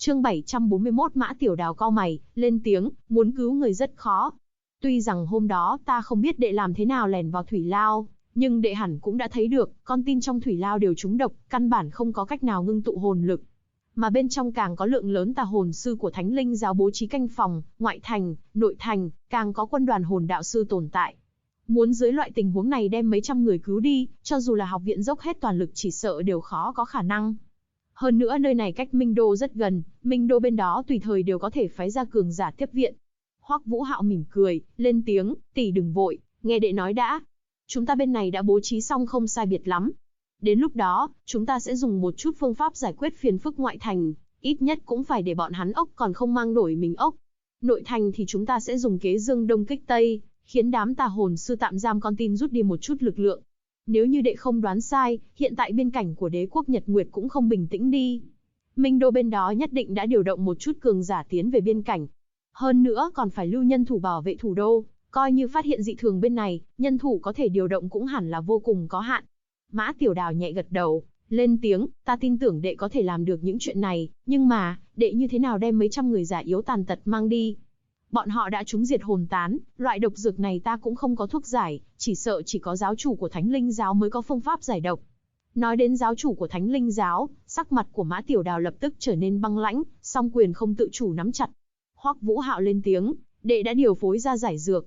Chương 741 Mã Tiểu Đào cau mày, lên tiếng, muốn cứu người rất khó. Tuy rằng hôm đó ta không biết đệ làm thế nào lẻn vào thủy lao, nhưng đệ hẳn cũng đã thấy được, con tin trong thủy lao đều trúng độc, căn bản không có cách nào ngưng tụ hồn lực. Mà bên trong càng có lượng lớn tà hồn sư của Thánh Linh giáo bố trí canh phòng, ngoại thành, nội thành, càng có quân đoàn hồn đạo sư tồn tại. Muốn dưới loại tình huống này đem mấy trăm người cứu đi, cho dù là học viện dốc hết toàn lực chỉ sợ đều khó có khả năng. Hơn nữa nơi này cách Minh Đô rất gần, Minh Đô bên đó tùy thời đều có thể phái ra cường giả tiếp viện. Hoắc Vũ Hạo mỉm cười, lên tiếng, tỷ đừng vội, nghe đệ nói đã. Chúng ta bên này đã bố trí xong không sai biệt lắm. Đến lúc đó, chúng ta sẽ dùng một chút phương pháp giải quyết phiền phức ngoại thành, ít nhất cũng phải để bọn hắn ốc còn không mang nổi mình ốc. Nội thành thì chúng ta sẽ dùng kế dương đông kích tây, khiến đám tà hồn sư tạm giam con tin rút đi một chút lực lượng. Nếu như đệ không đoán sai, hiện tại biên cảnh của đế quốc Nhật Nguyệt cũng không bình tĩnh đi. Minh Đô bên đó nhất định đã điều động một chút cường giả tiến về biên cảnh. Hơn nữa còn phải lưu nhân thủ bảo vệ thủ đô, coi như phát hiện dị thường bên này, nhân thủ có thể điều động cũng hẳn là vô cùng có hạn. Mã Tiểu Đào nhẹ gật đầu, lên tiếng, ta tin tưởng đệ có thể làm được những chuyện này, nhưng mà, đệ như thế nào đem mấy trăm người già yếu tàn tật mang đi? Bọn họ đã trúng diệt hồn tán, loại độc dược này ta cũng không có thuốc giải, chỉ sợ chỉ có giáo chủ của Thánh Linh giáo mới có phương pháp giải độc. Nói đến giáo chủ của Thánh Linh giáo, sắc mặt của Mã Tiểu Đào lập tức trở nên băng lãnh, song quyền không tự chủ nắm chặt. Hoắc Vũ Hạo lên tiếng, đệ đã điều phối ra giải dược.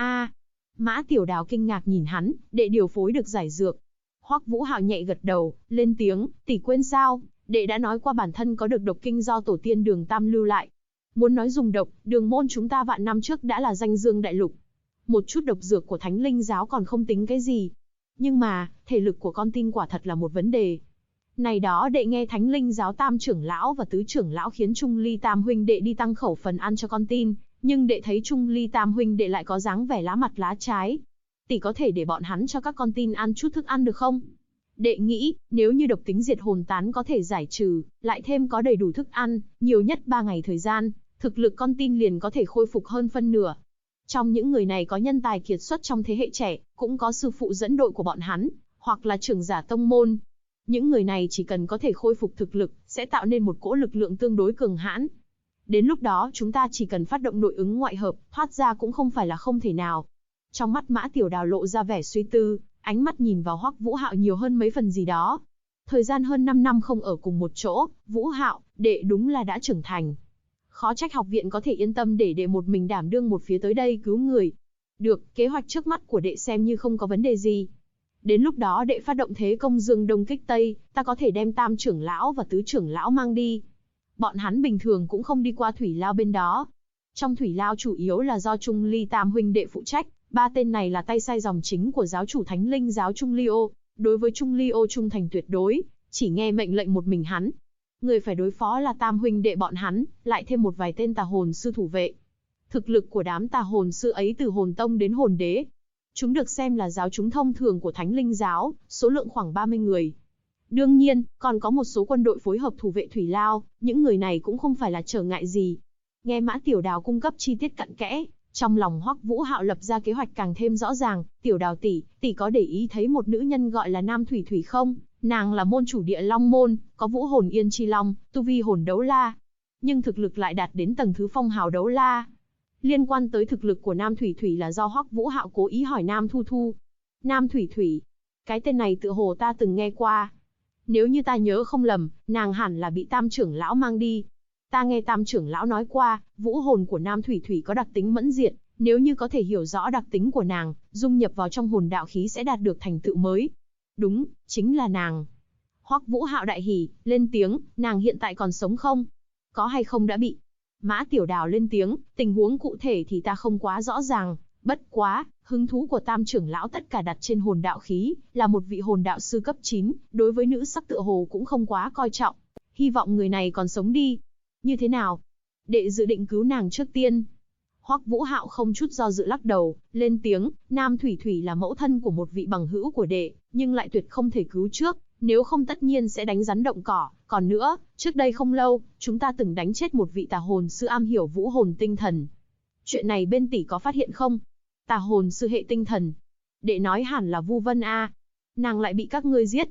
Mã Tiểu Đào kinh ngạc nhìn hắn, đệ điều phối được giải dược. Hoắc Vũ Hạo nhẹ gật đầu, lên tiếng, tỷ quên sao, đệ đã nói qua bản thân có được độc kinh do tổ tiên Đường Tam lưu lại. Muốn nói dùng độc, Đường môn chúng ta vạn năm trước đã là danh dương đại lục. Một chút độc dược của Thánh Linh giáo còn không tính cái gì. Nhưng mà, thể lực của con tin quả thật là một vấn đề. Này đó đệ nghe Thánh Linh giáo tam trưởng lão và tứ trưởng lão khiến Trung Ly tam huynh đệ đi tăng khẩu phần ăn cho con tin, nhưng đệ thấy Trung Ly tam huynh đệ lại có dáng vẻ lá mặt lá trái. Tỷ có thể để bọn hắn cho các con tin ăn chút thức ăn được không? Đệ nghĩ, nếu như độc tính diệt hồn tán có thể giải trừ, lại thêm có đầy đủ thức ăn, nhiều nhất 3 ngày thời gian, thực lực con tin liền có thể khôi phục hơn phân nửa. Trong những người này có nhân tài kiệt xuất trong thế hệ trẻ, cũng có sư phụ dẫn đội của bọn hắn, hoặc là trưởng giả tông môn. Những người này chỉ cần có thể khôi phục thực lực, sẽ tạo nên một cỗ lực lượng tương đối cường hãn. Đến lúc đó chúng ta chỉ cần phát động nội ứng ngoại hợp, thoát ra cũng không phải là không thể nào. Trong mắt Mã Tiểu Đào lộ ra vẻ suy tư, ánh mắt nhìn vào Hoắc Vũ Hạo nhiều hơn mấy phần gì đó. Thời gian hơn 5 năm không ở cùng một chỗ, Vũ Hạo, đệ đúng là đã trưởng thành. Khó trách học viện có thể yên tâm để đệ một mình đảm đương một phía tới đây cứu người. Được, kế hoạch trước mắt của đệ xem như không có vấn đề gì. Đến lúc đó đệ phát động thế công dương đông kích tây, ta có thể đem tam trưởng lão và tứ trưởng lão mang đi. Bọn hắn bình thường cũng không đi qua thủy lao bên đó. Trong thủy lao chủ yếu là do Trung Ly tam huynh đệ phụ trách, 3 tên này là tay sai dòng chính của giáo chủ Thánh Linh giáo Trung Ly Ô. Đối với Trung Ly Ô trung thành tuyệt đối, chỉ nghe mệnh lệnh một mình hắn. Người phải đối phó là tam huynh đệ bọn hắn, lại thêm một vài tên tà hồn sư thủ vệ. Thực lực của đám tà hồn sư ấy từ hồn tông đến hồn đế. Chúng được xem là giáo chúng thông thường của Thánh Linh giáo, số lượng khoảng 30 người. Đương nhiên, còn có một số quân đội phối hợp thủ vệ thủy lao, những người này cũng không phải là trở ngại gì. Nghe Mã Tiểu Đào cung cấp chi tiết cặn kẽ, trong lòng Hoắc Vũ Hạo lập ra kế hoạch càng thêm rõ ràng. Tiểu Đào tỷ, tỷ có để ý thấy một nữ nhân gọi là Nam Thủy Thủy không? Nàng là môn chủ Địa Long môn, có vũ hồn Yên Chi Long, tu vi hồn đấu la, nhưng thực lực lại đạt đến tầng thứ phong hào đấu la. Liên quan tới thực lực của Nam Thủy Thủy là do Hoắc Vũ Hạo cố ý hỏi Nam Thu Thu. Nam Thủy Thủy, cái tên này tựa hồ ta từng nghe qua. Nếu như ta nhớ không lầm, nàng hẳn là bị tam trưởng lão mang đi. Ta nghe tam trưởng lão nói qua, vũ hồn của Nam Thủy Thủy có đặc tính mẫn diệt, nếu như có thể hiểu rõ đặc tính của nàng, dung nhập vào trong hồn đạo khí sẽ đạt được thành tựu mới. Đúng, chính là nàng. Hoắc Vũ Hạo đại hỉ, lên tiếng, nàng hiện tại còn sống không? Có hay không đã bị? Mã Tiểu Đào lên tiếng, tình huống cụ thể thì ta không quá rõ ràng, bất quá, hứng thú của tam trưởng lão tất cả đặt trên hồn đạo khí, là một vị hồn đạo sư cấp 9, đối với nữ sắc tựa hồ cũng không quá coi trọng. Hy vọng người này còn sống đi. Như thế nào? Đệ dự định cứu nàng trước tiên. Hoắc Vũ Hạo không chút do dự lắc đầu, lên tiếng, Nam Thủy Thủy là mẫu thân của một vị bằng hữu của đệ, nhưng lại tuyệt không thể cứu trước, nếu không tất nhiên sẽ đánh rắn động cỏ. Còn nữa, trước đây không lâu, chúng ta từng đánh chết một vị tà hồn sư am hiểu vũ hồn tinh thần. Chuyện này bên tỷ có phát hiện không? Tà hồn sư hệ tinh thần. Đệ nói hẳn là Vu Vân a. Nàng lại bị các ngươi giết.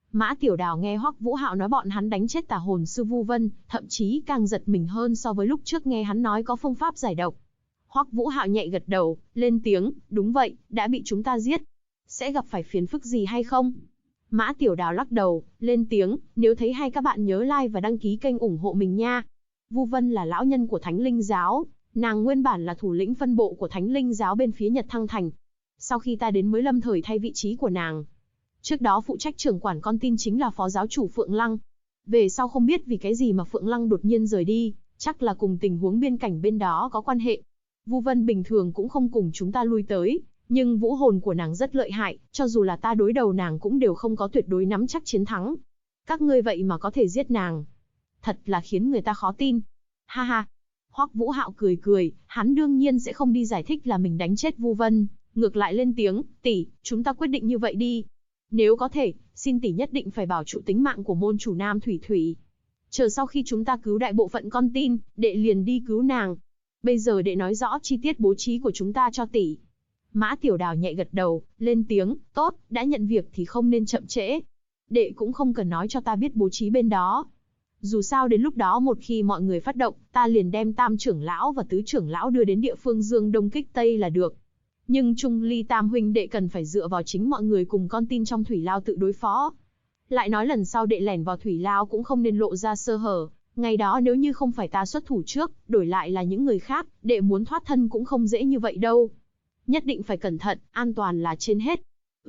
Mã Tiểu Đào nghe Hoắc Vũ Hạo nói bọn hắn đánh chết tà hồn sư Vu Vân, thậm chí càng giật mình hơn so với lúc trước nghe hắn nói có phương pháp giải độc. Hoắc Vũ Hạo nhẹ gật đầu, lên tiếng, đúng vậy, đã bị chúng ta giết. Sẽ gặp phải phiền phức gì hay không? Mã Tiểu Đào lắc đầu, lên tiếng, nếu thấy hay các bạn nhớ like và đăng ký kênh ủng hộ mình nha. Vu Vân là lão nhân của Thánh Linh Giáo, nàng nguyên bản là thủ lĩnh phân bộ của Thánh Linh Giáo bên phía Nhật Thăng Thành. Sau khi ta đến mới lâm thời thay vị trí của nàng. Trước đó phụ trách trưởng quản con tin chính là phó giáo chủ Phượng Lăng. Về sau không biết vì cái gì mà Phượng Lăng đột nhiên rời đi, chắc là cùng tình huống biên cảnh bên đó có quan hệ. Vu Vân bình thường cũng không cùng chúng ta lui tới, nhưng vũ hồn của nàng rất lợi hại, cho dù là ta đối đầu nàng cũng đều không có tuyệt đối nắm chắc chiến thắng. Các ngươi vậy mà có thể giết nàng. Thật là khiến người ta khó tin. Ha ha. Hoắc Vũ Hạo cười cười, hắn đương nhiên sẽ không đi giải thích là mình đánh chết Vu Vân, ngược lại lên tiếng, tỷ, chúng ta quyết định như vậy đi. Nếu có thể, xin tỷ nhất định phải bảo trụ tính mạng của môn chủ Nam Thủy Thủy. Chờ sau khi chúng ta cứu đại bộ phận con tin, đệ liền đi cứu nàng. Bây giờ đệ nói rõ chi tiết bố trí của chúng ta cho tỷ. Mã Tiểu Đào nhẹ gật đầu, lên tiếng, tốt, đã nhận việc thì không nên chậm trễ. Đệ cũng không cần nói cho ta biết bố trí bên đó. Dù sao đến lúc đó một khi mọi người phát động, ta liền đem Tam trưởng lão và Tứ trưởng lão đưa đến địa phương Dương Đông Kích Tây là được. Nhưng Trung Ly Tam huynh đệ cần phải dựa vào chính mọi người cùng con tin trong Thủy Lao tự đối phó. Lại nói lần sau đệ lẻn vào Thủy Lao cũng không nên lộ ra sơ hở. Ngày đó nếu như không phải ta xuất thủ trước, đổi lại là những người khác, đệ muốn thoát thân cũng không dễ như vậy đâu. Nhất định phải cẩn thận, an toàn là trên hết.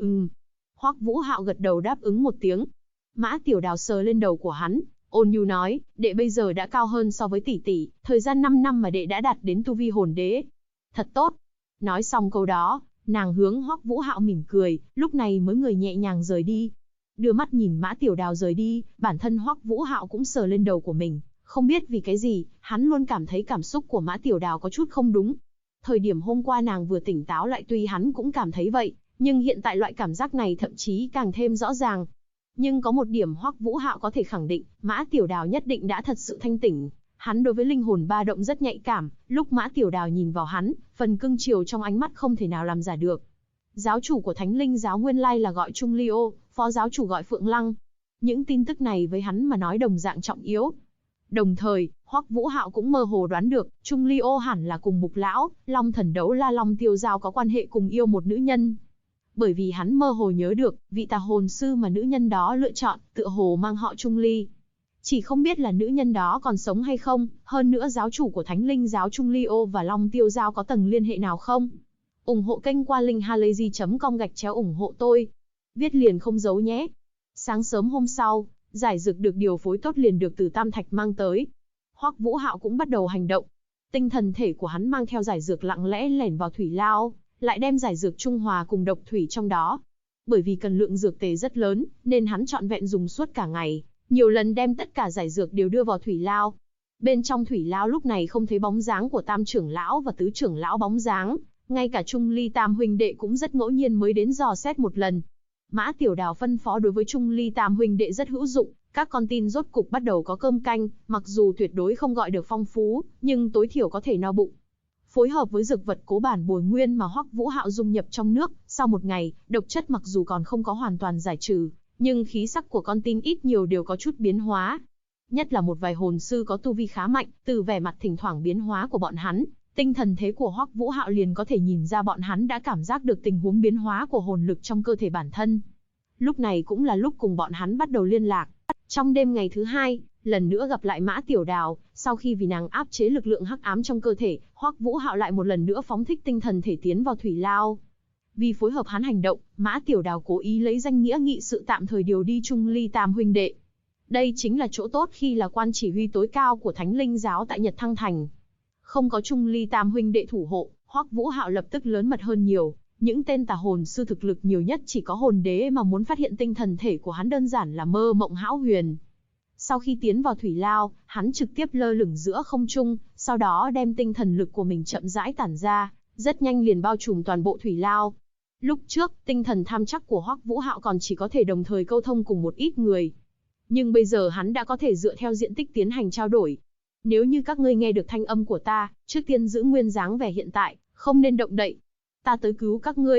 Hoắc Vũ Hạo gật đầu đáp ứng một tiếng. Mã Tiểu Đào sờ lên đầu của hắn, ôn nhu nói, đệ bây giờ đã cao hơn so với tỷ tỷ, thời gian 5 năm mà đệ đã đạt đến tu vi hồn đế. Thật tốt. Nói xong câu đó, nàng hướng Hoắc Vũ Hạo mỉm cười, lúc này mới người nhẹ nhàng rời đi. Đưa mắt nhìn Mã Tiểu Đào rời đi, bản thân Hoắc Vũ Hạo cũng sờ lên đầu của mình, không biết vì cái gì, hắn luôn cảm thấy cảm xúc của Mã Tiểu Đào có chút không đúng. Thời điểm hôm qua nàng vừa tỉnh táo lại tuy hắn cũng cảm thấy vậy, nhưng hiện tại loại cảm giác này thậm chí càng thêm rõ ràng. Nhưng có một điểm Hoắc Vũ Hạo có thể khẳng định, Mã Tiểu Đào nhất định đã thật sự thanh tỉnh. Hắn đối với linh hồn ba động rất nhạy cảm, lúc Mã Tiểu Đào nhìn vào hắn, phần cưng chiều trong ánh mắt không thể nào làm giả được. Giáo chủ của Thánh Linh Giáo nguyên lai là gọi Trung Ly Ô, phó giáo chủ gọi Phượng Lăng. Những tin tức này với hắn mà nói đồng dạng trọng yếu. Đồng thời, Hoắc Vũ Hạo cũng mơ hồ đoán được, Trung Ly Ô hẳn là cùng Mục Lão, Long Thần Đấu La Long Tiêu Giao có quan hệ cùng yêu một nữ nhân. Bởi vì hắn mơ hồ nhớ được, vị tà hồn sư mà nữ nhân đó lựa chọn, tựa hồ mang họ Trung Ly. Chỉ không biết là nữ nhân đó còn sống hay không, hơn nữa giáo chủ của Thánh Linh Giáo Trung Ly Ô và Long Tiêu Giao có tầng liên hệ nào không? Ủng hộ kênh qua linkhalazy.com/ủng hộ tôi. Viết liền không giấu nhé. Sáng sớm hôm sau, giải dược được điều phối tốt liền được từ Tam Thạch mang tới. Hoắc Vũ Hạo cũng bắt đầu hành động. Tinh thần thể của hắn mang theo giải dược lặng lẽ lẻn vào Thủy Lao, lại đem giải dược trung hòa cùng độc thủy trong đó. Bởi vì cần lượng dược tề rất lớn, nên hắn trọn vẹn dùng suốt cả ngày, nhiều lần đem tất cả giải dược đều đưa vào Thủy Lao. Bên trong Thủy Lao lúc này không thấy bóng dáng của Tam trưởng lão và Tứ trưởng lão bóng dáng, ngay cả Trung Ly Tam huynh đệ cũng rất ngẫu nhiên mới đến dò xét một lần. Mã Tiểu Đào phân phó đối với Trung Ly Tam huynh đệ rất hữu dụng, các con tin rốt cục bắt đầu có cơm canh, mặc dù tuyệt đối không gọi được phong phú, nhưng tối thiểu có thể no bụng. Phối hợp với dược vật cố bản bồi nguyên mà Hoắc Vũ Hạo dung nhập trong nước, sau một ngày, độc chất mặc dù còn không có hoàn toàn giải trừ, nhưng khí sắc của con tin ít nhiều đều có chút biến hóa. Nhất là một vài hồn sư có tu vi khá mạnh, từ vẻ mặt thỉnh thoảng biến hóa của bọn hắn, tinh thần thế của Hoắc Vũ Hạo liền có thể nhìn ra bọn hắn đã cảm giác được tình huống biến hóa của hồn lực trong cơ thể bản thân. Lúc này cũng là lúc cùng bọn hắn bắt đầu liên lạc. Trong đêm ngày thứ hai, lần nữa gặp lại Mã Tiểu Đào, sau khi vì nàng áp chế lực lượng hắc ám trong cơ thể, Hoắc Vũ Hạo lại một lần nữa phóng thích tinh thần thể tiến vào Thủy Lao. Vì phối hợp hắn hành động, Mã Tiểu Đào cố ý lấy danh nghĩa nghị sự tạm thời điều đi Trung Ly Tam huynh đệ. Đây chính là chỗ tốt khi là quan chỉ huy tối cao của Thánh Linh Giáo tại Nhật Thăng Thành. Không có Trung Ly Tam huynh đệ thủ hộ, Hoắc Vũ Hạo lập tức lớn mật hơn nhiều. Những tên tà hồn sư thực lực nhiều nhất chỉ có hồn đế mà muốn phát hiện tinh thần thể của hắn đơn giản là mơ mộng hão huyền. Sau khi tiến vào Thủy Lao, hắn trực tiếp lơ lửng giữa không trung, sau đó đem tinh thần lực của mình chậm rãi tản ra, rất nhanh liền bao trùm toàn bộ Thủy Lao. Lúc trước, tinh thần tham chắc của Hoắc Vũ Hạo còn chỉ có thể đồng thời câu thông cùng một ít người. Nhưng bây giờ hắn đã có thể dựa theo diện tích tiến hành trao đổi. Nếu như các ngươi nghe được thanh âm của ta, trước tiên giữ nguyên dáng vẻ hiện tại, không nên động đậy. Ta tới cứu các ngươi.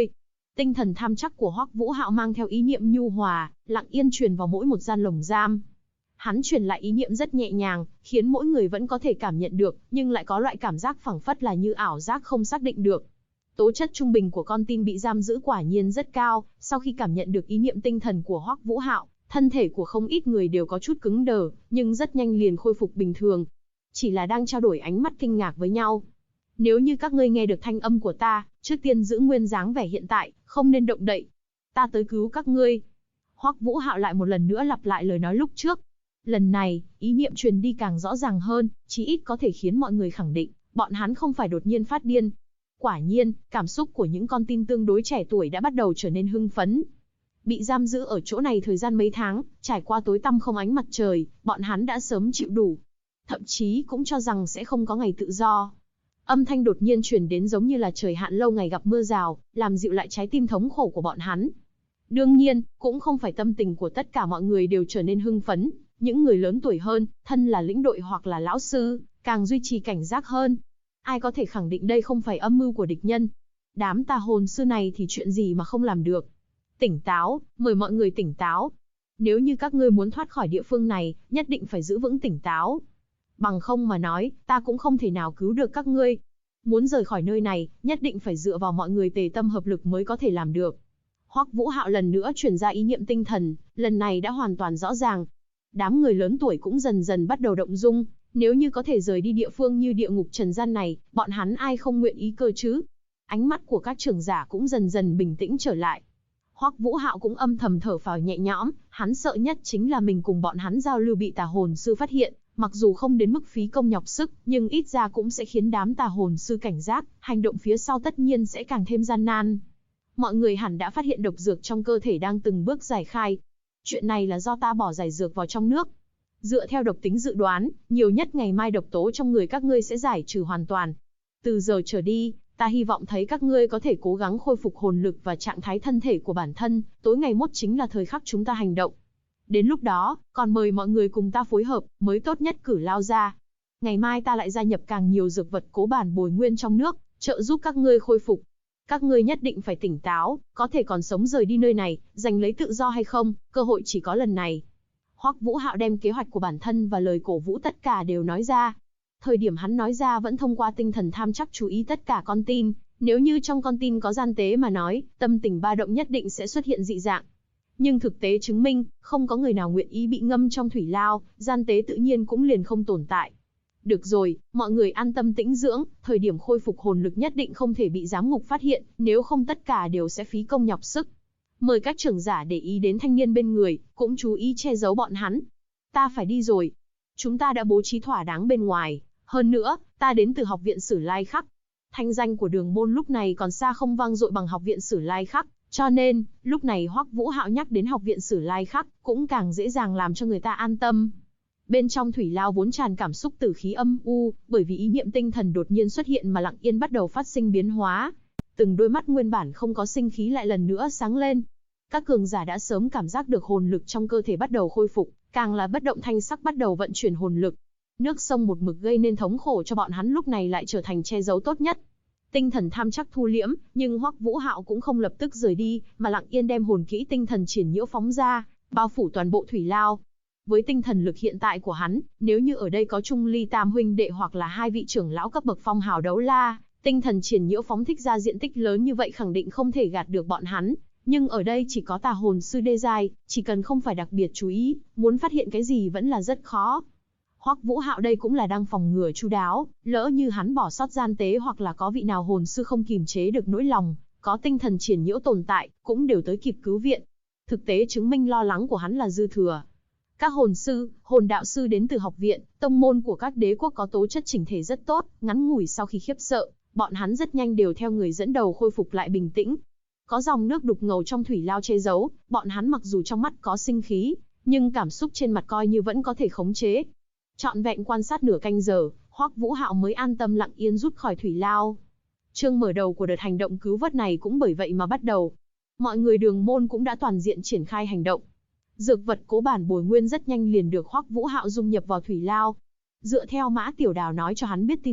Tinh thần tham chắc của Hoắc Vũ Hạo mang theo ý niệm nhu hòa, lặng yên truyền vào mỗi một gian lồng giam. Hắn truyền lại ý niệm rất nhẹ nhàng, khiến mỗi người vẫn có thể cảm nhận được, nhưng lại có loại cảm giác phảng phất là như ảo giác không xác định được. Tố chất trung bình của con tin bị giam giữ quả nhiên rất cao, sau khi cảm nhận được ý niệm tinh thần của Hoắc Vũ Hạo, thân thể của không ít người đều có chút cứng đờ, nhưng rất nhanh liền khôi phục bình thường. Chỉ là đang trao đổi ánh mắt kinh ngạc với nhau. Nếu như các ngươi nghe được thanh âm của ta, trước tiên giữ nguyên dáng vẻ hiện tại, không nên động đậy. Ta tới cứu các ngươi. Hoắc Vũ Hạo lại một lần nữa lặp lại lời nói lúc trước. Lần này, ý niệm truyền đi càng rõ ràng hơn, chí ít có thể khiến mọi người khẳng định, bọn hắn không phải đột nhiên phát điên. Quả nhiên, cảm xúc của những con tin tương đối trẻ tuổi đã bắt đầu trở nên hưng phấn. Bị giam giữ ở chỗ này thời gian mấy tháng, trải qua tối tăm không ánh mặt trời, bọn hắn đã sớm chịu đủ. Thậm chí cũng cho rằng sẽ không có ngày tự do. Âm thanh đột nhiên truyền đến giống như là trời hạn lâu ngày gặp mưa rào, làm dịu lại trái tim thống khổ của bọn hắn. Đương nhiên, cũng không phải tâm tình của tất cả mọi người đều trở nên hưng phấn. Những người lớn tuổi hơn, thân là lĩnh đội hoặc là lão sư, càng duy trì cảnh giác hơn. Ai có thể khẳng định đây không phải âm mưu của địch nhân? Đám tà hồn sư này thì chuyện gì mà không làm được? Tỉnh táo, mời mọi người tỉnh táo. Nếu như các ngươi muốn thoát khỏi địa phương này, nhất định phải giữ vững tỉnh táo. Bằng không mà nói, ta cũng không thể nào cứu được các ngươi. Muốn rời khỏi nơi này, nhất định phải dựa vào mọi người tề tâm hợp lực mới có thể làm được. Hoắc Vũ Hạo lần nữa truyền ra ý niệm tinh thần, lần này đã hoàn toàn rõ ràng. Đám người lớn tuổi cũng dần dần bắt đầu động dung, nếu như có thể rời đi địa phương như địa ngục trần gian này, bọn hắn ai không nguyện ý cơ chứ? Ánh mắt của các trưởng giả cũng dần dần bình tĩnh trở lại. Hoắc Vũ Hạo cũng âm thầm thở phào nhẹ nhõm, hắn sợ nhất chính là mình cùng bọn hắn giao lưu bị tà hồn sư phát hiện, mặc dù không đến mức phí công nhọc sức, nhưng ít ra cũng sẽ khiến đám tà hồn sư cảnh giác, hành động phía sau tất nhiên sẽ càng thêm gian nan. Mọi người hẳn đã phát hiện độc dược trong cơ thể đang từng bước giải khai. Chuyện này là do ta bỏ giải dược vào trong nước. Dựa theo độc tính dự đoán, nhiều nhất ngày mai độc tố trong người các ngươi sẽ giải trừ hoàn toàn. Từ giờ trở đi, ta hy vọng thấy các ngươi có thể cố gắng khôi phục hồn lực và trạng thái thân thể của bản thân, tối ngày mốt chính là thời khắc chúng ta hành động. Đến lúc đó, còn mời mọi người cùng ta phối hợp, mới tốt nhất cử lao ra. Ngày mai ta lại gia nhập càng nhiều dược vật cố bản bồi nguyên trong nước, trợ giúp các ngươi khôi phục. Các ngươi nhất định phải tỉnh táo, có thể còn sống rời đi nơi này, giành lấy tự do hay không, cơ hội chỉ có lần này. Hoắc Vũ Hạo đem kế hoạch của bản thân và lời cổ vũ tất cả đều nói ra. Thời điểm hắn nói ra vẫn thông qua tinh thần tham chắc chú ý tất cả con tin, nếu như trong con tin có gian tế mà nói, tâm tình ba động nhất định sẽ xuất hiện dị dạng. Nhưng thực tế chứng minh, không có người nào nguyện ý bị ngâm trong thủy lao, gian tế tự nhiên cũng liền không tồn tại. Được rồi, mọi người an tâm tĩnh dưỡng, thời điểm khôi phục hồn lực nhất định không thể bị giám ngục phát hiện, nếu không tất cả đều sẽ phí công nhọc sức. Mời các trưởng giả để ý đến thanh niên bên người, cũng chú ý che giấu bọn hắn. Ta phải đi rồi. Chúng ta đã bố trí thỏa đáng bên ngoài. Hơn nữa, ta đến từ học viện Sử Lai Khắc. Thanh danh của Đường Môn lúc này còn xa không vang dội bằng học viện Sử Lai Khắc, cho nên, lúc này Hoắc Vũ Hạo nhắc đến học viện Sử Lai Khắc, cũng càng dễ dàng làm cho người ta an tâm. Bên trong thủy lao vốn tràn cảm xúc tử khí âm u, bởi vì ý niệm tinh thần đột nhiên xuất hiện mà lặng yên bắt đầu phát sinh biến hóa. Từng đôi mắt nguyên bản không có sinh khí lại lần nữa sáng lên. Các cường giả đã sớm cảm giác được hồn lực trong cơ thể bắt đầu khôi phục, càng là bất động thanh sắc bắt đầu vận chuyển hồn lực. Nước sông một mực gây nên thống khổ cho bọn hắn lúc này lại trở thành che giấu tốt nhất. Tinh thần tham chắc thu liễm, nhưng Hoắc Vũ Hạo cũng không lập tức rời đi, mà lặng yên đem hồn kỹ tinh thần triển nhiễu phóng ra, bao phủ toàn bộ thủy lao. Với tinh thần lực hiện tại của hắn, nếu như ở đây có Trung Ly Tam huynh đệ hoặc là hai vị trưởng lão cấp bậc phong hào đấu la, tinh thần triển nhiễu phóng thích ra diện tích lớn như vậy khẳng định không thể gạt được bọn hắn. Nhưng ở đây chỉ có tà hồn sư đê giai, chỉ cần không phải đặc biệt chú ý, muốn phát hiện cái gì vẫn là rất khó. Hoắc Vũ Hạo đây cũng là đang phòng ngừa chu đáo, lỡ như hắn bỏ sót gian tế hoặc là có vị nào hồn sư không kìm chế được nỗi lòng, có tinh thần triển nhiễu tồn tại, cũng đều tới kịp cứu viện. Thực tế chứng minh lo lắng của hắn là dư thừa. Các hồn sư, hồn đạo sư đến từ học viện, tông môn của các đế quốc có tố chất chỉnh thể rất tốt, ngắn ngủi sau khi khiếp sợ, bọn hắn rất nhanh đều theo người dẫn đầu khôi phục lại bình tĩnh. Có dòng nước đục ngầu trong thủy lao che giấu, bọn hắn mặc dù trong mắt có sinh khí, nhưng cảm xúc trên mặt coi như vẫn có thể khống chế. Trọn vẹn quan sát nửa canh giờ, Hoắc Vũ Hạo mới an tâm lặng yên rút khỏi thủy lao. Chương mở đầu của đợt hành động cứu vớt này cũng bởi vậy mà bắt đầu. Mọi người Đường Môn cũng đã toàn diện triển khai hành động. Dược vật cố bản bồi nguyên rất nhanh liền được Hoắc Vũ Hạo dung nhập vào thủy lao. Dựa theo Mã Tiểu Đào nói cho hắn biết tin tức,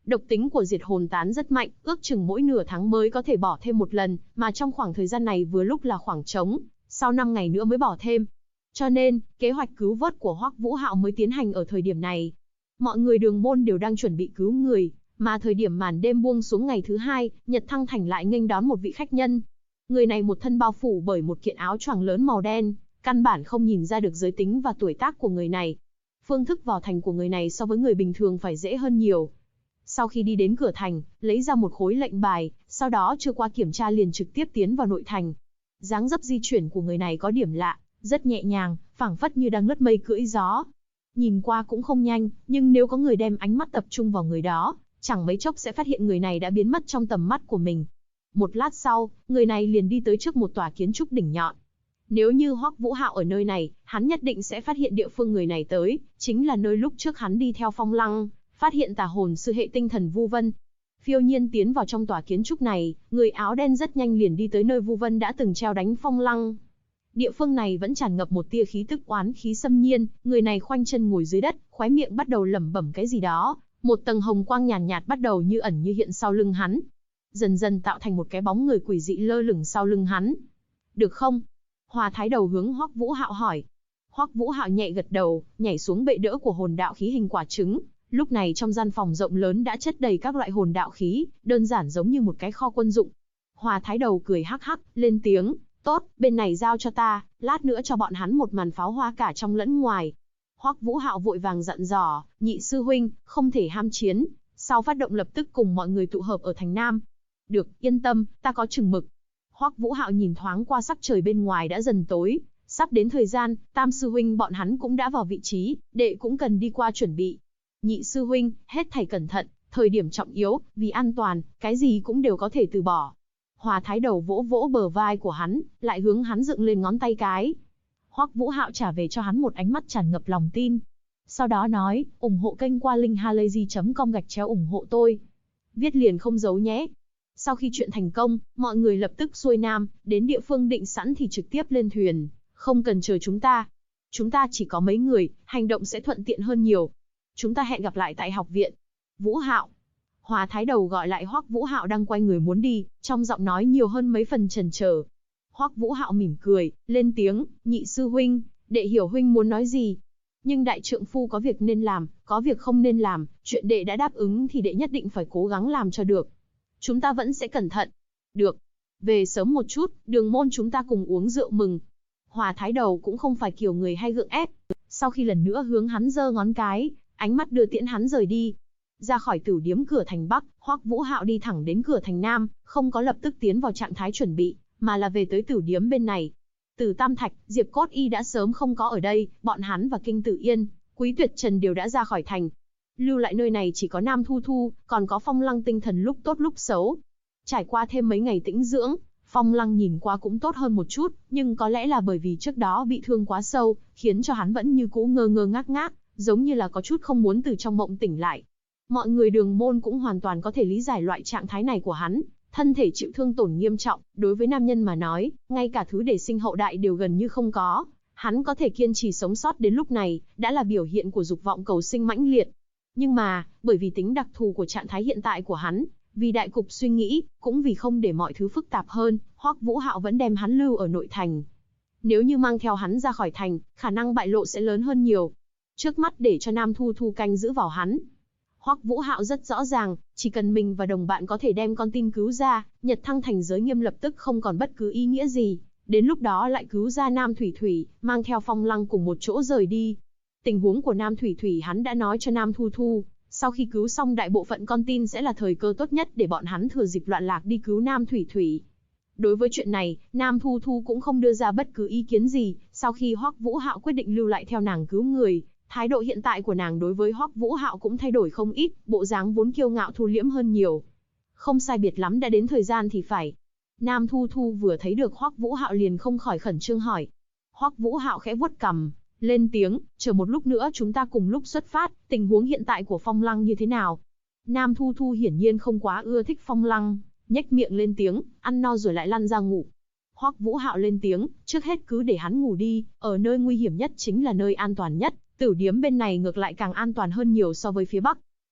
Độc tính của diệt hồn tán rất mạnh, ước chừng mỗi nửa tháng mới có thể bỏ thêm một lần, mà trong khoảng thời gian này vừa lúc là khoảng trống, sau 5 ngày nữa mới bỏ thêm. Cho nên, kế hoạch cứu vớt của Hoắc Vũ Hạo mới tiến hành ở thời điểm này. Mọi người Đường Môn đều đang chuẩn bị cứu người, mà thời điểm màn đêm buông xuống ngày thứ hai, Nhật Thăng Thành lại nghênh đón một vị khách nhân. Người này một thân bao phủ bởi một kiện áo choàng lớn màu đen, căn bản không nhìn ra được giới tính và tuổi tác của người này. Phương thức vào thành của người này so với người bình thường phải dễ hơn nhiều. Sau khi đi đến cửa thành, lấy ra một khối lệnh bài, sau đó chưa qua kiểm tra liền trực tiếp tiến vào nội thành. Dáng dấp di chuyển của người này có điểm lạ, rất nhẹ nhàng, phảng phất như đang lướt mây cưỡi gió. Nhìn qua cũng không nhanh, nhưng nếu có người đem ánh mắt tập trung vào người đó, chẳng mấy chốc sẽ phát hiện người này đã biến mất trong tầm mắt của mình. Một lát sau, người này liền đi tới trước một tòa kiến trúc đỉnh nhọn. Nếu như Hoắc Vũ Hạo ở nơi này, hắn nhất định sẽ phát hiện địa phương người này tới, chính là nơi lúc trước hắn đi theo Phong Lăng, phát hiện tà hồn sư hệ tinh thần Vu Vân. Phiêu nhiên tiến vào trong tòa kiến trúc này, người áo đen rất nhanh liền đi tới nơi Vu Vân đã từng treo đánh Phong Lăng. Địa phương này vẫn tràn ngập một tia khí tức oán khí xâm nhiên, người này khoanh chân ngồi dưới đất, khóe miệng bắt đầu lẩm bẩm cái gì đó, một tầng hồng quang nhàn nhạt bắt đầu như ẩn như hiện sau lưng hắn, dần dần tạo thành một cái bóng người quỷ dị lơ lửng sau lưng hắn. Được không? Hòa Thái Đầu hướng Hoắc Vũ Hạo hỏi. Hoắc Vũ Hạo nhẹ gật đầu, nhảy xuống bệ đỡ của hồn đạo khí hình quả trứng. Lúc này trong gian phòng rộng lớn đã chất đầy các loại hồn đạo khí, đơn giản giống như một cái kho quân dụng. Hòa Thái Đầu cười hắc hắc, lên tiếng, tốt, bên này giao cho ta, lát nữa cho bọn hắn một màn pháo hoa cả trong lẫn ngoài. Hoắc Vũ Hạo vội vàng dặn dò, nhị sư huynh, không thể ham chiến, sau phát động lập tức cùng mọi người tụ hợp ở thành Nam. Được, yên tâm, ta có chừng mực. Hoắc Vũ Hạo nhìn thoáng qua sắc trời bên ngoài đã dần tối, sắp đến thời gian, tam sư huynh bọn hắn cũng đã vào vị trí, đệ cũng cần đi qua chuẩn bị. Nhị sư huynh, hết thảy cẩn thận, thời điểm trọng yếu, vì an toàn, cái gì cũng đều có thể từ bỏ. Hòa Thái Đầu vỗ vỗ bờ vai của hắn, lại hướng hắn dựng lên ngón tay cái. Hoắc Vũ Hạo trả về cho hắn một ánh mắt tràn ngập lòng tin. Sau đó nói, ủng hộ kênh qua linkhalazy.com/ủng hộ tôi. Viết liền không giấu nhé. Sau khi chuyện thành công, mọi người lập tức xuôi nam, đến địa phương định sẵn thì trực tiếp lên thuyền, không cần chờ chúng ta. Chúng ta chỉ có mấy người, hành động sẽ thuận tiện hơn nhiều. Chúng ta hẹn gặp lại tại học viện. Vũ Hạo. Hòa Thái Đầu gọi lại Hoắc Vũ Hạo đang quay người muốn đi, trong giọng nói nhiều hơn mấy phần chần chờ. Hoắc Vũ Hạo mỉm cười, lên tiếng, nhị sư huynh, đệ hiểu huynh muốn nói gì. Nhưng đại trượng phu có việc nên làm, có việc không nên làm, chuyện đệ đã đáp ứng thì đệ nhất định phải cố gắng làm cho được. Chúng ta vẫn sẽ cẩn thận. Được. Về sớm một chút, Đường Môn chúng ta cùng uống rượu mừng. Hòa Thái Đầu cũng không phải kiểu người hay gượng ép. Sau khi lần nữa hướng hắn giơ ngón cái, ánh mắt đưa tiễn hắn rời đi. Ra khỏi tử điếm cửa thành Bắc, Hoắc Vũ Hạo đi thẳng đến cửa thành Nam, không có lập tức tiến vào trạng thái chuẩn bị, mà là về tới tử điếm bên này. Từ Tam Thạch, Diệp Cốt Y đã sớm không có ở đây, bọn hắn và Kinh Tử Yên, Quý Tuyệt Trần đều đã ra khỏi thành. Lưu lại nơi này chỉ có Nam Thu Thu, còn có Phong Lăng tinh thần lúc tốt lúc xấu. Trải qua thêm mấy ngày tĩnh dưỡng, Phong Lăng nhìn qua cũng tốt hơn một chút, nhưng có lẽ là bởi vì trước đó bị thương quá sâu, khiến cho hắn vẫn như cũ ngơ ngơ ngác ngác, giống như là có chút không muốn từ trong mộng tỉnh lại. Mọi người Đường Môn cũng hoàn toàn có thể lý giải loại trạng thái này của hắn, thân thể chịu thương tổn nghiêm trọng, đối với nam nhân mà nói, ngay cả thứ để sinh hậu đại đều gần như không có. Hắn có thể kiên trì sống sót đến lúc này, đã là biểu hiện của dục vọng cầu sinh mãnh liệt. Nhưng mà, bởi vì tính đặc thù của trạng thái hiện tại của hắn, vì đại cục suy nghĩ, cũng vì không để mọi thứ phức tạp hơn, Hoắc Vũ Hạo vẫn đem hắn lưu ở nội thành. Nếu như mang theo hắn ra khỏi thành, khả năng bại lộ sẽ lớn hơn nhiều. Trước mắt để cho Nam Thu Thu canh giữ vào hắn. Hoắc Vũ Hạo rất rõ ràng, chỉ cần mình và đồng bạn có thể đem con tin cứu ra, Nhật Thăng Thành giới nghiêm lập tức không còn bất cứ ý nghĩa gì. Đến lúc đó lại cứu ra Nam Thủy Thủy, mang theo Phong Lăng cùng một chỗ rời đi. Tình huống của Nam Thủy Thủy hắn đã nói cho Nam Thu Thu, sau khi cứu xong đại bộ phận con tin sẽ là thời cơ tốt nhất để bọn hắn thừa dịp loạn lạc đi cứu Nam Thủy Thủy. Đối với chuyện này, Nam Thu Thu cũng không đưa ra bất cứ ý kiến gì, sau khi Hoắc Vũ Hạo quyết định lưu lại theo nàng cứu người, thái độ hiện tại của nàng đối với Hoắc Vũ Hạo cũng thay đổi không ít, bộ dáng vốn kiêu ngạo thu liễm hơn nhiều. Không sai biệt lắm đã đến thời gian thì phải. Nam Thu Thu vừa thấy được Hoắc Vũ Hạo liền không khỏi khẩn trương hỏi. Hoắc Vũ Hạo khẽ vuốt cằm, lên tiếng, chờ một lúc nữa chúng ta cùng lúc xuất phát, tình huống hiện tại của Phong Lăng như thế nào? Nam Thu Thu hiển nhiên không quá ưa thích Phong Lăng, nhếch miệng lên tiếng, ăn no rồi lại lăn ra ngủ. Hoắc Vũ Hạo lên tiếng, trước hết cứ để hắn ngủ đi, ở nơi nguy hiểm nhất chính là nơi an toàn nhất, tử điếm bên này ngược lại càng an toàn hơn nhiều so với phía Bắc.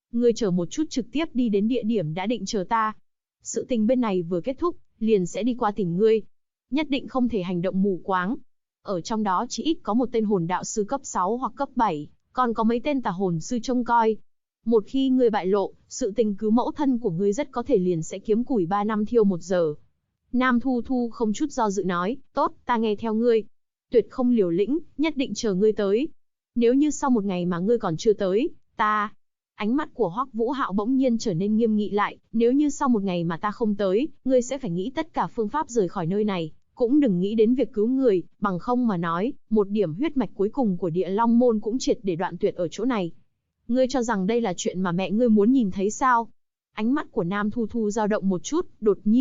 Ngươi chờ một chút, trực tiếp đi đến địa điểm đã định chờ ta. Sự tình bên này vừa kết thúc, liền sẽ đi qua tìm ngươi. Nhất định không thể hành động mù quáng. Ở trong đó chỉ ít có một tên hồn đạo sư cấp 6 hoặc cấp 7, còn có mấy tên tà hồn sư trông coi. Một khi ngươi bại lộ, sự tình cứu mẫu thân của ngươi rất có thể liền sẽ kiếm củi 3 năm thiêu 1 giờ. Nam Thu Thu không chút do dự nói, tốt, ta nghe theo ngươi. Tuyệt không liều lĩnh, nhất định chờ ngươi tới. Nếu như sau một ngày mà ngươi còn chưa tới, ta... Ánh mắt của Hoắc Vũ Hạo bỗng nhiên trở nên nghiêm nghị lại, nếu như sau một ngày mà ta không tới, ngươi sẽ phải nghĩ tất cả phương pháp rời khỏi nơi này, cũng đừng nghĩ đến việc cứu người, bằng không mà nói, một điểm huyết mạch cuối cùng của Địa Long môn cũng triệt để đoạn tuyệt ở chỗ này. Ngươi cho rằng đây là chuyện mà mẹ ngươi muốn nhìn thấy sao? Ánh mắt của Nam Thu Thu dao động một chút,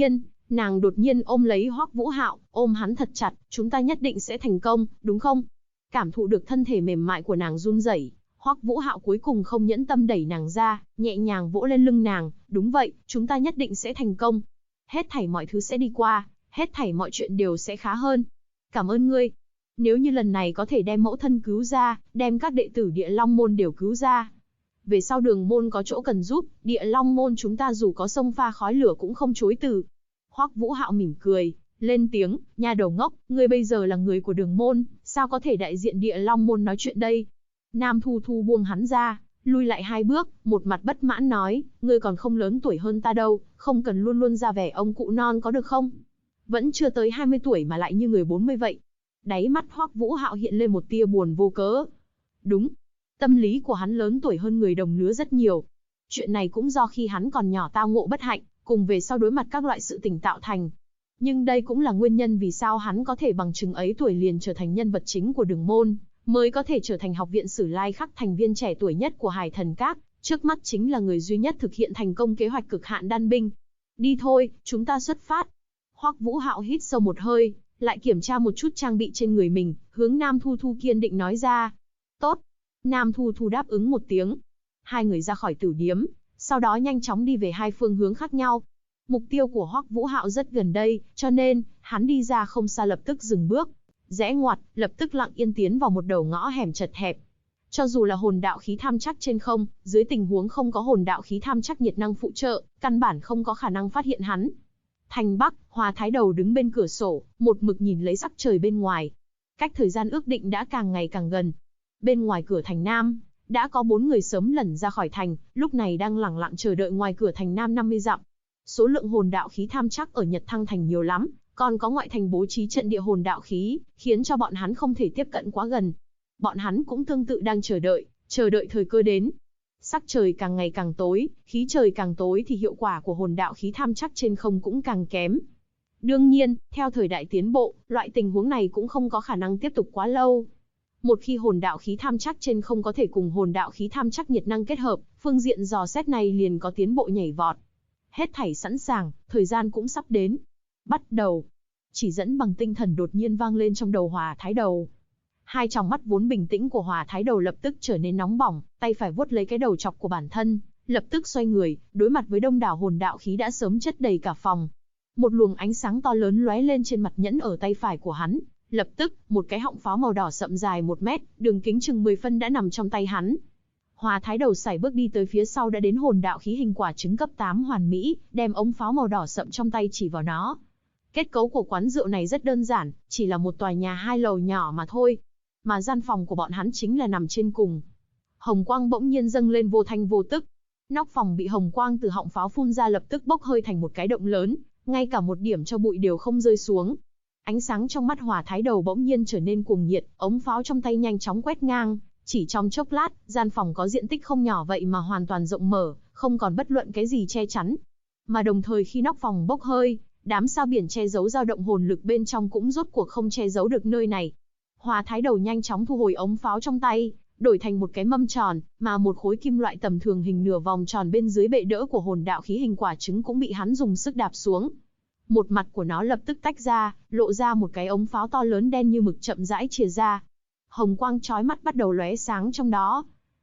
nàng đột nhiên ôm lấy Hoắc Vũ Hạo, ôm hắn thật chặt, chúng ta nhất định sẽ thành công, đúng không? Cảm thụ được thân thể mềm mại của nàng run rẩy, Hoắc Vũ Hạo cuối cùng không nhẫn tâm đẩy nàng ra, nhẹ nhàng vỗ lên lưng nàng, đúng vậy, chúng ta nhất định sẽ thành công. Hết thảy mọi thứ sẽ đi qua, hết thảy mọi chuyện đều sẽ khá hơn. Cảm ơn ngươi. Nếu như lần này có thể đem mẫu thân cứu ra, đem các đệ tử Địa Long môn đều cứu ra. Về sau Đường môn có chỗ cần giúp, Địa Long môn chúng ta dù có sông pha khói lửa cũng không chối từ. Hoắc Vũ Hạo mỉm cười, lên tiếng, nha đầu ngốc, ngươi bây giờ là người của Đường môn, sao có thể đại diện Địa Long môn nói chuyện đây? Nam Thu Thu buông hắn ra, lui lại 2 bước, một mặt bất mãn nói, ngươi còn không lớn tuổi hơn ta đâu, không cần luôn luôn ra vẻ ông cụ non có được không? Vẫn chưa tới 20 tuổi mà lại như người 40 vậy. Đáy mắt Hoắc Vũ Hạo hiện lên một tia buồn vô cớ. Đúng, tâm lý của hắn lớn tuổi hơn người đồng lứa rất nhiều. Chuyện này cũng do khi hắn còn nhỏ tao ngộ bất hạnh, cùng về sau đối mặt các loại sự tình tạo thành. Nhưng đây cũng là nguyên nhân vì sao hắn có thể bằng chừng ấy tuổi liền trở thành nhân vật chính của Đường môn, mới có thể trở thành học viện Sử Lai Khắc thành viên trẻ tuổi nhất của Hải Thần Các, trước mắt chính là người duy nhất thực hiện thành công kế hoạch cực hạn đan binh. Đi thôi, chúng ta xuất phát. Hoắc Vũ Hạo hít sâu một hơi, lại kiểm tra một chút trang bị trên người mình, hướng Nam Thu Thu kiên định nói ra. Tốt. Nam Thu Thu đáp ứng một tiếng. Hai người ra khỏi tử điếm, sau đó nhanh chóng đi về 2 phương hướng khác nhau. Mục tiêu của Hoắc Vũ Hạo rất gần đây, cho nên, hắn đi ra không xa lập tức dừng bước. Rẽ ngoặt, lập tức lặng yên tiến vào một đầu ngõ hẻm chật hẹp. Cho dù là hồn đạo khí tham chắc trên không, dưới tình huống không có hồn đạo khí tham chắc nhiệt năng phụ trợ, căn bản không có khả năng phát hiện hắn. Thành Bắc, Hòa Thái Đầu đứng bên cửa sổ, một mực nhìn lấy sắc trời bên ngoài. Cách thời gian ước định đã càng ngày càng gần. Bên ngoài cửa thành Nam, đã có 4 người sớm lẩn ra khỏi thành, lúc này đang lẳng lặng chờ đợi ngoài cửa thành Nam 50 dặm. Số lượng hồn đạo khí tham chắc ở Nhật Thăng thành nhiều lắm, còn có ngoại thành bố trí trận địa hồn đạo khí, khiến cho bọn hắn không thể tiếp cận quá gần. Bọn hắn cũng tương tự đang chờ đợi thời cơ đến. Sắc trời càng ngày càng tối, khí trời càng tối thì hiệu quả của hồn đạo khí tham chắc trên không cũng càng kém. Đương nhiên, theo thời đại tiến bộ, loại tình huống này cũng không có khả năng tiếp tục quá lâu. Một khi hồn đạo khí tham chắc trên không có thể cùng hồn đạo khí tham chắc nhiệt năng kết hợp, phương diện dò xét này liền có tiến bộ nhảy vọt. Hết thảy sẵn sàng, thời gian cũng sắp đến. Bắt đầu. Chỉ dẫn bằng tinh thần đột nhiên vang lên trong đầu Hòa Thái Đầu. Hai tròng mắt vốn bình tĩnh của Hòa Thái Đầu lập tức trở nên nóng bỏng, tay phải vuốt lấy cái đầu chọc của bản thân, lập tức xoay người, đối mặt với đông đảo hồn đạo khí đã sớm chất đầy cả phòng. Một luồng ánh sáng to lớn lóe lên trên mặt nhẫn ở tay phải của hắn, lập tức, một cái họng pháo màu đỏ sậm dài 1 mét, đường kính chừng 10 phân đã nằm trong tay hắn. Hòa Thái Đầu sải bước đi tới phía sau đã đến hồn đạo khí hình quả trứng cấp 8 hoàn mỹ, đem ống pháo màu đỏ sậm trong tay chỉ vào nó. Kết cấu của quán rượu này rất đơn giản, chỉ là một tòa nhà 2 lầu nhỏ mà thôi. Mà gian phòng của bọn hắn chính là nằm trên cùng. Hồng quang bỗng nhiên dâng lên vô thanh vô tức. Nóc phòng bị hồng quang từ họng pháo phun ra lập tức bốc hơi thành một cái động lớn, ngay cả một điểm cho bụi đều không rơi xuống. Ánh sáng trong mắt Hòa Thái Đầu bỗng nhiên trở nên cuồng nhiệt, ống pháo trong tay nhanh chóng quét ngang. Chỉ trong chốc lát, gian phòng có diện tích không nhỏ vậy mà hoàn toàn rộng mở, không còn bất luận cái gì che chắn. Mà đồng thời khi nóc phòng bốc hơi, đám sao biển che giấu dao động hồn lực bên trong cũng rốt cuộc không che giấu được nơi này. Hòa Thái Đầu nhanh chóng thu hồi ống pháo trong tay, đổi thành một cái mâm tròn, mà một khối kim loại tầm thường hình nửa vòng tròn bên dưới bệ đỡ của hồn đạo khí hình quả trứng cũng bị hắn dùng sức đạp xuống. Một mặt của nó lập tức tách ra, lộ ra một cái ống pháo to lớn đen như mực chậm rãi chìa ra. Hồng quang chói mắt bắt đầu lóe sáng trong đó.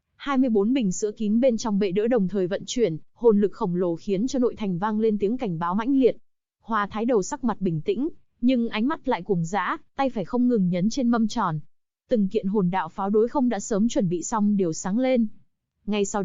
24 bình sữa kín bên trong bệ đỡ đồng thời vận chuyển, hồn lực khổng lồ khiến cho nội thành vang lên tiếng cảnh báo mãnh liệt. Hòa Thái Đầu sắc mặt bình tĩnh, nhưng ánh mắt lại cuồng dã, tay phải không ngừng nhấn trên mâm tròn. Từng kiện hồn đạo pháo đối không đã sớm chuẩn bị xong đều sáng lên. Ngay sau đó,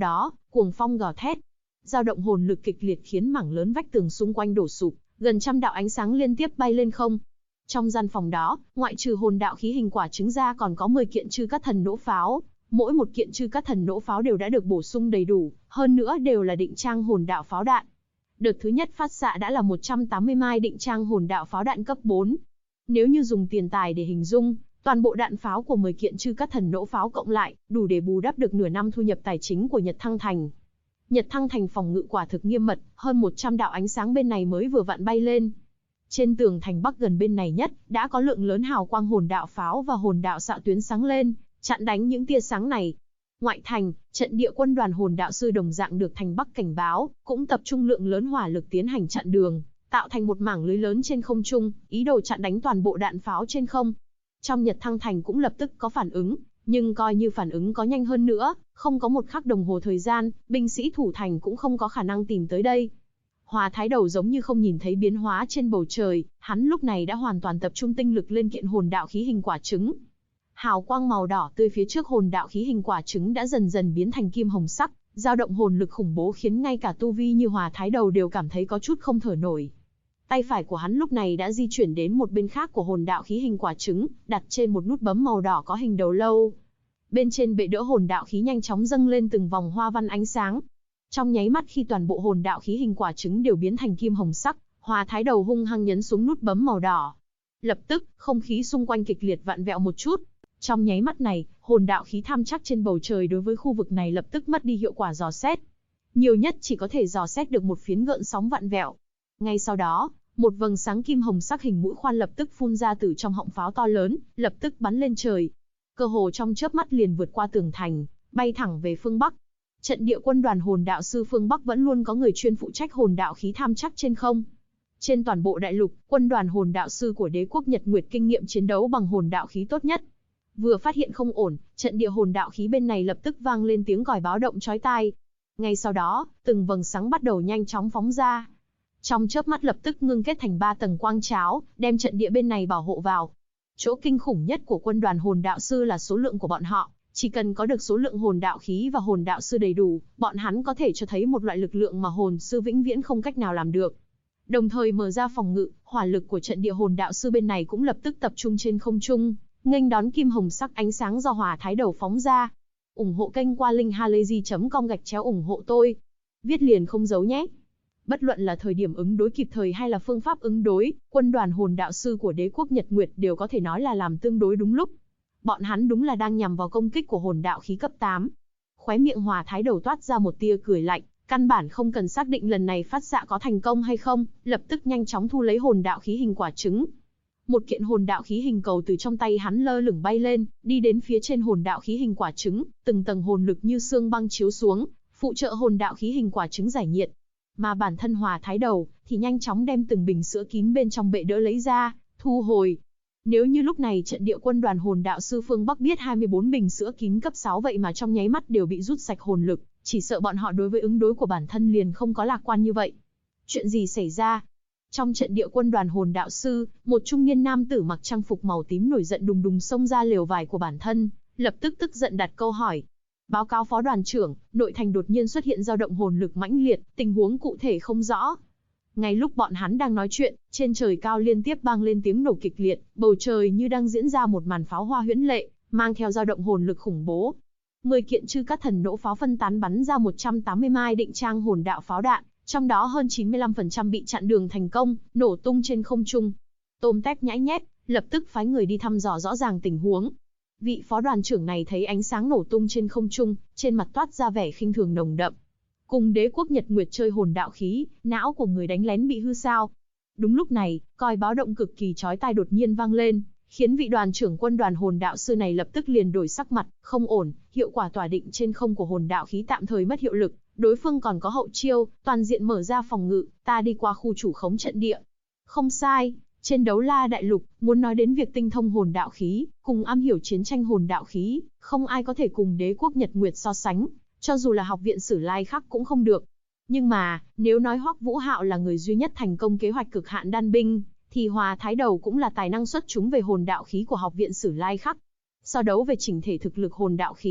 cuồng phong gào thét, dao động hồn lực kịch liệt khiến mảng lớn vách tường xung quanh đổ sụp, gần trăm đạo ánh sáng liên tiếp bay lên không. Trong gian phòng đó, ngoại trừ hồn đạo khí hình quả trứng ra còn có 10 kiện chư cát thần nỗ pháo. Mỗi một kiện chư cát thần nỗ pháo đều đã được bổ sung đầy đủ, hơn nữa đều là định trang hồn đạo pháo đạn. Đợt thứ nhất phát xạ đã là 180 mai định trang hồn đạo pháo đạn cấp 4. Nếu như dùng tiền tài để hình dung, toàn bộ đạn pháo của 10 kiện chư cát thần nỗ pháo cộng lại, đủ để bù đắp được nửa năm thu nhập tài chính của Nhật Thăng Thành. Nhật Thăng Thành phòng ngự quả thực nghiêm mật, hơn 100 đạo ánh sáng bên này mới vừa vặn bay lên. Trên tường thành bắc gần bên này nhất, đã có lượng lớn hào quang hồn đạo pháo và hồn đạo xạ tuyến sáng lên, chặn đánh những tia sáng này. Ngoại thành, trận địa quân đoàn hồn đạo sư đồng dạng được thành bắc cảnh báo, cũng tập trung lượng lớn hỏa lực tiến hành chặn đường, tạo thành một mảng lưới lớn trên không trung, ý đồ chặn đánh toàn bộ đạn pháo trên không. Trong Nhật Thăng Thành cũng lập tức có phản ứng, nhưng coi như phản ứng có nhanh hơn nữa, không có một khắc đồng hồ thời gian, binh sĩ thủ thành cũng không có khả năng tìm tới đây. Hòa Thái Đầu giống như không nhìn thấy biến hóa trên bầu trời, hắn lúc này đã hoàn toàn tập trung tinh lực lên kiện hồn đạo khí hình quả trứng. Hào quang màu đỏ tươi phía trước hồn đạo khí hình quả trứng đã dần dần biến thành kim hồng sắc, dao động hồn lực khủng bố khiến ngay cả tu vi như Hòa Thái Đầu đều cảm thấy có chút không thở nổi. Tay phải của hắn lúc này đã di chuyển đến một bên khác của hồn đạo khí hình quả trứng, đặt trên một nút bấm màu đỏ có hình đầu lâu. Bên trên bệ đỡ hồn đạo khí nhanh chóng dâng lên từng vòng hoa văn ánh sáng. Trong nháy mắt khi toàn bộ hồn đạo khí hình quả trứng đều biến thành kim hồng sắc, Hòa Thái Đầu hung hăng nhấn xuống nút bấm màu đỏ. Lập tức, không khí xung quanh kịch liệt vặn vẹo một chút. Trong nháy mắt này, hồn đạo khí tham chắc trên bầu trời đối với khu vực này lập tức mất đi hiệu quả dò xét. Nhiều nhất chỉ có thể dò xét được một phiến gợn sóng vặn vẹo. Ngay sau đó, một vầng sáng kim hồng sắc hình mũi khoan lập tức phun ra từ trong họng pháo to lớn, lập tức bắn lên trời. Cơ hồ trong chớp mắt liền vượt qua tường thành, bay thẳng về phương Bắc. Trận địa quân đoàn hồn đạo sư phương Bắc vẫn luôn có người chuyên phụ trách hồn đạo khí tham chắc trên không. Trên toàn bộ đại lục, quân đoàn hồn đạo sư của đế quốc Nhật Nguyệt kinh nghiệm chiến đấu bằng hồn đạo khí tốt nhất. Vừa phát hiện không ổn, trận địa hồn đạo khí bên này lập tức vang lên tiếng còi báo động chói tai. Ngay sau đó, từng vầng sáng bắt đầu nhanh chóng phóng ra. Trong chớp mắt lập tức ngưng kết thành 3 tầng quang cháo, đem trận địa bên này bảo hộ vào. Chỗ kinh khủng nhất của quân đoàn hồn đạo sư là số lượng của bọn họ. Chỉ cần có được số lượng hồn đạo khí và hồn đạo sư đầy đủ, bọn hắn có thể cho thấy một loại lực lượng mà hồn sư vĩnh viễn không cách nào làm được. Đồng thời mở ra phòng ngự, hỏa lực của trận địa hồn đạo sư bên này cũng lập tức tập trung trên không trung, nghênh đón kim hồng sắc ánh sáng do Hòa Thái Đầu phóng ra. Ủng hộ kênh qua link halayzi.com ủng hộ tôi. Viết liền không giấu nhé. Bất luận là thời điểm ứng đối kịp thời hay là phương pháp ứng đối, quân đoàn hồn đạo sư của đế quốc Nhật Nguyệt đều có thể nói là làm tương đối đúng lúc. Bọn hắn đúng là đang nhằm vào công kích của hồn đạo khí cấp 8. Khóe miệng Hòa Thái Đầu toát ra một tia cười lạnh, căn bản không cần xác định lần này phát xạ có thành công hay không, lập tức nhanh chóng thu lấy hồn đạo khí hình quả trứng. Một kiện hồn đạo khí hình cầu từ trong tay hắn lơ lửng bay lên, đi đến phía trên hồn đạo khí hình quả trứng, từng tầng hồn lực như xương băng chiếu xuống, phụ trợ hồn đạo khí hình quả trứng giải nhiệt. Mà bản thân Hòa Thái Đầu thì nhanh chóng đem từng bình sữa kín bên trong bệ đỡ lấy ra, thu hồi. Nếu như lúc này trận địa quân đoàn hồn đạo sư phương Bắc biết 24 bình sữa kín cấp 6 vậy mà trong nháy mắt đều bị rút sạch hồn lực, chỉ sợ bọn họ đối với ứng đối của bản thân liền không có lạc quan như vậy. Chuyện gì xảy ra? Trong trận địa quân đoàn hồn đạo sư, một trung niên nam tử mặc trang phục màu tím nổi giận đùng đùng xông ra lều vải của bản thân, lập tức tức giận đặt câu hỏi. Báo cáo phó đoàn trưởng, nội thành đột nhiên xuất hiện dao động hồn lực mãnh liệt, tình huống cụ thể không rõ. Ngay lúc bọn hắn đang nói chuyện, trên trời cao liên tiếp vang lên tiếng nổ kịch liệt, bầu trời như đang diễn ra một màn pháo hoa huyễn lệ, mang theo dao động hồn lực khủng bố. 10 kiện chư cát thần nỗ pháo phân tán bắn ra 180 mai định trang hồn đạo pháo đạn, trong đó hơn 95% bị chặn đường thành công, nổ tung trên không trung. Tôm Tép nhãi nhép, lập tức phái người đi thăm dò rõ ràng tình huống. Vị phó đoàn trưởng này thấy ánh sáng nổ tung trên không trung, trên mặt toát ra vẻ khinh thường nồng đậm. Cùng đế quốc Nhật Nguyệt chơi hồn đạo khí, não của người đánh lén bị hư sao? Đúng lúc này, còi báo động cực kỳ chói tai đột nhiên vang lên, khiến vị đoàn trưởng quân đoàn hồn đạo sư này lập tức liền đổi sắc mặt, không ổn, hiệu quả tỏa định trên không của hồn đạo khí tạm thời mất hiệu lực, đối phương còn có hậu chiêu, toàn diện mở ra phòng ngự, ta đi qua khu chủ khống trận địa. Không sai, trên Đấu La Đại Lục, muốn nói đến việc tinh thông hồn đạo khí, cùng am hiểu chiến tranh hồn đạo khí, không ai có thể cùng đế quốc Nhật Nguyệt so sánh, cho dù là học viện Sử Lai Khắc cũng không được. Nhưng mà, nếu nói Hoắc Vũ Hạo là người duy nhất thành công kế hoạch cực hạn đan binh, thì Hòa Thái Đầu cũng là tài năng xuất chúng về hồn đạo khí của học viện Sử Lai Khắc. So đấu về chỉnh thể thực lực hồn đạo khí,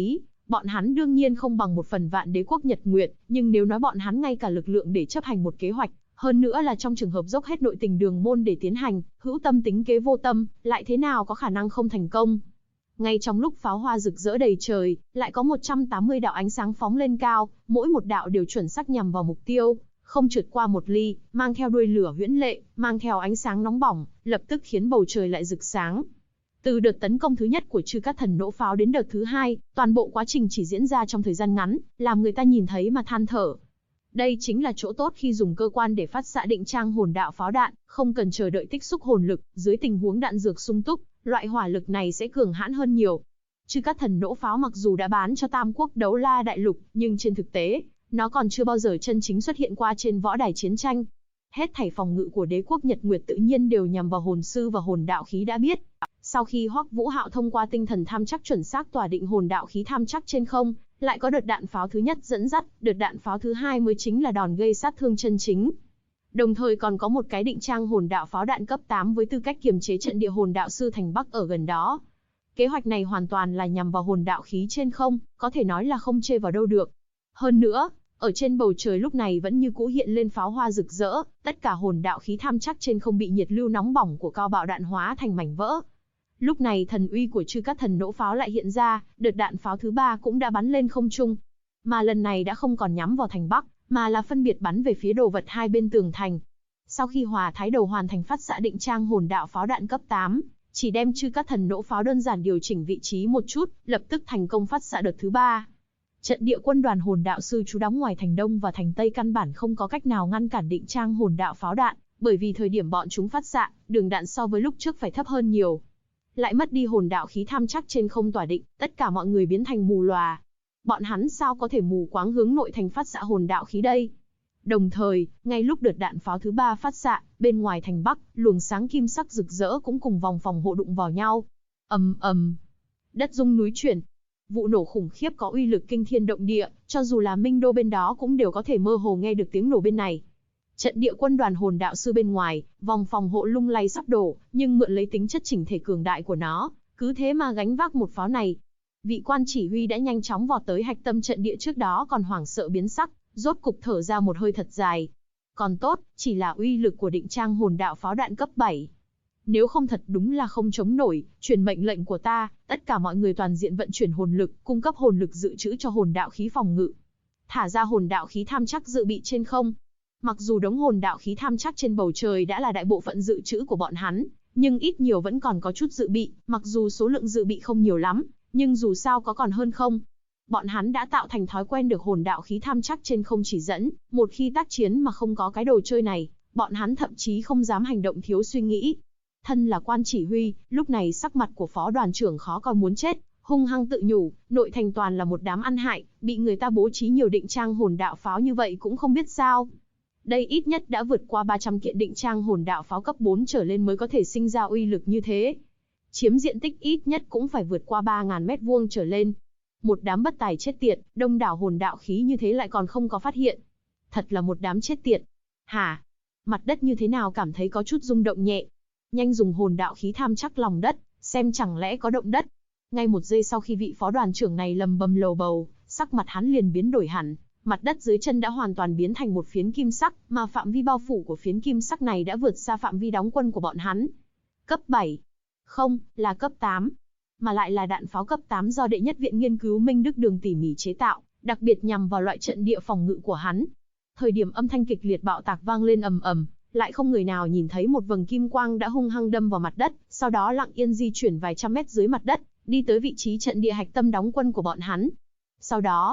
Bọn hắn đương nhiên không bằng 1/1000 đế quốc Nhật Nguyệt, nhưng nếu nói bọn hắn ngay cả lực lượng để chấp hành một kế hoạch, hơn nữa là trong trường hợp dốc hết nội tình đường môn để tiến hành, hữu tâm tính kế vô tâm, lại thế nào có khả năng không thành công. Ngay trong lúc pháo hoa rực rỡ đầy trời, lại có 180 đạo ánh sáng phóng lên cao, mỗi một đạo đều chuẩn xác nhằm vào mục tiêu, không trượt qua một ly, mang theo đuôi lửa huyễn lệ, mang theo ánh sáng nóng bỏng, lập tức khiến bầu trời lại rực sáng. Từ đợt tấn công thứ nhất của Chư Cát Thần nổ pháo đến đợt thứ hai, toàn bộ quá trình chỉ diễn ra trong thời gian ngắn, làm người ta nhìn thấy mà than thở. Đây chính là chỗ tốt khi dùng cơ quan để phát xạ định trang hồn đạo pháo đạn, không cần chờ đợi tích xúc hồn lực, dưới tình huống đạn dược sung túc, loại hỏa lực này sẽ cường hãn hơn nhiều. Chư Cát Thần nổ pháo mặc dù đã bán cho Tam Quốc Đấu La Đại Lục, nhưng trên thực tế, nó còn chưa bao giờ chân chính xuất hiện qua trên võ đài chiến tranh. Hết thảy phòng ngự của đế quốc Nhật Nguyệt tự nhiên đều nhằm vào hồn sư và hồn đạo khí đã biết. Sau khi Hoắc Vũ Hạo thông qua tinh thần tham chắc chuẩn xác tỏa định hồn đạo khí tham chắc trên không, lại có đợt đạn pháo thứ nhất dẫn dắt, đợt đạn pháo thứ hai mới chính là đòn gây sát thương chân chính. Đồng thời còn có một cái định trang hồn đạo pháo đạn cấp 8 với tư cách kiềm chế trận địa hồn đạo sư thành Bắc ở gần đó. Kế hoạch này hoàn toàn là nhằm vào hồn đạo khí trên không, có thể nói là không chê vào đâu được. Hơn nữa, ở trên bầu trời lúc này vẫn như cũ hiện lên pháo hoa rực rỡ, tất cả hồn đạo khí tham chắc trên không bị nhiệt lưu nóng bỏng của cao bạo đạn hóa thành mảnh vỡ. Lúc này thần uy của Chư Cát Thần nổ pháo lại hiện ra, đợt đạn pháo thứ 3 cũng đã bắn lên không trung. Mà lần này đã không còn nhắm vào thành Bắc, mà là phân biệt bắn về phía đồ vật hai bên tường thành. Sau khi Hòa Thái Đầu hoàn thành phát xạ định trang hồn đạo pháo đạn cấp 8, chỉ đem Chư Cát Thần nổ pháo đơn giản điều chỉnh vị trí một chút, lập tức thành công phát xạ đợt thứ 3. Trận địa quân đoàn hồn đạo sư trú đóng ngoài thành Đông và thành Tây căn bản không có cách nào ngăn cản định trang hồn đạo pháo đạn, bởi vì thời điểm bọn chúng phát xạ, đường đạn so với lúc trước phải thấp hơn nhiều. Lại mất đi hồn đạo khí tham chắc trên không tỏa định, tất cả mọi người biến thành mù lòa. Bọn hắn sao có thể mù quáng hướng nội thành phát xạ hồn đạo khí đây? Đồng thời, ngay lúc đợt đạn pháo thứ 3 phát xạ, bên ngoài thành Bắc, luồng sáng kim sắc rực rỡ cũng cùng vòng phòng hộ đụng vào nhau. Ầm ầm, đất rung núi chuyển. Vụ nổ khủng khiếp có uy lực kinh thiên động địa, cho dù là Minh Đô bên đó cũng đều có thể mơ hồ nghe được tiếng nổ bên này. Trận địa quân đoàn hồn đạo sư bên ngoài, vòng phòng hộ lung lay sắp đổ, nhưng mượn lấy tính chất chỉnh thể cường đại của nó, cứ thế mà gánh vác một pháo này. Vị quan chỉ huy đã nhanh chóng vọt tới hạch tâm trận địa trước đó còn hoảng sợ biến sắc, rốt cục thở ra một hơi thật dài. Còn tốt, chỉ là uy lực của định trang hồn đạo pháo đạn cấp 7. Nếu không thật đúng là không chống nổi, truyền mệnh lệnh của ta, tất cả mọi người toàn diện vận chuyển hồn lực, cung cấp hồn lực dự trữ cho hồn đạo khí phòng ngự. Thả ra hồn đạo khí tham chắc dự bị trên không. Mặc dù đống hồn đạo khí tham chắc trên bầu trời đã là đại bộ phận dự trữ của bọn hắn, nhưng ít nhiều vẫn còn có chút dự bị, mặc dù số lượng dự bị không nhiều lắm, nhưng dù sao có còn hơn không. Bọn hắn đã tạo thành thói quen được hồn đạo khí tham chắc trên không chỉ dẫn, một khi tác chiến mà không có cái đồ chơi này, bọn hắn thậm chí không dám hành động thiếu suy nghĩ. Thân là quan chỉ huy, lúc này sắc mặt của phó đoàn trưởng khó coi muốn chết, hung hăng tự nhủ, nội thành toàn là một đám ăn hại, bị người ta bố trí nhiều định trang hồn đạo pháo như vậy cũng không biết sao. Đây ít nhất đã vượt qua 300 kiện định trang hồn đạo pháo cấp 4 trở lên mới có thể sinh ra uy lực như thế. Chiếm diện tích ít nhất cũng phải vượt qua 3.000 mét vuông trở lên. Một đám bất tài chết tiệt, đông đảo hồn đạo khí như thế lại còn không có phát hiện. Thật là một đám chết tiệt. Hả? Mặt đất như thế nào cảm thấy có chút rung động nhẹ. Nhanh dùng hồn đạo khí tham chắc lòng đất, xem chẳng lẽ có động đất. Ngay một giây sau khi vị phó đoàn trưởng này lầm bầm lầu bầu, sắc mặt hắn liền biến đổi hẳn. Mặt đất dưới chân đã hoàn toàn biến thành một phiến kim sắc, mà phạm vi bao phủ của phiến kim sắc này đã vượt xa phạm vi đóng quân của bọn hắn. Cấp 7. Không, là cấp 8. Mà lại là đạn pháo cấp 8 do đệ nhất viện nghiên cứu Minh Đức Đường tỉ mỉ chế tạo, đặc biệt nhằm vào loại trận địa phòng ngự của hắn. Thời điểm âm thanh kịch liệt bạo tạc vang lên ầm ầm, lại không người nào nhìn thấy một vầng kim quang đã hung hăng đâm vào mặt đất, sau đó lặng yên di chuyển vài trăm mét dưới mặt đất, đi tới vị trí trận địa hạch tâm đóng quân của bọn hắn. Sau đó,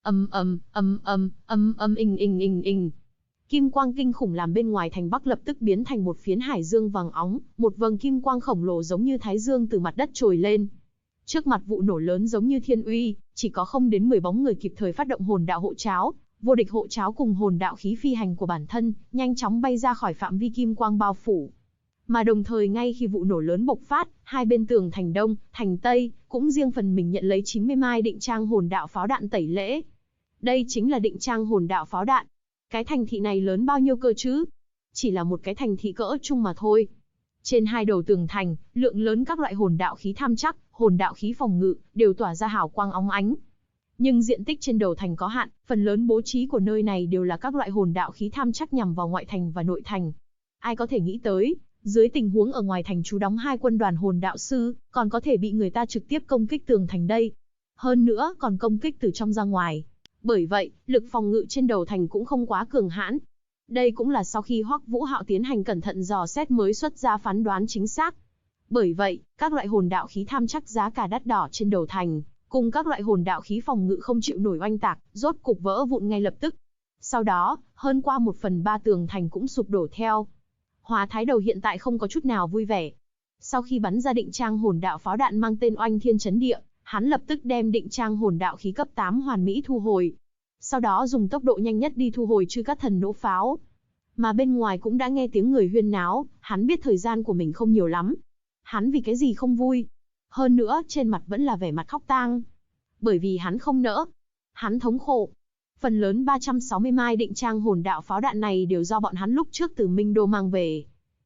inh. Kim quang kinh khủng làm bên ngoài thành Bắc lập tức biến thành một phiến hải dương vàng óng, một vầng kim quang khổng lồ giống như thái dương từ mặt đất trồi lên. Trước mặt vụ nổ lớn giống như thiên uy, chỉ có không đến 10 bóng người kịp thời phát động hồn đạo hộ cháo, vô địch hộ cháo cùng hồn đạo khí phi hành của bản thân, nhanh chóng bay ra khỏi phạm vi kim quang bao phủ. Mà đồng thời ngay khi vụ nổ lớn bộc phát, hai bên tường thành Đông, thành Tây, cũng riêng phần mình nhận lấy 90 mai định trang hồn đạo pháo đạn tẩy lễ. Đây chính là định trang hồn đạo pháo đạn. Cái thành thị này lớn bao nhiêu cơ chứ? Chỉ là một cái thành thị cỡ trung mà thôi. Trên hai đầu tường thành, lượng lớn các loại hồn đạo khí tham chắc, hồn đạo khí phòng ngự, đều tỏa ra hào quang óng ánh. Nhưng diện tích trên đầu thành có hạn, phần lớn bố trí của nơi này đều là các loại hồn đạo khí tham chắc nhằm vào ngoại thành và nội thành. Ai có thể nghĩ tới, dưới tình huống ở ngoài thành trú đóng 2 quân đoàn hồn đạo sư, còn có thể bị người ta trực tiếp công kích tường thành đây. Hơn nữa còn công kích từ trong ra ngoài. Bởi vậy, lực phòng ngự trên đầu thành cũng không quá cường hãn. Đây cũng là sau khi Hoắc Vũ Hạo tiến hành cẩn thận dò xét mới xuất ra phán đoán chính xác. Bởi vậy, các loại hồn đạo khí tham chắc giá cả đắt đỏ trên đầu thành, cùng các loại hồn đạo khí phòng ngự không chịu nổi oanh tạc, rốt cục vỡ vụn ngay lập tức. Sau đó, hơn qua 1/3 tường thành cũng sụp đổ theo. Hòa Thái Đầu hiện tại không có chút nào vui vẻ. Sau khi bắn ra định trang hồn đạo pháo đạn mang tên Oanh Thiên Chấn Địa, hắn lập tức đem định trang hồn đạo khí cấp 8 hoàn mỹ thu hồi. Sau đó dùng tốc độ nhanh nhất đi thu hồi Chư Cát Thần nỗ pháo. Mà bên ngoài cũng đã nghe tiếng người huyên náo, hắn biết thời gian của mình không nhiều lắm. Hắn vì cái gì không vui? Hơn nữa, trên mặt vẫn là vẻ mặt khóc tang. Bởi vì hắn không nỡ. Hắn thống khổ. Phần lớn 360 mai định trang hồn đạo pháo đạn này đều do bọn hắn lúc trước từ Minh Đô mang về.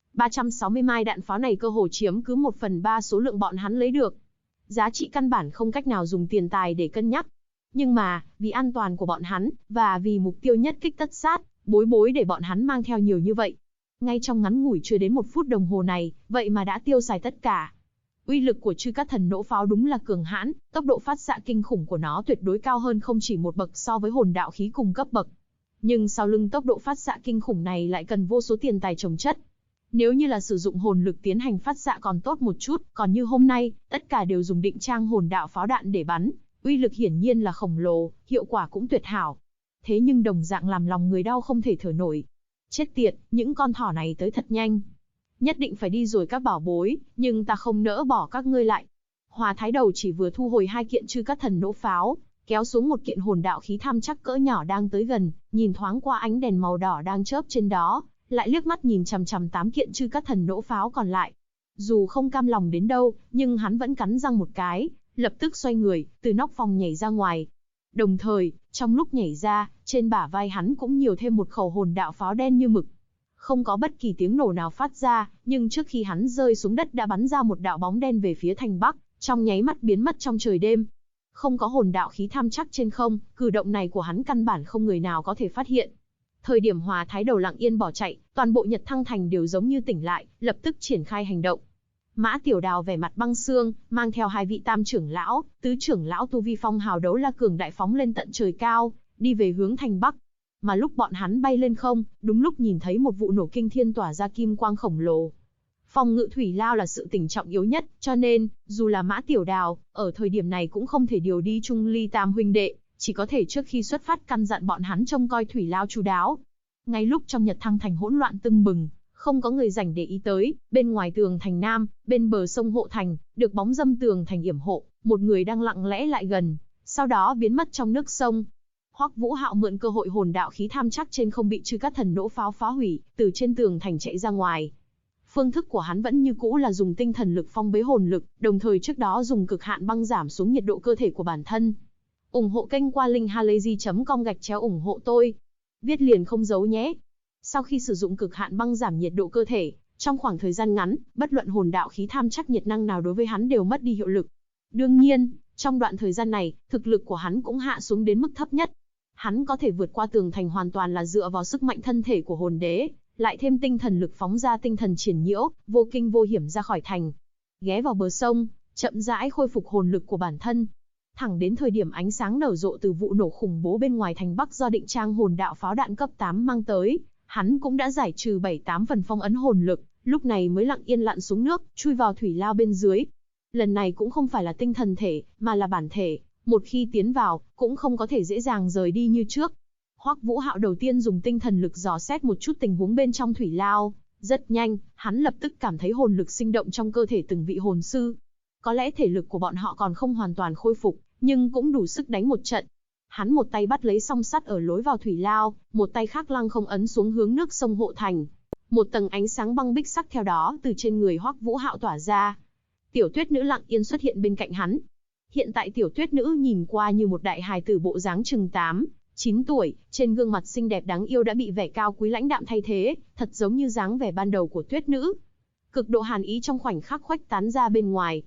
360 mai đạn pháo này cơ hồ chiếm cứ 1/3 số lượng bọn hắn lấy được. Giá trị căn bản không cách nào dùng tiền tài để cân nhắc. Nhưng mà, vì an toàn của bọn hắn, và vì mục tiêu nhất kích tất sát, bối để bọn hắn mang theo nhiều như vậy. Ngay trong ngắn ngủi chưa đến 1 phút đồng hồ này, vậy mà đã tiêu xài tất cả. Uy lực của Chư Cát Thần nỗ pháo đúng là cường hãn, tốc độ phát xạ kinh khủng của nó tuyệt đối cao hơn không chỉ một bậc so với hồn đạo khí cùng cấp bậc. Nhưng sau lưng tốc độ phát xạ kinh khủng này lại cần vô số tiền tài chồng chất. Nếu như là sử dụng hồn lực tiến hành phát xạ còn tốt một chút, còn như hôm nay, tất cả đều dùng định trang hồn đạo pháo đạn để bắn, uy lực hiển nhiên là khổng lồ, hiệu quả cũng tuyệt hảo. Thế nhưng đồng dạng làm lòng người đau không thể thở nổi. Chết tiệt, những con thỏ này tới thật nhanh. Nhất định phải đi rồi các bảo bối, nhưng ta không nỡ bỏ các ngươi lại. Hòa Thái Đầu chỉ vừa thu hồi 2 kiện Chư Cát Thần nỗ pháo, kéo xuống một kiện hồn đạo khí tham chắc cỡ nhỏ đang tới gần, nhìn thoáng qua ánh đèn màu đỏ đang chớp trên đó, lại liếc mắt nhìn chằm chằm 8 kiện Chư Cát Thần nỗ pháo còn lại. Dù không cam lòng đến đâu, nhưng hắn vẫn cắn răng một cái, lập tức xoay người, từ nóc phòng nhảy ra ngoài. Đồng thời, trong lúc nhảy ra, trên bả vai hắn cũng nhiều thêm một khẩu hồn đạo pháo đen như mực. Không có bất kỳ tiếng nổ nào phát ra, nhưng trước khi hắn rơi xuống đất đã bắn ra một đạo bóng đen về phía thành Bắc, trong nháy mắt biến mất trong trời đêm. Không có hồn đạo khí tham chắc trên không, cử động này của hắn căn bản không người nào có thể phát hiện. Thời điểm Hòa Thái Đầu lặng yên bỏ chạy, toàn bộ Nhật Thăng Thành đều giống như tỉnh lại, lập tức triển khai hành động. Mã Tiểu Đào vẻ mặt băng xương, mang theo 2 vị tam trưởng lão, tứ trưởng lão tu vi phong hào đấu la cường đại phóng lên tận trời cao, đi về hướng thành Bắc. Mà lúc bọn hắn bay lên không, đúng lúc nhìn thấy một vụ nổ kinh thiên tỏa ra kim quang khổng lồ. Phòng ngự thủy lao là sự tình trọng yếu nhất, cho nên, dù là Mã Tiểu Đào, ở thời điểm này cũng không thể điều đi Trung Ly Tam huynh đệ, chỉ có thể trước khi xuất phát căn dặn bọn hắn trông coi thủy lao chu đáo. Ngay lúc trong Nhật Thăng Thành hỗn loạn tưng bừng, không có người rảnh để ý tới, bên ngoài tường thành Nam, bên bờ sông Hộ Thành, được bóng dâm tường thành yểm hộ, một người đang lặng lẽ lại gần, sau đó biến mất trong nước sông. Hoắc Vũ Hạo mượn cơ hội hồn đạo khí tham chắc trên không bị Chư Cát Thần nỗ pháo phá hủy, từ trên tường thành chạy ra ngoài. Phương thức của hắn vẫn như cũ là dùng tinh thần lực phong bế hồn lực, đồng thời trước đó dùng cực hạn băng giảm xuống nhiệt độ cơ thể của bản thân. Ủng hộ kênh qua linkhalazy.com/ủng hộ tôi. Viết liền không giấu nhé. Sau khi sử dụng cực hạn băng giảm nhiệt độ cơ thể, trong khoảng thời gian ngắn, bất luận hồn đạo khí tham chắc nhiệt năng nào đối với hắn đều mất đi hiệu lực. Đương nhiên, trong đoạn thời gian này, thực lực của hắn cũng hạ xuống đến mức thấp nhất. Hắn có thể vượt qua tường thành hoàn toàn là dựa vào sức mạnh thân thể của hồn đế, lại thêm tinh thần lực phóng ra tinh thần triển nhiễu, vô kinh vô hiểm ra khỏi thành. Ghé vào bờ sông, chậm rãi khôi phục hồn lực của bản thân. Thẳng đến thời điểm ánh sáng nở rộ từ vụ nổ khủng bố bên ngoài thành Bắc do định trang hồn đạo pháo đạn cấp 8 mang tới, hắn cũng đã giải trừ 7-8 phần phong ấn hồn lực, lúc này mới lặng yên lặn xuống nước, chui vào thủy lao bên dưới. Lần này cũng không phải là tinh thần thể, mà là bản thể, một khi tiến vào, cũng không có thể dễ dàng rời đi như trước. Hoắc Vũ Hạo đầu tiên dùng tinh thần lực dò xét một chút tình huống bên trong thủy lao, rất nhanh, hắn lập tức cảm thấy hồn lực sinh động trong cơ thể từng vị hồn sư. Có lẽ thể lực của bọn họ còn không hoàn toàn khôi phục, nhưng cũng đủ sức đánh một trận. Hắn một tay bắt lấy song sắt ở lối vào thủy lao, một tay khác lăng không ấn xuống hướng nước sông Hộ Thành. Một tầng ánh sáng băng bích sắc theo đó từ trên người Hoắc Vũ Hạo tỏa ra. Tiểu Tuyết Nữ lặng yên xuất hiện bên cạnh hắn. Hiện tại Tiểu Tuyết Nữ nhìn qua như một đại hài tử bộ dáng chừng 8-9 tuổi, trên gương mặt xinh đẹp đáng yêu đã bị vẻ cao quý lãnh đạm thay thế, thật giống như dáng vẻ ban đầu của Tuyết Nữ. Cực độ hàn ý trong khoảnh khắc khuếch tán ra bên ngoài.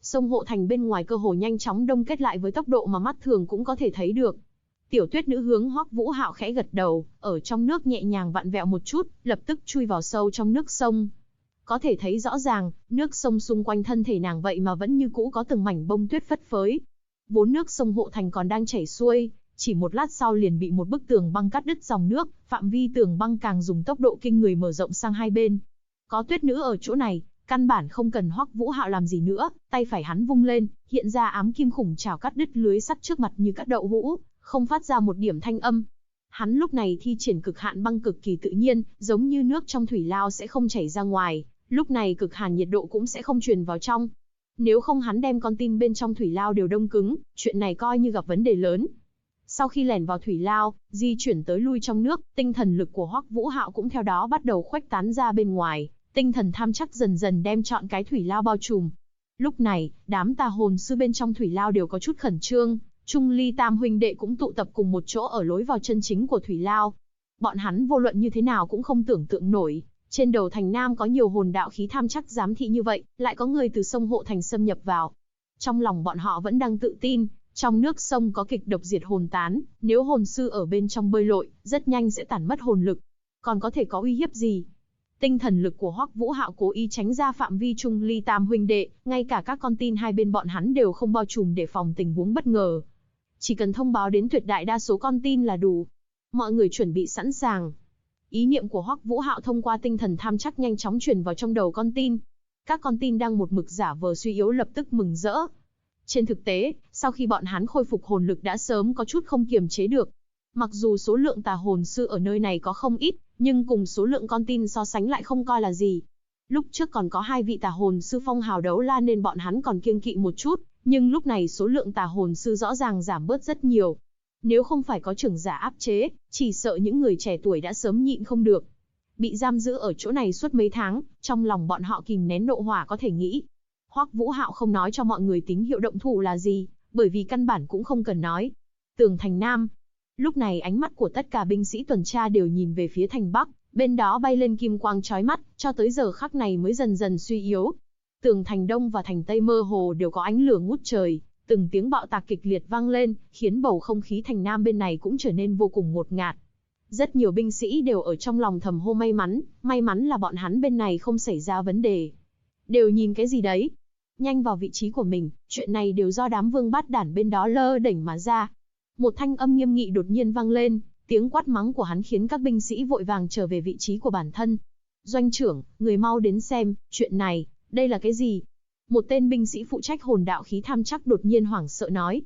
Sông Hộ Thành bên ngoài cơ hồ nhanh chóng đông kết lại với tốc độ mà mắt thường cũng có thể thấy được. Tiểu Tuyết Nữ hướng Hoắc Vũ Hạo khẽ gật đầu, ở trong nước nhẹ nhàng vặn vẹo một chút, lập tức chui vào sâu trong nước sông. Có thể thấy rõ ràng, nước sông xung quanh thân thể nàng vậy mà vẫn như cũ có từng mảnh bông tuyết phất phới. Vốn nước sông Hộ Thành còn đang chảy xuôi, chỉ một lát sau liền bị một bức tường băng cắt đứt dòng nước, phạm vi tường băng càng dùng tốc độ kinh người mở rộng sang hai bên. Có Tuyết Nữ ở chỗ này, căn bản không cần Hoắc Vũ Hạo làm gì nữa, tay phải hắn vung lên, hiện ra ám kim khủng trảo cắt đứt lưới sắt trước mặt như cắt đậu hũ, không phát ra một điểm thanh âm. Hắn lúc này thi triển cực hạn băng cực kỳ tự nhiên, giống như nước trong thủy lao sẽ không chảy ra ngoài, lúc này cực hàn nhiệt độ cũng sẽ không truyền vào trong. Nếu không hắn đem con tin bên trong thủy lao đều đông cứng, chuyện này coi như gặp vấn đề lớn. Sau khi lẻn vào thủy lao, di chuyển tới lui trong nước, tinh thần lực của Hoắc Vũ Hạo cũng theo đó bắt đầu khuếch tán ra bên ngoài, tinh thần tham chắc dần dần đem trọn cái thủy lao bao trùm. Lúc này, đám tà hồn sư bên trong thủy lao đều có chút khẩn trương, Trung Ly Tam huynh đệ cũng tụ tập cùng một chỗ ở lối vào chân chính của thủy lao. Bọn hắn vô luận như thế nào cũng không tưởng tượng nổi, trên đầu thành Nam có nhiều hồn đạo khí tham chắc giám thị như vậy, lại có người từ sông Hộ Thành xâm nhập vào. Trong lòng bọn họ vẫn đang tự tin, trong nước sông có kịch độc diệt hồn tán, nếu hồn sư ở bên trong bơi lội, rất nhanh sẽ tản mất hồn lực. Còn có thể có uy hiếp gì? Tinh thần lực của Hoắc Vũ Hạo cố ý tránh ra phạm vi Trung Ly Tam huynh đệ, ngay cả các con tin hai bên bọn hắn đều không bao trùm để phòng tình huống bất ngờ. Chỉ cần thông báo đến tuyệt đại đa số con tin là đủ. Mọi người chuẩn bị sẵn sàng. Ý niệm của Hoắc Vũ Hạo thông qua tinh thần tham chắc nhanh chóng truyền vào trong đầu con tin. Các con tin đang một mực giả vờ suy yếu lập tức mừng rỡ. Trên thực tế, sau khi bọn hắn khôi phục hồn lực đã sớm có chút không kiềm chế được. Mặc dù số lượng tà hồn sư ở nơi này có không ít, nhưng cùng số lượng con tin so sánh lại không coi là gì. Lúc trước còn có 2 vị tà hồn sư phong hào đấu la nên bọn hắn còn kiêng kỵ một chút, nhưng lúc này số lượng tà hồn sư rõ ràng giảm bớt rất nhiều. Nếu không phải có trưởng giả áp chế, chỉ sợ những người trẻ tuổi đã sớm nhịn không được. Bị giam giữ ở chỗ này suốt mấy tháng, trong lòng bọn họ kìm nén nộ hỏa có thể nghĩ. Hoắc Vũ Hạo không nói cho mọi người tín hiệu động thủ là gì, bởi vì căn bản cũng không cần nói. Tường thành Nam. Lúc này ánh mắt của tất cả binh sĩ tuần tra đều nhìn về phía thành Bắc, bên đó bay lên kim quang chói mắt, cho tới giờ khắc này mới dần dần suy yếu. Tường thành Đông và thành Tây mơ hồ đều có ánh lửa ngút trời, từng tiếng bạo tạc kịch liệt vang lên, khiến bầu không khí thành Nam bên này cũng trở nên vô cùng ngột ngạt. Rất nhiều binh sĩ đều ở trong lòng thầm hô may mắn là bọn hắn bên này không xảy ra vấn đề. Đều nhìn cái gì đấy? Nhanh vào vị trí của mình, chuyện này đều do đám vương bát đản bên đó lơ đễnh mà ra. Một thanh âm nghiêm nghị đột nhiên vang lên, tiếng quát mắng của hắn khiến các binh sĩ vội vàng trở về vị trí của bản thân. Doanh trưởng, người mau đến xem, chuyện này, đây là cái gì? Một tên binh sĩ phụ trách hồn đạo khí tham chắc đột nhiên hoảng sợ nói.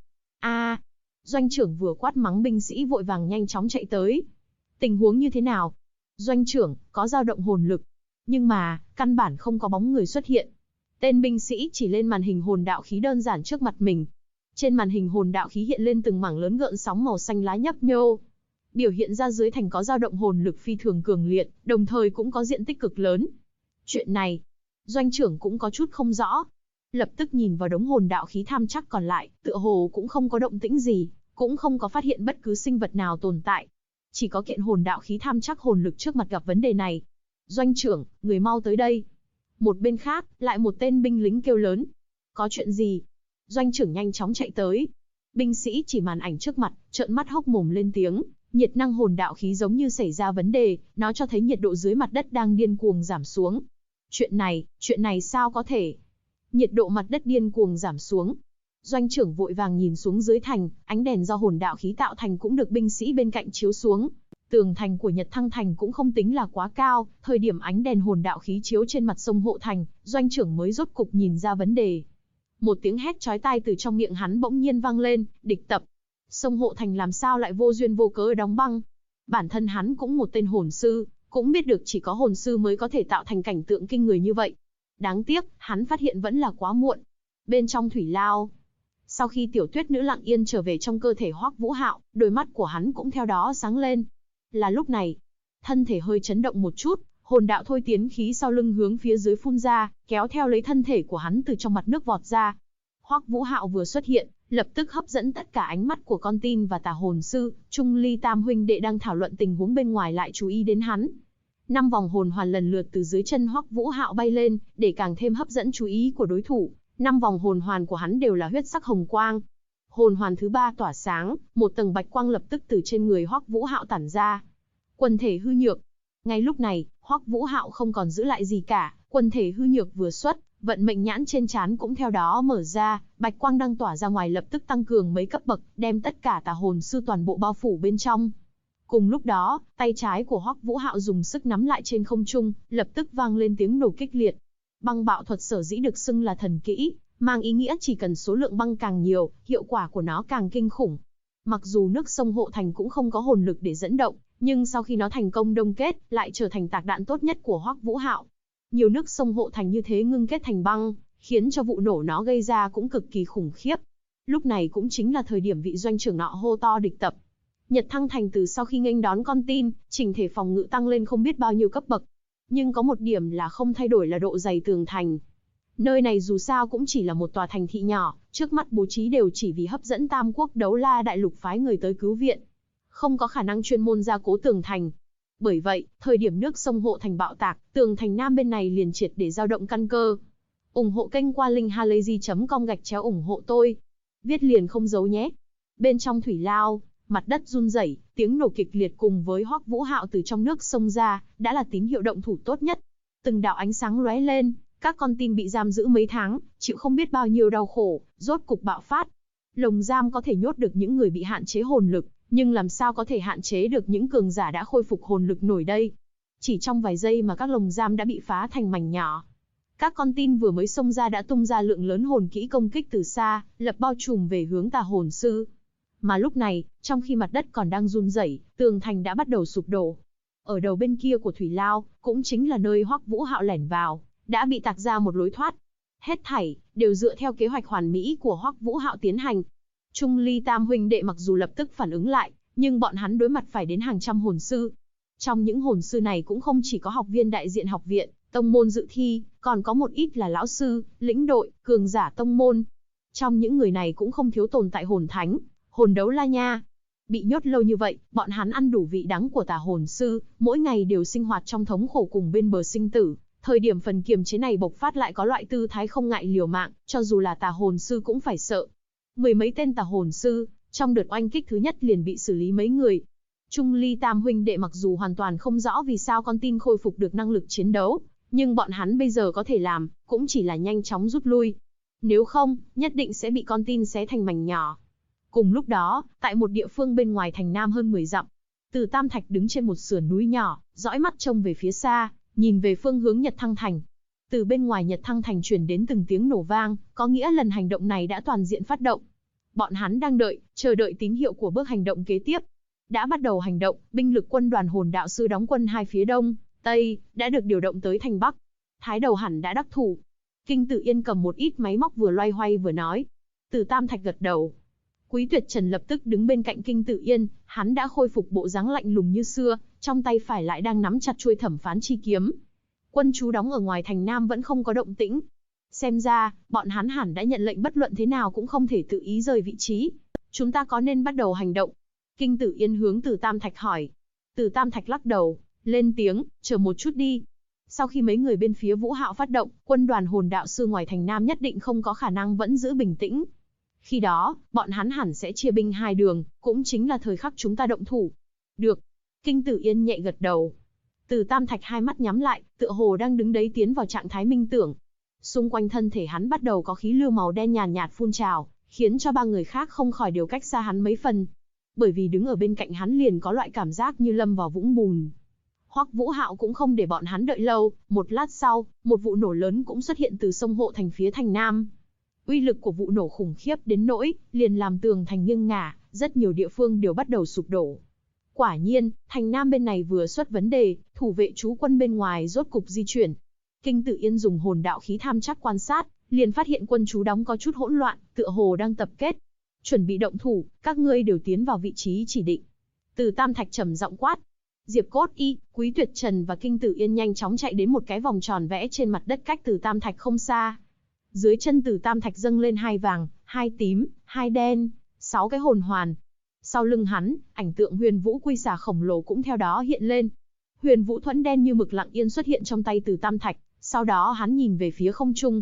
Doanh trưởng vừa quát mắng binh sĩ vội vàng nhanh chóng chạy tới. Tình huống như thế nào? Doanh trưởng, có dao động hồn lực. Nhưng mà, căn bản không có bóng người xuất hiện. Tên binh sĩ chỉ lên màn hình hồn đạo khí đơn giản trước mặt mình. Trên màn hình hồn đạo khí hiện lên từng mảng lớn gợn sóng màu xanh lá nhấp nhô. Biểu hiện ra dưới thành có dao động hồn lực phi thường cường liệt, đồng thời cũng có diện tích cực lớn. Chuyện này, doanh trưởng cũng có chút không rõ. Lập tức nhìn vào đống hồn đạo khí tham chắc còn lại, tựa hồ cũng không có động tĩnh gì, cũng không có phát hiện bất cứ sinh vật nào tồn tại. Chỉ có kiện hồn đạo khí tham chắc hồn lực trước mặt gặp vấn đề này. Doanh trưởng, người mau tới đây. Một bên khác, lại một tên binh lính kêu lớn. Có chuyện gì? Doanh trưởng nhanh chóng chạy tới. Binh sĩ chỉ màn ảnh trước mặt, trợn mắt hốc mồm lên tiếng. Nhiệt năng hồn đạo khí giống như xảy ra vấn đề, nó cho thấy nhiệt độ dưới mặt đất đang điên cuồng giảm xuống. Chuyện này sao có thể? Nhiệt độ mặt đất điên cuồng giảm xuống. Doanh trưởng vội vàng nhìn xuống dưới thành, ánh đèn do hồn đạo khí tạo thành cũng được binh sĩ bên cạnh chiếu xuống. Tường thành của Nhật Thăng Thành cũng không tính là quá cao, thời điểm ánh đèn hồn đạo khí chiếu trên mặt sông Hộ Thành, doanh trưởng mới rốt cục nhìn ra vấn đề. Một tiếng hét chói tai từ trong miệng hắn bỗng nhiên vang lên, địch tập. Sông Hộ Thành làm sao lại vô duyên vô cớ đóng băng? Bản thân hắn cũng một tên hồn sư, cũng biết được chỉ có hồn sư mới có thể tạo thành cảnh tượng kinh người như vậy. Đáng tiếc, hắn phát hiện vẫn là quá muộn. Bên trong thủy lao, sau khi Tiểu Tuyết Nữ lặng yên trở về trong cơ thể Hoắc Vũ Hạo, đôi mắt của hắn cũng theo đó sáng lên. Là lúc này, thân thể hơi chấn động một chút, hồn đạo thôi tiến khí sau lưng hướng phía dưới phun ra, kéo theo lấy thân thể của hắn từ trong mặt nước vọt ra. Hoắc Vũ Hạo vừa xuất hiện, lập tức hấp dẫn tất cả ánh mắt của con tin và tà hồn sư, Trung Ly Tam huynh đệ đang thảo luận tình huống bên ngoài lại chú ý đến hắn. 5 vòng hồn hoàn lần lượt từ dưới chân Hoắc Vũ Hạo bay lên, để càng thêm hấp dẫn chú ý của đối thủ. 5 vòng hồn hoàn của hắn đều là huyết sắc hồng quang. Hồn hoàn thứ 3 tỏa sáng, một tầng bạch quang lập tức từ trên người Hoắc Vũ Hạo tản ra. Quần thể hư nhược. Ngay lúc này, Hoắc Vũ Hạo không còn giữ lại gì cả, quần thể hư nhược vừa xuất, vận mệnh nhãn trên trán cũng theo đó mở ra, bạch quang đang tỏa ra ngoài lập tức tăng cường mấy cấp bậc, đem tất cả tà hồn sư toàn bộ bao phủ bên trong. Cùng lúc đó, tay trái của Hoắc Vũ Hạo dùng sức nắm lại trên không trung, lập tức vang lên tiếng nổ kịch liệt. Băng bạo thuật sở dĩ được xưng là thần kỹ, mang ý nghĩa chỉ cần số lượng băng càng nhiều, hiệu quả của nó càng kinh khủng. Mặc dù nước sông Hộ Thành cũng không có hồn lực để dẫn động, nhưng sau khi nó thành công đông kết, lại trở thành tạc đạn tốt nhất của Hoắc Vũ Hạo. Nhiều nước sông Hộ Thành như thế ngưng kết thành băng, khiến cho vụ nổ nó gây ra cũng cực kỳ khủng khiếp. Lúc này cũng chính là thời điểm vị doanh trưởng nọ hô to địch tập. Nhật Thăng Thành từ sau khi nghênh đón con tin, chỉnh thể phòng ngự tăng lên không biết bao nhiêu cấp bậc. Nhưng có một điểm là không thay đổi là độ dày tường thành. Nơi này dù sao cũng chỉ là một tòa thành thị nhỏ, trước mắt bố trí đều chỉ vì hấp dẫn Tam Quốc Đấu La Đại Lục phái người tới cứu viện. Không có khả năng chuyên môn gia cố tường thành. Bởi vậy, thời điểm nước sông Hộ Thành bạo tạc, tường thành nam bên này liền triệt để dao động căn cơ. Ủng hộ kênh qua link halayzi.com/ủng hộ tôi. Viết liền không giấu nhé. Bên trong thủy lao, mặt đất run rẩy, tiếng nổ kịch liệt cùng với Hoắc Vũ Hạo từ trong nước xông ra, đã là tín hiệu động thủ tốt nhất. Từng đạo ánh sáng lóe lên, các con tin bị giam giữ mấy tháng, chịu không biết bao nhiêu đau khổ, rốt cục bạo phát. Lồng giam có thể nhốt được những người bị hạn chế hồn lực, nhưng làm sao có thể hạn chế được những cường giả đã khôi phục hồn lực nổi đây? Chỉ trong vài giây mà các lồng giam đã bị phá thành mảnh nhỏ. Các con tin vừa mới xông ra đã tung ra lượng lớn hồn kỹ công kích từ xa, lập bao trùm về hướng tà hồn sư. Mà lúc này, trong khi mặt đất còn đang run rẩy, tường thành đã bắt đầu sụp đổ. Ở đầu bên kia của thủy lao, cũng chính là nơi Hoắc Vũ Hạo lẻn vào, đã bị tạc ra một lối thoát. Hết thảy đều dựa theo kế hoạch hoàn mỹ của Hoắc Vũ Hạo tiến hành. Trung Ly Tam huynh đệ mặc dù lập tức phản ứng lại, nhưng bọn hắn đối mặt phải đến hàng trăm hồn sư. Trong những hồn sư này cũng không chỉ có học viên đại diện học viện, tông môn dự thi, còn có một ít là lão sư, lĩnh đội, cường giả tông môn. Trong những người này cũng không thiếu tồn tại hồn thánh, hồn đấu la nha. Bị nhốt lâu như vậy, bọn hắn ăn đủ vị đắng của tà hồn sư, mỗi ngày đều sinh hoạt trong thống khổ cùng bên bờ sinh tử. Thời điểm phần kiềm chế này bộc phát lại có loại tư thái không ngại liều mạng, cho dù là tà hồn sư cũng phải sợ. Mười mấy tên tà hồn sư, trong đợt oanh kích thứ nhất liền bị xử lý mấy người. Trung Ly Tam huynh đệ mặc dù hoàn toàn không rõ vì sao con tin khôi phục được năng lực chiến đấu, nhưng bọn hắn bây giờ có thể làm, cũng chỉ là nhanh chóng rút lui. Nếu không, nhất định sẽ bị con tin xé thành mảnh nhỏ. Cùng lúc đó, tại một địa phương bên ngoài thành Nam hơn 10 dặm, Từ Tam Thạch đứng trên một sườn núi nhỏ, dõi mắt trông về phía xa, nhìn về phương hướng Nhật Thăng Thành. Từ bên ngoài Nhật Thăng Thành truyền đến từng tiếng nổ vang, có nghĩa lần hành động này đã toàn diện phát động. Bọn hắn đang chờ đợi tín hiệu của bước hành động kế tiếp. Đã bắt đầu hành động, binh lực quân đoàn hồn đạo sư đóng quân hai phía đông, tây, đã được điều động tới thành bắc. Thái đầu hẳn đã đắc thủ. Kinh Tử Yên cầm một ít máy móc vừa loay hoay vừa nói. Từ Tam Thạch gật đầu. Quý Tuyệt Trần lập tức đứng bên cạnh Kinh Tử Yên, hắn đã khôi phục bộ dáng lạnh lùng như xưa, trong tay phải lại đang nắm chặt chuôi thẩm phán chi kiếm. Quân chú đóng ở ngoài thành Nam vẫn không có động tĩnh. Xem ra, bọn hắn hẳn đã nhận lệnh bất luận thế nào cũng không thể tự ý rời vị trí. Chúng ta có nên bắt đầu hành động? Kinh Tử Yên hướng Từ Tam Thạch hỏi. Từ Tam Thạch lắc đầu, lên tiếng, chờ một chút đi. Sau khi mấy người bên phía Vũ Hạo phát động, quân đoàn hồn đạo sư ngoài thành Nam nhất định không có khả năng vẫn giữ bình tĩnh. Khi đó, bọn hắn hẳn sẽ chia binh hai đường, cũng chính là thời khắc chúng ta động thủ. Được. Kinh Tử Yên nhẹ gật đầu. Từ Tam Thạch hai mắt nhắm lại, tựa hồ đang đứng đấy tiến vào trạng thái minh tưởng. Xung quanh thân thể hắn bắt đầu có khí lưu màu đen nhàn nhạt phun trào, khiến cho ba người khác không khỏi đều cách xa hắn mấy phần. Bởi vì đứng ở bên cạnh hắn liền có loại cảm giác như lâm vào vũng bùn. Hoắc Vũ Hạo cũng không để bọn hắn đợi lâu, một lát sau, một vụ nổ lớn cũng xuất hiện từ sông Hộ Thành phía thành Nam. Uy lực của vụ nổ khủng khiếp đến nỗi, liền làm tường thành nghiêng ngả, rất nhiều địa phương đều bắt đầu sụp đổ. Quả nhiên, thành Nam bên này vừa xuất vấn đề, thủ vệ trú quân bên ngoài rốt cục di chuyển. Kinh Tử Yên dùng hồn đạo khí tham chắc quan sát, liền phát hiện quân trú đóng có chút hỗn loạn, tựa hồ đang tập kết. Chuẩn bị động thủ, các ngươi đều tiến vào vị trí chỉ định. Từ Tam Thạch trầm giọng quát. Diệp Cốt Y, Quý Tuyệt Trần và Kinh Tử Yên nhanh chóng chạy đến một cái vòng tròn vẽ trên mặt đất cách Từ Tam Thạch không xa. Dưới chân Từ Tam Thạch dâng lên hai vàng, hai tím, hai đen, 6 cái hồn hoàn. Sau lưng hắn, ảnh tượng Huyền Vũ Quy Xà khổng lồ cũng theo đó hiện lên. Huyền Vũ thuẫn đen như mực lặng yên xuất hiện trong tay Từ Tam Thạch, sau đó hắn nhìn về phía không trung.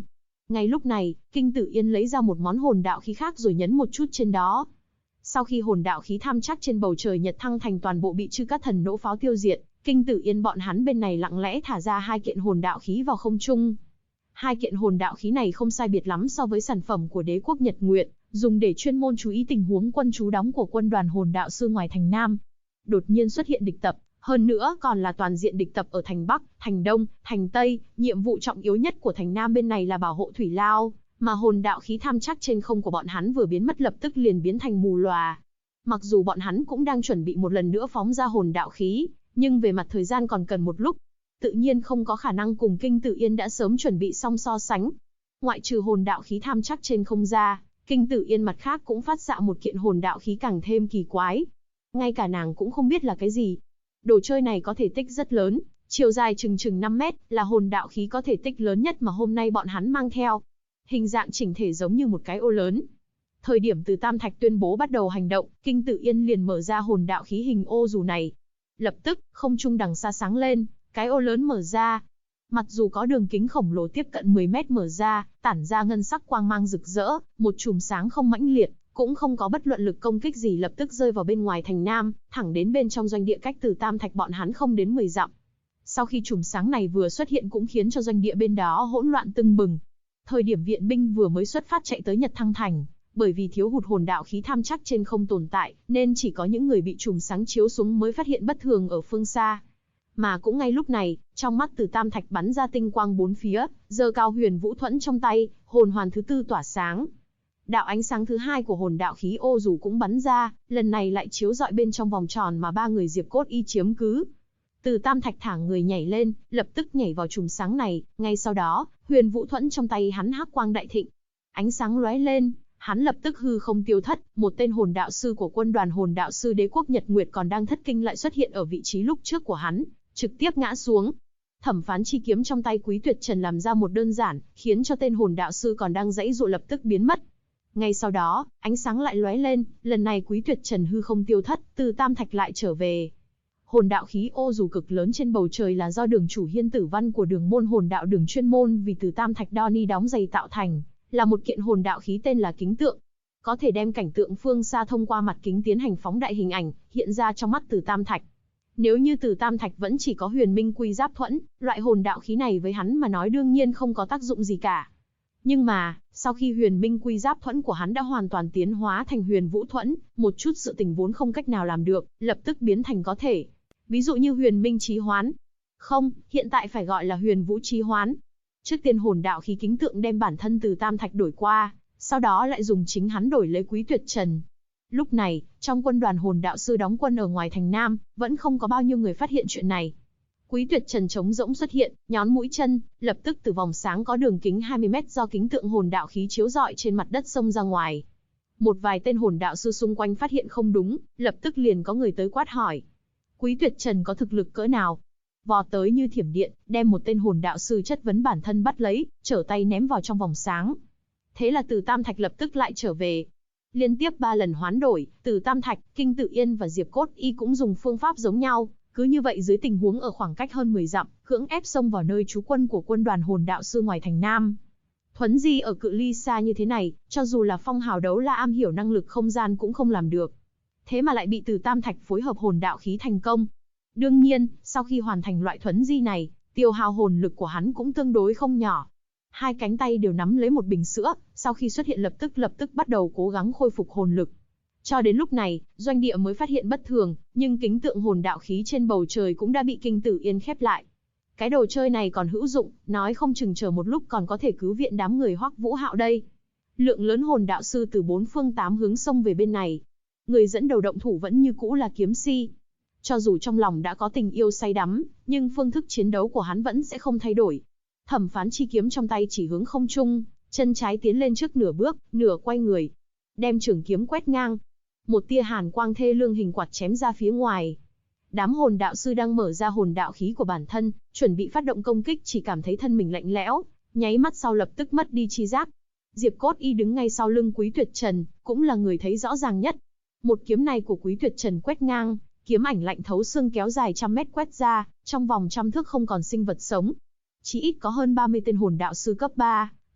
Ngay lúc này, Kinh Tử Yên lấy ra một món hồn đạo khí khác rồi nhấn một chút trên đó. Sau khi hồn đạo khí tham chắc trên bầu trời Nhật Thăng Thành toàn bộ bị Chư Cát Thần nổ pháo tiêu diệt, Kinh Tử Yên bọn hắn bên này lặng lẽ thả ra 2 kiện hồn đạo khí vào không trung. 2 kiện hồn đạo khí này không sai biệt lắm so với sản phẩm của đế quốc Nhật Nguyệt, dùng để chuyên môn chú ý tình huống quân trú đóng của quân đoàn hồn đạo sư ngoài thành Nam. Đột nhiên xuất hiện địch tập, hơn nữa còn là toàn diện địch tập ở thành Bắc, thành Đông, thành Tây, nhiệm vụ trọng yếu nhất của thành Nam bên này là bảo hộ Thủy Lao, mà hồn đạo khí tham chắc trên không của bọn hắn vừa biến mất lập tức liền biến thành mù lòa. Mặc dù bọn hắn cũng đang chuẩn bị một lần nữa phóng ra hồn đạo khí, nhưng về mặt thời gian còn cần một lúc. Tự nhiên không có khả năng cùng Kinh Tử Yên đã sớm chuẩn bị xong so sánh. Ngoại trừ hồn đạo khí tham chắc trên không ra, Kinh Tử Yên mặt khác cũng phát xạ một kiện hồn đạo khí càng thêm kỳ quái. Ngay cả nàng cũng không biết là cái gì. Đồ chơi này có thể tích rất lớn, chiều dài chừng 5 mét, là hồn đạo khí có thể tích lớn nhất mà hôm nay bọn hắn mang theo. Hình dạng chỉnh thể giống như một cái ô lớn. Thời điểm Từ Tam Thạch tuyên bố bắt đầu hành động, Kinh Tử Yên liền mở ra hồn đạo khí hình ô dù này. Lập tức, không trung đằng xa sáng lên, cái ô lớn mở ra. Mặc dù có đường kính khổng lồ tiếp cận 10 mét mở ra, tản ra ngân sắc quang mang rực rỡ, một chùm sáng không mãnh liệt, cũng không có bất luận lực công kích gì lập tức rơi vào bên ngoài thành Nam, thẳng đến bên trong doanh địa cách Từ Tam Thạch bọn hắn không đến 10 dặm. Sau khi chùm sáng này vừa xuất hiện cũng khiến cho doanh địa bên đó hỗn loạn tưng bừng. Thời điểm viện binh vừa mới xuất phát chạy tới Nhật Thăng Thành, bởi vì thiếu hụt hồn đạo khí tham chắc trên không tồn tại, nên chỉ có những người bị chùm sáng chiếu xuống mới phát hiện bất thường ở phương xa. Mà cũng ngay lúc này, trong mắt Từ Tam Thạch bắn ra tinh quang bốn phía, giơ cao huyền vũ thuẫn trong tay, hồn hoàn thứ 4 tỏa sáng. Đạo ánh sáng thứ 2 của hồn đạo khí ô dù cũng bắn ra, lần này lại chiếu rọi bên trong vòng tròn mà 3 người Diệp Cốt Y chiếm cứ. Từ Tam Thạch thả người nhảy lên, lập tức nhảy vào chùm sáng này, ngay sau đó, huyền vũ thuẫn trong tay hắn hắc quang đại thịnh. Ánh sáng lóe lên, hắn lập tức hư không tiêu thất, một tên hồn đạo sư của quân đoàn hồn đạo sư đế quốc Nhật Nguyệt còn đang thất kinh lại xuất hiện ở vị trí lúc trước của hắn, trực tiếp ngã xuống. Thẩm phán chi kiếm trong tay Quý Tuyệt Trần làm ra một đơn giản, khiến cho tên hồn đạo sư còn đang giãy giụa lập tức biến mất. Ngay sau đó, ánh sáng lại lóe lên, lần này Quý Tuyệt Trần hư không tiêu thất, Từ Tam Thạch lại trở về. Hồn đạo khí ô dù cực lớn trên bầu trời là do đường chủ Hiên Tử Văn của đường môn hồn đạo đường chuyên môn vì Từ Tam Thạch Donny đóng giày tạo thành, là một kiện hồn đạo khí tên là kính tượng. Có thể đem cảnh tượng phương xa thông qua mặt kính tiến hành phóng đại hình ảnh, hiện ra trong mắt Từ Tam Thạch. Nếu như Từ Tam Thạch vẫn chỉ có huyền minh quy giáp thuẫn, loại hồn đạo khí này với hắn mà nói đương nhiên không có tác dụng gì cả. Nhưng mà, sau khi huyền minh quy giáp thuẫn của hắn đã hoàn toàn tiến hóa thành huyền vũ thuẫn, một chút sự tình vốn không cách nào làm được, lập tức biến thành có thể. Ví dụ như huyền minh chí hoán. Không, hiện tại phải gọi là huyền vũ chí hoán. Trước tiên hồn đạo khí kính tượng đem bản thân Từ Tam Thạch đổi qua, sau đó lại dùng chính hắn đổi lấy Quý Tuyệt Trần. Lúc này, trong quân đoàn hồn đạo sư đóng quân ở ngoài thành Nam, vẫn không có bao nhiêu người phát hiện chuyện này. Quý Tuyệt Trần trống rỗng xuất hiện, nhón mũi chân, lập tức từ vòng sáng có đường kính 20 mét do kính tượng hồn đạo khí chiếu rọi trên mặt đất xông ra ngoài. Một vài tên hồn đạo sư xung quanh phát hiện không đúng, lập tức liền có người tới quát hỏi. Quý Tuyệt Trần có thực lực cỡ nào? Vò tới như thiểm điện, đem một tên hồn đạo sư chất vấn bản thân bắt lấy, trở tay ném vào trong vòng sáng. Thế là Từ Tam Thạch lập tức lại trở về. Liên tiếp 3 lần hoán đổi, Từ Tam Thạch, Kinh Tự Yên và Diệp Cốt Y cũng dùng phương pháp giống nhau. Cứ như vậy dưới tình huống ở khoảng cách hơn 10 dặm, cưỡng ép xông vào nơi trú quân của quân đoàn hồn đạo sư ngoài thành Nam. Thuấn di ở cự ly xa như thế này, cho dù là Phong Hào Đấu La am hiểu năng lực không gian cũng không làm được. Thế mà lại bị Từ Tam Thạch phối hợp hồn đạo khí thành công. Đương nhiên, sau khi hoàn thành loại thuấn di này, tiêu hao hồn lực của hắn cũng tương đối không nhỏ. 2 cánh tay đều nắm lấy một bình sữa, sau khi xuất hiện lập tức bắt đầu cố gắng khôi phục hồn lực. Cho đến lúc này, doanh địa mới phát hiện bất thường, nhưng kính tượng hồn đạo khí trên bầu trời cũng đã bị Kinh Tử Yên khép lại. Cái đồ chơi này còn hữu dụng, nói không chừng chờ một lúc còn có thể cứu viện đám người Hoắc Vũ Hạo đây. Lượng lớn hồn đạo sư từ 4 phương 8 hướng xông về bên này. Người dẫn đầu động thủ vẫn như cũ là Kiếm Si. Cho dù trong lòng đã có tình yêu say đắm, nhưng phương thức chiến đấu của hắn vẫn sẽ không thay đổi. Thẩm phán chi kiếm trong tay chỉ hướng không trung, chân trái tiến lên trước nửa bước, nửa quay người, đem trường kiếm quét ngang. Một tia hàn quang thê lương hình quạt chém ra phía ngoài. Đám hồn đạo sư đang mở ra hồn đạo khí của bản thân, chuẩn bị phát động công kích chỉ cảm thấy thân mình lạnh lẽo, nháy mắt sau lập tức mất đi chi giác. Diệp Cốt Y đứng ngay sau lưng Quý Tuyệt Trần, cũng là người thấy rõ ràng nhất. Một kiếm này của Quý Tuyệt Trần quét ngang, kiếm ảnh lạnh thấu xương kéo dài trăm mét quét ra, trong vòng trăm thước không còn sinh vật sống. Chỉ ít có hơn 30 tên hồn đạo sư cấp 3,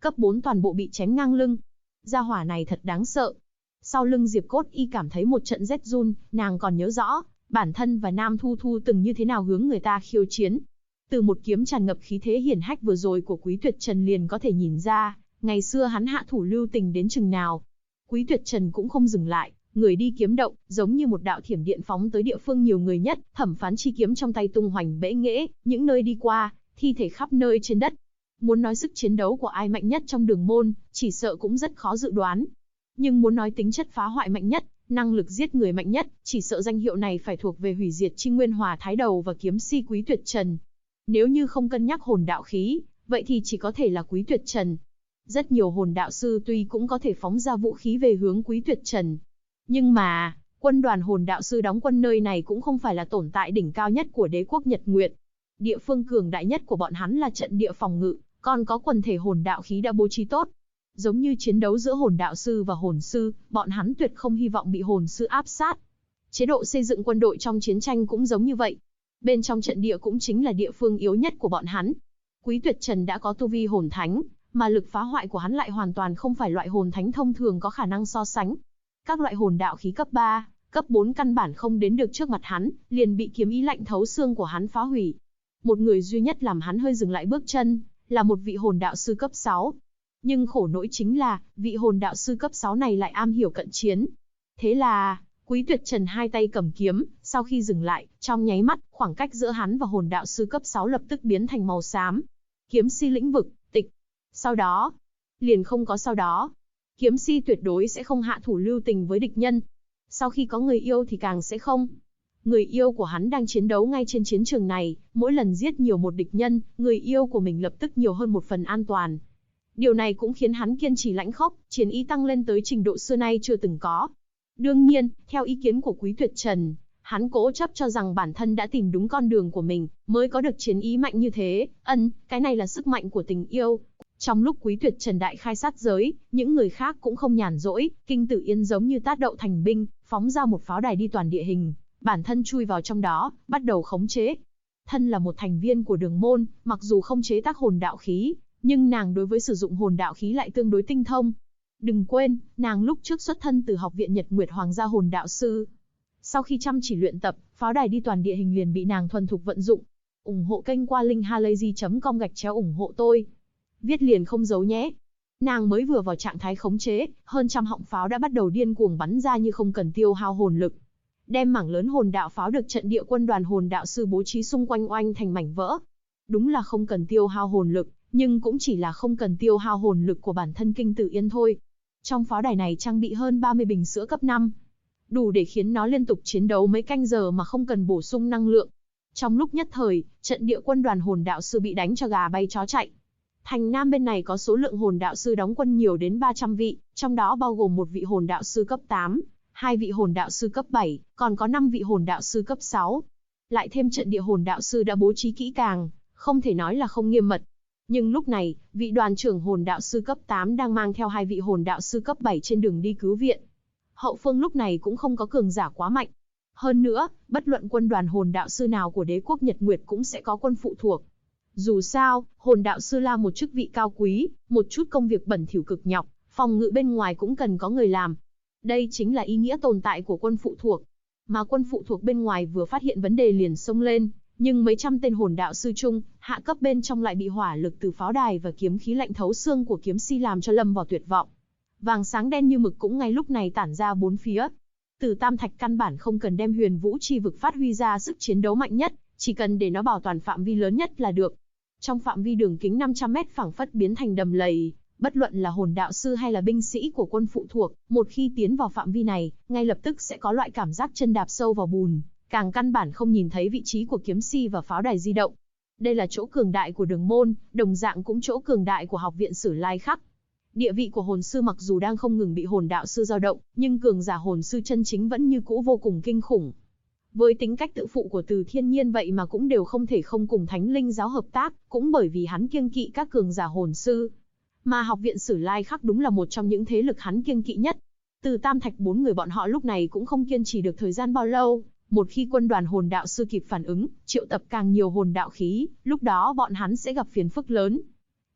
cấp 4 toàn bộ bị chém ngang lưng. Gia hỏa này thật đáng sợ. Sau lưng Diệp Cốt Y cảm thấy một trận rét run, nàng còn nhớ rõ, bản thân và Nam Thu Thu từng như thế nào hướng người ta khiêu chiến. Từ một kiếm tràn ngập khí thế hiển hách vừa rồi của Quý Tuyệt Trần liền có thể nhìn ra, ngày xưa hắn hạ thủ lưu tình đến chừng nào. Quý Tuyệt Trần cũng không dừng lại, người đi kiếm động, giống như một đạo thiểm điện phóng tới địa phương nhiều người nhất, Thẩm Phán chi kiếm trong tay tung hoành bẽ nghễ, những nơi đi qua, thi thể khắp nơi trên đất. Muốn nói sức chiến đấu của ai mạnh nhất trong Đường Môn, chỉ sợ cũng rất khó dự đoán. Nhưng muốn nói tính chất phá hoại mạnh nhất, năng lực giết người mạnh nhất, chỉ sợ danh hiệu này phải thuộc về hủy diệt chi Nguyên Hòa Thái Đầu và kiếm si Quý Tuyệt Trần. Nếu như không cân nhắc hồn đạo khí, vậy thì chỉ có thể là Quý Tuyệt Trần. Rất nhiều hồn đạo sư tuy cũng có thể phóng ra vũ khí về hướng Quý Tuyệt Trần. Nhưng mà, quân đoàn hồn đạo sư đóng quân nơi này cũng không phải là tồn tại đỉnh cao nhất của đế quốc Nhật Nguyệt. Địa phương cường đại nhất của bọn hắn là trận địa phòng ngự, còn có quần thể hồn đạo khí đã bố trí tốt. Giống như chiến đấu giữa hồn đạo sư và hồn sư, bọn hắn tuyệt không hy vọng bị hồn sư áp sát. Chế độ xây dựng quân đội trong chiến tranh cũng giống như vậy. Bên trong trận địa cũng chính là địa phương yếu nhất của bọn hắn. Quý Tuyệt Trần đã có tu vi hồn thánh, mà lực phá hoại của hắn lại hoàn toàn không phải loại hồn thánh thông thường có khả năng so sánh. Các loại hồn đạo khí cấp 3, cấp 4 căn bản không đến được trước mặt hắn, liền bị kiếm ý lạnh thấu xương của hắn phá hủy. Một người duy nhất làm hắn hơi dừng lại bước chân, là một vị hồn đạo sư cấp 6. Nhưng khổ nỗi chính là, vị hồn đạo sư cấp 6 này lại am hiểu cận chiến. Thế là, Quý Tuyệt Trần hai tay cầm kiếm, sau khi dừng lại, trong nháy mắt, khoảng cách giữa hắn và hồn đạo sư cấp 6 lập tức biến thành màu xám. Kiếm si lĩnh vực, tịch. Sau đó, liền không có sau đó. Kiếm si tuyệt đối sẽ không hạ thủ lưu tình với địch nhân. Sau khi có người yêu thì càng sẽ không. Người yêu của hắn đang chiến đấu ngay trên chiến trường này, mỗi lần giết nhiều một địch nhân, người yêu của mình lập tức nhiều hơn một phần an toàn. Điều này cũng khiến hắn kiên trì lãnh khốc, chiến ý tăng lên tới trình độ xưa nay chưa từng có. Đương nhiên, theo ý kiến của Quý Tuyệt Trần, hắn cố chấp cho rằng bản thân đã tìm đúng con đường của mình, mới có được chiến ý mạnh như thế. Cái này là sức mạnh của tình yêu. Trong lúc Quý Tuyệt Trần đại khai sát giới, những người khác cũng không nhàn rỗi, Kinh Tử Yên giống như tát đậu thành binh, phóng ra một pháo đài đi toàn địa hình, bản thân chui vào trong đó, bắt đầu khống chế. Thân là một thành viên của Đường Môn, mặc dù không chế tác hồn đạo khí, nhưng nàng đối với sử dụng hồn đạo khí lại tương đối tinh thông. Đừng quên, nàng lúc trước xuất thân từ Học viện Nhật Nguyệt Hoàng gia hồn đạo sư. Sau khi chăm chỉ luyện tập, pháo đài đi toàn địa hình liền bị nàng thuần thục vận dụng. Ủng hộ kênh qua linkhalazy.com ủng hộ tôi. Viết liền không giấu nhé. Nàng mới vừa vào trạng thái khống chế, hơn trăm họng pháo đã bắt đầu điên cuồng bắn ra như không cần tiêu hao hồn lực. Đem mảng lớn hồn đạo pháo được trận địa quân đoàn hồn đạo sư bố trí xung quanh oanh thành mảnh vỡ. Đúng là không cần tiêu hao hồn lực, nhưng cũng chỉ là không cần tiêu hao hồn lực của bản thân Kinh Tử Yên thôi. Trong pháo đài này trang bị hơn 30 bình sữa cấp 5. Đủ để khiến nó liên tục chiến đấu mấy canh giờ mà không cần bổ sung năng lượng. Trong lúc nhất thời, trận địa quân đoàn hồn đạo sư bị đánh cho gà bay chó chạy. Thành Nam bên này có số lượng hồn đạo sư đóng quân nhiều đến 300 vị, trong đó bao gồm một vị hồn đạo sư cấp 8, 2 vị hồn đạo sư cấp 7, còn có 5 vị hồn đạo sư cấp 6. Lại thêm trận địa hồn đạo sư đã bố trí kỹ càng, không thể nói là không nghiêm mật. Nhưng lúc này, vị đoàn trưởng hồn đạo sư cấp 8 đang mang theo 2 vị hồn đạo sư cấp 7 trên đường đi cứu viện. Hậu phương lúc này cũng không có cường giả quá mạnh. Hơn nữa, bất luận quân đoàn hồn đạo sư nào của đế quốc Nhật Nguyệt cũng sẽ có quân phụ thuộc. Dù sao, hồn đạo sư là một chức vị cao quý, một chút công việc bẩn thỉu cực nhọc, phòng ngự bên ngoài cũng cần có người làm. Đây chính là ý nghĩa tồn tại của quân phụ thuộc. Mà quân phụ thuộc bên ngoài vừa phát hiện vấn đề liền xông lên, nhưng mấy trăm tên hồn đạo sư chung, hạ cấp bên trong lại bị hỏa lực từ pháo đài và kiếm khí lạnh thấu xương của kiếm si làm cho lâm vào tuyệt vọng. Vàng sáng đen như mực cũng ngay lúc này tản ra bốn phía. Từ Tam Thạch căn bản không cần đem huyền vũ chi vực phát huy ra sức chiến đấu mạnh nhất, chỉ cần để nó bảo toàn phạm vi lớn nhất là được. Trong phạm vi đường kính 500 mét phảng phất biến thành đầm lầy, bất luận là hồn đạo sư hay là binh sĩ của quân phụ thuộc, một khi tiến vào phạm vi này, ngay lập tức sẽ có loại cảm giác chân đạp sâu vào bùn, càng căn bản không nhìn thấy vị trí của kiếm si và pháo đài di động. Đây là chỗ cường đại của Đường Môn, đồng dạng cũng chỗ cường đại của Học viện Sử Lai Khắc. Địa vị của hồn sư mặc dù đang không ngừng bị hồn đạo sư dao động, nhưng cường giả hồn sư chân chính vẫn như cũ vô cùng kinh khủng. Với tính cách tự phụ của Từ Thiên Nhiên vậy mà cũng đều không thể không cùng Thánh Linh giáo hợp tác, cũng bởi vì hắn kiêng kỵ các cường giả hồn sư. Mà Học viện Sử Lai Khắc đúng là một trong những thế lực hắn kiêng kỵ nhất. Từ Tam Thạch bốn người bọn họ lúc này cũng không kiên trì được thời gian bao lâu, một khi quân đoàn hồn đạo sư kịp phản ứng, triệu tập càng nhiều hồn đạo khí, lúc đó bọn hắn sẽ gặp phiền phức lớn.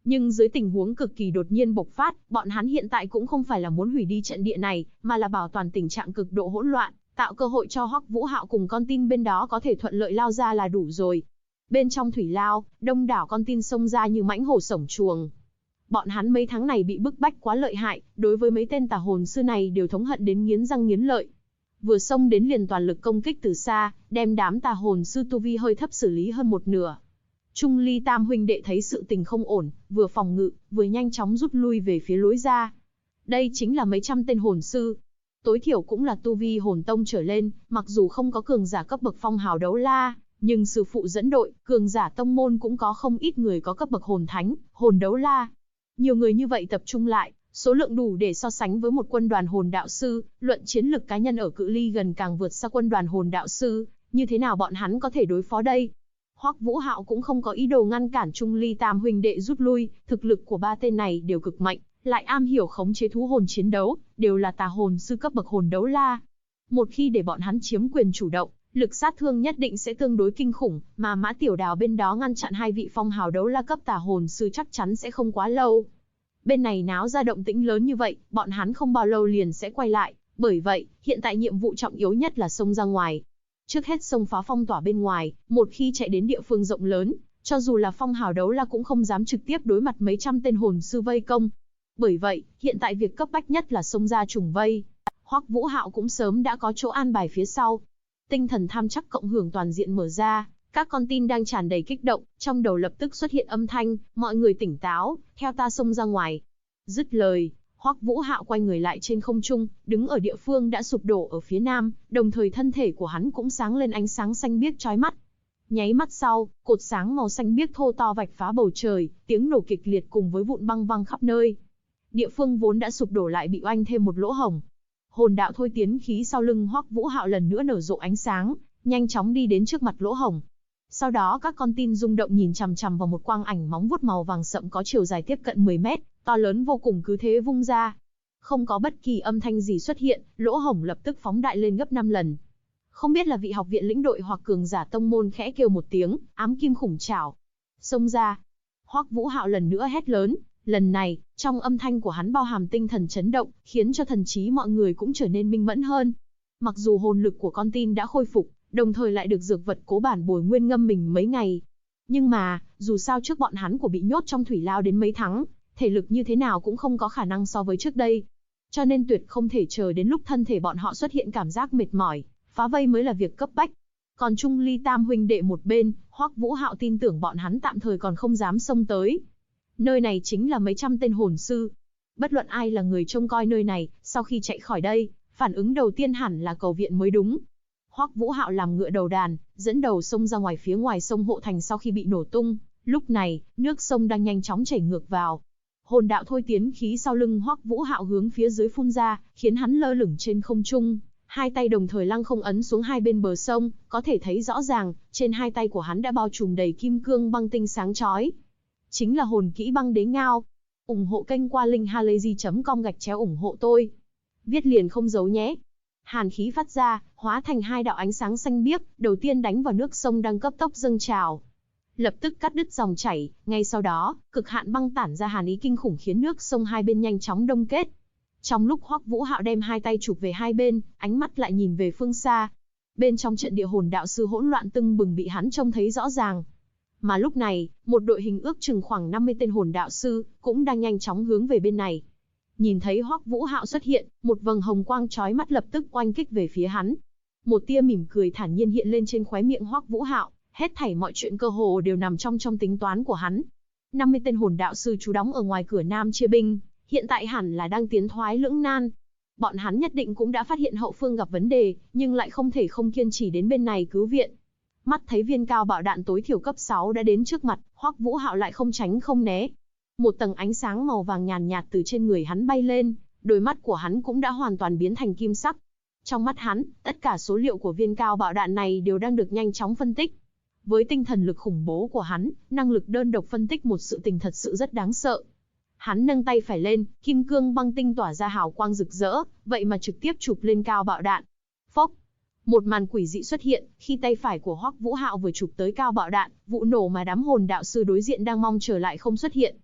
Nhưng dưới tình huống cực kỳ đột nhiên bộc phát, bọn hắn hiện tại cũng không phải là muốn hủy đi trận địa này, mà là bảo toàn tình trạng cực độ hỗn loạn, tạo cơ hội cho Hoắc Vũ Hạo cùng con tin bên đó có thể thuận lợi lao ra là đủ rồi. Bên trong thủy lao, đông đảo con tin xông ra như mãnh hổ sổng chuồng. Bọn hắn mấy tháng này bị bức bách quá lợi hại, đối với mấy tên tà hồn sư này đều thống hận đến nghiến răng nghiến lợi. Vừa xông đến liền toàn lực công kích từ xa, đem đám tà hồn sư tu vi hơi thấp xử lý hơn một nửa. Trung Ly Tam huynh đệ thấy sự tình không ổn, vừa phòng ngự, vừa nhanh chóng rút lui về phía lối ra. Đây chính là mấy trăm tên hồn sư. Tối thiểu cũng là tu vi hồn tông trở lên, mặc dù không có cường giả cấp bậc phong hào đấu la, nhưng sư phụ dẫn đội, cường giả tông môn cũng có không ít người có cấp bậc hồn thánh, hồn đấu la. Nhiều người như vậy tập trung lại, số lượng đủ để so sánh với một quân đoàn hồn đạo sư, luận chiến lực cá nhân ở cự ly gần càng vượt xa quân đoàn hồn đạo sư, như thế nào bọn hắn có thể đối phó đây? Hoắc Vũ Hạo cũng không có ý đồ ngăn cản Trung Ly Tam huynh đệ rút lui, thực lực của ba tên này đều cực mạnh, lại am hiểu khống chế thú hồn chiến đấu, đều là tà hồn sư cấp bậc hồn đấu la. Một khi để bọn hắn chiếm quyền chủ động, lực sát thương nhất định sẽ tương đối kinh khủng, mà Mã Tiểu Đào bên đó ngăn chặn hai vị phong hào đấu la cấp tà hồn sư chắc chắn sẽ không quá lâu. Bên này náo ra động tĩnh lớn như vậy, bọn hắn không bao lâu liền sẽ quay lại, bởi vậy, hiện tại nhiệm vụ trọng yếu nhất là xông ra ngoài. Trước hết xông phá phong tỏa bên ngoài, một khi chạy đến địa phương rộng lớn, cho dù là phong hào đấu la cũng không dám trực tiếp đối mặt mấy trăm tên hồn sư vây công. Bởi vậy, hiện tại việc cấp bách nhất là xông ra trùng vây. Hoắc Vũ Hạo cũng sớm đã có chỗ an bài phía sau. Tinh thần tham chắc cộng hưởng toàn diện mở ra, các con tin đang tràn đầy kích động, trong đầu lập tức xuất hiện âm thanh, mọi người tỉnh táo, theo ta xông ra ngoài. Dứt lời, Hoắc Vũ Hạo quay người lại trên không trung, đứng ở địa phương đã sụp đổ ở phía nam, đồng thời thân thể của hắn cũng sáng lên ánh sáng xanh biếc chói mắt. Nháy mắt sau, cột sáng màu xanh biếc thô to vạch phá bầu trời, tiếng nổ kịch liệt cùng với vụn băng văng khắp nơi. Địa phương vốn đã sụp đổ lại bị oanh thêm một lỗ hổng. Hồn đạo thôi tiến khí sau lưng Hoắc Vũ Hạo lần nữa nở rộ ánh sáng, nhanh chóng đi đến trước mặt lỗ hổng. Sau đó các con tin rung động nhìn chằm chằm vào một quang ảnh móng vuốt màu vàng sậm có chiều dài tiếp cận 10 mét, to lớn vô cùng cứ thế vung ra. Không có bất kỳ âm thanh gì xuất hiện, lỗ hổng lập tức phóng đại lên gấp 5 lần. Không biết là vị học viện lĩnh đội hoặc cường giả tông môn khẽ kêu một tiếng, ám kim khủng trảo. Xông ra. Hoắc Vũ Hạo lần nữa hét lớn, lần này, trong âm thanh của hắn bao hàm tinh thần chấn động, khiến cho thần trí mọi người cũng trở nên minh mẫn hơn. Mặc dù hồn lực của con tin đã khôi phục, đồng thời lại được dược vật cố bản bồi nguyên ngâm mình mấy ngày. Nhưng mà, dù sao trước bọn hắn của bị nhốt trong thủy lao đến mấy tháng, thể lực như thế nào cũng không có khả năng so với trước đây. Cho nên tuyệt không thể chờ đến lúc thân thể bọn họ xuất hiện cảm giác mệt mỏi, phá vây mới là việc cấp bách. Còn Trung Ly Tam huynh đệ một bên, Hoắc Vũ Hạo tin tưởng bọn hắn tạm thời còn không dám xông tới. Nơi này chính là mấy trăm tên hồn sư. Bất luận ai là người trông coi nơi này, sau khi chạy khỏi đây, phản ứng đầu tiên hẳn là cầu viện mới đúng. Hoắc Vũ Hạo làm ngựa đầu đàn, dẫn đầu xông ra ngoài phía ngoài sông Hộ Thành sau khi bị nổ tung. Lúc này, nước sông đang nhanh chóng chảy ngược vào. Hồn đạo thôi tiến khí sau lưng Hoắc Vũ Hạo hướng phía dưới phun ra, khiến hắn lơ lửng trên không trung. Hai tay đồng thời lăng không ấn xuống hai bên bờ sông, có thể thấy rõ ràng, trên hai tay của hắn đã bao trùm đầy kim cương băng tinh sáng chói. Chính là hồn kỹ băng đế ngao. Ủng hộ kênh qua linkhalazy.com ủng hộ tôi. Viết liền không giấu nhé. Hàn khí phát ra, hóa thành hai đạo ánh sáng xanh biếc, đầu tiên đánh vào nước sông đang cấp tốc dâng trào. Lập tức cắt đứt dòng chảy, ngay sau đó, cực hạn băng tản ra hàn ý kinh khủng khiến nước sông hai bên nhanh chóng đông kết. Trong lúc Hoắc Vũ Hạo đem hai tay chụp về hai bên, ánh mắt lại nhìn về phương xa. Bên trong trận địa hồn đạo sư hỗn loạn tưng bừng bị hắn trông thấy rõ ràng. Mà lúc này, một đội hình ước chừng khoảng 50 tên hồn đạo sư, cũng đang nhanh chóng hướng về bên này. Nhìn thấy Hoắc Vũ Hạo xuất hiện, một vầng hồng quang chói mắt lập tức oanh kích về phía hắn. Một tia mỉm cười thản nhiên hiện lên trên khóe miệng Hoắc Vũ Hạo, hết thảy mọi chuyện cơ hồ đều nằm trong tính toán của hắn. 50 tên hồn đạo sư trú đóng ở ngoài cửa Nam chia binh, hiện tại hẳn là đang tiến thoái lưỡng nan. Bọn hắn nhất định cũng đã phát hiện hậu phương gặp vấn đề, nhưng lại không thể không kiên trì đến bên này cứu viện. Mắt thấy viên cao bạo đạn tối thiểu cấp 6 đã đến trước mặt, Hoắc Vũ Hạo lại không tránh không né. Một tầng ánh sáng màu vàng nhàn nhạt từ trên người hắn bay lên, đôi mắt của hắn cũng đã hoàn toàn biến thành kim sắc. Trong mắt hắn, tất cả số liệu của viên cao bạo đạn này đều đang được nhanh chóng phân tích. Với tinh thần lực khủng bố của hắn, năng lực đơn độc phân tích một sự tình thật sự rất đáng sợ. Hắn nâng tay phải lên, kim cương băng tinh tỏa ra hào quang rực rỡ, vậy mà trực tiếp chụp lên cao bạo đạn. Phốc! Một màn quỷ dị xuất hiện, khi tay phải của Hoắc Vũ Hạo vừa chụp tới cao bạo đạn, vụ nổ mà đám hồn đạo sư đối diện đang mong chờ lại không xuất hiện.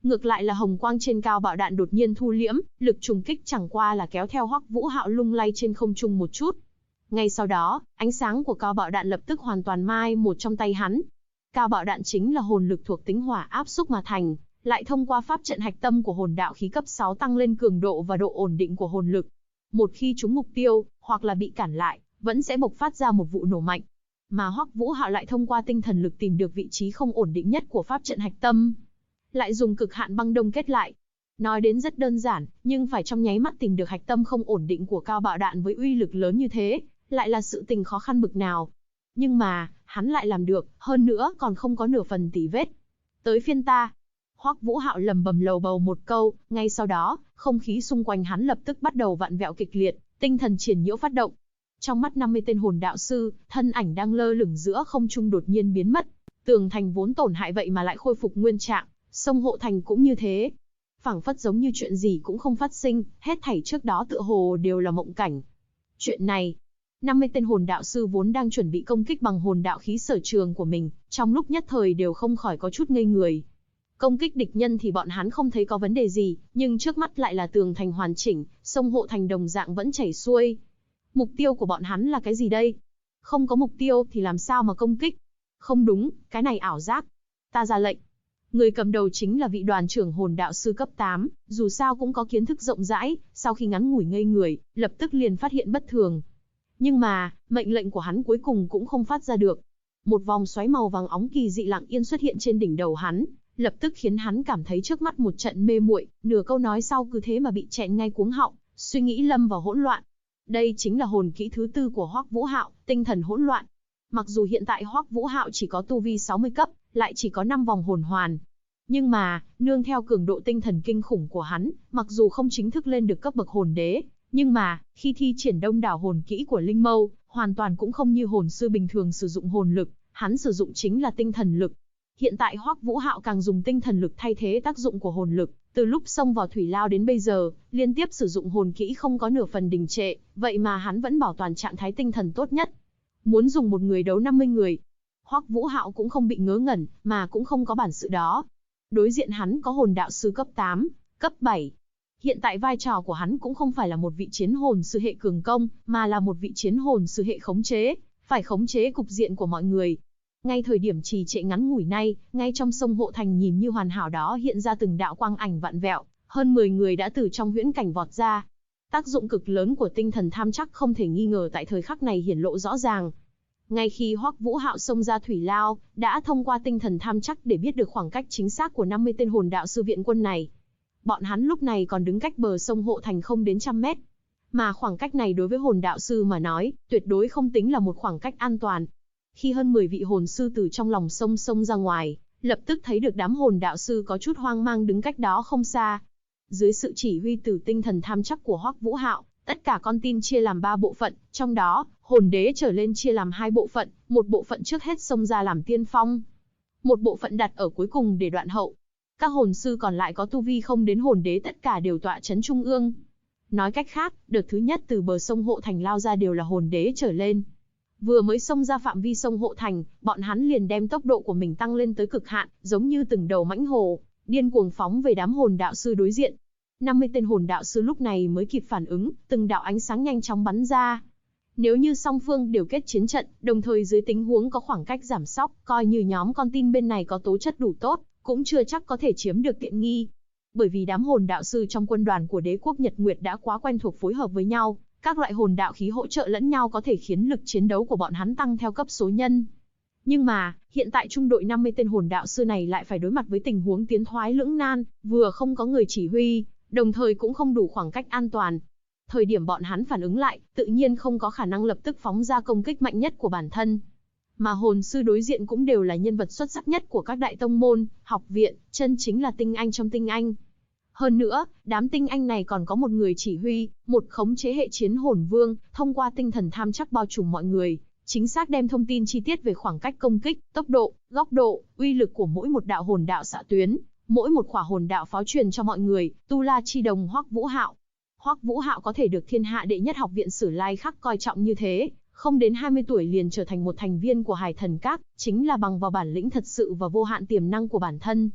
Ngược lại là hồng quang trên cao bạo đạn đột nhiên thu liễm, lực trùng kích chẳng qua là kéo theo Hoắc Vũ Hạo lung lay trên không trung một chút. Ngay sau đó, ánh sáng của cao bạo đạn lập tức hoàn toàn mai một trong tay hắn. Cao bạo đạn chính là hồn lực thuộc tính hỏa áp xúc mà thành, lại thông qua pháp trận hạch tâm của hồn đạo khí cấp 6 tăng lên cường độ và độ ổn định của hồn lực. Một khi trúng mục tiêu, hoặc là bị cản lại, vẫn sẽ bộc phát ra một vụ nổ mạnh. Mà Hoắc Vũ Hạo lại thông qua tinh thần lực tìm được vị trí không ổn định nhất của pháp trận hạch tâm, lại dùng cực hạn băng đông kết lại. Nói đến rất đơn giản, nhưng phải trong nháy mắt tìm được hạch tâm không ổn định của cao bạo đạn với uy lực lớn như thế, lại là sự tình khó khăn bực nào. Nhưng mà, hắn lại làm được, hơn nữa còn không có nửa phần tì vết. Tới phiên ta. Hoắc Vũ Hạo lầm bầm lầu bầu một câu, ngay sau đó, không khí xung quanh hắn lập tức bắt đầu vặn vẹo kịch liệt, tinh thần triển nhiễu phát động. Trong mắt 50 tên hồn đạo sư, thân ảnh đang lơ lửng giữa không trung đột nhiên biến mất. Tường thành vốn tổn hại vậy mà lại khôi phục nguyên trạng, sông hộ thành cũng như thế. Phảng phất giống như chuyện gì cũng không phát sinh, hết thảy trước đó tựa hồ đều là mộng cảnh. Chuyện này, 50 tên hồn đạo sư vốn đang chuẩn bị công kích bằng hồn đạo khí sở trường của mình, trong lúc nhất thời đều không khỏi có chút ngây người. Công kích địch nhân thì bọn hắn không thấy có vấn đề gì, nhưng trước mắt lại là tường thành hoàn chỉnh, sông hộ thành đồng dạng vẫn chảy xuôi. Mục tiêu của bọn hắn là cái gì đây? Không có mục tiêu thì làm sao mà công kích? Không đúng, cái này ảo giác. Ta ra lệnh. Người cầm đầu chính là vị đoàn trưởng hồn đạo sư cấp 8, dù sao cũng có kiến thức rộng rãi, sau khi ngắn ngủi ngây người, lập tức liền phát hiện bất thường. Nhưng mà, mệnh lệnh của hắn cuối cùng cũng không phát ra được. Một vòng xoáy màu vàng óng kỳ dị lặng yên xuất hiện trên đỉnh đầu hắn, lập tức khiến hắn cảm thấy trước mắt một trận mê muội, nửa câu nói sau cứ thế mà bị chẹn ngay cuống họng, suy nghĩ lâm vào hỗn loạn. Đây chính là hồn kỹ thứ 4 của Hoắc Vũ Hạo, tinh thần hỗn loạn. Mặc dù hiện tại Hoắc Vũ Hạo chỉ có tu vi 60 cấp, lại chỉ có 5 vòng hồn hoàn. Nhưng mà, nương theo cường độ tinh thần kinh khủng của hắn, mặc dù không chính thức lên được cấp bậc hồn đế, nhưng mà, khi thi triển đông đảo hồn kỹ của Linh Mâu, hoàn toàn cũng không như hồn sư bình thường sử dụng hồn lực, hắn sử dụng chính là tinh thần lực. Hiện tại Hoắc Vũ Hạo càng dùng tinh thần lực thay thế tác dụng của hồn lực, từ lúc xông vào thủy lao đến bây giờ, liên tiếp sử dụng hồn kỹ không có nửa phần đình trệ, vậy mà hắn vẫn bảo toàn trạng thái tinh thần tốt nhất. Muốn dùng một người đấu 50 người, Hoắc Vũ Hạo cũng không bị ngớ ngẩn, mà cũng không có bản sự đó. Đối diện hắn có hồn đạo sư cấp 8, cấp 7. Hiện tại vai trò của hắn cũng không phải là một vị chiến hồn sư hệ cường công, mà là một vị chiến hồn sư hệ khống chế, phải khống chế cục diện của mọi người. Ngay thời điểm trì trệ ngắn ngủi nay, ngay trong sông hộ thành nhìn như hoàn hảo đó hiện ra từng đạo quang ảnh vặn vẹo, hơn 10 người đã từ trong huyễn cảnh vọt ra. Tác dụng cực lớn của tinh thần tham chắc không thể nghi ngờ tại thời khắc này hiển lộ rõ ràng. Ngay khi Hoắc Vũ Hạo xông ra thủy lao, đã thông qua tinh thần tham chắc để biết được khoảng cách chính xác của 50 tên hồn đạo sư viện quân này. Bọn hắn lúc này còn đứng cách bờ sông hộ thành không đến 100 mét. Mà khoảng cách này đối với hồn đạo sư mà nói, tuyệt đối không tính là một khoảng cách an toàn. Khi hơn 10 vị hồn sư từ trong lòng sông xông ra ngoài, lập tức thấy được đám hồn đạo sư có chút hoang mang đứng cách đó không xa. Dưới sự chỉ huy từ tinh thần tham chắc của Hoắc Vũ Hạo, tất cả con tin chia làm 3 bộ phận, trong đó, hồn đế trở lên chia làm 2 bộ phận, một bộ phận trước hết xông ra làm tiên phong, một bộ phận đặt ở cuối cùng để đoạn hậu. Các hồn sư còn lại có tu vi không đến hồn đế tất cả đều tọa trấn trung ương. Nói cách khác, đợt thứ nhất từ bờ sông hộ thành lao ra đều là hồn đế trở lên. Vừa mới xông ra phạm vi sông hộ thành, bọn hắn liền đem tốc độ của mình tăng lên tới cực hạn, giống như từng đầu mãnh hồ, điên cuồng phóng về đám hồn đạo sư đối diện. 50 tên hồn đạo sư lúc này mới kịp phản ứng, từng đạo ánh sáng nhanh chóng bắn ra. Nếu như song phương đều kết chiến trận, đồng thời dưới tình huống có khoảng cách giảm sóc, coi như nhóm con tin bên này có tố chất đủ tốt, cũng chưa chắc có thể chiếm được tiện nghi. Bởi vì đám hồn đạo sư trong quân đoàn của đế quốc Nhật Nguyệt đã quá quen thuộc phối hợp với nhau, các loại hồn đạo khí hỗ trợ lẫn nhau có thể khiến lực chiến đấu của bọn hắn tăng theo cấp số nhân. Nhưng mà, hiện tại trung đội 50 tên hồn đạo sư này lại phải đối mặt với tình huống tiến thoái lưỡng nan, vừa không có người chỉ huy, đồng thời cũng không đủ khoảng cách an toàn. Thời điểm bọn hắn phản ứng lại, tự nhiên không có khả năng lập tức phóng ra công kích mạnh nhất của bản thân. Mà hồn sư đối diện cũng đều là nhân vật xuất sắc nhất của các đại tông môn, học viện, chân chính là tinh anh trong tinh anh. Hơn nữa, đám tinh anh này còn có một người chỉ huy, một khống chế hệ chiến hồn vương, thông qua tinh thần tham chắc bao trùm mọi người, chính xác đem thông tin chi tiết về khoảng cách công kích, tốc độ, góc độ, uy lực của mỗi một đạo hồn đạo xạ tuyến, mỗi một khỏa hồn đạo pháo truyền cho mọi người. Tu La Chi Đồng Hoắc Vũ Hạo. Hoắc Vũ Hạo có thể được thiên hạ đệ nhất học viện Sử Lai Khắc coi trọng như thế, không đến 20 tuổi liền trở thành một thành viên của Hải Thần Các, chính là bằng vào bản lĩnh thật sự và vô hạn tiềm năng của bản thân.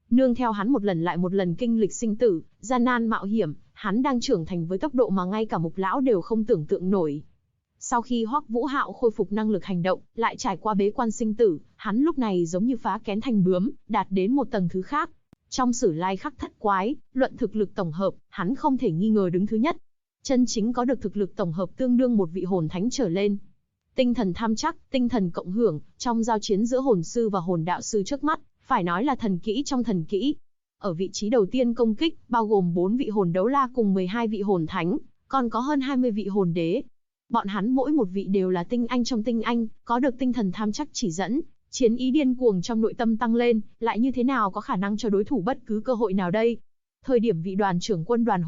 Nương theo hắn một lần lại một lần kinh lịch sinh tử, gian nan mạo hiểm, hắn đang trưởng thành với tốc độ mà ngay cả Mục lão đều không tưởng tượng nổi. Sau khi Hoắc Vũ Hạo khôi phục năng lực hành động, lại trải qua bế quan sinh tử, hắn lúc này giống như phá kén thành bướm, đạt đến một tầng thứ khác. Trong Sử Lai Khắc Thất Quái, luận thực lực tổng hợp, hắn không thể nghi ngờ đứng thứ nhất. Chân chính có được thực lực tổng hợp tương đương một vị hồn thánh trở lên. Tinh thần tham chắc, tinh thần cộng hưởng, trong giao chiến giữa hồn sư và hồn đạo sư trước mắt, phải nói là thần kỹ trong thần kỹ. Ở vị trí đầu tiên công kích, bao gồm 4 vị hồn đấu la cùng 12 vị hồn thánh, còn có hơn 20 vị hồn đế. Bọn hắn mỗi một vị đều là tinh anh trong tinh anh, có được tinh thần tham chắc chỉ dẫn, chiến ý điên cuồng trong nội tâm tăng lên, lại như thế nào có khả năng cho đối thủ bất cứ cơ hội nào đây? Thời điểm vị đoàn trưởng quân đoàn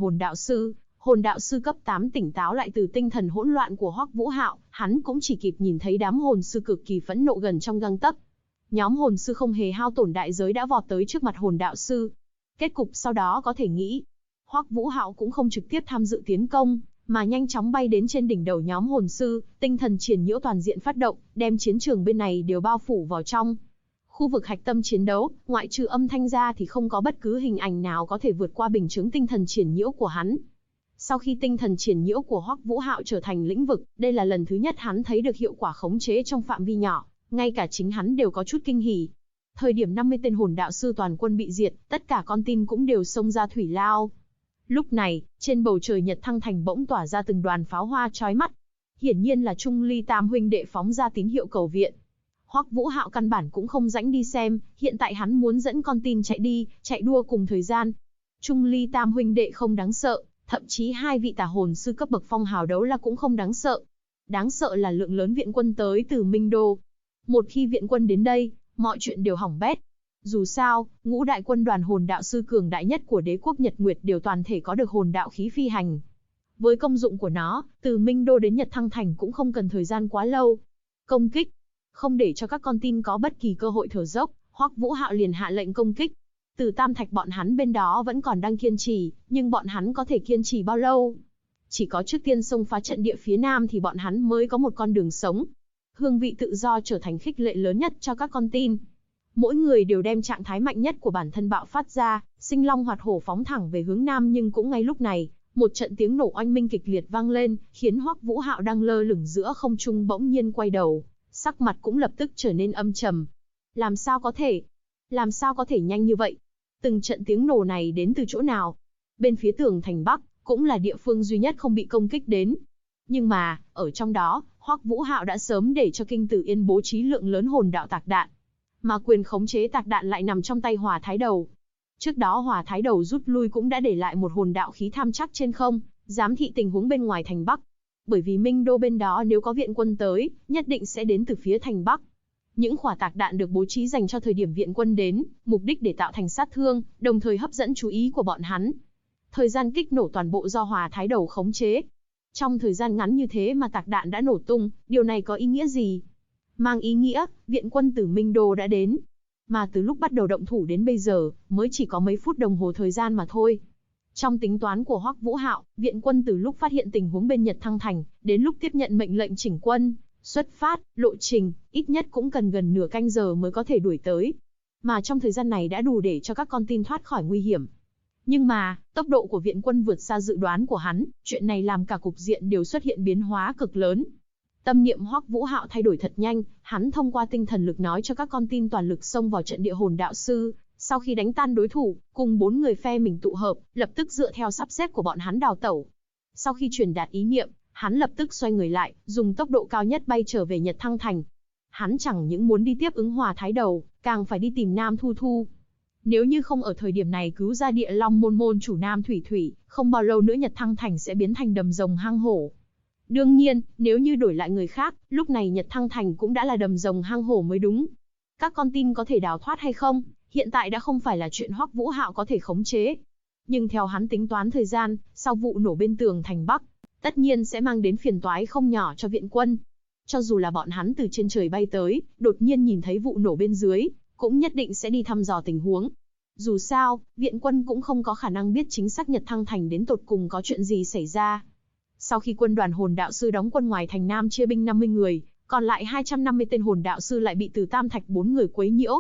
hồn đạo sư cấp 8 tỉnh táo lại từ tinh thần hỗn loạn của Hoắc Vũ Hạo, hắn cũng chỉ kịp nhìn thấy đám hồn sư cực kỳ phẫn nộ gần trong gang tấc. Nhóm hồn sư không hề hao tổn đại giới đã vọt tới trước mặt hồn đạo sư. Kết cục sau đó có thể nghĩ, Hoắc Vũ Hạo cũng không trực tiếp tham dự tiến công, mà nhanh chóng bay đến trên đỉnh đầu nhóm hồn sư, tinh thần triển nhiễu toàn diện phát động, đem chiến trường bên này đều bao phủ vào trong. Khu vực hạch tâm chiến đấu, ngoại trừ âm thanh ra thì không có bất cứ hình ảnh nào có thể vượt qua bình chứng tinh thần triển nhiễu của hắn. Sau khi tinh thần triển nhiễu của Hoắc Vũ Hạo trở thành lĩnh vực, đây là lần thứ nhất hắn thấy được hiệu quả khống chế trong phạm vi nhỏ, ngay cả chính hắn đều có chút kinh hỉ. Thời điểm 50 tên hồn đạo sư toàn quân bị diệt, tất cả con tin cũng đều xông ra thủy lao. Lúc này, trên bầu trời Nhật Thăng Thành bỗng tỏa ra từng đoàn pháo hoa chói mắt. Hiển nhiên là Trung Ly Tam huynh đệ phóng ra tín hiệu cầu viện. Hoắc Vũ Hạo căn bản cũng không rảnh đi xem, hiện tại hắn muốn dẫn con tin chạy đi, chạy đua cùng thời gian. Trung Ly Tam huynh đệ không đáng sợ, thậm chí hai vị tà hồn sư cấp bậc phong hào đấu la cũng không đáng sợ. Đáng sợ là lượng lớn viện quân tới từ Minh Đô. Một khi viện quân đến đây, mọi chuyện đều hỏng bét. Dù sao, ngũ đại quân đoàn hồn đạo sư cường đại nhất của đế quốc Nhật Nguyệt đều toàn thể có được hồn đạo khí phi hành. Với công dụng của nó, từ Minh Đô đến Nhật Thăng Thành cũng không cần thời gian quá lâu. Công kích, không để cho các con tin có bất kỳ cơ hội thở dốc, Hoắc Vũ Hạo liền hạ lệnh công kích. Từ Tam Thạch bọn hắn bên đó vẫn còn đang kiên trì, nhưng bọn hắn có thể kiên trì bao lâu? Chỉ có trước tiên xông phá trận địa phía Nam thì bọn hắn mới có một con đường sống. Hương vị tự do trở thành khích lệ lớn nhất cho các con tin. Mỗi người đều đem trạng thái mạnh nhất của bản thân bạo phát ra, sinh long hoạt hổ phóng thẳng về hướng Nam, nhưng cũng ngay lúc này, một trận tiếng nổ oanh minh kịch liệt vang lên, khiến Hoắc Vũ Hạo đang lơ lửng giữa không trung bỗng nhiên quay đầu, sắc mặt cũng lập tức trở nên âm trầm. Làm sao có thể? Làm sao có thể nhanh như vậy? Từng trận tiếng nổ này đến từ chỗ nào? Bên phía tường thành Bắc, cũng là địa phương duy nhất không bị công kích đến. Nhưng mà, ở trong đó, Hoắc Vũ Hạo đã sớm để cho Kinh Tử Yên bố trí lượng lớn hồn đạo tạc đạn. Mà quyền khống chế tạc đạn lại nằm trong tay Hỏa Thái Đầu. Trước đó Hỏa Thái Đầu rút lui cũng đã để lại một hồn đạo khí tham chắc trên không, giám thị tình huống bên ngoài thành Bắc. Bởi vì Minh Đô bên đó nếu có viện quân tới, nhất định sẽ đến từ phía thành Bắc. Những quả tạc đạn được bố trí dành cho thời điểm viện quân đến, mục đích để tạo thành sát thương, đồng thời hấp dẫn chú ý của bọn hắn. Thời gian kích nổ toàn bộ do Hỏa Thái Đầu khống chế. Trong thời gian ngắn như thế mà tạc đạn đã nổ tung, điều này có ý nghĩa gì? Mang ý nghĩa, viện quân từ Minh Đô đã đến. Mà từ lúc bắt đầu động thủ đến bây giờ, mới chỉ có mấy phút đồng hồ thời gian mà thôi. Trong tính toán của Hoắc Vũ Hạo, viện quân từ lúc phát hiện tình huống bên Nhật Thăng Thành, đến lúc tiếp nhận mệnh lệnh chỉnh quân, xuất phát, lộ trình, ít nhất cũng cần gần nửa canh giờ mới có thể đuổi tới. Mà trong thời gian này đã đủ để cho các con tin thoát khỏi nguy hiểm. Nhưng mà, tốc độ của viện quân vượt xa dự đoán của hắn, chuyện này làm cả cục diện đều xuất hiện biến hóa cực lớn. Tâm niệm Hoắc Vũ Hạo thay đổi thật nhanh, hắn thông qua tinh thần lực nói cho các con tin toàn lực xông vào trận địa hồn đạo sư, sau khi đánh tan đối thủ, cùng 4 người phe mình tụ hợp, lập tức dựa theo sắp xếp của bọn hắn đào tẩu. Sau khi truyền đạt ý niệm, hắn lập tức xoay người lại, dùng tốc độ cao nhất bay trở về Nhật Thăng Thành. Hắn chẳng những muốn đi tiếp ứng Hỏa Thái Đầu, càng phải đi tìm Nam Thu Thu. Nếu như không ở thời điểm này cứu ra địa long môn môn chủ Nam Thủy Thủy, không bao lâu nữa Nhật Thăng Thành sẽ biến thành đầm rồng hang hổ. Đương nhiên, nếu như đổi lại người khác, lúc này Nhật Thăng Thành cũng đã là đầm rồng hang hổ mới đúng. Các con tin có thể đào thoát hay không, hiện tại đã không phải là chuyện Hoắc Vũ Hạo có thể khống chế. Nhưng theo hắn tính toán thời gian, sau vụ nổ bên tường thành Bắc, tất nhiên sẽ mang đến phiền toái không nhỏ cho viện quân. Cho dù là bọn hắn từ trên trời bay tới, đột nhiên nhìn thấy vụ nổ bên dưới, cũng nhất định sẽ đi thăm dò tình huống. Dù sao, viện quân cũng không có khả năng biết chính xác Nhật Thăng Thành đến tột cùng có chuyện gì xảy ra. Sau khi quân đoàn hồn đạo sư đóng quân ngoài thành Nam chia binh 50 người, còn lại 250 tên hồn đạo sư lại bị từ Tam Thạch 4 người quấy nhiễu.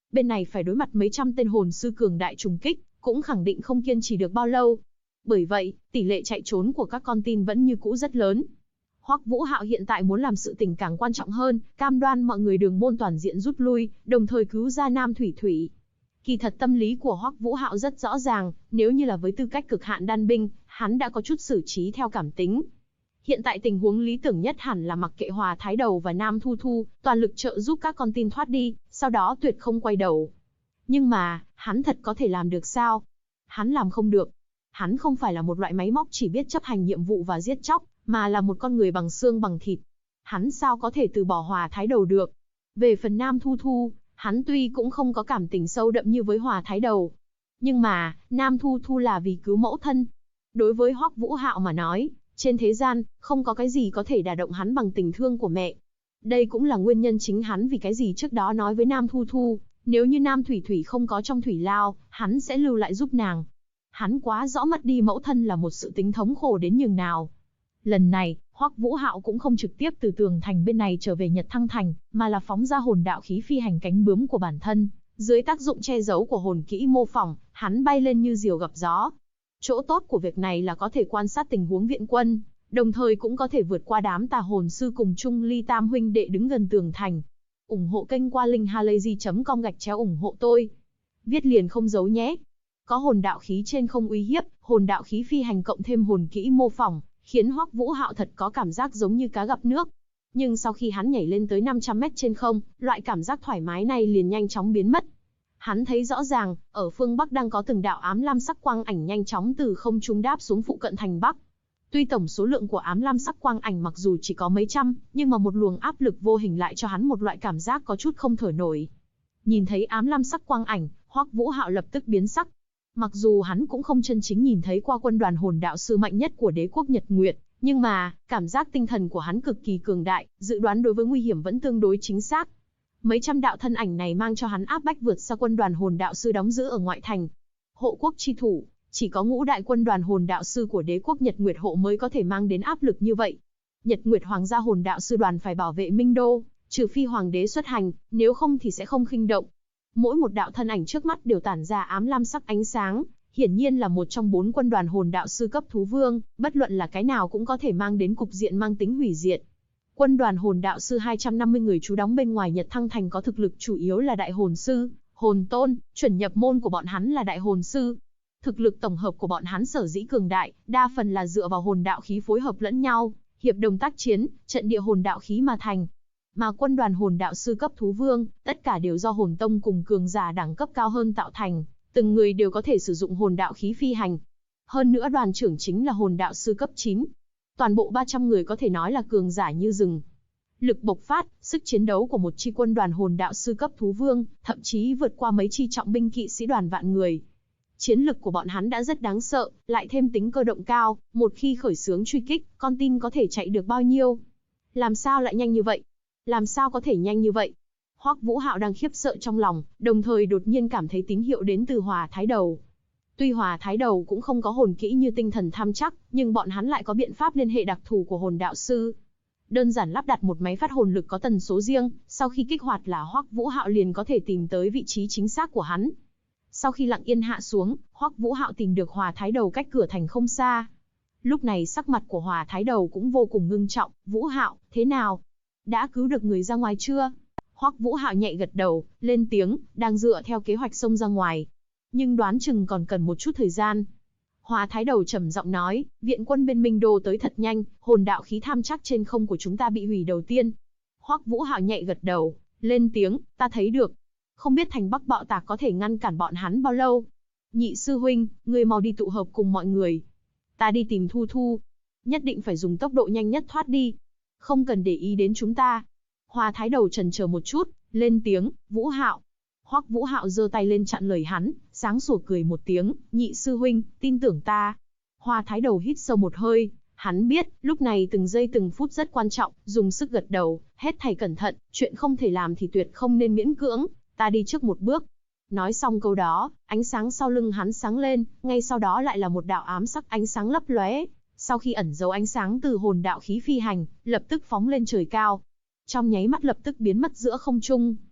Bên này phải đối mặt mấy trăm tên hồn sư cường đại trùng kích, cũng khẳng định không kiên trì được bao lâu. Bởi vậy, tỷ lệ chạy trốn của các con tin vẫn như cũ rất lớn. Hoắc Vũ Hạo hiện tại muốn làm sự tình càng quan trọng hơn, cam đoan mọi người đường môn toàn diện rút lui, đồng thời cứu ra Nam Thủy Thủy. Kỳ thật tâm lý của Hoắc Vũ Hạo rất rõ ràng, nếu như là với tư cách cực hạn đan binh, hắn đã có chút xử trí theo cảm tính. Hiện tại tình huống lý tưởng nhất hẳn là mặc kệ Hòa Thái Đầu và Nam Thu Thu, toàn lực trợ giúp các con tin thoát đi, sau đó tuyệt không quay đầu. Nhưng mà, hắn thật có thể làm được sao? Hắn làm không được. Hắn không phải là một loại máy móc chỉ biết chấp hành nhiệm vụ và giết chóc, mà là một con người bằng xương bằng thịt. Hắn sao có thể từ bỏ Hòa Thái Đầu được? Về phần Nam Thu Thu, hắn tuy cũng không có cảm tình sâu đậm như với Hòa Thái Đầu. Nhưng mà, Nam Thu Thu là vì cứu mẫu thân. Đối với Hoắc Vũ Hạo mà nói, trên thế gian, không có cái gì có thể đả động hắn bằng tình thương của mẹ. Đây cũng là nguyên nhân chính hắn vì cái gì trước đó nói với Nam Thu Thu, nếu như Nam Thủy Thủy không có trong thủy lao, hắn sẽ lưu lại giúp nàng. Hắn quá rõ mất đi mẫu thân là một sự tính thống khổ đến nhường nào. Lần này, Hoắc Vũ Hạo cũng không trực tiếp từ tường thành bên này trở về Nhật Thăng Thành, mà là phóng ra hồn đạo khí phi hành cánh bướm của bản thân. Dưới tác dụng che giấu của hồn kỹ mô phỏng, hắn bay lên như diều gặp gió. Chỗ tốt của việc này là có thể quan sát tình huống viện quân, đồng thời cũng có thể vượt qua đám tà hồn sư cùng Chung Ly Tam huynh đệ đứng gần tường thành. Ủng hộ kênh qua linkhalazy.com/ủng hộ tôi. Viết liền không giấu nhé. Có hồn đạo khí trên không uy hiếp, hồn đạo khí phi hành cộng thêm hồn kỹ mô phỏng, khiến Hoắc Vũ Hạo thật có cảm giác giống như cá gặp nước. Nhưng sau khi hắn nhảy lên tới 500 mét trên không, loại cảm giác thoải mái này liền nhanh chóng biến mất. Hắn thấy rõ ràng, ở phương Bắc đang có từng đạo ám lam sắc quang ảnh nhanh chóng từ không trung đáp xuống phụ cận thành Bắc. Tuy tổng số lượng của ám lam sắc quang ảnh mặc dù chỉ có mấy trăm, nhưng mà một luồng áp lực vô hình lại cho hắn một loại cảm giác có chút không thở nổi. Nhìn thấy ám lam sắc quang ảnh, Hoắc Vũ Hạo lập tức biến sắc. Mặc dù hắn cũng không chân chính nhìn thấy qua quân đoàn hồn đạo sư mạnh nhất của đế quốc Nhật Nguyệt, nhưng mà, cảm giác tinh thần của hắn cực kỳ cường đại, dự đoán đối với nguy hiểm vẫn tương đối chính xác. Mấy trăm đạo thân ảnh này mang cho hắn áp bách vượt xa quân đoàn hồn đạo sư đóng giữ ở ngoại thành. Hộ quốc chi thủ, chỉ có ngũ đại quân đoàn hồn đạo sư của đế quốc Nhật Nguyệt hộ mới có thể mang đến áp lực như vậy. Nhật Nguyệt Hoàng gia hồn đạo sư đoàn phải bảo vệ Minh Đô, trừ phi hoàng đế xuất hành, nếu không thì sẽ không khinh động. Mỗi một đạo thân ảnh trước mắt đều tản ra ám lam sắc ánh sáng, hiển nhiên là một trong 4 quân đoàn hồn đạo sư cấp thú vương, bất luận là cái nào cũng có thể mang đến cục diện mang tính hủy diệt. Quân đoàn hồn đạo sư 250 người trú đóng bên ngoài Nhật Thăng Thành có thực lực chủ yếu là đại hồn sư, hồn tôn, chuẩn nhập môn của bọn hắn là đại hồn sư. Thực lực tổng hợp của bọn hắn sở dĩ cường đại, đa phần là dựa vào hồn đạo khí phối hợp lẫn nhau, hiệp đồng tác chiến, trận địa hồn đạo khí mà thành. Mà quân đoàn hồn đạo sư cấp thú vương, tất cả đều do hồn tông cùng cường giả đẳng cấp cao hơn tạo thành, từng người đều có thể sử dụng hồn đạo khí phi hành. Hơn nữa đoàn trưởng chính là hồn đạo sư cấp 9. Toàn bộ 300 người có thể nói là cường giả như rừng. Lực bộc phát, sức chiến đấu của một chi quân đoàn hồn đạo sư cấp thú vương, thậm chí vượt qua mấy chi trọng binh kỵ sĩ đoàn vạn người. Chiến lực của bọn hắn đã rất đáng sợ, lại thêm tính cơ động cao, một khi khởi xướng truy kích, con tin có thể chạy được bao nhiêu? Làm sao lại nhanh như vậy? Làm sao có thể nhanh như vậy? Hoắc Vũ Hạo đang khiếp sợ trong lòng, đồng thời đột nhiên cảm thấy tín hiệu đến từ Hòa Thái Đầu. Tuy Hòa Thái Đầu cũng không có hồn kỹ như tinh thần tham chắc, nhưng bọn hắn lại có biện pháp liên hệ đặc thù của hồn đạo sư. Đơn giản lắp đặt một máy phát hồn lực có tần số riêng, sau khi kích hoạt là Hoắc Vũ Hạo liền có thể tìm tới vị trí chính xác của hắn. Sau khi lặng yên hạ xuống, Hoắc Vũ Hạo tìm được Hòa Thái Đầu cách cửa thành không xa. Lúc này sắc mặt của Hòa Thái Đầu cũng vô cùng ngưng trọng. Vũ Hạo, thế nào? Đã cứu được người ra ngoài chưa? Hoắc Vũ Hạo nhẹ gật đầu, lên tiếng, đang dựa theo kế hoạch xông ra ngoài. Nhưng đoán chừng còn cần một chút thời gian. Hòa Thái Đầu trầm giọng nói, viện quân bên Minh Đô tới thật nhanh, hồn đạo khí tham chắc trên không của chúng ta bị hủy đầu tiên. Hoắc Vũ Hạo nhẹ gật đầu, lên tiếng, ta thấy được. Không biết thành Bắc bạo tạc có thể ngăn cản bọn hắn bao lâu. Nhị sư huynh, ngươi mau đi tụ hợp cùng mọi người. Ta đi tìm Thu Thu. Nhất định phải dùng tốc độ nhanh nhất thoát đi. Không cần để ý đến chúng ta. Hòa Thái Đầu chần chờ một chút, lên tiếng, Vũ Hạo. Hoắc Vũ Hạo giơ tay lên chặn lời hắn, sáng sủa cười một tiếng, nhị sư huynh, tin tưởng ta. Hòa Thái Đầu hít sâu một hơi, hắn biết, lúc này từng giây từng phút rất quan trọng, dùng sức gật đầu, hết thảy cẩn thận, chuyện không thể làm thì tuyệt không nên miễn cưỡng, ta đi trước một bước. Nói xong câu đó, ánh sáng sau lưng hắn sáng lên, ngay sau đó lại là một đạo ám sắc ánh sáng lấp lóe. Sau khi ẩn giấu ánh sáng từ hồn đạo khí phi hành, lập tức phóng lên trời cao. Trong nháy mắt lập tức biến mất giữa không trung.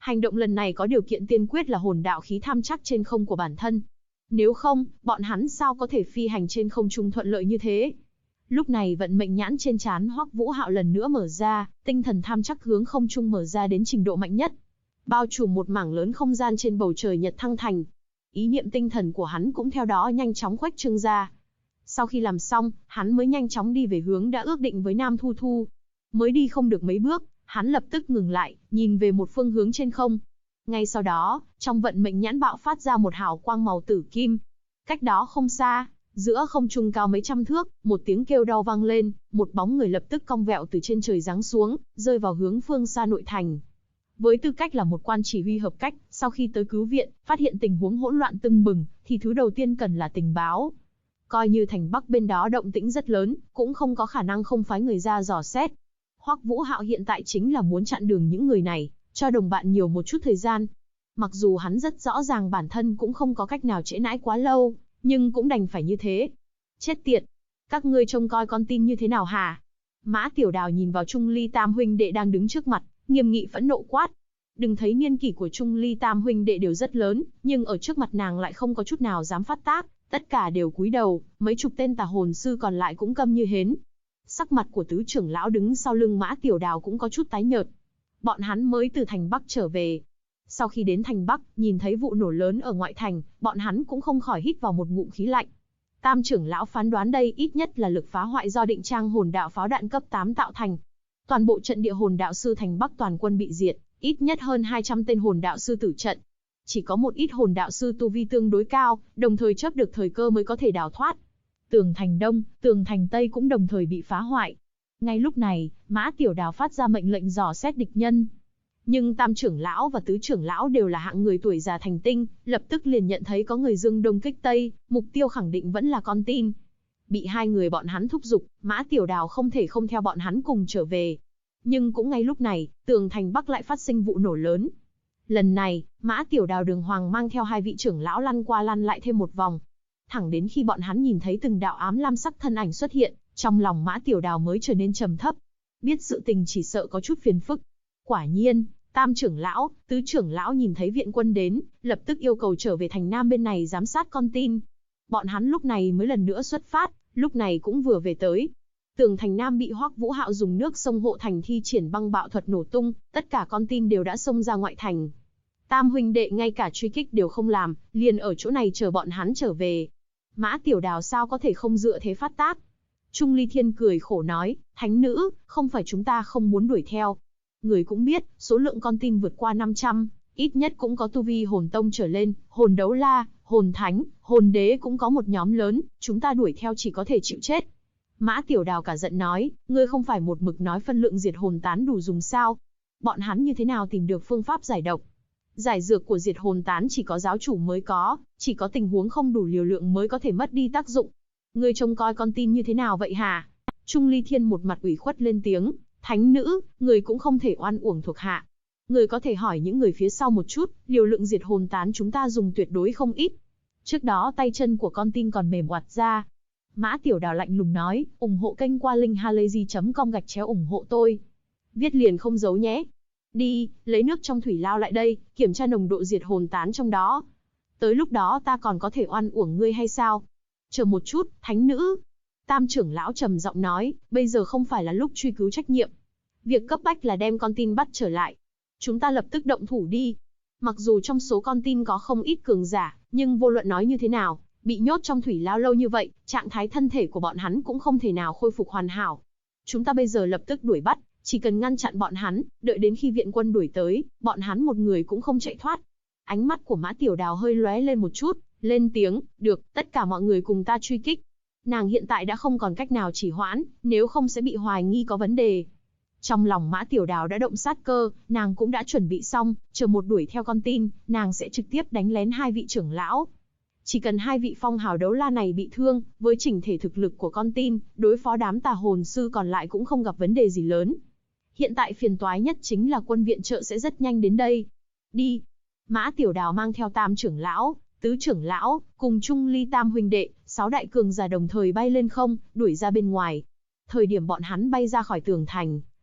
Hành động lần này có điều kiện tiên quyết là hồn đạo khí tham chắc trên không của bản thân. Nếu không, bọn hắn sao có thể phi hành trên không trung thuận lợi như thế? Lúc này vận mệnh nhãn trên trán Hoắc Vũ Hạo lần nữa mở ra, tinh thần tham chắc hướng không trung mở ra đến trình độ mạnh nhất, bao trùm một mảng lớn không gian trên bầu trời nhật thăng thành. Ý niệm tinh thần của hắn cũng theo đó nhanh chóng khuếch trương ra. Sau khi làm xong, hắn mới nhanh chóng đi về hướng đã ước định với Nam Thu Thu. Mới đi không được mấy bước, hắn lập tức ngừng lại, nhìn về một phương hướng trên không. Ngay sau đó, trong vận mệnh nhãn bạo phát ra một hào quang màu tử kim. Cách đó không xa, giữa không trung cao mấy trăm thước, một tiếng kêu đau vang lên, một bóng người lập tức cong vẹo từ trên trời giáng xuống, rơi vào hướng phương xa nội thành. Với tư cách là một quan chỉ huy hợp cách, sau khi tới cứu viện, phát hiện tình huống hỗn loạn tưng bừng, thì thứ đầu tiên cần là tình báo. Coi như thành Bắc bên đó động tĩnh rất lớn, cũng không có khả năng không phái người ra dò xét. Hoắc Vũ Hạo hiện tại chính là muốn chặn đường những người này, cho đồng bạn nhiều một chút thời gian. Mặc dù hắn rất rõ ràng bản thân cũng không có cách nào trễ nãi quá lâu, nhưng cũng đành phải như thế. Chết tiệt! Các ngươi trông coi con tin như thế nào hả? Mã Tiểu Đào nhìn vào Trung Ly Tam huynh đệ đang đứng trước mặt, nghiêm nghị phẫn nộ quát. Đừng thấy niên kỷ của Trung Ly Tam huynh đệ đều rất lớn, nhưng ở trước mặt nàng lại không có chút nào dám phát tác, tất cả đều cúi đầu, mấy chục tên tà hồn sư còn lại cũng câm như hến. Sắc mặt của tứ trưởng lão đứng sau lưng Mã Tiểu Đào cũng có chút tái nhợt. Bọn hắn mới từ thành Bắc trở về. Sau khi đến thành Bắc, nhìn thấy vụ nổ lớn ở ngoại thành, bọn hắn cũng không khỏi hít vào một ngụm khí lạnh. Tam trưởng lão phán đoán đây ít nhất là lực phá hoại do định trang hồn đạo pháo đạn cấp 8 tạo thành. Toàn bộ trận địa hồn đạo sư thành Bắc toàn quân bị diệt, ít nhất hơn 200 tên hồn đạo sư tử trận. Chỉ có một ít hồn đạo sư tu vi tương đối cao, đồng thời chớp được thời cơ mới có thể đào thoát. Tường thành Đông, tường thành Tây cũng đồng thời bị phá hoại. Ngay lúc này, Mã Tiểu Đào phát ra mệnh lệnh dò xét địch nhân. Nhưng tam trưởng lão và tứ trưởng lão đều là hạng người tuổi già thành tinh, lập tức liền nhận thấy có người dương đông kích tây, mục tiêu khẳng định vẫn là con tin. Bị hai người bọn hắn thúc giục, Mã Tiểu Đào không thể không theo bọn hắn cùng trở về. Nhưng cũng ngay lúc này, tường thành Bắc lại phát sinh vụ nổ lớn. Lần này, Mã Tiểu Đào đường hoàng mang theo hai vị trưởng lão lăn qua lăn lại thêm một vòng. Thẳng đến khi bọn hắn nhìn thấy từng đạo ám lam sắc thân ảnh xuất hiện, trong lòng Mã Tiểu Đào mới trở nên trầm thấp. Biết sự tình chỉ sợ có chút phiền phức. Quả nhiên, tam trưởng lão, tứ trưởng lão nhìn thấy viện quân đến, lập tức yêu cầu trở về thành Nam bên này giám sát con tin. Bọn hắn lúc này mới lần nữa xuất phát, lúc này cũng vừa về tới. Tường thành Nam bị Hoắc Vũ Hạo dùng nước sông hộ thành thi triển băng bạo thuật nổ tung, tất cả con tin đều đã xông ra ngoại thành. Tam huynh đệ ngay cả truy kích đều không làm, liền ở chỗ này chờ bọn hắn trở về. Mã Tiểu Đào sao có thể không dựa thế phát tác? Trung Ly Thiên cười khổ nói, thánh nữ, không phải chúng ta không muốn đuổi theo. Người cũng biết, số lượng con tin vượt qua 500, ít nhất cũng có tu vi hồn tông trở lên, hồn đấu la, hồn thánh, hồn đế cũng có một nhóm lớn, chúng ta đuổi theo chỉ có thể chịu chết. Mã Tiểu Đào cả giận nói, ngươi không phải một mực nói phân lượng diệt hồn tán đủ dùng sao? Bọn hắn như thế nào tìm được phương pháp giải độc? Giải dược của diệt hồn tán chỉ có giáo chủ mới có, chỉ có tình huống không đủ liều lượng mới có thể mất đi tác dụng. Ngươi trông coi con tin như thế nào vậy hả? Trung Ly Thiên một mặt ủy khuất lên tiếng, thánh nữ, người cũng không thể oan uổng thuộc hạ. Người có thể hỏi những người phía sau một chút, liều lượng diệt hồn tán chúng ta dùng tuyệt đối không ít. Trước đó tay chân của con tin còn mềm oặt ra. Mã Tiểu Đào lạnh lùng nói, ủng hộ kênh qua linkhalazy.com/ủng hộ tôi. Viết liền không giấu nhé. Đi, lấy nước trong thủy lao lại đây, kiểm tra nồng độ diệt hồn tán trong đó. Tới lúc đó ta còn có thể oan uổng ngươi hay sao? Chờ một chút, thánh nữ. Tam trưởng lão trầm giọng nói, bây giờ không phải là lúc truy cứu trách nhiệm. Việc cấp bách là đem con tin bắt trở lại. Chúng ta lập tức động thủ đi. Mặc dù trong số con tin có không ít cường giả, nhưng vô luận nói như thế nào, bị nhốt trong thủy lao lâu như vậy, trạng thái thân thể của bọn hắn cũng không thể nào khôi phục hoàn hảo. Chúng ta bây giờ lập tức đuổi bắt, chỉ cần ngăn chặn bọn hắn, đợi đến khi viện quân đuổi tới, bọn hắn một người cũng không chạy thoát. Ánh mắt của Mã Tiểu Đào hơi lóe lên một chút, lên tiếng, được, tất cả mọi người cùng ta truy kích. Nàng hiện tại đã không còn cách nào chỉ hoãn, nếu không sẽ bị hoài nghi có vấn đề. Trong lòng Mã Tiểu Đào đã động sát cơ, nàng cũng đã chuẩn bị xong, chờ một đuổi theo con tin, nàng sẽ trực tiếp đánh lén hai vị trưởng lão. Chỉ cần hai vị phong hào đấu la này bị thương, với chỉnh thể thực lực của con tin, đối phó đám tà hồn sư còn lại cũng không gặp vấn đề gì lớn. Hiện tại phiền toái nhất chính là quân viện trợ sẽ rất nhanh đến đây. Đi. Mã Tiểu Đào mang theo tam trưởng lão, tứ trưởng lão, cùng Trung Ly Tam huynh đệ, 6 đại cường giả đồng thời bay lên không, đuổi ra bên ngoài. Thời điểm bọn hắn bay ra khỏi tường thành,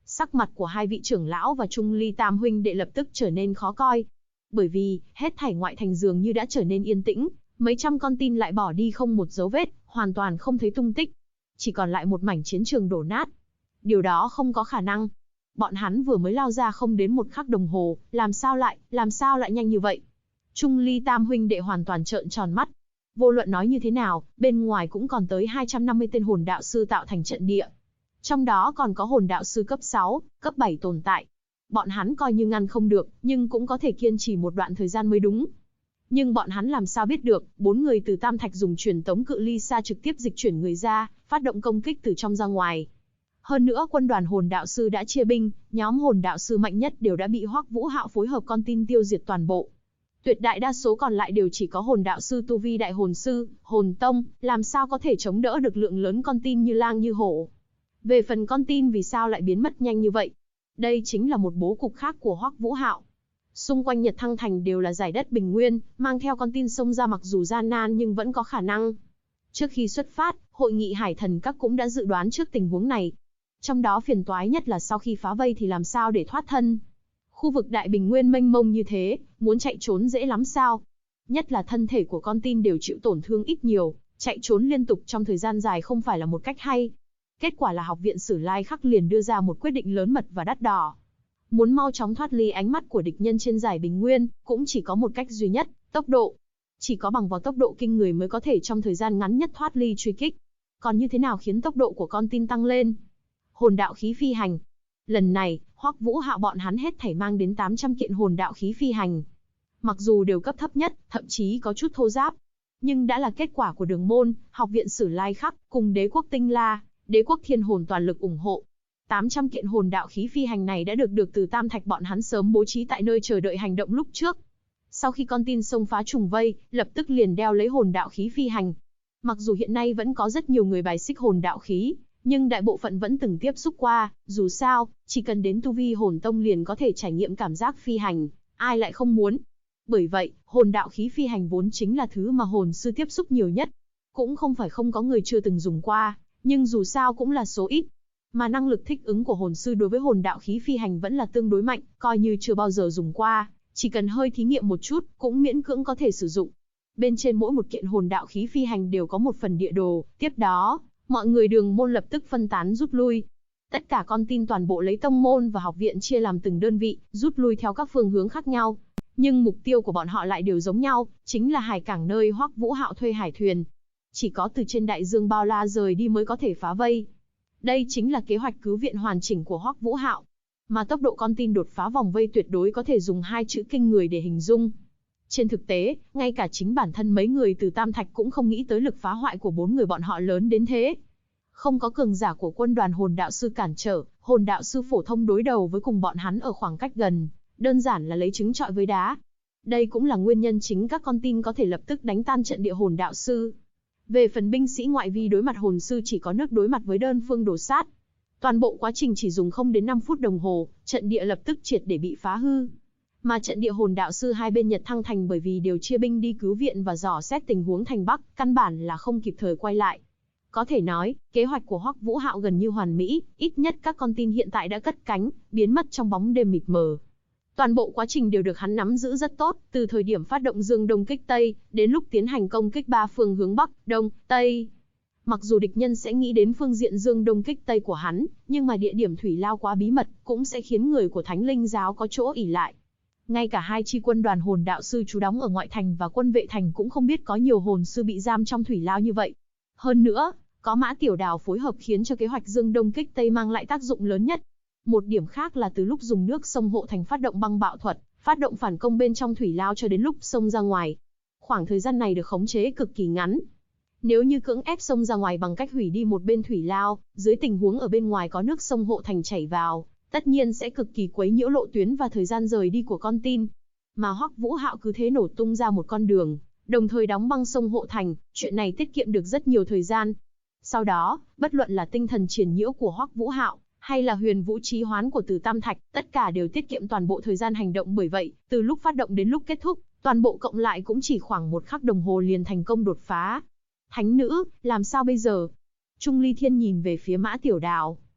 Sắc mặt của hai vị trưởng lão và Trung Ly Tam huynh đệ lập tức trở nên khó coi. Bởi vì, hết thảy ngoại thành dường như đã trở nên yên tĩnh, mấy trăm con tin lại bỏ đi không một dấu vết, hoàn toàn không thấy tung tích. Chỉ còn lại một mảnh chiến trường đổ nát. Điều đó không có khả năng. Bọn hắn vừa mới lao ra không đến một khắc đồng hồ, làm sao lại nhanh như vậy? Trung Ly Tam huynh đệ hoàn toàn trợn tròn mắt. Vô luận nói như thế nào, bên ngoài cũng còn tới 250 tên hồn đạo sư tạo thành trận địa. Trong đó còn có hồn đạo sư cấp 6, cấp 7 tồn tại. Bọn hắn coi như ngăn không được, nhưng cũng có thể kiên trì một đoạn thời gian mới đúng. Nhưng bọn hắn làm sao biết được, 4 người từ Tam Thạch dùng truyền tống cự ly xa trực tiếp dịch chuyển người ra, phát động công kích từ trong ra ngoài. Hơn nữa quân đoàn hồn đạo sư đã chia binh, nhóm hồn đạo sư mạnh nhất đều đã bị Hoắc Vũ Hạo phối hợp con tin tiêu diệt toàn bộ. Tuyệt đại đa số còn lại đều chỉ có hồn đạo sư tu vi đại hồn sư, hồn tông, làm sao có thể chống đỡ được lượng lớn con tin như lang như hổ. Về phần con tin vì sao lại biến mất nhanh như vậy? Đây chính là một bố cục khác của Hoắc Vũ Hạo. Xung quanh Nhật Thăng Thành đều là giải đất bình nguyên, mang theo con tin xông ra mặc dù gian nan nhưng vẫn có khả năng. Trước khi xuất phát, hội nghị Hải Thần Các cũng đã dự đoán trước tình huống này. Trong đó phiền toái nhất là sau khi phá vây thì làm sao để thoát thân. Khu vực đại bình nguyên mênh mông như thế, muốn chạy trốn dễ lắm sao? Nhất là thân thể của con tin đều chịu tổn thương ít nhiều, chạy trốn liên tục trong thời gian dài không phải là một cách hay. Kết quả là Học viện Sử Lai Khắc liền đưa ra một quyết định lớn mật và đắt đỏ. Muốn mau chóng thoát ly ánh mắt của địch nhân trên giải bình nguyên, cũng chỉ có một cách duy nhất, tốc độ. Chỉ có bằng vào tốc độ kinh người mới có thể trong thời gian ngắn nhất thoát ly truy kích. Còn như thế nào khiến tốc độ của con tin tăng lên? Hồn đạo khí phi hành. Lần này, Hoắc Vũ Hạo bọn hắn hết thảy mang đến 800 kiện hồn đạo khí phi hành. Mặc dù đều cấp thấp nhất, thậm chí có chút thô ráp, nhưng đã là kết quả của Đường Môn, Học viện Sử Lai Khắc cùng Đế quốc Tinh La, Đế quốc Thiên Hồn toàn lực ủng hộ. 800 kiện hồn đạo khí phi hành này đã được từ Tam Thạch bọn hắn sớm bố trí tại nơi chờ đợi hành động lúc trước. Sau khi con tin xông phá trùng vây, lập tức liền đeo lấy hồn đạo khí phi hành. Mặc dù hiện nay vẫn có rất nhiều người bài xích hồn đạo khí, nhưng đại bộ phận vẫn từng tiếp xúc qua, dù sao, chỉ cần đến tu vi hồn tông liền có thể trải nghiệm cảm giác phi hành, ai lại không muốn. Bởi vậy, hồn đạo khí phi hành vốn chính là thứ mà hồn sư tiếp xúc nhiều nhất. Cũng không phải không có người chưa từng dùng qua, nhưng dù sao cũng là số ít. Mà năng lực thích ứng của hồn sư đối với hồn đạo khí phi hành vẫn là tương đối mạnh, coi như chưa bao giờ dùng qua, chỉ cần hơi thí nghiệm một chút, cũng miễn cưỡng có thể sử dụng. Bên trên mỗi một kiện hồn đạo khí phi hành đều có một phần địa đồ, tiếp đó, mọi người Đường Môn lập tức phân tán rút lui. Tất cả con tin toàn bộ lấy tông môn và học viện chia làm từng đơn vị, rút lui theo các phương hướng khác nhau. Nhưng mục tiêu của bọn họ lại đều giống nhau, chính là hải cảng nơi Hoắc Vũ Hạo thuê hải thuyền. Chỉ có từ trên đại dương bao la rời đi mới có thể phá vây. Đây chính là kế hoạch cứu viện hoàn chỉnh của Hoắc Vũ Hạo. Mà tốc độ con tin đột phá vòng vây tuyệt đối có thể dùng 2 chữ kinh người để hình dung. Trên thực tế, ngay cả chính bản thân mấy người từ Tam Thạch cũng không nghĩ tới lực phá hoại của 4 người bọn họ lớn đến thế. Không có cường giả của quân đoàn hồn đạo sư cản trở, hồn đạo sư phổ thông đối đầu với cùng bọn hắn ở khoảng cách gần, đơn giản là lấy trứng trọi với đá. Đây cũng là nguyên nhân chính các con tin có thể lập tức đánh tan trận địa hồn đạo sư. Về phần binh sĩ ngoại vi đối mặt hồn sư chỉ có nước đối mặt với đơn phương đổ sát. Toàn bộ quá trình chỉ dùng không đến 5 phút đồng hồ, trận địa lập tức triệt để bị phá hư. Mà trận địa hồn đạo sư hai bên Nhật Thăng Thành bởi vì đều chia binh đi cứu viện và dò xét tình huống thành Bắc, căn bản là không kịp thời quay lại. Có thể nói, kế hoạch của Hoắc Vũ Hạo gần như hoàn mỹ, ít nhất các con tin hiện tại đã cất cánh, biến mất trong bóng đêm mịt mờ. Toàn bộ quá trình đều được hắn nắm giữ rất tốt, từ thời điểm phát động dương đông kích tây, đến lúc tiến hành công kích 3 phương hướng Bắc, Đông, Tây. Mặc dù địch nhân sẽ nghĩ đến phương diện dương đông kích tây của hắn, nhưng mà địa điểm thủy lao quá bí mật, cũng sẽ khiến người của Thánh Linh giáo có chỗ ỷ lại. Ngay cả hai chi quân đoàn hồn đạo sư trú đóng ở ngoại thành và quân vệ thành cũng không biết có nhiều hồn sư bị giam trong thủy lao như vậy. Hơn nữa, có Mã Tiểu Đào phối hợp khiến cho kế hoạch dương đông kích tây mang lại tác dụng lớn nhất. Một điểm khác là từ lúc dùng nước sông hộ thành phát động băng bạo thuật, phát động phản công bên trong thủy lao cho đến lúc sông ra ngoài. Khoảng thời gian này được khống chế cực kỳ ngắn. Nếu như cưỡng ép sông ra ngoài bằng cách hủy đi một bên thủy lao, dưới tình huống ở bên ngoài có nước sông hộ thành chảy vào, tất nhiên sẽ cực kỳ quấy nhiễu lộ tuyến và thời gian rời đi của con tin. Mà Hoắc Vũ Hạo cứ thế nổ tung ra một con đường, đồng thời đóng băng sông hộ thành, chuyện này tiết kiệm được rất nhiều thời gian. Sau đó, bất luận là tinh thần triển nhiễu của Hoắc Vũ Hạo, hay là huyền vũ trí hoán của Từ Tam Thạch, tất cả đều tiết kiệm toàn bộ thời gian hành động, bởi vậy, từ lúc phát động đến lúc kết thúc, toàn bộ cộng lại cũng chỉ khoảng 1 khắc đồng hồ liền thành công đột phá. Thánh nữ, làm sao bây giờ? Trung Ly Thiên nhìn về phía Mã Tiểu Đào.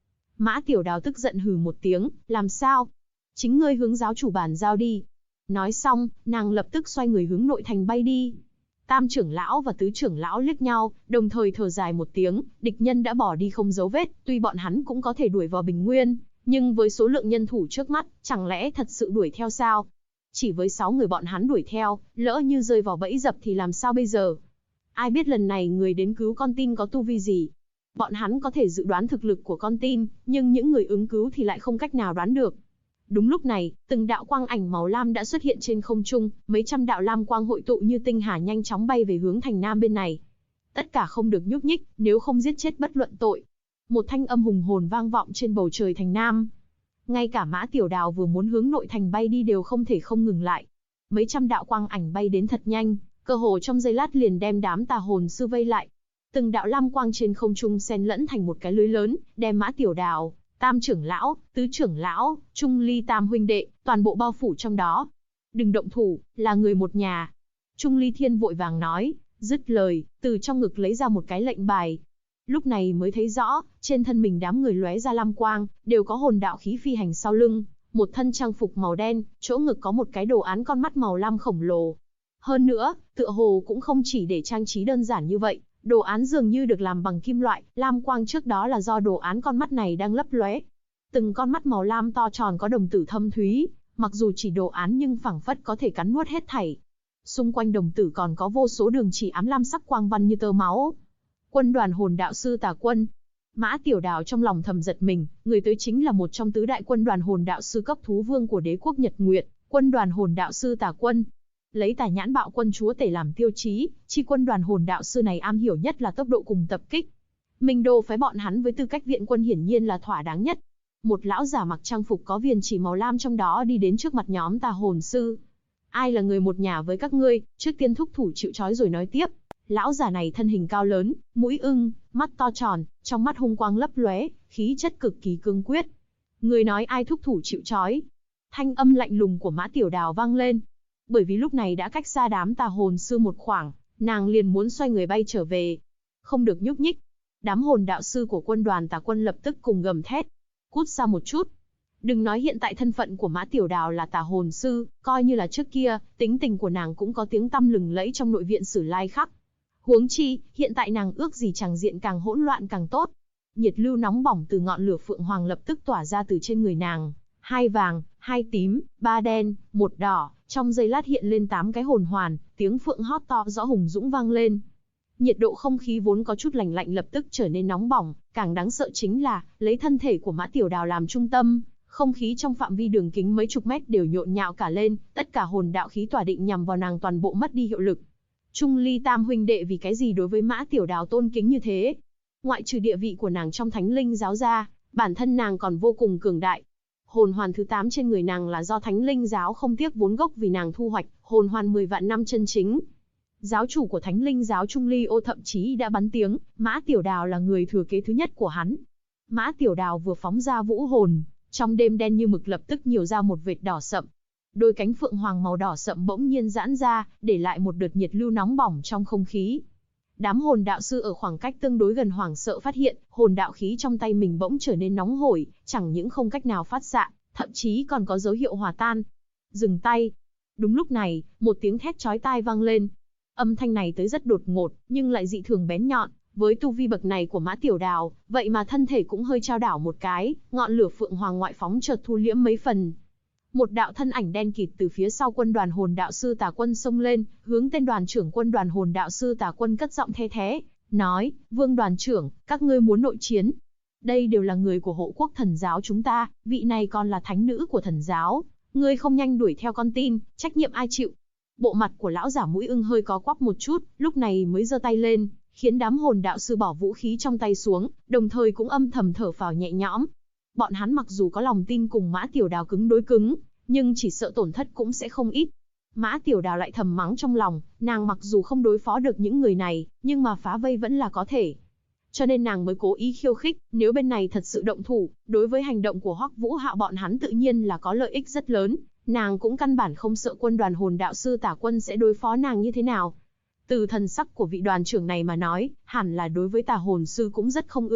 Mã Tiểu Đào tức giận hừ một tiếng, làm sao? Chính ngươi hướng giáo chủ bàn giao đi. Nói xong, nàng lập tức xoay người hướng nội thành bay đi. Tam trưởng lão và tứ trưởng lão liếc nhau, đồng thời thở dài một tiếng, địch nhân đã bỏ đi không dấu vết, tuy bọn hắn cũng có thể đuổi vào Bình Nguyên, nhưng với số lượng nhân thủ trước mắt, chẳng lẽ thật sự đuổi theo sao? Chỉ với 6 người bọn hắn đuổi theo, lỡ như rơi vào bẫy dập thì làm sao bây giờ? Ai biết lần này người đến cứu con tin có tu vi gì? Bọn hắn có thể dự đoán thực lực của con tin, nhưng những người ứng cứu thì lại không cách nào đoán được. Đúng lúc này, từng đạo quang ảnh màu lam đã xuất hiện trên không trung, mấy trăm đạo lam quang hội tụ như tinh hà nhanh chóng bay về hướng thành nam bên này. Tất cả không được nhúc nhích, nếu không giết chết bất luận tội. Một thanh âm hùng hồn vang vọng trên bầu trời thành nam. Ngay cả Mã Tiểu Đào vừa muốn hướng nội thành bay đi đều không thể không ngừng lại. Mấy trăm đạo quang ảnh bay đến thật nhanh, cơ hồ trong giây lát liền đem đám tà hồn sư vây lại. Từng đạo lam quang trên không trung xen lẫn thành một cái lưới lớn, đem Mã Tiểu Đào, Tam trưởng lão, tứ trưởng lão, Trung Ly tam huynh đệ, toàn bộ bao phủ trong đó. Đừng động thủ, là người một nhà. Trung Ly Thiên vội vàng nói, dứt lời, từ trong ngực lấy ra một cái lệnh bài. Lúc này mới thấy rõ, trên thân mình đám người lóe ra lam quang, đều có hồn đạo khí phi hành sau lưng, một thân trang phục màu đen, chỗ ngực có một cái đồ án con mắt màu lam khổng lồ. Hơn nữa, tựa hồ cũng không chỉ để trang trí đơn giản như vậy, đồ án dường như được làm bằng kim loại, lam quang trước đó là do đồ án con mắt này đang lấp lóe. Từng con mắt màu lam to tròn có đồng tử thâm thúy, mặc dù chỉ đồ án nhưng phảng phất có thể cắn nuốt hết thảy. Xung quanh đồng tử còn có vô số đường chỉ ám lam sắc quang văn như tơ máu. Quân đoàn hồn đạo sư Tà Quân. Mã Tiểu Đào trong lòng thầm giật mình, người tới chính là một trong tứ đại quân đoàn hồn đạo sư cấp thú vương của đế quốc Nhật Nguyệt, quân đoàn hồn đạo sư Tà Quân. Lấy Tà Nhãn Bạo Quân chúa tể làm tiêu chí, chi quân đoàn hồn đạo sư này am hiểu nhất là tốc độ cùng tập kích. Minh Đô phái bọn hắn với tư cách viện quân hiển nhiên là thỏa đáng nhất. Một lão giả mặc trang phục có viền chỉ màu lam trong đó đi đến trước mặt nhóm tà hồn sư. Ai là người một nhà với các ngươi, trước tiên thúc thủ chịu trói rồi nói tiếp. Lão giả này thân hình cao lớn, mũi ưng, mắt to tròn, trong mắt hung quang lấp lóe, khí chất cực kỳ cương quyết. Người nói ai thúc thủ chịu trói? Thanh âm lạnh lùng của Mã Tiểu Đào vang lên. Bởi vì lúc này đã cách xa đám tà hồn sư một khoảng, nàng liền muốn xoay người bay trở về. Không được nhúc nhích. Đám hồn đạo sư của quân đoàn Tà Quân lập tức cùng gầm thét. Cút xa một chút. Đừng nói hiện tại thân phận của Mã Tiểu Đào là tà hồn sư, coi như là trước kia, tính tình của nàng cũng có tiếng tăm lừng lẫy trong nội viện Sử Lai Khắc. Huống chi, hiện tại nàng ước gì tràng diện càng hỗn loạn càng tốt. Nhiệt lưu nóng bỏng từ ngọn lửa phượng hoàng lập tức tỏa ra từ trên người nàng. 2 vàng, 2 tím, 3 đen, 1 đỏ, trong giây lát hiện lên 8 cái hồn hoàn, tiếng phượng hót to rõ hùng dũng vang lên. Nhiệt độ không khí vốn có chút lạnh lạnh lập tức trở nên nóng bỏng, càng đáng sợ chính là, lấy thân thể của Mã Tiểu Đào làm trung tâm, không khí trong phạm vi đường kính mấy chục mét đều nhộn nhạo cả lên, tất cả hồn đạo khí tỏa định nhằm vào nàng toàn bộ mất đi hiệu lực. Trung Ly tam huynh đệ vì cái gì đối với Mã Tiểu Đào tôn kính như thế? Ngoại trừ địa vị của nàng trong Thánh Linh giáo ra, bản thân nàng còn vô cùng cường đại. Hồn hoàn thứ 8 trên người nàng là do Thánh Linh giáo không tiếc vốn gốc vì nàng thu hoạch, hồn hoàn 10 vạn năm chân chính. Giáo chủ của Thánh Linh giáo Trung Ly Ô thậm chí đã bắn tiếng, Mã Tiểu Đào là người thừa kế thứ nhất của hắn. Mã Tiểu Đào vừa phóng ra vũ hồn, trong đêm đen như mực lập tức nhiều ra một vệt đỏ sậm. Đôi cánh phượng hoàng màu đỏ sậm bỗng nhiên giãn ra, để lại một đợt nhiệt lưu nóng bỏng trong không khí. Đám hồn đạo sư ở khoảng cách tương đối gần hoảng sợ phát hiện, hồn đạo khí trong tay mình bỗng trở nên nóng hổi, chẳng những không cách nào phát xạ, thậm chí còn có dấu hiệu hòa tan. Dừng tay. Đúng lúc này, một tiếng thét chói tai vang lên. Âm thanh này tới rất đột ngột, nhưng lại dị thường bén nhọn. Với tu vi bậc này của Mã Tiểu Đào, vậy mà thân thể cũng hơi chao đảo một cái, ngọn lửa phượng hoàng ngoại phóng chợt thu liễm mấy phần. Một đạo thân ảnh đen kịt từ phía sau quân đoàn hồn đạo sư Tà Quân xông lên, hướng tên đoàn trưởng quân đoàn hồn đạo sư Tà Quân cất giọng the thé, nói, Vương đoàn trưởng, các ngươi muốn nội chiến. Đây đều là người của hộ quốc thần giáo chúng ta, vị này còn là thánh nữ của thần giáo. Ngươi không nhanh đuổi theo con tin, trách nhiệm ai chịu? Bộ mặt của lão giả mũi ưng hơi có quắp một chút, lúc này mới giơ tay lên, khiến đám hồn đạo sư bỏ vũ khí trong tay xuống, đồng thời cũng âm thầm thở phào nhẹ nhõm. Bọn hắn mặc dù có lòng tin cùng Mã Tiểu Đào cứng đối cứng, nhưng chỉ sợ tổn thất cũng sẽ không ít. Mã Tiểu Đào lại thầm mắng trong lòng, nàng mặc dù không đối phó được những người này, nhưng mà phá vây vẫn là có thể. Cho nên nàng mới cố ý khiêu khích, nếu bên này thật sự động thủ, đối với hành động của Hoắc Vũ Hạo bọn hắn tự nhiên là có lợi ích rất lớn, nàng cũng căn bản không sợ quân đoàn hồn đạo sư Tả Quân sẽ đối phó nàng như thế nào. Từ thần sắc của vị đoàn trưởng này mà nói, hẳn là đối với Tà hồn sư cũng rất không ưa thích,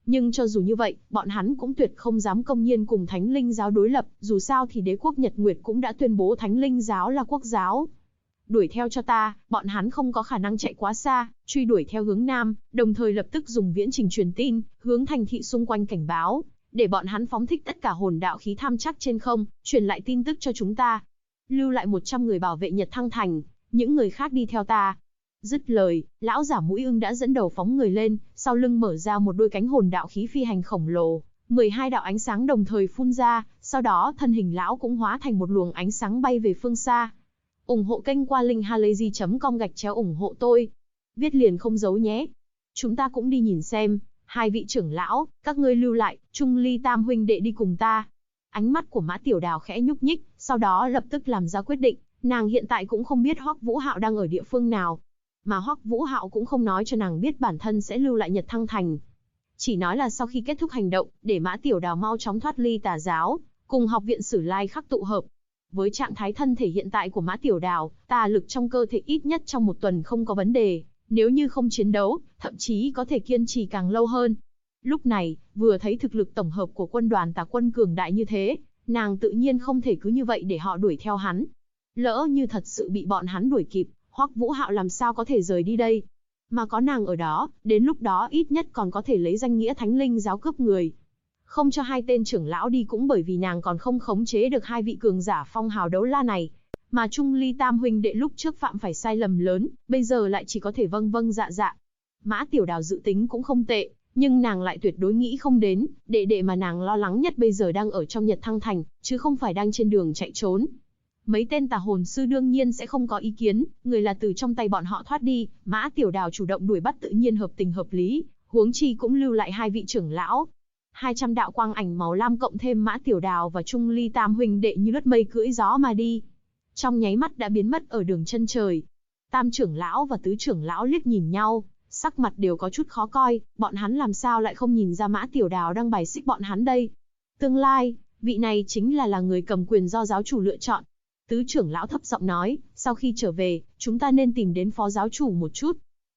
Nhưng cho dù như vậy, bọn hắn cũng tuyệt không dám công nhiên cùng Thánh Linh giáo đối lập, dù sao thì đế quốc Nhật Nguyệt cũng đã tuyên bố Thánh Linh giáo là quốc giáo. Đuổi theo cho ta, bọn hắn không có khả năng chạy quá xa, truy đuổi theo hướng nam, đồng thời lập tức dùng viễn trình truyền tin, hướng thành thị xung quanh cảnh báo, để bọn hắn phóng thích tất cả hồn đạo khí tham chắc trên không, truyền lại tin tức cho chúng ta. Lưu lại 100 người bảo vệ Nhật Thăng Thành, những người khác đi theo ta. Dứt lời, lão giả mũi ưng đã dẫn đầu phóng người lên, sau lưng mở ra một đôi cánh hồn đạo khí phi hành khổng lồ, 12 đạo ánh sáng đồng thời phun ra, sau đó thân hình lão cũng hóa thành một luồng ánh sáng bay về phương xa. Ủng hộ kênh qua linkhalazy.com/ủng hộ tôi. Viết liền không giấu nhé. Chúng ta cũng đi nhìn xem. Hai vị trưởng lão, các ngươi lưu lại, Trung Ly Tam huynh đệ đi cùng ta. Ánh mắt của Mã Tiểu Đào khẽ nhúc nhích, sau đó lập tức làm ra quyết định. Nàng hiện tại cũng không biết Hoắc Vũ Hạo đang ở địa phương nào, mà Hoắc Vũ Hạo cũng không nói cho nàng biết bản thân sẽ lưu lại Nhật Thăng Thành. Chỉ nói là sau khi kết thúc hành động, để Mã Tiểu Đào mau chóng thoát ly tà giáo, cùng học viện Sử Lai Khắc tụ hợp. Với trạng thái thân thể hiện tại của Mã Tiểu Đào, tà lực trong cơ thể ít nhất trong 1 tuần không có vấn đề, nếu như không chiến đấu, thậm chí có thể kiên trì càng lâu hơn. Lúc này, vừa thấy thực lực tổng hợp của quân đoàn tà quân cường đại như thế, nàng tự nhiên không thể cứ như vậy để họ đuổi theo hắn. Lỡ như thật sự bị bọn hắn đuổi kịp, Hoắc Vũ Hạo làm sao có thể rời đi đây? Mà có nàng ở đó, đến lúc đó ít nhất còn có thể lấy danh nghĩa Thánh Linh giáo cướp người. Không cho hai tên trưởng lão đi cũng bởi vì nàng còn không khống chế được hai vị cường giả phong hào đấu la này. Mà Trung Ly Tam huynh đệ lúc trước phạm phải sai lầm lớn, bây giờ lại chỉ có thể vâng vâng dạ dạ. Mã Tiểu Đào dự tính cũng không tệ, nhưng nàng lại tuyệt đối nghĩ không đến, đệ đệ mà nàng lo lắng nhất bây giờ đang ở trong Nhật Thăng Thành, chứ không phải đang trên đường chạy trốn. Mấy tên tà hồn sư đương nhiên sẽ không có ý kiến, người là từ trong tay bọn họ thoát đi, Mã Tiểu Đào chủ động đuổi bắt tự nhiên hợp tình hợp lý, huống chi cũng lưu lại hai vị trưởng lão. 200 đạo quang ảnh màu lam cộng thêm Mã Tiểu Đào và Trung Ly Tam huynh đệ như lướt mây cưỡi gió mà đi. Trong nháy mắt đã biến mất ở đường chân trời. Tam trưởng lão và tứ trưởng lão liếc nhìn nhau, sắc mặt đều có chút khó coi, bọn hắn làm sao lại không nhìn ra Mã Tiểu Đào đang bài xích bọn hắn đây. Tương lai, vị này chính là người cầm quyền do giáo chủ lựa chọn. Tứ trưởng lão thấp giọng nói, sau khi trở về, chúng ta nên tìm đến phó giáo chủ một chút.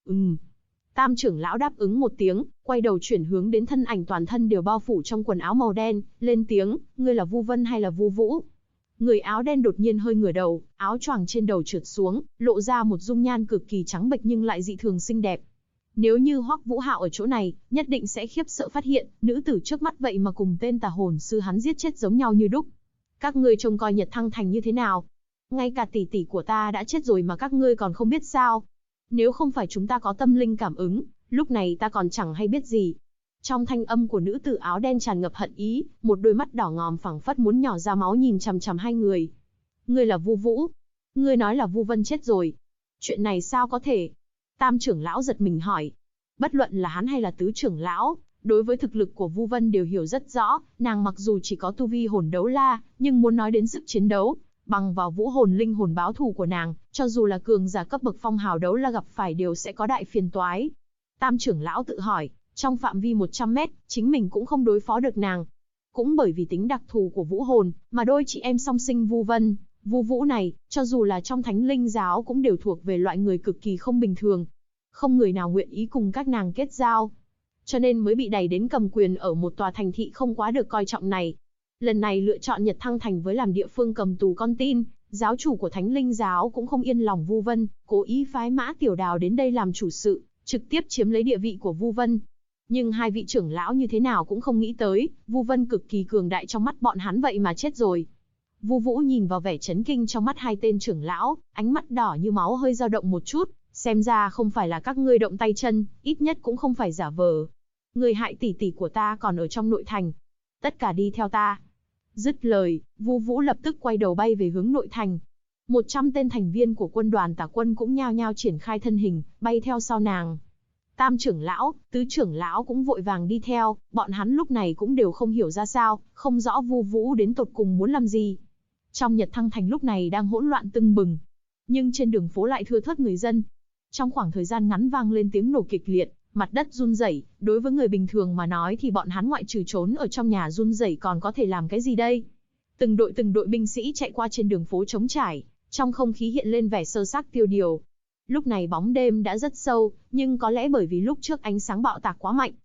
Tam trưởng lão đáp ứng một tiếng, quay đầu chuyển hướng đến thân ảnh toàn thân đều bao phủ trong quần áo màu đen, lên tiếng, ngươi là Vu Vân hay là Vu Vũ? Người áo đen đột nhiên hơi ngửa đầu, áo choàng trên đầu trượt xuống, lộ ra một dung nhan cực kỳ trắng bệch nhưng lại dị thường xinh đẹp. Nếu như Hoắc Vũ Hạo ở chỗ này, nhất định sẽ khiếp sợ phát hiện, nữ tử trước mắt vậy mà cùng tên tà hồn sư hắn giết chết giống nhau như đúc. Các ngươi trông coi Nhật Thăng Thành như thế nào? Ngay cả tỷ tỷ của ta đã chết rồi mà các ngươi còn không biết sao? Nếu không phải chúng ta có tâm linh cảm ứng, lúc này ta còn chẳng hay biết gì. Trong thanh âm của nữ tử áo đen tràn ngập hận ý, một đôi mắt đỏ ngòm phảng phất muốn nhỏ ra máu nhìn chằm chằm hai người. Ngươi là Vu Vũ? Ngươi nói là Vu Vân chết rồi? Chuyện này sao có thể? Tam trưởng lão giật mình hỏi. Bất luận là hắn hay là tứ trưởng lão, đối với thực lực của Vu Vân đều hiểu rất rõ, nàng mặc dù chỉ có tu vi hồn đấu la, nhưng muốn nói đến sức chiến đấu, bằng vào vũ hồn linh hồn báo thù của nàng, cho dù là cường giả cấp bậc phong hào đấu la gặp phải đều sẽ có đại phiền toái. Tam trưởng lão tự hỏi, trong phạm vi 100 mét, chính mình cũng không đối phó được nàng. Cũng bởi vì tính đặc thù của vũ hồn, mà đôi chị em song sinh Vu Vân, Vu Vũ này, cho dù là trong Thánh Linh giáo cũng đều thuộc về loại người cực kỳ không bình thường. Không người nào nguyện ý cùng các nàng kết giao. Cho nên mới bị đẩy đến cầm quyền ở một tòa thành thị không quá được coi trọng này. Lần này lựa chọn Nhật Thăng Thành với làm địa phương cầm tù con tin, giáo chủ của Thánh Linh giáo cũng không yên lòng Vu Vân, cố ý phái Mã Tiểu Đào đến đây làm chủ sự, trực tiếp chiếm lấy địa vị của Vu Vân. Nhưng hai vị trưởng lão như thế nào cũng không nghĩ tới, Vu Vân cực kỳ cường đại trong mắt bọn hắn vậy mà chết rồi. Vu Vũ nhìn vào vẻ chấn kinh trong mắt hai tên trưởng lão, ánh mắt đỏ như máu hơi dao động một chút, xem ra không phải là các ngươi động tay chân, ít nhất cũng không phải giả vờ. Người hại tỷ tỷ của ta còn ở trong nội thành. Tất cả đi theo ta. Dứt lời, Vu Vũ lập tức quay đầu bay về hướng nội thành. 100 tên thành viên của quân đoàn tà quân cũng nhao nhao triển khai thân hình, bay theo sau nàng. Tam trưởng lão, tứ trưởng lão cũng vội vàng đi theo, bọn hắn lúc này cũng đều không hiểu ra sao, không rõ Vu Vũ đến tột cùng muốn làm gì. Trong Nhật Thăng Thành lúc này đang hỗn loạn tưng bừng, nhưng trên đường phố lại thưa thớt người dân. Trong khoảng thời gian ngắn vang lên tiếng nổ kịch liệt, mặt đất run rẩy, đối với người bình thường mà nói thì bọn hắn ngoại trừ trốn ở trong nhà run rẩy còn có thể làm cái gì đây? Từng đội binh sĩ chạy qua trên đường phố trống trải, trong không khí hiện lên vẻ sơ xác tiêu điều. Lúc này bóng đêm đã rất sâu, nhưng có lẽ bởi vì lúc trước ánh sáng bạo tạc quá mạnh,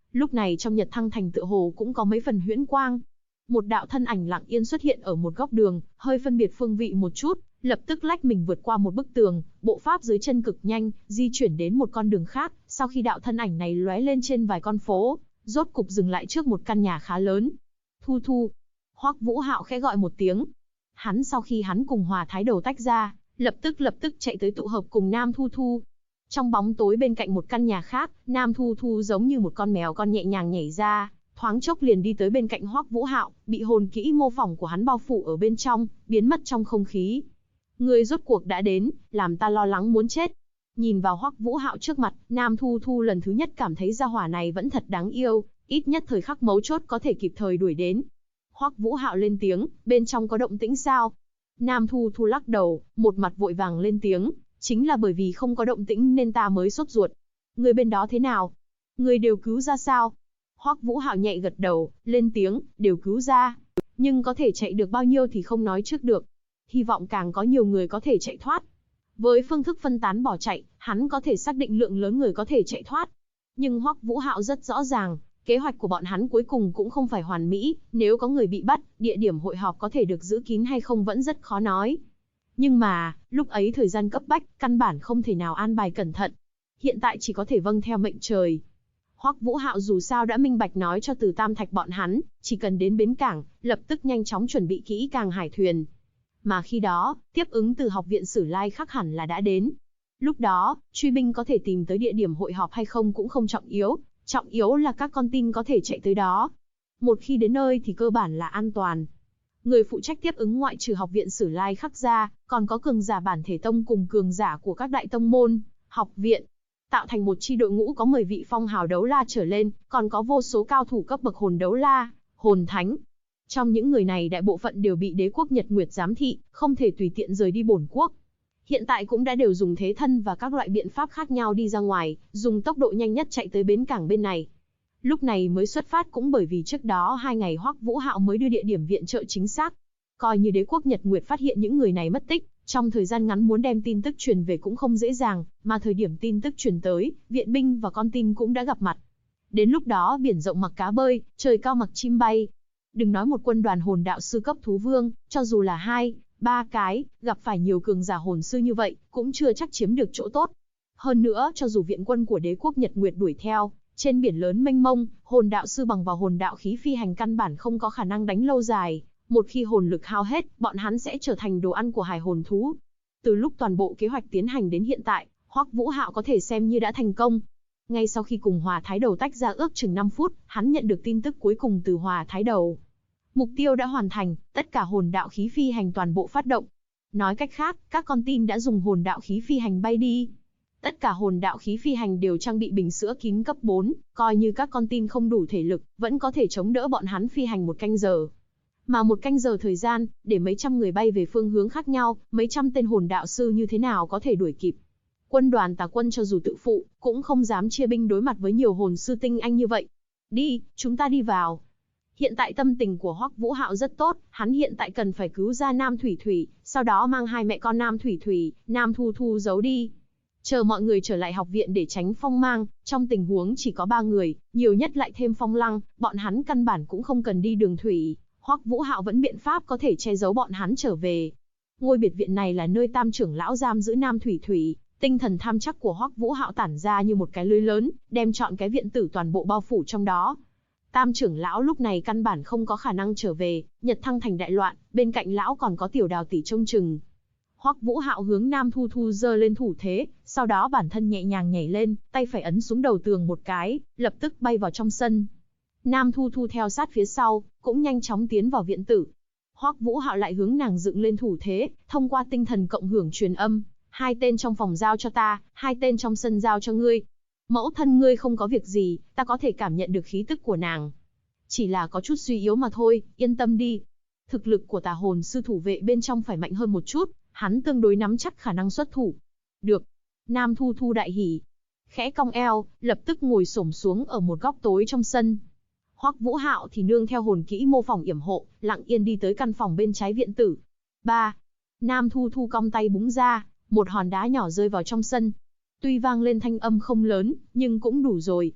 Lúc này trong Nhật Thăng Thành tựa hồ cũng có mấy phần huyễn quang. Một đạo thân ảnh lặng yên xuất hiện ở một góc đường, hơi phân biệt phương vị một chút, lập tức lách mình vượt qua một bức tường, bộ pháp dưới chân cực nhanh, di chuyển đến một con đường khác, sau khi đạo thân ảnh này lóe lên trên vài con phố, rốt cục dừng lại trước một căn nhà khá lớn. Thu Thu. Hoắc Vũ Hạo khẽ gọi một tiếng. Sau khi hắn cùng Hòa Thái Đầu tách ra, lập tức chạy tới tụ hợp cùng Nam Thu Thu. Trong bóng tối bên cạnh một căn nhà khác, Nam Thu Thu giống như một con mèo con nhẹ nhàng nhảy ra, thoáng chốc liền đi tới bên cạnh Hoắc Vũ Hạo, bị hồn kỹ mô phỏng của hắn bao phủ ở bên trong, biến mất trong không khí. Người rốt cuộc đã đến, làm ta lo lắng muốn chết. Nhìn vào Hoắc Vũ Hạo trước mặt, Nam Thu Thu lần thứ nhất cảm thấy gia hỏa này vẫn thật đáng yêu, ít nhất thời khắc mấu chốt có thể kịp thời đuổi đến. Hoắc Vũ Hạo lên tiếng, bên trong có động tĩnh sao? Nam Thu Thu lắc đầu, một mặt vội vàng lên tiếng, chính là bởi vì không có động tĩnh nên ta mới sốt ruột. Người bên đó thế nào? Người đều cứu ra sao? Hoắc Vũ Hạo nhẹ gật đầu, lên tiếng, đều cứu ra. Nhưng có thể chạy được bao nhiêu thì không nói trước được. Hy vọng càng có nhiều người có thể chạy thoát. Với phương thức phân tán bỏ chạy, hắn có thể xác định lượng lớn người có thể chạy thoát. Nhưng Hoắc Vũ Hạo rất rõ ràng, kế hoạch của bọn hắn cuối cùng cũng không phải hoàn mỹ, nếu có người bị bắt, địa điểm hội họp có thể được giữ kín hay không vẫn rất khó nói. Nhưng mà, lúc ấy thời gian cấp bách, căn bản không thể nào an bài cẩn thận. Hiện tại chỉ có thể vâng theo mệnh trời. Hoắc Vũ Hạo dù sao đã minh bạch nói cho Từ Tam Thạch bọn hắn, chỉ cần đến bến cảng, lập tức nhanh chóng chuẩn bị kỹ càng hải thuyền. Mà khi đó, tiếp ứng từ học viện Sử Lai Khắc hẳn là đã đến. Lúc đó, truy binh có thể tìm tới địa điểm hội họp hay không cũng không trọng yếu là các con tin có thể chạy tới đó. Một khi đến nơi thì cơ bản là an toàn. Người phụ trách tiếp ứng ngoại trừ học viện Sử Lai Khắc ra, còn có cường giả bản thể tông cùng cường giả của các đại tông môn, học viện. Tạo thành một chi đội ngũ có 10 vị phong hào đấu la trở lên, còn có vô số cao thủ cấp bậc hồn đấu la, hồn thánh. Trong những người này đại bộ phận đều bị đế quốc Nhật Nguyệt giám thị, không thể tùy tiện rời đi bổn quốc. Hiện tại cũng đã đều dùng thế thân và các loại biện pháp khác nhau đi ra ngoài, dùng tốc độ nhanh nhất chạy tới bến cảng bên này. Lúc này mới xuất phát cũng bởi vì trước đó 2 ngày Hoắc Vũ Hạo mới đưa địa điểm viện trợ chính xác. Coi như đế quốc Nhật Nguyệt phát hiện những người này mất tích, trong thời gian ngắn muốn đem tin tức truyền về cũng không dễ dàng, mà thời điểm tin tức truyền tới, viện binh và con tin cũng đã gặp mặt. Đến lúc đó biển rộng mặc cá bơi, trời cao mặc chim bay. Đừng nói một quân đoàn hồn đạo sư cấp thú vương, cho dù là 2, 3 cái, gặp phải nhiều cường giả hồn sư như vậy, cũng chưa chắc chiếm được chỗ tốt. Hơn nữa, cho dù viện quân của đế quốc Nhật Nguyệt đuổi theo, trên biển lớn mênh mông, hồn đạo sư bằng vào hồn đạo khí phi hành căn bản không có khả năng đánh lâu dài. Một khi hồn lực hao hết, bọn hắn sẽ trở thành đồ ăn của hải hồn thú. Từ lúc toàn bộ kế hoạch tiến hành đến hiện tại, Hoắc Vũ Hạo có thể xem như đã thành công. Ngay sau khi cùng Hòa Thái Đầu tách ra ước chừng 5 phút, hắn nhận được tin tức cuối cùng từ Hòa Thái Đầu. Mục tiêu đã hoàn thành, tất cả hồn đạo khí phi hành toàn bộ phát động. Nói cách khác, các con tin đã dùng hồn đạo khí phi hành bay đi. Tất cả hồn đạo khí phi hành đều trang bị bình sữa kín cấp 4, coi như các con tin không đủ thể lực, vẫn có thể chống đỡ bọn hắn phi hành 1 canh giờ. Mà 1 canh giờ thời gian, để mấy trăm người bay về phương hướng khác nhau, mấy trăm tên hồn đạo sư như thế nào có thể đuổi kịp. Quân đoàn Tà Quân cho dù tự phụ, cũng không dám chia binh đối mặt với nhiều hồn sư tinh anh như vậy. Đi, chúng ta đi vào. Hiện tại tâm tình của Hoắc Vũ Hạo rất tốt, hắn hiện tại cần phải cứu ra Nam Thủy Thủy, sau đó mang 2 mẹ con Nam Thủy Thủy, Nam Thu Thu giấu đi. Chờ mọi người trở lại học viện để tránh phong mang, trong tình huống chỉ có 3 người, nhiều nhất lại thêm Phong Lăng, bọn hắn căn bản cũng không cần đi đường thủy. Hoắc Vũ Hạo vẫn biện pháp có thể che giấu bọn hắn trở về. Ngôi biệt viện này là nơi Tam trưởng lão giam giữ Nam Thủy Thủy, tinh thần tham chắc của Hoắc Vũ Hạo tản ra như một cái lưới lớn, đem trọn cái viện tử toàn bộ bao phủ trong đó. Tam trưởng lão lúc này căn bản không có khả năng trở về, Nhật Thăng thành đại loạn, bên cạnh lão còn có Tiểu Đào tỷ trông chừng. Hoắc Vũ Hạo hướng Nam Thu Thu giơ lên thủ thế, sau đó bản thân nhẹ nhàng nhảy lên, tay phải ấn xuống đầu tường một cái, lập tức bay vào trong sân. Nam Thu Thu theo sát phía sau, cũng nhanh chóng tiến vào viện tử. Hoắc Vũ Hạo lại hướng nàng dựng lên thủ thế, thông qua tinh thần cộng hưởng truyền âm, 2 tên trong phòng giao cho ta, 2 tên trong sân giao cho ngươi. Mẫu thân ngươi không có việc gì, ta có thể cảm nhận được khí tức của nàng. Chỉ là có chút suy yếu mà thôi, yên tâm đi. Thực lực của Tà hồn sư thủ vệ bên trong phải mạnh hơn một chút, hắn tương đối nắm chắc khả năng xuất thủ. Được. Nam Thu Thu đại hỉ. Khẽ cong eo, lập tức ngồi xổm xuống ở một góc tối trong sân. Hoắc Vũ Hạo thì nương theo hồn kỹ mô phỏng yểm hộ, lặng yên đi tới căn phòng bên trái viện tử. 3. Nam Thu Thu cong tay búng ra, một hòn đá nhỏ rơi vào trong sân. Tuy vang lên thanh âm không lớn, nhưng cũng đủ rồi.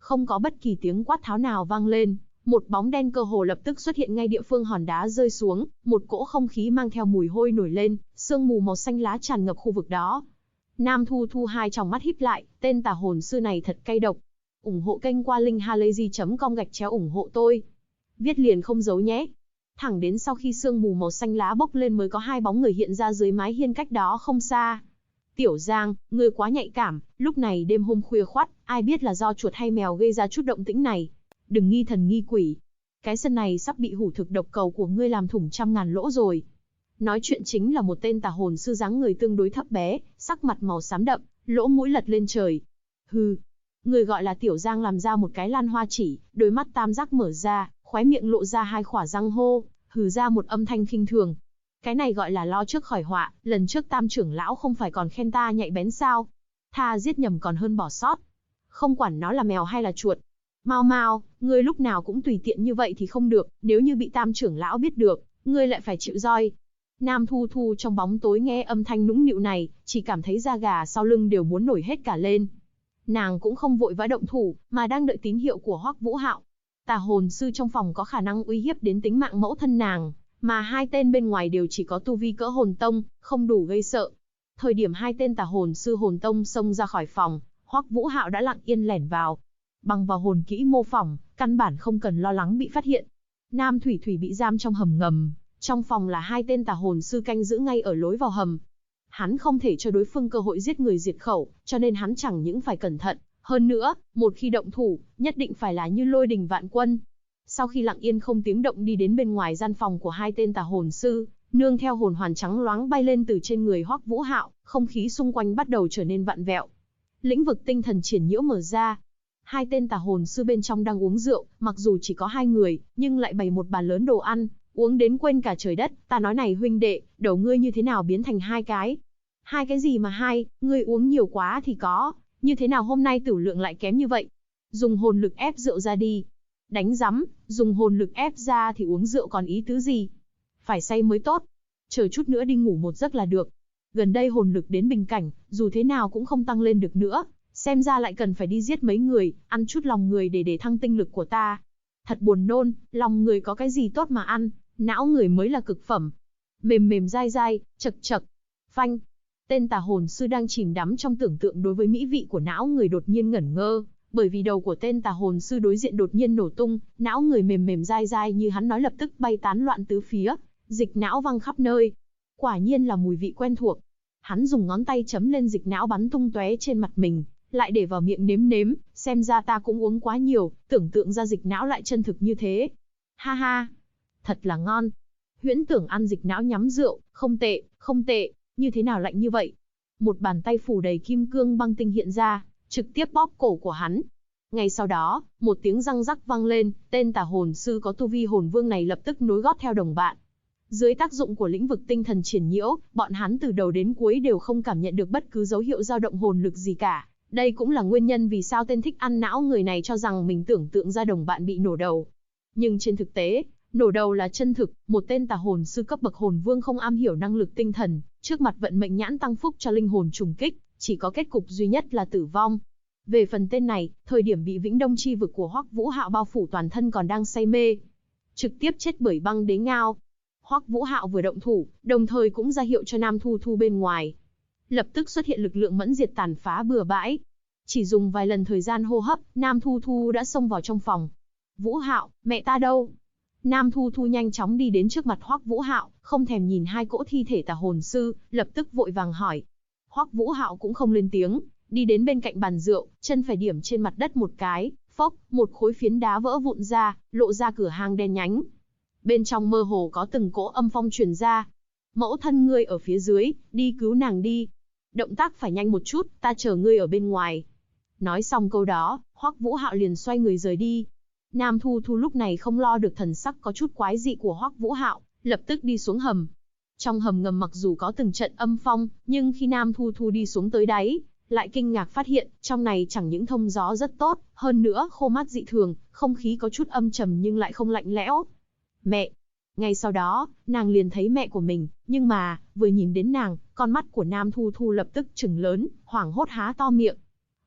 Không có bất kỳ tiếng quát tháo nào vang lên, một bóng đen cơ hồ lập tức xuất hiện ngay địa phương hòn đá rơi xuống, một cỗ không khí mang theo mùi hôi nổi lên, sương mù màu xanh lá tràn ngập khu vực đó. Nam Thu Thu hai tròng mắt híp lại, tên tà hồn sư này thật cay độc. Ủng hộ kênh qua linkhalazy.com/ủng hộ tôi. Viết liền không giấu nhé. Thẳng đến sau khi sương mù màu xanh lá bốc lên mới có hai bóng người hiện ra dưới mái hiên cách đó không xa. Tiểu Giang, ngươi quá nhạy cảm, lúc này đêm hôm khuya khoắt, ai biết là do chuột hay mèo gây ra chút động tĩnh này. Đừng nghi thần nghi quỷ. Cái sân này sắp bị hủ thực độc cầu của ngươi làm thủng trăm ngàn lỗ rồi. Nói chuyện chính là một tên tà hồn sư dáng người tương đối thấp bé, sắc mặt màu xám đậm, lỗ mũi lật lên trời. Hừ, người gọi là Tiểu Giang làm ra một cái lan hoa chỉ, đôi mắt tam giác mở ra, khóe miệng lộ ra hai khỏa răng hô, hừ ra một âm thanh khinh thường. Cái này gọi là lo trước khỏi họa, lần trước Tam trưởng lão không phải còn khen ta nhạy bén sao? Tha giết nhầm còn hơn bỏ sót. Không quản nó là mèo hay là chuột. Mau mau, ngươi lúc nào cũng tùy tiện như vậy thì không được, nếu như bị Tam trưởng lão biết được, ngươi lại phải chịu roi. Nam Thu Thu trong bóng tối nghe âm thanh nũng nịu này, chỉ cảm thấy da gà sau lưng đều muốn nổi hết cả lên. Nàng cũng không vội vã động thủ, mà đang đợi tín hiệu của Hoắc Vũ Hạo. Tà hồn sư trong phòng có khả năng uy hiếp đến tính mạng mẫu thân nàng, mà hai tên bên ngoài đều chỉ có tu vi cỡ hồn tông, không đủ gây sợ. Thời điểm hai tên tà hồn sư hồn tông xông ra khỏi phòng, Hoắc Vũ Hạo đã lặng yên lẻn vào. Bằng vào hồn kỹ mô phỏng, căn bản không cần lo lắng bị phát hiện. Nam Thủy Thủy bị giam trong hầm ngầm, trong phòng là hai tên tà hồn sư canh giữ ngay ở lối vào hầm. Hắn không thể cho đối phương cơ hội giết người diệt khẩu, cho nên hắn chẳng những phải cẩn thận, hơn nữa, một khi động thủ, nhất định phải là như lôi đình vạn quân. Sau khi lặng yên không tiếng động đi đến bên ngoài gian phòng của hai tên tà hồn sư, nương theo hồn hoàn trắng loáng bay lên từ trên người Hoắc Vũ Hạo, không khí xung quanh bắt đầu trở nên vặn vẹo. Lĩnh vực tinh thần triển nhiễu mở ra. Hai tên tà hồn sư bên trong đang uống rượu, mặc dù chỉ có hai người, nhưng lại bày một bàn lớn đồ ăn, uống đến quên cả trời đất. Ta nói này huynh đệ, đầu ngươi như thế nào biến thành hai cái? Hai cái gì mà hai, ngươi uống nhiều quá thì có, như thế nào hôm nay tửu lượng lại kém như vậy? Dùng hồn lực ép rượu ra đi. Đánh rắm, dùng hồn lực ép ra thì uống rượu còn ý tứ gì? Phải say mới tốt. Chờ chút nữa đi ngủ một giấc là được. Gần đây hồn lực đến bình cảnh, dù thế nào cũng không tăng lên được nữa. Xem ra lại cần phải đi giết mấy người, ăn chút lòng người để thăng tinh lực của ta. Thật buồn nôn, lòng người có cái gì tốt mà ăn, não người mới là cực phẩm. Mềm mềm dai dai, chật chật. Phanh. Tên tà hồn sư đang chìm đắm trong tưởng tượng đối với mỹ vị của não người đột nhiên ngẩn ngơ. Bởi vì đầu của tên tà hồn sư đối diện đột nhiên nổ tung, não người mềm mềm dai dai như hắn nói lập tức bay tán loạn tứ phía, dịch não văng khắp nơi. Quả nhiên là mùi vị quen thuộc. Hắn dùng ngón tay chấm lên dịch não bắn tung tóe trên mặt mình, lại để vào miệng nếm nếm, xem ra ta cũng uống quá nhiều, tưởng tượng ra dịch não lại chân thực như thế. Ha ha, thật là ngon. Huyễn tưởng ăn dịch não nhắm rượu, không tệ, không tệ, như thế nào lạnh như vậy? Một bàn tay phủ đầy kim cương băng tinh hiện ra, trực tiếp bóp cổ của hắn. Ngay sau đó, một tiếng răng rắc vang lên, tên tà hồn sư có tu vi hồn vương này lập tức nối gót theo đồng bạn. Dưới tác dụng của lĩnh vực tinh thần triển nhiễu, bọn hắn từ đầu đến cuối đều không cảm nhận được bất cứ dấu hiệu dao động hồn lực gì cả. Đây cũng là nguyên nhân vì sao tên thích ăn não người này cho rằng mình tưởng tượng ra đồng bạn bị nổ đầu. Nhưng trên thực tế, nổ đầu là chân thực, một tên tà hồn sư cấp bậc hồn vương không am hiểu năng lực tinh thần, trước mặt vận mệnh nhãn tăng phúc cho linh hồn trùng kích, chỉ có kết cục duy nhất là tử vong. Về phần tên này, thời điểm bị Vĩnh Đông chi vực của Hoắc Vũ Hạo bao phủ toàn thân còn đang say mê, trực tiếp chết bởi băng đế ngao. Hoắc Vũ Hạo vừa động thủ, đồng thời cũng ra hiệu cho Nam Thu Thu bên ngoài. Lập tức xuất hiện lực lượng mẫn diệt tàn phá bừa bãi. Chỉ dùng vài lần thời gian hô hấp, Nam Thu Thu đã xông vào trong phòng. Vũ Hạo, mẹ ta đâu? Nam Thu Thu nhanh chóng đi đến trước mặt Hoắc Vũ Hạo, không thèm nhìn hai cỗ thi thể tà hồn sư, lập tức vội vàng hỏi. Hoắc Vũ Hạo cũng không lên tiếng, đi đến bên cạnh bàn rượu, chân phải điểm trên mặt đất một cái, phốc, một khối phiến đá vỡ vụn ra, lộ ra cửa hang đen nhánh. Bên trong mơ hồ có từng cỗ âm phong truyền ra. Mẫu thân ngươi ở phía dưới, đi cứu nàng đi. Động tác phải nhanh một chút, ta chờ ngươi ở bên ngoài. Nói xong câu đó, Hoắc Vũ Hạo liền xoay người rời đi. Nam Thu Thu lúc này không lo được thần sắc có chút quái dị của Hoắc Vũ Hạo, lập tức đi xuống hầm. Trong hầm ngầm mặc dù có từng trận âm phong, nhưng khi Nam Thu Thu đi xuống tới đáy, lại kinh ngạc phát hiện, trong này chẳng những thông gió rất tốt, hơn nữa khô mát dị thường, không khí có chút âm trầm nhưng lại không lạnh lẽo. Mẹ! Ngay sau đó, nàng liền thấy mẹ của mình, nhưng mà, vừa nhìn đến nàng, con mắt của Nam Thu Thu lập tức trừng lớn, hoảng hốt há to miệng.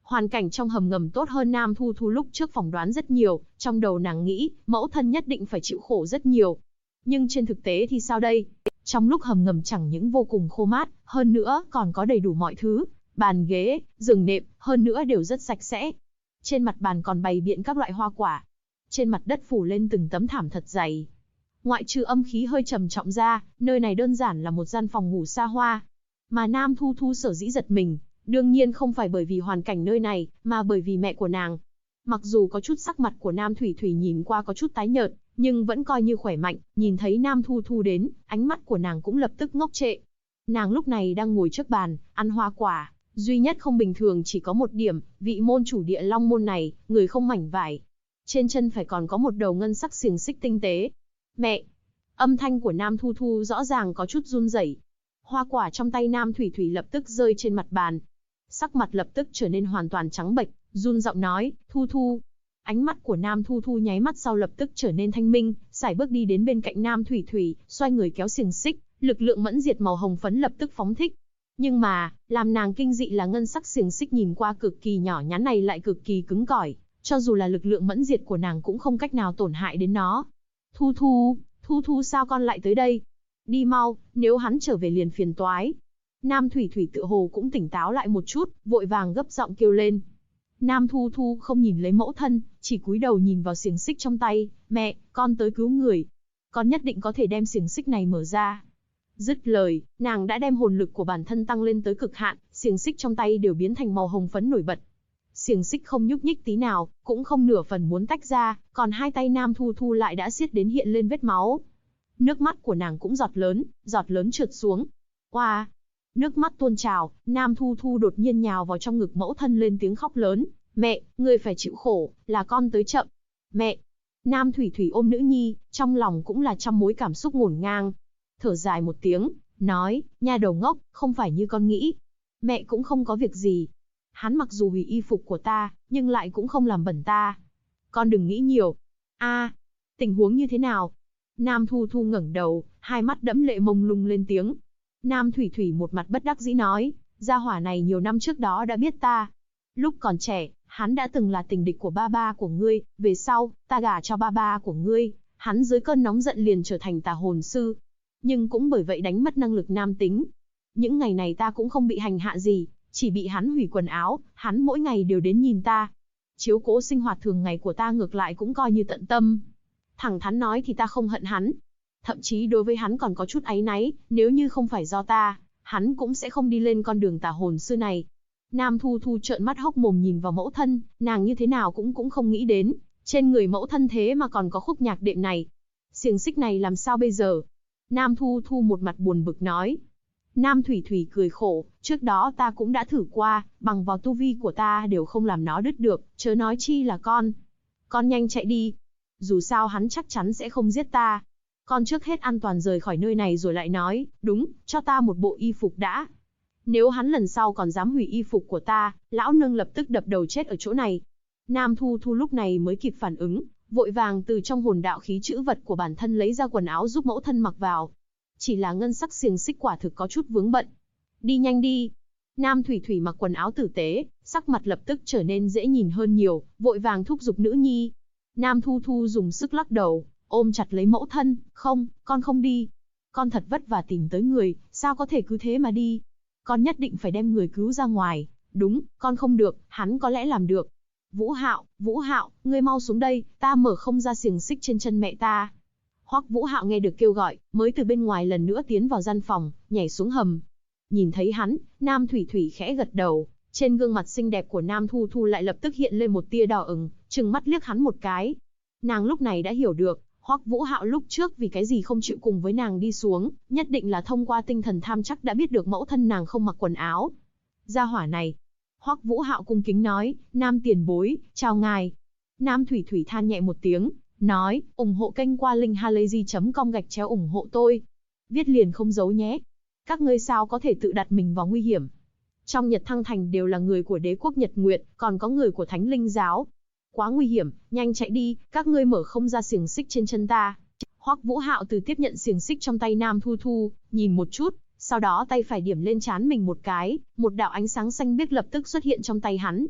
Hoàn cảnh trong hầm ngầm tốt hơn Nam Thu Thu lúc trước phỏng đoán rất nhiều, trong đầu nàng nghĩ, mẫu thân nhất định phải chịu khổ rất nhiều. Nhưng trên thực tế thì sao đây? Trong lúc hầm ngầm chẳng những vô cùng khô mát, hơn nữa còn có đầy đủ mọi thứ, bàn ghế, giường nệm, hơn nữa đều rất sạch sẽ. Trên mặt bàn còn bày biện các loại hoa quả. Trên mặt đất phủ lên từng tấm thảm thật dày. Ngoại trừ âm khí hơi trầm trọng ra, nơi này đơn giản là một gian phòng ngủ xa hoa. Mà Nam Thu Thu sở dĩ giật mình, đương nhiên không phải bởi vì hoàn cảnh nơi này, mà bởi vì mẹ của nàng. Mặc dù có chút sắc mặt của Nam Thủy Thủy nhìn qua có chút tái nhợt, nhưng vẫn coi như khỏe mạnh, nhìn thấy Nam Thu Thu đến, ánh mắt của nàng cũng lập tức ngốc trệ. Nàng lúc này đang ngồi trước bàn, ăn hoa quả, duy nhất không bình thường chỉ có một điểm, vị môn chủ Địa Long môn này, người không mảnh vải. Trên chân phải còn có một đầu ngân sắc xiềng xích tinh tế. Mẹ! Âm thanh của Nam Thu Thu rõ ràng có chút run rẩy. Hoa quả trong tay Nam Thủy Thủy lập tức rơi trên mặt bàn. Sắc mặt lập tức trở nên hoàn toàn trắng bệch, run giọng nói, Thu Thu. Ánh mắt của Nam Thu Thu nháy mắt sau lập tức trở nên thanh minh, sải bước đi đến bên cạnh Nam Thủy Thủy, xoay người kéo xiềng xích, lực lượng mẫn diệt màu hồng phấn lập tức phóng thích. Nhưng mà, làm nàng kinh dị là ngân sắc xiềng xích nhìn qua cực kỳ nhỏ nhắn này lại cực kỳ cứng cỏi, cho dù là lực lượng mẫn diệt của nàng cũng không cách nào tổn hại đến nó. Thu Thu, Thu Thu sao con lại tới đây? Đi mau, nếu hắn trở về liền phiền toái. Nam Thủy Thủy tựa hồ cũng tỉnh táo lại một chút, vội vàng gấp giọng kêu lên. Nam Thu Thu không nhìn lấy mẫu thân, chỉ cúi đầu nhìn vào xiềng xích trong tay, mẹ, con tới cứu người. Con nhất định có thể đem xiềng xích này mở ra. Dứt lời, nàng đã đem hồn lực của bản thân tăng lên tới cực hạn, xiềng xích trong tay đều biến thành màu hồng phấn nổi bật. Xiềng xích không nhúc nhích tí nào, cũng không nửa phần muốn tách ra, còn hai tay Nam Thu Thu lại đã siết đến hiện lên vết máu. Nước mắt của nàng cũng giọt lớn trượt xuống. Oa! Nước mắt tuôn trào, Nam Thu Thu đột nhiên nhào vào trong ngực mẫu thân lên tiếng khóc lớn. Mẹ, ngươi phải chịu khổ, là con tới chậm. Mẹ! Nam Thủy Thủy ôm nữ nhi, trong lòng cũng là trăm mối cảm xúc ngổn ngang. Thở dài một tiếng, nói, nha đầu ngốc, không phải như con nghĩ. Mẹ cũng không có việc gì. Hắn mặc dù hủy y phục của ta, nhưng lại cũng không làm bẩn ta. Con đừng nghĩ nhiều. Tình huống như thế nào? Nam Thu Thu ngẩng đầu, hai mắt đẫm lệ mông lung lên tiếng. Nam Thủy Thủy một mặt bất đắc dĩ nói, gia hỏa này nhiều năm trước đó đã biết ta. Lúc còn trẻ, hắn đã từng là tình địch của ba ba của ngươi, về sau, ta gả cho ba ba của ngươi, hắn dưới cơn nóng giận liền trở thành tà hồn sư. Nhưng cũng bởi vậy đánh mất năng lực nam tính. Những ngày này ta cũng không bị hành hạ gì, chỉ bị hắn hủy quần áo, hắn mỗi ngày đều đến nhìn ta. Chiếu cố sinh hoạt thường ngày của ta ngược lại cũng coi như tận tâm. Thẳng thắn nói thì ta không hận hắn. Thậm chí đối với hắn còn có chút áy náy, nếu như không phải do ta, hắn cũng sẽ không đi lên con đường tà hồn sư này. Nam Thu Thu trợn mắt hốc mồm nhìn vào mẫu thân, nàng như thế nào cũng không nghĩ đến, trên người mẫu thân thế mà còn có khúc nhạc đệm này. Xiềng xích này làm sao bây giờ? Nam Thu Thu một mặt buồn bực nói. Nam Thủy Thủy cười khổ, trước đó ta cũng đã thử qua, bằng vào tu vi của ta đều không làm nó đứt được, chớ nói chi là con. Con nhanh chạy đi. Dù sao hắn chắc chắn sẽ không giết ta. Con trước hết an toàn rời khỏi nơi này rồi lại nói, đúng, cho ta một bộ y phục đã. Nếu hắn lần sau còn dám hủy y phục của ta, lão nương lập tức đập đầu chết ở chỗ này. Nam Thu Thu lúc này mới kịp phản ứng, vội vàng từ trong hồn đạo khí trữ vật của bản thân lấy ra quần áo giúp mẫu thân mặc vào. Chỉ là ngân sắc xiềng xích quả thực có chút vướng bận. Đi nhanh đi. Nam Thủy Thủy mặc quần áo tử tế, sắc mặt lập tức trở nên dễ nhìn hơn nhiều, vội vàng thúc giục nữ nhi. Nam Thu Thu dùng sức lắc đầu, ôm chặt lấy mẫu thân, không, con không đi. Con thật vất vả tìm tới người, sao có thể cứ thế mà đi. Con nhất định phải đem người cứu ra ngoài. Đúng, con không được, hắn có lẽ làm được. Vũ Hạo, ngươi mau xuống đây, ta mở không ra xiềng xích trên chân mẹ ta. Hoắc Vũ Hạo nghe được kêu gọi, mới từ bên ngoài lần nữa tiến vào gian phòng, nhảy xuống hầm. Nhìn thấy hắn, Nam Thủy Thủy khẽ gật đầu, trên gương mặt xinh đẹp của Nam Thu Thu lại lập tức hiện lên một tia đỏ ửng, trừng mắt liếc hắn một cái. Nàng lúc này đã hiểu được, Hoắc Vũ Hạo lúc trước vì cái gì không chịu cùng với nàng đi xuống, nhất định là thông qua tinh thần tham chắc đã biết được mẫu thân nàng không mặc quần áo. Gia hỏa này. Hoắc Vũ Hạo cung kính nói, Nam tiền bối, chào ngài. Nam Thủy Thủy than nhẹ một tiếng, nói, ủng hộ kênh qua linkhalazy.com ủng hộ tôi. Viết liền không giấu nhé. Các ngươi sao có thể tự đặt mình vào nguy hiểm. Trong Nhật Thăng Thành đều là người của đế quốc Nhật Nguyệt, còn có người của Thánh Linh Giáo. Quá nguy hiểm, nhanh chạy đi, các ngươi mở không ra xiềng xích trên chân ta. Hoắc Vũ Hạo từ tiếp nhận xiềng xích trong tay Nam Thu Thu, nhìn một chút, sau đó tay phải điểm lên trán mình một cái, một đạo ánh sáng xanh biếc lập tức xuất hiện trong tay hắn.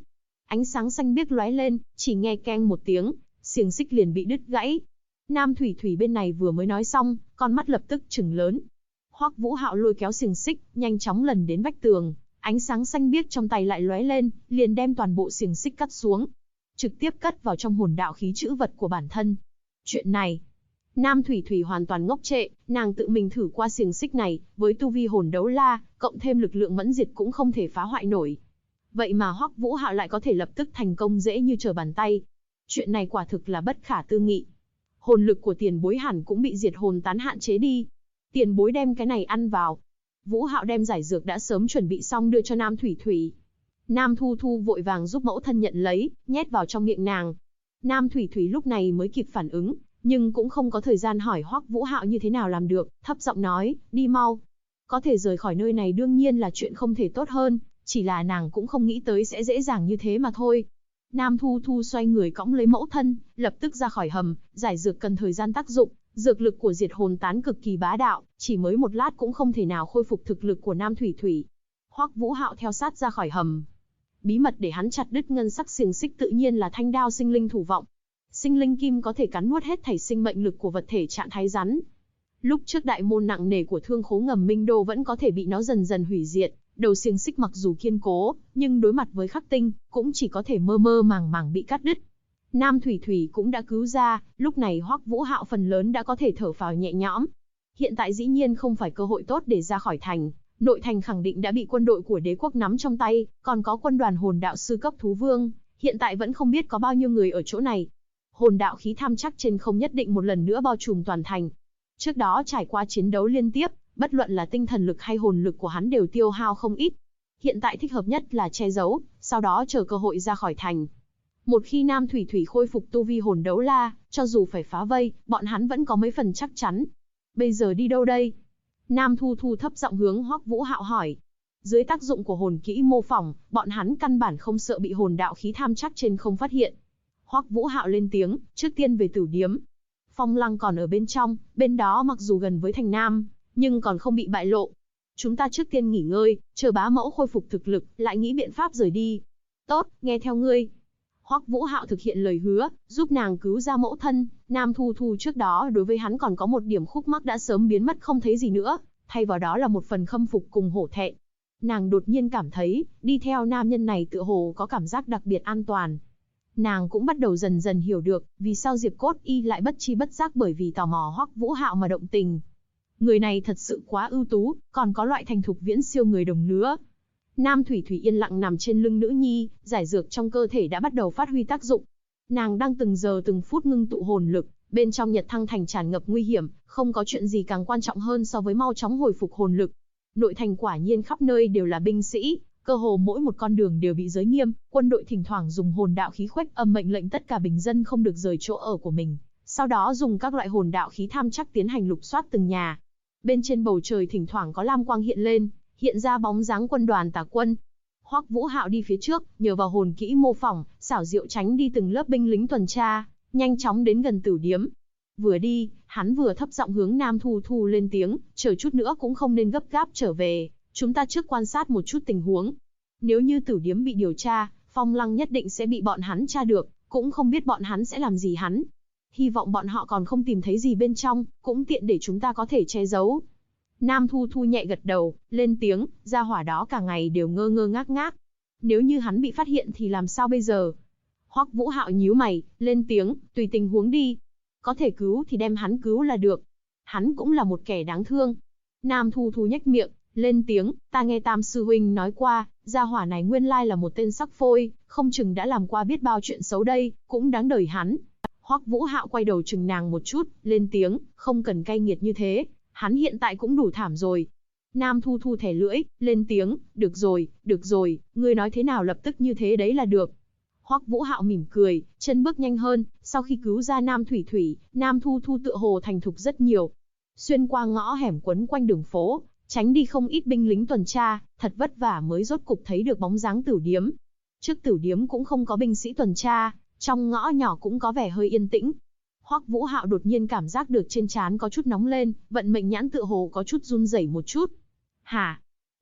Ánh sáng xanh biếc lóe lên, chỉ nghe keng một tiếng, xiềng xích liền bị đứt gãy. Nam Thủy Thủy bên này vừa mới nói xong, con mắt lập tức trừng lớn. Hoắc Vũ Hạo lôi kéo xiềng xích, nhanh chóng lần đến vách tường, ánh sáng xanh biếc trong tay lại lóe lên, liền đem toàn bộ xiềng xích cắt xuống, trực tiếp cất vào trong hồn đạo khí trữ vật của bản thân. Chuyện này, Nam Thủy Thủy hoàn toàn ngốc trệ, nàng tự mình thử qua xiềng xích này, với tu vi hồn đấu la, cộng thêm lực lượng mẫn diệt cũng không thể phá hoại nổi. Vậy mà Hoắc Vũ Hạo lại có thể lập tức thành công dễ như trở bàn tay. Chuyện này quả thực là bất khả tư nghị. Hồn lực của tiền bối hẳn cũng bị diệt hồn tán hạn chế đi. Tiền bối đem cái này ăn vào. Vũ Hạo đem giải dược đã sớm chuẩn bị xong đưa cho Nam Thủy Thủy. Nam Thu Thu vội vàng giúp mẫu thân nhận lấy, nhét vào trong miệng nàng. Nam Thủy Thủy lúc này mới kịp phản ứng, nhưng cũng không có thời gian hỏi Hoắc Vũ Hạo như thế nào làm được, thấp giọng nói, đi mau. Có thể rời khỏi nơi này đương nhiên là chuyện không thể tốt hơn, chỉ là nàng cũng không nghĩ tới sẽ dễ dàng như thế mà thôi. Nam Thu Thu xoay người cõng lấy mẫu thân, lập tức ra khỏi hầm, giải dược cần thời gian tác dụng, dược lực của diệt hồn tán cực kỳ bá đạo, chỉ mới một lát cũng không thể nào khôi phục thực lực của Nam Thủy Thủy. Hoắc Vũ Hạo theo sát ra khỏi hầm. Bí mật để hắn chặt đứt ngân sắc xiềng xích tự nhiên là thanh đao sinh linh thủ vọng. Sinh linh kim có thể cắn nuốt hết thảy sinh mệnh lực của vật thể trạng thái rắn. Lúc trước đại môn nặng nề của Thương Khố Ngầm Minh Đô vẫn có thể bị nó dần dần hủy diệt, đầu xiềng xích mặc dù kiên cố, nhưng đối mặt với khắc tinh, cũng chỉ có thể mơ mơ màng màng bị cắt đứt. Nam Thủy Thủy cũng đã cứu ra, lúc này Hoắc Vũ Hạo phần lớn đã có thể thở phào nhẹ nhõm. Hiện tại dĩ nhiên không phải cơ hội tốt để ra khỏi thành, nội thành khẳng định đã bị quân đội của đế quốc nắm trong tay, còn có quân đoàn hồn đạo sư cấp thú vương, hiện tại vẫn không biết có bao nhiêu người ở chỗ này. Hồn đạo khí tham chắc trên không nhất định một lần nữa bao trùm toàn thành. Trước đó trải qua chiến đấu liên tiếp, bất luận là tinh thần lực hay hồn lực của hắn đều tiêu hao không ít. Hiện tại thích hợp nhất là che giấu, sau đó chờ cơ hội ra khỏi thành. Một khi Nam Thủy Thủy khôi phục tu vi hồn đấu la, cho dù phải phá vây, bọn hắn vẫn có mấy phần chắc chắn. Bây giờ đi đâu đây? Nam Thu Thu thấp giọng hướng Hoắc Vũ Hạo hỏi. Dưới tác dụng của hồn kỹ mô phỏng, bọn hắn căn bản không sợ bị hồn đạo khí tham chắc trên không phát hiện. Hoắc Vũ Hạo lên tiếng, trước tiên về Tử Điếm. Phong Lăng còn ở bên trong, bên đó mặc dù gần với thành Nam, nhưng còn không bị bại lộ. Chúng ta trước tiên nghỉ ngơi, chờ bá mẫu khôi phục thực lực, lại nghĩ biện pháp rời đi. Tốt, nghe theo ngươi. Hoắc Vũ Hạo thực hiện lời hứa, giúp nàng cứu ra mẫu thân. Nam Thu Thu trước đó đối với hắn còn có một điểm khúc mắc đã sớm biến mất không thấy gì nữa, thay vào đó là một phần khâm phục cùng hổ thẹn. Nàng đột nhiên cảm thấy, đi theo nam nhân này tựa hồ có cảm giác đặc biệt an toàn. Nàng cũng bắt đầu dần dần hiểu được, vì sao Diệp Cốt Y lại bất chi bất giác bởi vì tò mò Hoắc Vũ Hạo mà động tình. Người này thật sự quá ưu tú, còn có loại thành thục viễn siêu người đồng lứa. Nam Thủy Thủy yên lặng nằm trên lưng nữ nhi, giải dược trong cơ thể đã bắt đầu phát huy tác dụng. Nàng đang từng giờ từng phút ngưng tụ hồn lực, bên trong Nhật Thăng Thành tràn ngập nguy hiểm, không có chuyện gì càng quan trọng hơn so với mau chóng hồi phục hồn lực. Nội thành quả nhiên khắp nơi đều là binh sĩ, cơ hồ mỗi một con đường đều bị giới nghiêm, quân đội thỉnh thoảng dùng hồn đạo khí khuếch âm mệnh lệnh tất cả bình dân không được rời chỗ ở của mình, sau đó dùng các loại hồn đạo khí tham chắc tiến hành lục soát từng nhà. Bên trên bầu trời thỉnh thoảng có lam quang hiện lên, hiện ra bóng dáng quân đoàn tà quân. Hoắc Vũ Hạo đi phía trước, nhờ vào hồn kỹ mô phỏng, xảo diệu tránh đi từng lớp binh lính tuần tra, nhanh chóng đến gần Tử Điếm. Vừa đi, hắn vừa thấp giọng hướng Nam Thu Thu lên tiếng, chờ chút nữa cũng không nên gấp gáp trở về, chúng ta trước quan sát một chút tình huống. Nếu như Tử Điếm bị điều tra, Phong Lăng nhất định sẽ bị bọn hắn tra được, cũng không biết bọn hắn sẽ làm gì hắn. Hy vọng bọn họ còn không tìm thấy gì bên trong, cũng tiện để chúng ta có thể che giấu. Nam Thu Thu nhẹ gật đầu, lên tiếng, gia hỏa đó cả ngày đều ngơ ngơ ngác ngác. Nếu như hắn bị phát hiện thì làm sao bây giờ? Hoắc Vũ Hạo nhíu mày, lên tiếng, tùy tình huống đi. Có thể cứu thì đem hắn cứu là được. Hắn cũng là một kẻ đáng thương. Nam Thu Thu nhếch miệng, lên tiếng, ta nghe Tam sư huynh nói qua, gia hỏa này nguyên lai là một tên sắc phôi, không chừng đã làm qua biết bao chuyện xấu đây, cũng đáng đời hắn. Hoắc Vũ Hạo quay đầu chừng nàng một chút, lên tiếng, không cần cay nghiệt như thế, hắn hiện tại cũng đủ thảm rồi. Nam Thu Thu thẻ lưỡi, lên tiếng, được rồi, ngươi nói thế nào lập tức như thế đấy là được. Hoắc Vũ Hạo mỉm cười, chân bước nhanh hơn, sau khi cứu ra Nam Thủy Thủy, Nam Thu Thu tựa hồ thành thục rất nhiều. Xuyên qua ngõ hẻm quấn quanh đường phố, tránh đi không ít binh lính tuần tra, thật vất vả mới rốt cục thấy được bóng dáng Tử Điếm. Trước Tử Điếm cũng không có binh sĩ tuần tra, trong ngõ nhỏ cũng có vẻ hơi yên tĩnh. Hoắc Vũ Hạo đột nhiên cảm giác được trên trán có chút nóng lên, vận mệnh nhãn tựa hồ có chút run rẩy một chút. Hả?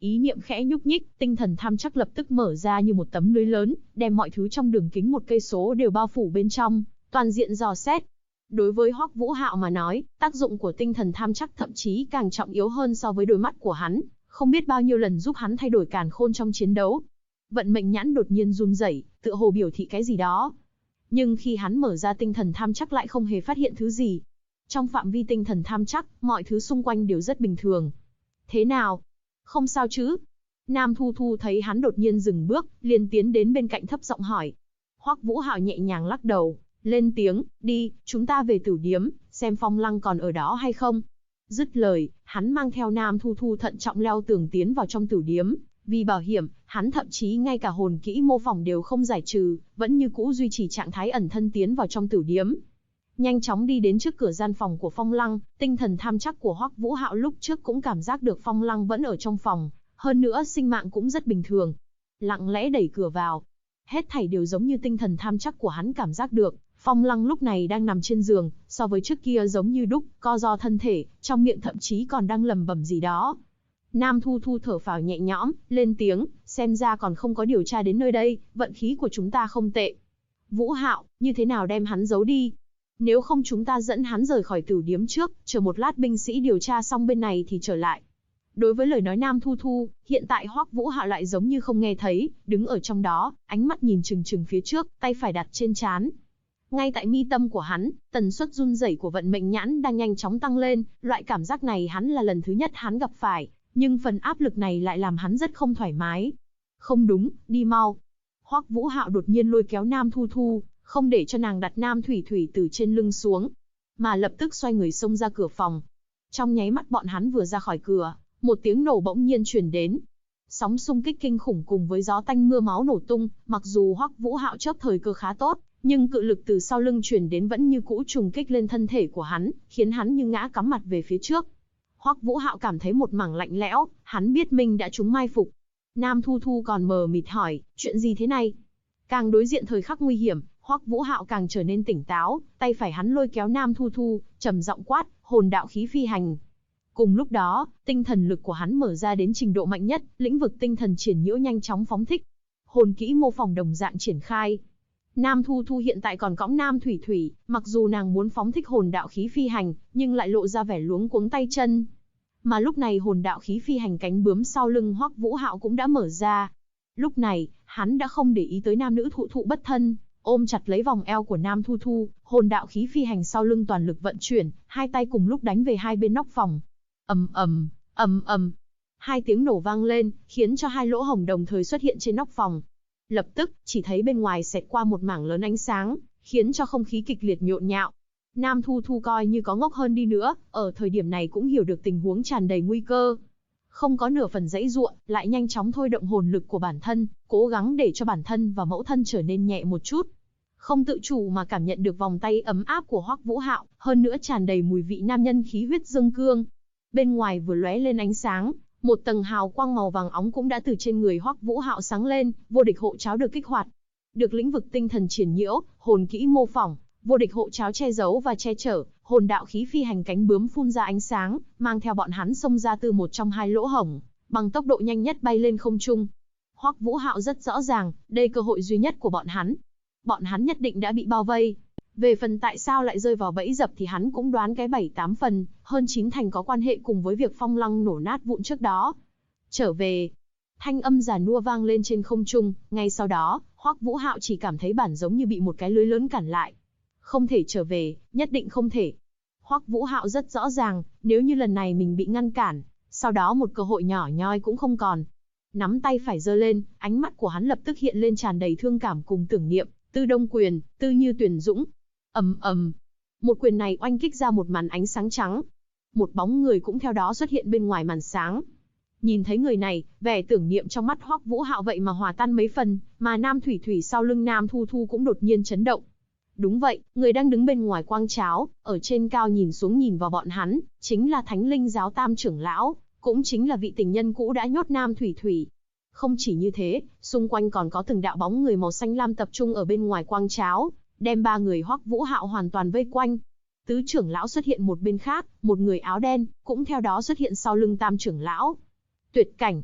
Ý niệm khẽ nhúc nhích, tinh thần tham chắc lập tức mở ra như một tấm lưới lớn, đem mọi thứ trong đường kính 1 cây số đều bao phủ bên trong, toàn diện dò xét. Đối với Hoắc Vũ Hạo mà nói, tác dụng của tinh thần tham chắc thậm chí càng trọng yếu hơn so với đôi mắt của hắn, không biết bao nhiêu lần giúp hắn thay đổi càn khôn trong chiến đấu. Vận mệnh nhãn đột nhiên run rẩy, tựa hồ biểu thị cái gì đó. Nhưng khi hắn mở ra tinh thần tham chắc lại không hề phát hiện thứ gì. Trong phạm vi tinh thần tham chắc, mọi thứ xung quanh đều rất bình thường. Thế nào? Không sao chứ? Nam Thu Thu thấy hắn đột nhiên dừng bước, liền tiến đến bên cạnh thấp giọng hỏi. Hoắc Vũ Hạo nhẹ nhàng lắc đầu, lên tiếng, đi, chúng ta về Tử Điếm, xem Phong Lăng còn ở đó hay không. Dứt lời, hắn mang theo Nam Thu Thu thận trọng leo tường tiến vào trong Tử Điếm. Vì bảo hiểm, hắn thậm chí ngay cả hồn kỹ mô phỏng đều không giải trừ, vẫn như cũ duy trì trạng thái ẩn thân tiến vào trong Tử Điếm. Nhanh chóng đi đến trước cửa gian phòng của Phong Lăng, tinh thần tham chắc của Hoắc Vũ Hạo lúc trước cũng cảm giác được Phong Lăng vẫn ở trong phòng, hơn nữa sinh mạng cũng rất bình thường. Lặng lẽ đẩy cửa vào. Hết thảy đều giống như tinh thần tham chắc của hắn cảm giác được, Phong Lăng lúc này đang nằm trên giường, so với trước kia giống như đúc, co ro thân thể, trong miệng thậm chí còn đang lẩm bẩm gì đó. Nam Thu Thu thở phào nhẹ nhõm, lên tiếng, xem ra còn không có điều tra đến nơi đây, vận khí của chúng ta không tệ. Vũ Hạo, như thế nào đem hắn giấu đi? Nếu không chúng ta dẫn hắn rời khỏi Tử Điếm trước, chờ một lát binh sĩ điều tra xong bên này thì trở lại. Đối với lời nói Nam Thu Thu, hiện tại Hoắc Vũ Hạo lại giống như không nghe thấy, đứng ở trong đó, ánh mắt nhìn chừng chừng phía trước, tay phải đặt trên trán. Ngay tại mi tâm của hắn, tần suất run rẩy của vận mệnh nhãn đang nhanh chóng tăng lên, loại cảm giác này hắn là lần thứ nhất hắn gặp phải, nhưng phần áp lực này lại làm hắn rất không thoải mái. Không đúng, đi mau. Hoắc Vũ Hạo đột nhiên lôi kéo Nam Thu Thu, không để cho nàng đặt Nam Thủy Thủy từ trên lưng xuống, mà lập tức xoay người xông ra cửa phòng. Trong nháy mắt bọn hắn vừa ra khỏi cửa, một tiếng nổ bỗng nhiên truyền đến. Sóng xung kích kinh khủng cùng với gió tanh mưa máu nổ tung, mặc dù Hoắc Vũ Hạo chớp thời cơ khá tốt, nhưng cự lực từ sau lưng truyền đến vẫn như cũ trùng kích lên thân thể của hắn, khiến hắn như ngã cắm mặt về phía trước. Hoắc Vũ Hạo cảm thấy một mảng lạnh lẽo, hắn biết mình đã trúng mai phục. Nam Thu Thu còn mờ mịt hỏi, chuyện gì thế này? Càng đối diện thời khắc nguy hiểm, Hoắc Vũ Hạo càng trở nên tỉnh táo, tay phải hắn lôi kéo Nam Thu Thu, trầm giọng quát, hồn đạo khí phi hành. Cùng lúc đó, tinh thần lực của hắn mở ra đến trình độ mạnh nhất, lĩnh vực tinh thần triển nhiễu nhanh chóng phóng thích. Hồn kỹ mô phỏng đồng dạng triển khai. Nam Thu Thu hiện tại còn cõng Nam Thủy Thủy, mặc dù nàng muốn phóng thích hồn đạo khí phi hành, nhưng lại lộ ra vẻ luống cuống tay chân. Mà lúc này hồn đạo khí phi hành cánh bướm sau lưng Hoắc Vũ Hạo cũng đã mở ra. Lúc này, hắn đã không để ý tới nam nữ thụ thụ bất thân, ôm chặt lấy vòng eo của Nam Thu Thu, hồn đạo khí phi hành sau lưng toàn lực vận chuyển, hai tay cùng lúc đánh về hai bên nóc phòng. Ầm ầm, ầm ầm. Hai tiếng nổ vang lên, khiến cho hai lỗ hổng đồng thời xuất hiện trên nóc phòng. Lập tức, chỉ thấy bên ngoài xẹt qua một mảng lớn ánh sáng, khiến cho không khí kịch liệt nhộn nhạo. Nam Thu Thu coi như có ngốc hơn đi nữa, ở thời điểm này cũng hiểu được tình huống tràn đầy nguy cơ. Không có nửa phần giãy giụa, lại nhanh chóng thôi động hồn lực của bản thân, cố gắng để cho bản thân và mẫu thân trở nên nhẹ một chút. Không tự chủ mà cảm nhận được vòng tay ấm áp của Hoắc Vũ Hạo, hơn nữa tràn đầy mùi vị nam nhân khí huyết dương cương. Bên ngoài vừa lóe lên ánh sáng, một tầng hào quang màu vàng óng cũng đã từ trên người Hoắc Vũ Hạo sáng lên, vô địch hộ cháo được kích hoạt. Được lĩnh vực tinh thần triển nhiễu, hồn kỹ mô phỏng, vô địch hộ cháo che giấu và che chở, hồn đạo khí phi hành cánh bướm phun ra ánh sáng, mang theo bọn hắn xông ra từ một trong hai lỗ hổng, bằng tốc độ nhanh nhất bay lên không trung. Hoắc Vũ Hạo rất rõ ràng, đây cơ hội duy nhất của bọn hắn. Bọn hắn nhất định đã bị bao vây. Về phần tại sao lại rơi vào bẫy dập thì hắn cũng đoán cái 7-8 phần, hơn 9 thành có quan hệ cùng với việc Phong Lăng nổ nát vụn trước đó. Trở về. Thanh âm già nua vang lên trên không trung, ngay sau đó, Hoắc Vũ Hạo chỉ cảm thấy bản giống như bị một cái lưới lớn cản lại. Không thể trở về, nhất định không thể. Hoắc Vũ Hạo rất rõ ràng, nếu như lần này mình bị ngăn cản, sau đó một cơ hội nhỏ nhoi cũng không còn. Nắm tay phải giơ lên, ánh mắt của hắn lập tức hiện lên tràn đầy thương cảm cùng tưởng niệm, Tư Đông Quyền, Tư Như Tuyển Dũng. Ầm ầm. Một quyền này oanh kích ra một màn ánh sáng trắng. Một bóng người cũng theo đó xuất hiện bên ngoài màn sáng. Nhìn thấy người này, vẻ tưởng niệm trong mắt Hoắc Vũ Hạo vậy mà hòa tan mấy phần, mà Nam Thủy Thủy sau lưng Nam Thu Thu cũng đột nhiên chấn động. Đúng vậy, người đang đứng bên ngoài quang cháo, ở trên cao nhìn xuống nhìn vào bọn hắn, chính là Thánh Linh giáo Tam trưởng lão, cũng chính là vị tình nhân cũ đã nhốt Nam Thủy Thủy. Không chỉ như thế, xung quanh còn có từng đạo bóng người màu xanh lam tập trung ở bên ngoài quang cháo, đem ba người Hoắc Vũ Hạo hoàn toàn vây quanh. Tứ trưởng lão xuất hiện một bên khác, một người áo đen, cũng theo đó xuất hiện sau lưng Tam trưởng lão. Tuyệt cảnh.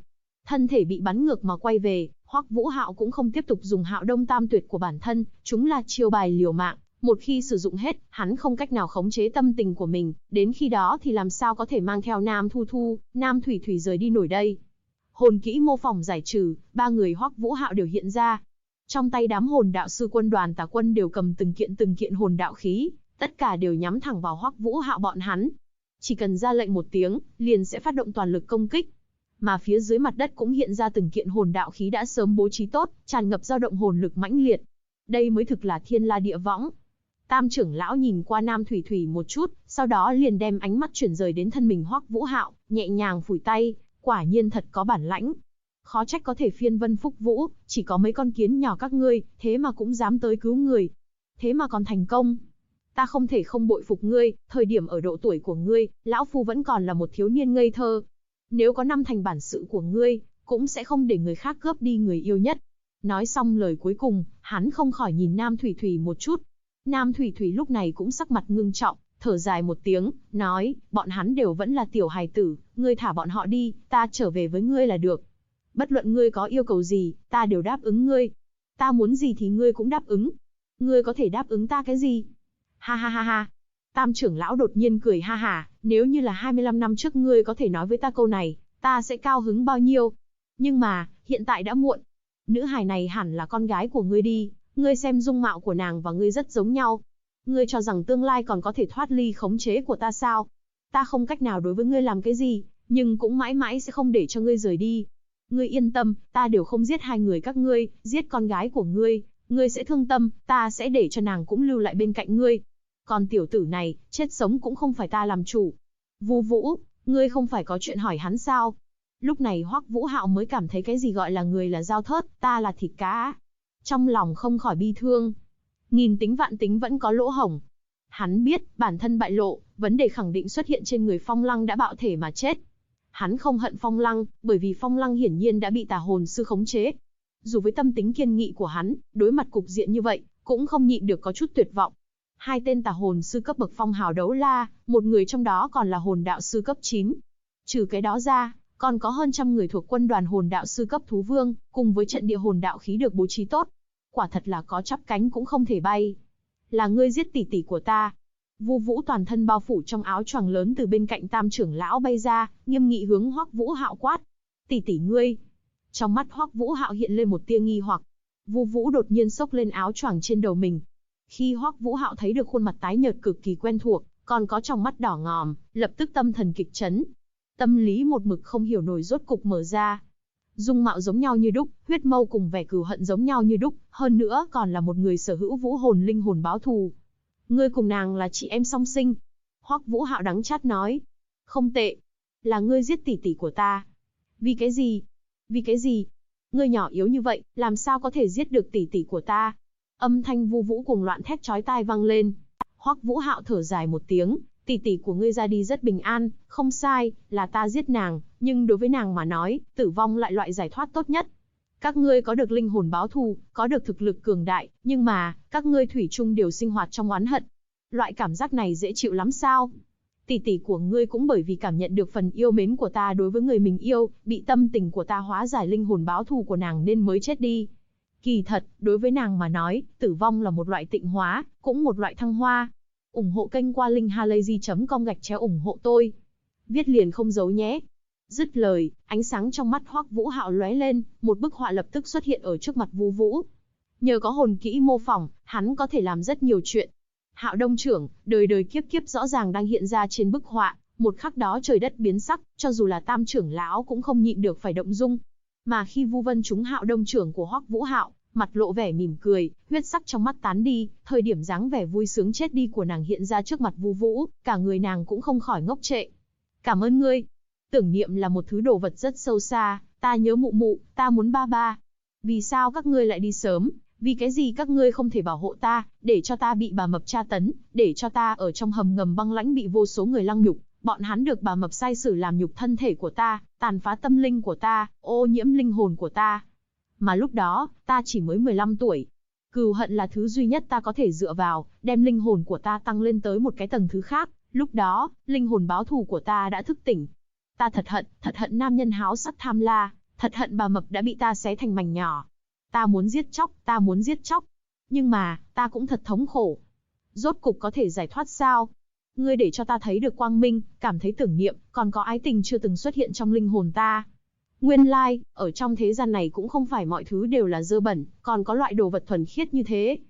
Thân thể bị bắn ngược mà quay về, Hoắc Vũ Hạo cũng không tiếp tục dùng Hạo Đông Tam Tuyệt của bản thân, chúng là chiêu bài liều mạng, một khi sử dụng hết, hắn không cách nào khống chế tâm tình của mình, đến khi đó thì làm sao có thể mang theo Nam Thu Thu, Nam Thủy Thủy rời đi nổi đây. Hồn kỹ mô phỏng giải trừ, ba người Hoắc Vũ Hạo đều hiện ra. Trong tay đám hồn đạo sư quân đoàn Tà Quân đều cầm từng kiện hồn đạo khí, tất cả đều nhắm thẳng vào Hoắc Vũ Hạo bọn hắn. Chỉ cần ra lệnh một tiếng, liền sẽ phát động toàn lực công kích. Mà phía dưới mặt đất cũng hiện ra từng kiện hồn đạo khí đã sớm bố trí tốt, tràn ngập dao động hồn lực mãnh liệt. Đây mới thực là thiên la địa võng. Tam trưởng lão nhìn qua Nam Thủy Thủy một chút, sau đó liền đem ánh mắt chuyển rời đến thân mình Hoắc Vũ Hạo, nhẹ nhàng phủi tay, quả nhiên thật có bản lãnh. Khó trách có thể phiên vân phúc vũ, chỉ có mấy con kiến nhỏ các ngươi, thế mà cũng dám tới cứu người. Thế mà còn thành công. Ta không thể không bội phục ngươi, thời điểm ở độ tuổi của ngươi, lão phu vẫn còn là một thiếu niên ngây thơ. Nếu có năm thành bản sự của ngươi, cũng sẽ không để người khác cướp đi người yêu nhất. Nói xong lời cuối cùng, hắn không khỏi nhìn Nam Thủy Thủy một chút. Nam Thủy Thủy lúc này cũng sắc mặt ngưng trọng, thở dài một tiếng, nói, bọn hắn đều vẫn là tiểu hài tử, ngươi thả bọn họ đi, ta trở về với ngươi là được. Bất luận ngươi có yêu cầu gì, ta đều đáp ứng ngươi. Ta muốn gì thì ngươi cũng đáp ứng. Ngươi có thể đáp ứng ta cái gì? Ha ha ha ha. Tam trưởng lão đột nhiên cười ha ha, nếu như là 25 năm trước ngươi có thể nói với ta câu này, ta sẽ cao hứng bao nhiêu. Nhưng mà, hiện tại đã muộn. Nữ hài này hẳn là con gái của ngươi đi, ngươi xem dung mạo của nàng và ngươi rất giống nhau. Ngươi cho rằng tương lai còn có thể thoát ly khống chế của ta sao? Ta không cách nào đối với ngươi làm cái gì, nhưng cũng mãi mãi sẽ không để cho ngươi rời đi. Ngươi yên tâm, ta đều không giết hai người các ngươi, giết con gái của ngươi, ngươi sẽ thương tâm, ta sẽ để cho nàng cũng lưu lại bên cạnh ngươi. Còn tiểu tử này, chết sống cũng không phải ta làm chủ. Vu Vũ, ngươi không phải có chuyện hỏi hắn sao? Lúc này Hoắc Vũ Hạo mới cảm thấy cái gì gọi là người là dao thớt, ta là thịt cá. Trong lòng không khỏi bi thương. Nghìn tính vạn tính vẫn có lỗ hổng. Hắn biết, bản thân bại lộ, vấn đề khẳng định xuất hiện trên người Phong Lăng đã bạo thể mà chết. Hắn không hận Phong Lăng, bởi vì Phong Lăng hiển nhiên đã bị tà hồn sư khống chế. Dù với tâm tính kiên nghị của hắn, đối mặt cục diện như vậy, cũng không nhịn được có chút tuyệt vọng. Hai tên tà hồn sư cấp bậc phong hào đấu la, một người trong đó còn là hồn đạo sư cấp 9. Trừ cái đó ra, còn có hơn trăm người thuộc quân đoàn hồn đạo sư cấp thú vương, cùng với trận địa hồn đạo khí được bố trí tốt. Quả thật là có chắp cánh cũng không thể bay. Là ngươi giết tỷ tỷ của ta. Vu Vũ toàn thân bao phủ trong áo choàng lớn từ bên cạnh Tam trưởng lão bay ra, nghiêm nghị hướng Hoắc Vũ Hạo quát. Tỷ tỷ ngươi. Trong mắt Hoắc Vũ Hạo hiện lên một tia nghi hoặc. Vu Vũ đột nhiên xốc lên áo choàng trên đầu mình. Khi Hoắc Vũ Hạo thấy được khuôn mặt tái nhợt cực kỳ quen thuộc, còn có trong mắt đỏ ngòm, lập tức tâm thần kịch chấn. Tâm lý một mực không hiểu nổi rốt cục mở ra. Dung mạo giống nhau như đúc, huyết mâu cùng vẻ cừu hận giống nhau như đúc, hơn nữa còn là một người sở hữu vũ hồn linh hồn báo thù. Ngươi cùng nàng là chị em song sinh. Hoắc Vũ Hạo đắng chát nói. Không tệ. Là ngươi giết tỷ tỷ của ta. Vì cái gì? Vì cái gì? Ngươi nhỏ yếu như vậy, làm sao có thể giết được tỷ tỷ của ta? Âm thanh Vu Vũ cuồng loạn thét chói tai vang lên. Hoắc Vũ Hạo thở dài một tiếng, tỷ tỷ của ngươi ra đi rất bình an, không sai, là ta giết nàng, nhưng đối với nàng mà nói, tử vong lại loại giải thoát tốt nhất. Các ngươi có được linh hồn báo thù, có được thực lực cường đại, nhưng mà, các ngươi thủy chung đều sinh hoạt trong oán hận. Loại cảm giác này dễ chịu lắm sao? Tỷ tỷ của ngươi cũng bởi vì cảm nhận được phần yêu mến của ta đối với người mình yêu, bị tâm tình của ta hóa giải linh hồn báo thù của nàng nên mới chết đi. Kỳ thật, đối với nàng mà nói, tử vong là một loại tịnh hóa, cũng một loại thăng hoa. Ủng hộ kênh qua linkhalazy.com ủng hộ tôi. Viết liền không giấu nhé. Dứt lời, ánh sáng trong mắt Hoắc Vũ Hạo lóe lên, một bức họa lập tức xuất hiện ở trước mặt Vu Vũ. Nhờ có hồn kỹ mô phỏng, hắn có thể làm rất nhiều chuyện. Hạo Đông trưởng, đời đời kiếp kiếp rõ ràng đang hiện ra trên bức họa, một khắc đó trời đất biến sắc, cho dù là Tam trưởng lão cũng không nhịn được phải động dung. Mà khi Vu Vân trúng Hạo Đông trưởng của Hoắc Vũ Hạo, mặt lộ vẻ mỉm cười, huyết sắc trong mắt tán đi, thời điểm dáng vẻ vui sướng chết đi của nàng hiện ra trước mặt Vu Vũ, cả người nàng cũng không khỏi ngốc trệ. Cảm ơn ngươi. Tưởng niệm là một thứ đồ vật rất sâu xa, ta nhớ mụ mụ, ta muốn ba ba. Vì sao các ngươi lại đi sớm? Vì cái gì các ngươi không thể bảo hộ ta, để cho ta bị bà mập tra tấn, để cho ta ở trong hầm ngầm băng lãnh bị vô số người lăng nhục, bọn hắn được bà mập sai sử làm nhục thân thể của ta, tàn phá tâm linh của ta, ô nhiễm linh hồn của ta. Mà lúc đó, ta chỉ mới 15 tuổi. Cừu hận là thứ duy nhất ta có thể dựa vào, đem linh hồn của ta tăng lên tới một cái tầng thứ khác. Lúc đó, linh hồn báo thù của ta đã thức tỉnh. Ta thật hận nam nhân háo sắc tham la, Thật hận bà mập đã bị ta xé thành mảnh nhỏ. Ta muốn giết chóc, ta muốn giết chóc. Nhưng mà, ta cũng thật thống khổ. Rốt cục có thể giải thoát sao? Ngươi để cho ta thấy được quang minh, cảm thấy tưởng niệm, còn có ái tình chưa từng xuất hiện trong linh hồn ta. Nguyên lai, ở trong thế gian này cũng không phải mọi thứ đều là dơ bẩn, còn có loại đồ vật thuần khiết như thế.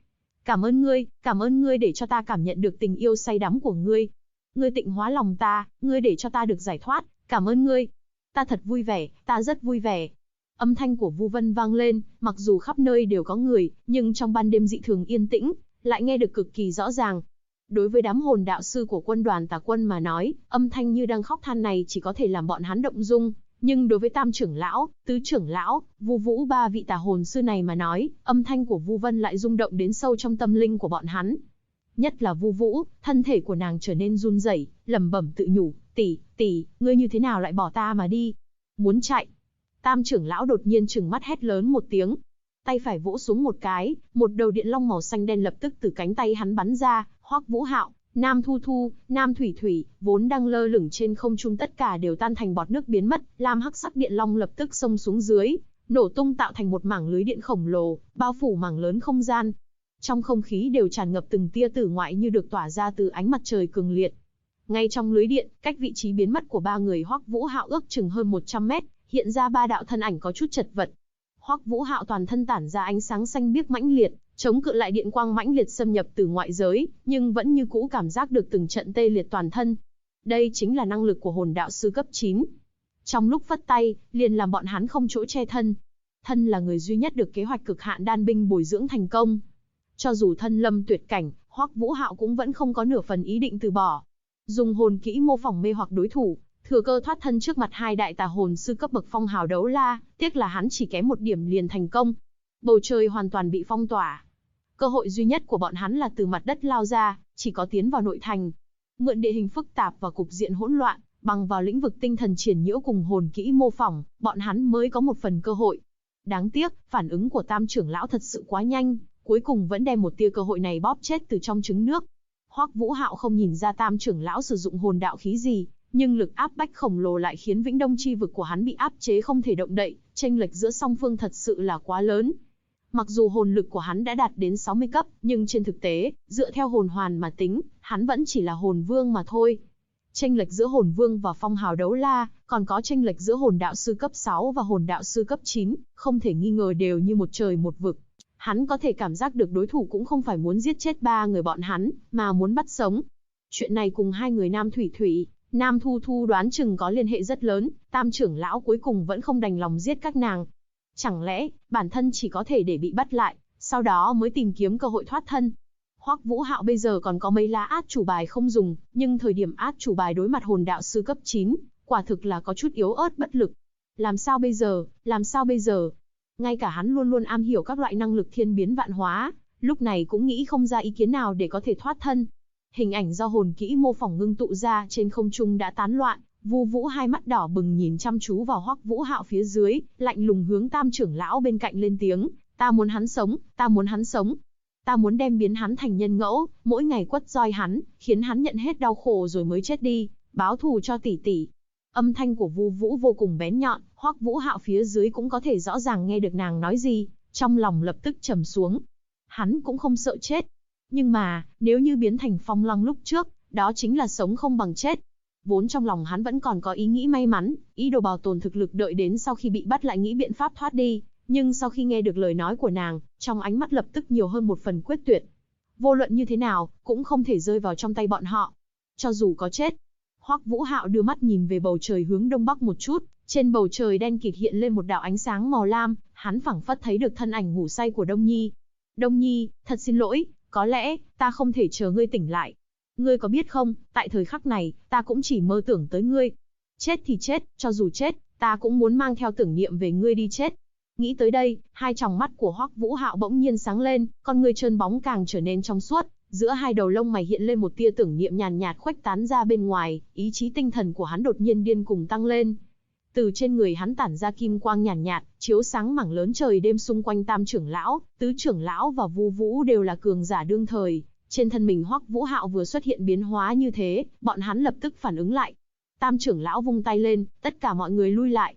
Cảm ơn ngươi để cho ta cảm nhận được tình yêu say đắm của ngươi. Ngươi tịnh hóa lòng ta, ngươi để cho ta được giải thoát, cảm ơn ngươi. Ta thật vui vẻ, ta rất vui vẻ. Âm thanh của Vu Vân vang lên, mặc dù khắp nơi đều có người, nhưng trong ban đêm dị thường yên tĩnh, lại nghe được cực kỳ rõ ràng. Đối với đám hồn đạo sư của quân đoàn Tà Quân mà nói, âm thanh như đang khóc than này chỉ có thể làm bọn hắn động dung. Nhưng đối với Tam trưởng lão, Tứ trưởng lão, Vu Vũ ba vị tà hồn sư này mà nói, âm thanh của Vu Vân lại rung động đến sâu trong tâm linh của bọn hắn. Nhất là Vu Vũ, thân thể của nàng trở nên run rẩy, lẩm bẩm tự nhủ, tỷ, ngươi như thế nào lại bỏ ta mà đi? Muốn chạy? Tam trưởng lão đột nhiên trừng mắt hét lớn một tiếng. Tay phải vỗ xuống một cái, một đầu điện long màu xanh đen lập tức từ cánh tay hắn bắn ra, Hoắc Vũ Hạo, Nam Thu Thu, Nam Thủy Thủy, vốn đang lơ lửng trên không trung tất cả đều tan thành bọt nước biến mất, lam hắc sắc điện long lập tức xông xuống dưới, nổ tung tạo thành một mảng lưới điện khổng lồ, bao phủ mảng lớn không gian. Trong không khí đều tràn ngập từng tia tử ngoại như được tỏa ra từ ánh mặt trời cường liệt. Ngay trong lưới điện, cách vị trí biến mất của ba người Hoắc Vũ Hạo ước chừng hơn 100 mét, hiện ra ba đạo thân ảnh có chút chật vật. Hoắc Vũ Hạo toàn thân tản ra ánh sáng xanh biếc mãnh liệt, chống cự lại điện quang mãnh liệt xâm nhập từ ngoại giới, nhưng vẫn như cũ cảm giác được từng trận tê liệt toàn thân. Đây chính là năng lực của hồn đạo sư cấp 9. Trong lúc phất tay, liền làm bọn hắn không chỗ che thân. Thân là người duy nhất được kế hoạch cực hạn đan binh bồi dưỡng thành công. Cho dù thân lâm tuyệt cảnh, Hoắc Vũ Hạo cũng vẫn không có nửa phần ý định từ bỏ. Dùng hồn kỹ mô phỏng mê hoặc đối thủ, thừa cơ thoát thân trước mặt hai đại tà hồn sư cấp bậc phong hào đấu la, tiếc là hắn chỉ kém một điểm liền thành công. Bầu trời hoàn toàn bị phong tỏa. Cơ hội duy nhất của bọn hắn là từ mặt đất lao ra, chỉ có tiến vào nội thành. Mượn địa hình phức tạp và cục diện hỗn loạn, bằng vào lĩnh vực tinh thần triển nhiễu cùng hồn kỹ mô phỏng, bọn hắn mới có một phần cơ hội. Đáng tiếc, phản ứng của Tam trưởng lão thật sự quá nhanh, cuối cùng vẫn đem một tia cơ hội này bóp chết từ trong trứng nước. Hoắc Vũ Hạo không nhìn ra Tam trưởng lão sử dụng hồn đạo khí gì, nhưng lực áp bách khổng lồ lại khiến Vĩnh Đông chi vực của hắn bị áp chế không thể động đậy, chênh lệch giữa song phương thật sự là quá lớn. Mặc dù hồn lực của hắn đã đạt đến 60 cấp, nhưng trên thực tế, dựa theo hồn hoàn mà tính, hắn vẫn chỉ là hồn vương mà thôi. Chênh lệch giữa hồn vương và phong hào đấu la, còn có chênh lệch giữa hồn đạo sư cấp 6 và hồn đạo sư cấp 9, không thể nghi ngờ đều như một trời một vực. Hắn có thể cảm giác được đối thủ cũng không phải muốn giết chết ba người bọn hắn, mà muốn bắt sống. Chuyện này cùng hai người Nam Thủy Thủy, Nam Thu Thu đoán chừng có liên hệ rất lớn, Tam trưởng lão cuối cùng vẫn không đành lòng giết các nàng. Chẳng lẽ, bản thân chỉ có thể để bị bắt lại, sau đó mới tìm kiếm cơ hội thoát thân. Hoắc Vũ Hạo bây giờ còn có mấy lá át chủ bài không dùng, nhưng thời điểm át chủ bài đối mặt hồn đạo sư cấp 9, quả thực là có chút yếu ớt bất lực. Làm sao bây giờ, làm sao bây giờ? Ngay cả hắn luôn luôn am hiểu các loại năng lực thiên biến vạn hóa, lúc này cũng nghĩ không ra ý kiến nào để có thể thoát thân. Hình ảnh do hồn kỹ mô phỏng ngưng tụ ra trên không trung đã tán loạn, Vu Vũ hai mắt đỏ bừng nhìn chăm chú vào Hoắc Vũ Hạo phía dưới, lạnh lùng hướng Tam trưởng lão bên cạnh lên tiếng, ta muốn hắn sống, ta muốn hắn sống. Ta muốn đem biến hắn thành nhân ngẫu, mỗi ngày quất roi hắn, khiến hắn nhận hết đau khổ rồi mới chết đi, báo thù cho tỷ tỷ. Âm thanh của Vu Vũ vô cùng bén nhọn, Hoắc Vũ Hạo phía dưới cũng có thể rõ ràng nghe được nàng nói gì, trong lòng lập tức trầm xuống. Hắn cũng không sợ chết. Nhưng mà, nếu như biến thành Phong Lăng lúc trước, đó chính là sống không bằng chết. Vốn trong lòng hắn vẫn còn có ý nghĩ may mắn, ý đồ bảo tồn thực lực đợi đến sau khi bị bắt lại nghĩ biện pháp thoát đi. Nhưng sau khi nghe được lời nói của nàng, trong ánh mắt lập tức nhiều hơn một phần quyết tuyệt. Vô luận như thế nào, cũng không thể rơi vào trong tay bọn họ. Cho dù có chết. Hoắc Vũ Hạo đưa mắt nhìn về bầu trời hướng đông bắc một chút, trên bầu trời đen kịt hiện lên một đạo ánh sáng màu lam, hắn phảng phất thấy được thân ảnh ngủ say của Đông Nhi. Đông Nhi, thật xin lỗi, có lẽ, ta không thể chờ ngươi tỉnh lại. Ngươi có biết không, tại thời khắc này, ta cũng chỉ mơ tưởng tới ngươi. Chết thì chết, cho dù chết, ta cũng muốn mang theo tưởng niệm về ngươi đi chết. Nghĩ tới đây, hai tròng mắt của Hoắc Vũ Hạo bỗng nhiên sáng lên, con người trơn bóng càng trở nên trong suốt, giữa hai đầu lông mày hiện lên một tia tưởng niệm nhàn nhạt khuếch tán ra bên ngoài, ý chí tinh thần của hắn đột nhiên điên cuồng tăng lên. Từ trên người hắn tản ra kim quang nhàn nhạt, chiếu sáng mảng lớn trời đêm xung quanh Tam trưởng lão, Tứ trưởng lão và Vu Vũ đều là cường giả đương thời. Trên thân mình Hoắc Vũ Hạo vừa xuất hiện biến hóa như thế, bọn hắn lập tức phản ứng lại. Tam trưởng lão vung tay lên, tất cả mọi người lui lại.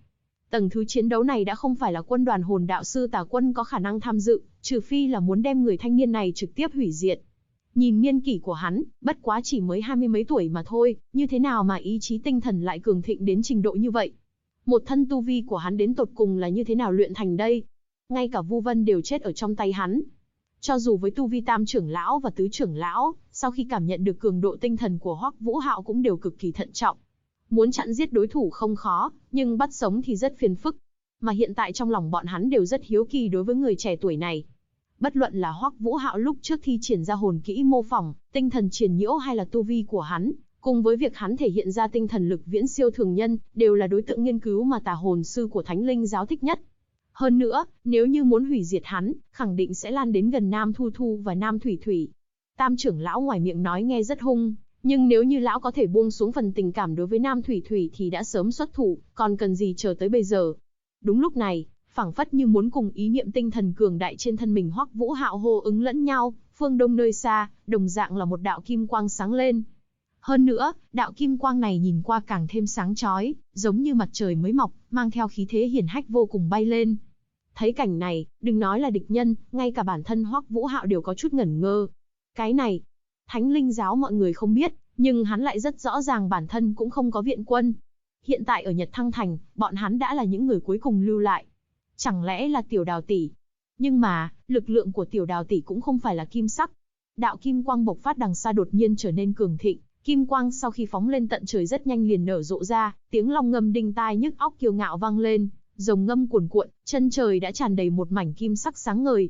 Tầng thứ chiến đấu này đã không phải là quân đoàn hồn đạo sư tà quân có khả năng tham dự, trừ phi là muốn đem người thanh niên này trực tiếp hủy diệt. Nhìn niên kỷ của hắn, bất quá chỉ mới 20 mấy tuổi mà thôi, như thế nào mà ý chí tinh thần lại cường thịnh đến trình độ như vậy? Một thân tu vi của hắn đến tột cùng là như thế nào luyện thành đây? Ngay cả Vu Vân đều chết ở trong tay hắn. Cho dù với tu vi tam trưởng lão và tứ trưởng lão, sau khi cảm nhận được cường độ tinh thần của Hoắc Vũ Hạo cũng đều cực kỳ thận trọng. Muốn chặn giết đối thủ không khó, nhưng bắt sống thì rất phiền phức. Mà hiện tại trong lòng bọn hắn đều rất hiếu kỳ đối với người trẻ tuổi này. Bất luận là Hoắc Vũ Hạo lúc trước thi triển ra hồn kỹ mô phỏng, tinh thần triền nhiễu hay là tu vi của hắn, cùng với việc hắn thể hiện ra tinh thần lực viễn siêu thường nhân, đều là đối tượng nghiên cứu mà tà hồn sư của Thánh Linh giáo thích nhất. Hơn nữa, nếu như muốn hủy diệt hắn, khẳng định sẽ lan đến gần Nam Thu Thu và Nam Thủy Thủy. Tam trưởng lão ngoài miệng nói nghe rất hung, nhưng nếu như lão có thể buông xuống phần tình cảm đối với Nam Thủy Thủy thì đã sớm xuất thủ, còn cần gì chờ tới bây giờ. Đúng lúc này, phảng phất như muốn cùng ý niệm tinh thần cường đại trên thân mình Hoắc Vũ Hạo hô ứng lẫn nhau, phương đông nơi xa, đồng dạng là một đạo kim quang sáng lên. Hơn nữa, đạo kim quang này nhìn qua càng thêm sáng chói, giống như mặt trời mới mọc, mang theo khí thế hiển hách vô cùng bay lên. Thấy cảnh này, đừng nói là địch nhân, ngay cả bản thân Hoắc Vũ Hạo đều có chút ngẩn ngơ. Cái này, Thánh Linh giáo mọi người không biết, nhưng hắn lại rất rõ ràng bản thân cũng không có viện quân. Hiện tại ở Nhật Thăng Thành, bọn hắn đã là những người cuối cùng lưu lại. Chẳng lẽ là Tiểu Đào tỷ? Nhưng mà, lực lượng của Tiểu Đào tỷ cũng không phải là kim sắc. Đạo kim quang bộc phát đằng xa đột nhiên trở nên cường thịnh, kim quang sau khi phóng lên tận trời rất nhanh liền nở rộ ra, tiếng long ngâm đinh tai nhức óc kiêu ngạo vang lên, rồng ngâm cuồn cuộn, chân trời đã tràn đầy một mảnh kim sắc sáng ngời.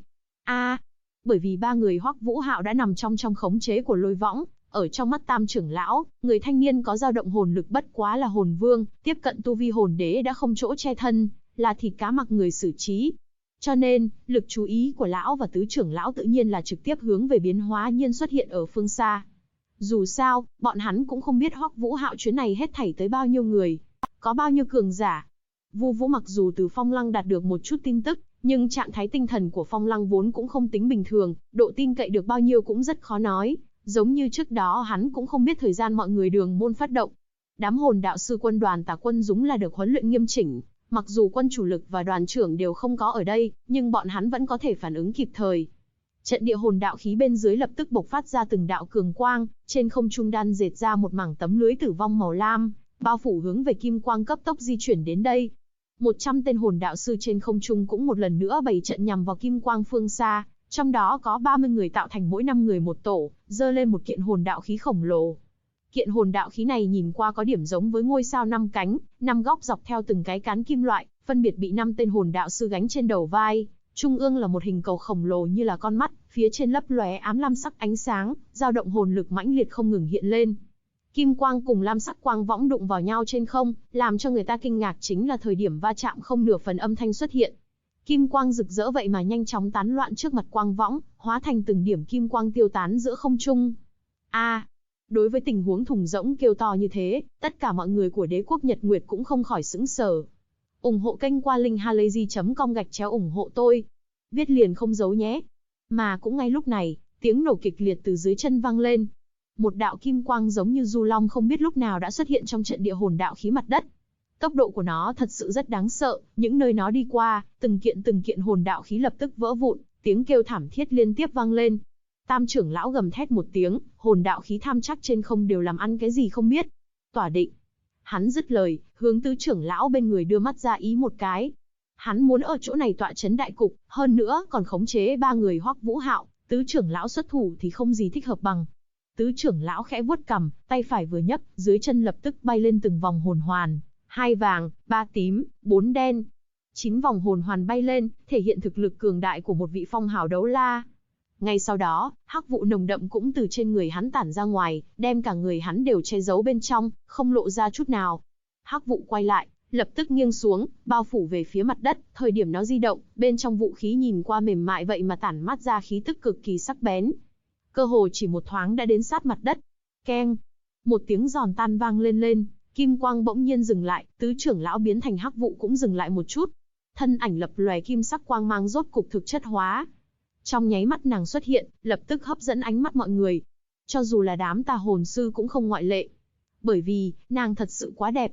Bởi vì ba người Hoắc Vũ Hạo đã nằm trong khống chế của lôi võng, ở trong mắt Tam trưởng lão, người thanh niên có dao động hồn lực bất quá là hồn vương, tiếp cận tu vi hồn đế đã không chỗ che thân, là thịt cá mặc người xử trí. Cho nên, lực chú ý của lão và tứ trưởng lão tự nhiên là trực tiếp hướng về biến hóa nhiên xuất hiện ở phương xa. Dù sao, bọn hắn cũng không biết Hoắc Vũ Hạo chuyến này hết thảy tới bao nhiêu người, có bao nhiêu cường giả. Vu Vũ mặc dù từ Phong Lăng đạt được một chút tin tức, nhưng trạng thái tinh thần của Phong Lăng vốn cũng không tính bình thường, độ tin cậy được bao nhiêu cũng rất khó nói. Giống như trước đó hắn cũng không biết thời gian mọi người đường môn phát động. Đám hồn đạo sư quân đoàn Tà Quân Dũng là được huấn luyện nghiêm chỉnh, mặc dù quân chủ lực và đoàn trưởng đều không có ở đây, nhưng bọn hắn vẫn có thể phản ứng kịp thời. Trận địa hồn đạo khí bên dưới lập tức bộc phát ra từng đạo cường quang, trên không trung đan dệt ra một mảng tấm lưới tử vong màu lam, bao phủ hướng về kim quang cấp tốc di chuyển đến đây. 100 tên hồn đạo sư trên không trung cũng một lần nữa bày trận nhằm vào kim quang phương xa, trong đó có 30 người tạo thành mỗi 5 người một tổ, giơ lên một kiện hồn đạo khí khổng lồ. Kiện hồn đạo khí này nhìn qua có điểm giống với ngôi sao 5 cánh, 5 góc dọc theo từng cái cán kim loại, phân biệt bị 5 tên hồn đạo sư gánh trên đầu vai. Trung ương là một hình cầu khổng lồ như là con mắt, phía trên lấp lóe ám lam sắc ánh sáng, dao động hồn lực mãnh liệt không ngừng hiện lên. Kim quang cùng lam sắc quang võng đụng vào nhau trên không, làm cho người ta kinh ngạc chính là thời điểm va chạm không nửa phần âm thanh xuất hiện. Kim quang rực rỡ vậy mà nhanh chóng tán loạn trước mặt quang võng, hóa thành từng điểm kim quang tiêu tán giữa không trung. Đối với tình huống thùng rỗng kêu to như thế, tất cả mọi người của đế quốc Nhật Nguyệt cũng không khỏi sững sờ. Ủng hộ kênh qua linkhalazy.com/ủng hộ tôi. Viết liền không giấu nhé. Mà cũng ngay lúc này, tiếng nổ kịch liệt từ dưới chân vang lên. Một đạo kim quang giống như du long không biết lúc nào đã xuất hiện trong trận địa hồn đạo khí mặt đất. Tốc độ của nó thật sự rất đáng sợ, những nơi nó đi qua, từng kiện hồn đạo khí lập tức vỡ vụn, tiếng kêu thảm thiết liên tiếp vang lên. Tam trưởng lão gầm thét một tiếng, hồn đạo khí tham chắc trên không đều làm ăn cái gì không biết. Tỏa định. Hắn dứt lời, hướng tứ trưởng lão bên người đưa mắt ra ý một cái. Hắn muốn ở chỗ này tọa chấn đại cục, hơn nữa còn khống chế ba người Hoắc Vũ Hạo, tứ trưởng lão xuất thủ thì không gì thích hợp bằng. Tứ trưởng lão khẽ vuốt cằm, tay phải vừa nhấc, dưới chân lập tức bay lên từng vòng hồn hoàn, 2 vàng, 3 tím, 4 đen. 9 vòng hồn hoàn bay lên, thể hiện thực lực cường đại của một vị phong hào đấu la. Ngay sau đó, hắc vụ nồng đậm cũng từ trên người hắn tản ra ngoài, đem cả người hắn đều che giấu bên trong, không lộ ra chút nào. Hắc vụ quay lại, lập tức nghiêng xuống, bao phủ về phía mặt đất, thời điểm nó di động, bên trong vũ khí nhìn qua mềm mại vậy mà tản mát ra khí tức cực kỳ sắc bén. Cơ hồ chỉ một thoáng đã đến sát mặt đất. Keng! Một tiếng giòn tan vang lên, kim quang bỗng nhiên dừng lại, tứ trưởng lão biến thành hắc vụ cũng dừng lại một chút. Thân ảnh lập lòe kim sắc quang mang rốt cục thực chất hóa. Trong nháy mắt nàng xuất hiện, lập tức hấp dẫn ánh mắt mọi người. Cho dù là đám tà hồn sư cũng không ngoại lệ. Bởi vì, nàng thật sự quá đẹp.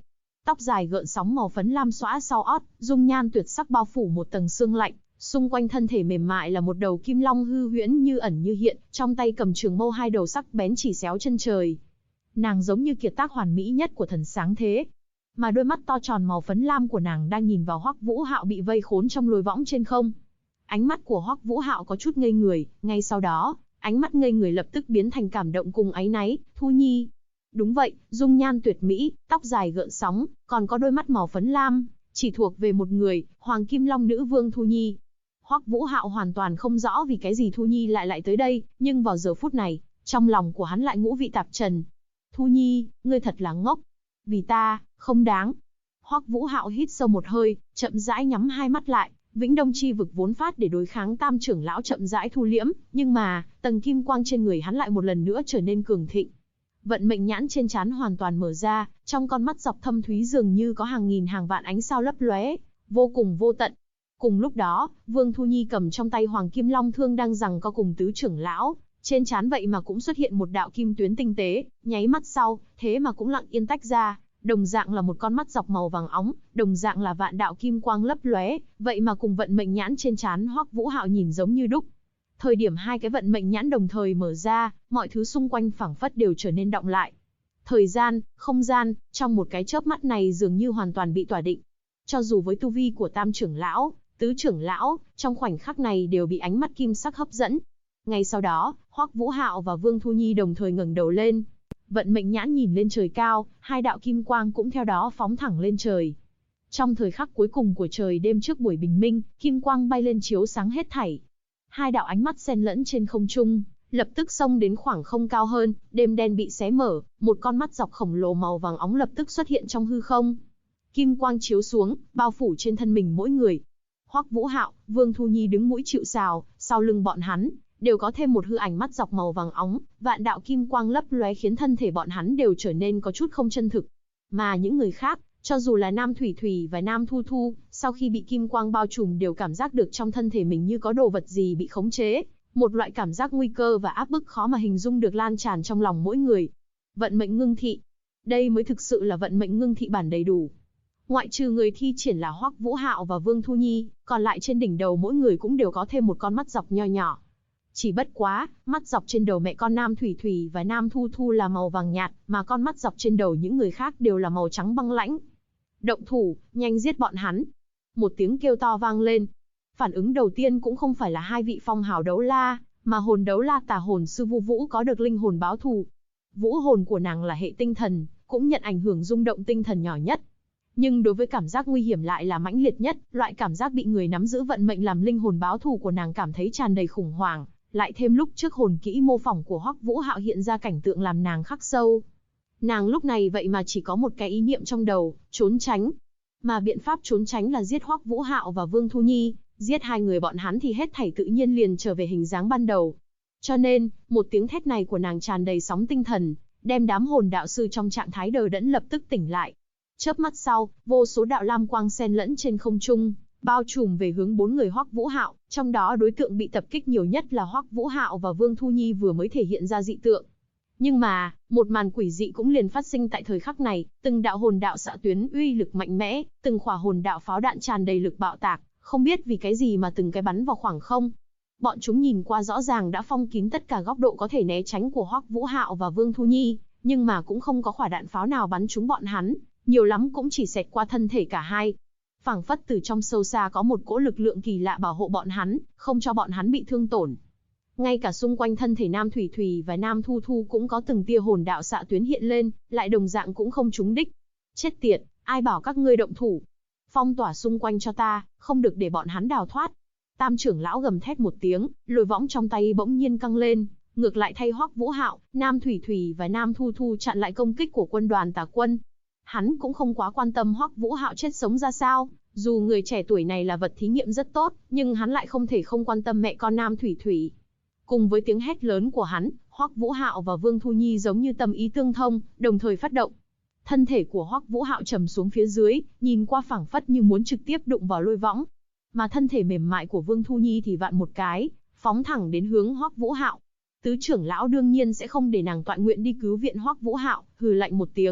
tóc dài gợn sóng màu phấn lam xõa sau ót, dung nhan tuyệt sắc bao phủ một tầng sương lạnh, xung quanh thân thể mềm mại là một đầu kim long hư huyễn như ẩn như hiện, trong tay cầm trường mâu hai đầu sắc bén chỉ xéo chân trời. Nàng giống như kiệt tác hoàn mỹ nhất của thần sáng thế. Mà đôi mắt to tròn màu phấn lam của nàng đang nhìn vào Hoắc Vũ Hạo bị vây khốn trong lôi võng trên không. Ánh mắt của Hoắc Vũ Hạo có chút ngây người, ngay sau đó, ánh mắt ngây người lập tức biến thành cảm động cùng áy náy. Thu Nhi. Đúng vậy, dung nhan tuyệt mỹ, tóc dài gợn sóng, còn có đôi mắt màu phấn lam, chỉ thuộc về một người, Hoàng Kim Long nữ vương Thu Nhi. Hoắc Vũ Hạo hoàn toàn không rõ vì cái gì Thu Nhi lại tới đây, nhưng vào giờ phút này, trong lòng của hắn lại ngũ vị tạp trần. Thu Nhi, ngươi thật là ngốc. Vì ta, không đáng. Hoắc Vũ Hạo hít sâu một hơi, chậm rãi nhắm hai mắt lại. Vĩnh Đông chi vực vốn phát để đối kháng Tam trưởng lão chậm rãi thu liễm, nhưng mà, tầng kim quang trên người hắn lại một lần nữa trở nên cường thịnh. Vận mệnh nhãn trên trán hoàn toàn mở ra, trong con mắt dọc thâm thúy dường như có hàng nghìn hàng vạn ánh sao lấp lóe, vô cùng vô tận. Cùng lúc đó, Vương Thu Nhi cầm trong tay Hoàng Kim Long thương đang giằng co cùng tứ trưởng lão, trên trán vậy mà cũng xuất hiện một đạo kim tuyến tinh tế, nháy mắt sau, thế mà cũng lặng yên tách ra, đồng dạng là một con mắt dọc màu vàng óng, đồng dạng là vạn đạo kim quang lấp lóe, vậy mà cùng vận mệnh nhãn trên trán Hoắc Vũ Hạo nhìn giống như đúc. Thời điểm hai cái vận mệnh nhãn đồng thời mở ra, mọi thứ xung quanh phảng phất đều trở nên đọng lại. Thời gian, không gian, trong một cái chớp mắt này dường như hoàn toàn bị tỏa định. Cho dù với tu vi của Tam trưởng lão, Tứ trưởng lão, trong khoảnh khắc này đều bị ánh mắt kim sắc hấp dẫn. Ngay sau đó, Hoắc Vũ Hạo và Vương Thu Nhi đồng thời ngẩng đầu lên. Vận mệnh nhãn nhìn lên trời cao, hai đạo kim quang cũng theo đó phóng thẳng lên trời. Trong thời khắc cuối cùng của trời đêm trước buổi bình minh, kim quang bay lên chiếu sáng hết thảy. Hai đạo ánh mắt xen lẫn trên không trung, lập tức xông đến khoảng không cao hơn, đêm đen bị xé mở, một con mắt dọc khổng lồ màu vàng óng lập tức xuất hiện trong hư không. Kim quang chiếu xuống, bao phủ trên thân mình mỗi người. Hoắc Vũ Hạo, Vương Thu Nhi đứng mũi chịu sào, sau lưng bọn hắn đều có thêm một hư ảnh mắt dọc màu vàng óng, vạn đạo kim quang lấp lóe khiến thân thể bọn hắn đều trở nên có chút không chân thực. Mà những người khác, cho dù là Nam Thủy Thủy và Nam Thu Thu, sau khi bị kim quang bao trùm đều cảm giác được trong thân thể mình như có đồ vật gì bị khống chế, một loại cảm giác nguy cơ và áp bức khó mà hình dung được lan tràn trong lòng mỗi người. Vận mệnh ngưng thị. Đây mới thực sự là vận mệnh ngưng thị bản đầy đủ. Ngoại trừ người thi triển là Hoắc Vũ Hạo và Vương Thu Nhi, còn lại trên đỉnh đầu mỗi người cũng đều có thêm một con mắt dọc nho nhỏ. Chỉ bất quá, mắt dọc trên đầu mẹ con Nam Thủy Thủy và Nam Thu Thu là màu vàng nhạt, mà con mắt dọc trên đầu những người khác đều là màu trắng băng lãnh. Động thủ, nhanh giết bọn hắn. Một tiếng kêu to vang lên. Phản ứng đầu tiên cũng không phải là hai vị phong hào đấu la, mà hồn đấu la tà hồn sư Vu Vũ có được linh hồn báo thù. Vũ hồn của nàng là hệ tinh thần, cũng nhận ảnh hưởng rung động tinh thần nhỏ nhất. Nhưng đối với cảm giác nguy hiểm lại là mãnh liệt nhất, loại cảm giác bị người nắm giữ vận mệnh làm linh hồn báo thù của nàng cảm thấy tràn đầy khủng hoảng, lại thêm lúc trước hồn kỹ mô phỏng của Hoắc Vũ Hạo hiện ra cảnh tượng làm nàng khắc sâu. Nàng lúc này vậy mà chỉ có một cái ý niệm trong đầu, trốn tránh. Mà biện pháp trốn tránh là giết Hoắc Vũ Hạo và Vương Thu Nhi, giết hai người bọn hắn thì hết thảy tự nhiên liền trở về hình dáng ban đầu. Cho nên, một tiếng thét này của nàng tràn đầy sóng tinh thần, đem đám hồn đạo sư trong trạng thái đờ đẫn lập tức tỉnh lại. Chớp mắt sau, vô số đạo lam quang xen lẫn trên không trung, bao trùm về hướng bốn người Hoắc Vũ Hạo, trong đó đối tượng bị tập kích nhiều nhất là Hoắc Vũ Hạo và Vương Thu Nhi vừa mới thể hiện ra dị tượng. Nhưng mà, một màn quỷ dị cũng liền phát sinh tại thời khắc này, từng đạo hồn đạo xạ tuyến uy lực mạnh mẽ, từng khỏa hồn đạo pháo đạn tràn đầy lực bạo tạc, không biết vì cái gì mà từng cái bắn vào khoảng không. Bọn chúng nhìn qua rõ ràng đã phong kín tất cả góc độ có thể né tránh của Hoắc Vũ Hạo và Vương Thu Nhi, nhưng mà cũng không có quả đạn pháo nào bắn trúng bọn hắn, nhiều lắm cũng chỉ xẹt qua thân thể cả hai. Phảng phất từ trong sâu xa có một cỗ lực lượng kỳ lạ bảo hộ bọn hắn, không cho bọn hắn bị thương tổn. Ngay cả xung quanh thân thể Nam Thủy Thủy và Nam Thu Thu cũng có từng tia hồn đạo xạ tuyến hiện lên, lại đồng dạng cũng không trúng đích. Chết tiệt, ai bảo các ngươi động thủ? Phong tỏa xung quanh cho ta, không được để bọn hắn đào thoát. Tam trưởng lão gầm thét một tiếng, lôi võng trong tay bỗng nhiên căng lên, ngược lại thay Hoắc Vũ Hạo, Nam Thủy Thủy và Nam Thu Thu chặn lại công kích của quân đoàn tà quân. Hắn cũng không quá quan tâm Hoắc Vũ Hạo chết sống ra sao, dù người trẻ tuổi này là vật thí nghiệm rất tốt, nhưng hắn lại không thể không quan tâm mẹ con Nam Thủy Thủy. Cùng với tiếng hét lớn của hắn, Hoắc Vũ Hạo và Vương Thu Nhi giống như tâm ý tương thông, đồng thời phát động. Thân thể của Hoắc Vũ Hạo trầm xuống phía dưới, nhìn qua phảng phất như muốn trực tiếp đụng vào lôi võng. Mà thân thể mềm mại của Vương Thu Nhi thì vặn một cái, phóng thẳng đến hướng Hoắc Vũ Hạo. Tứ trưởng lão đương nhiên sẽ không để nàng tọa nguyện đi cứu viện Hoắc Vũ Hạo, hừ lạnh một tiếng,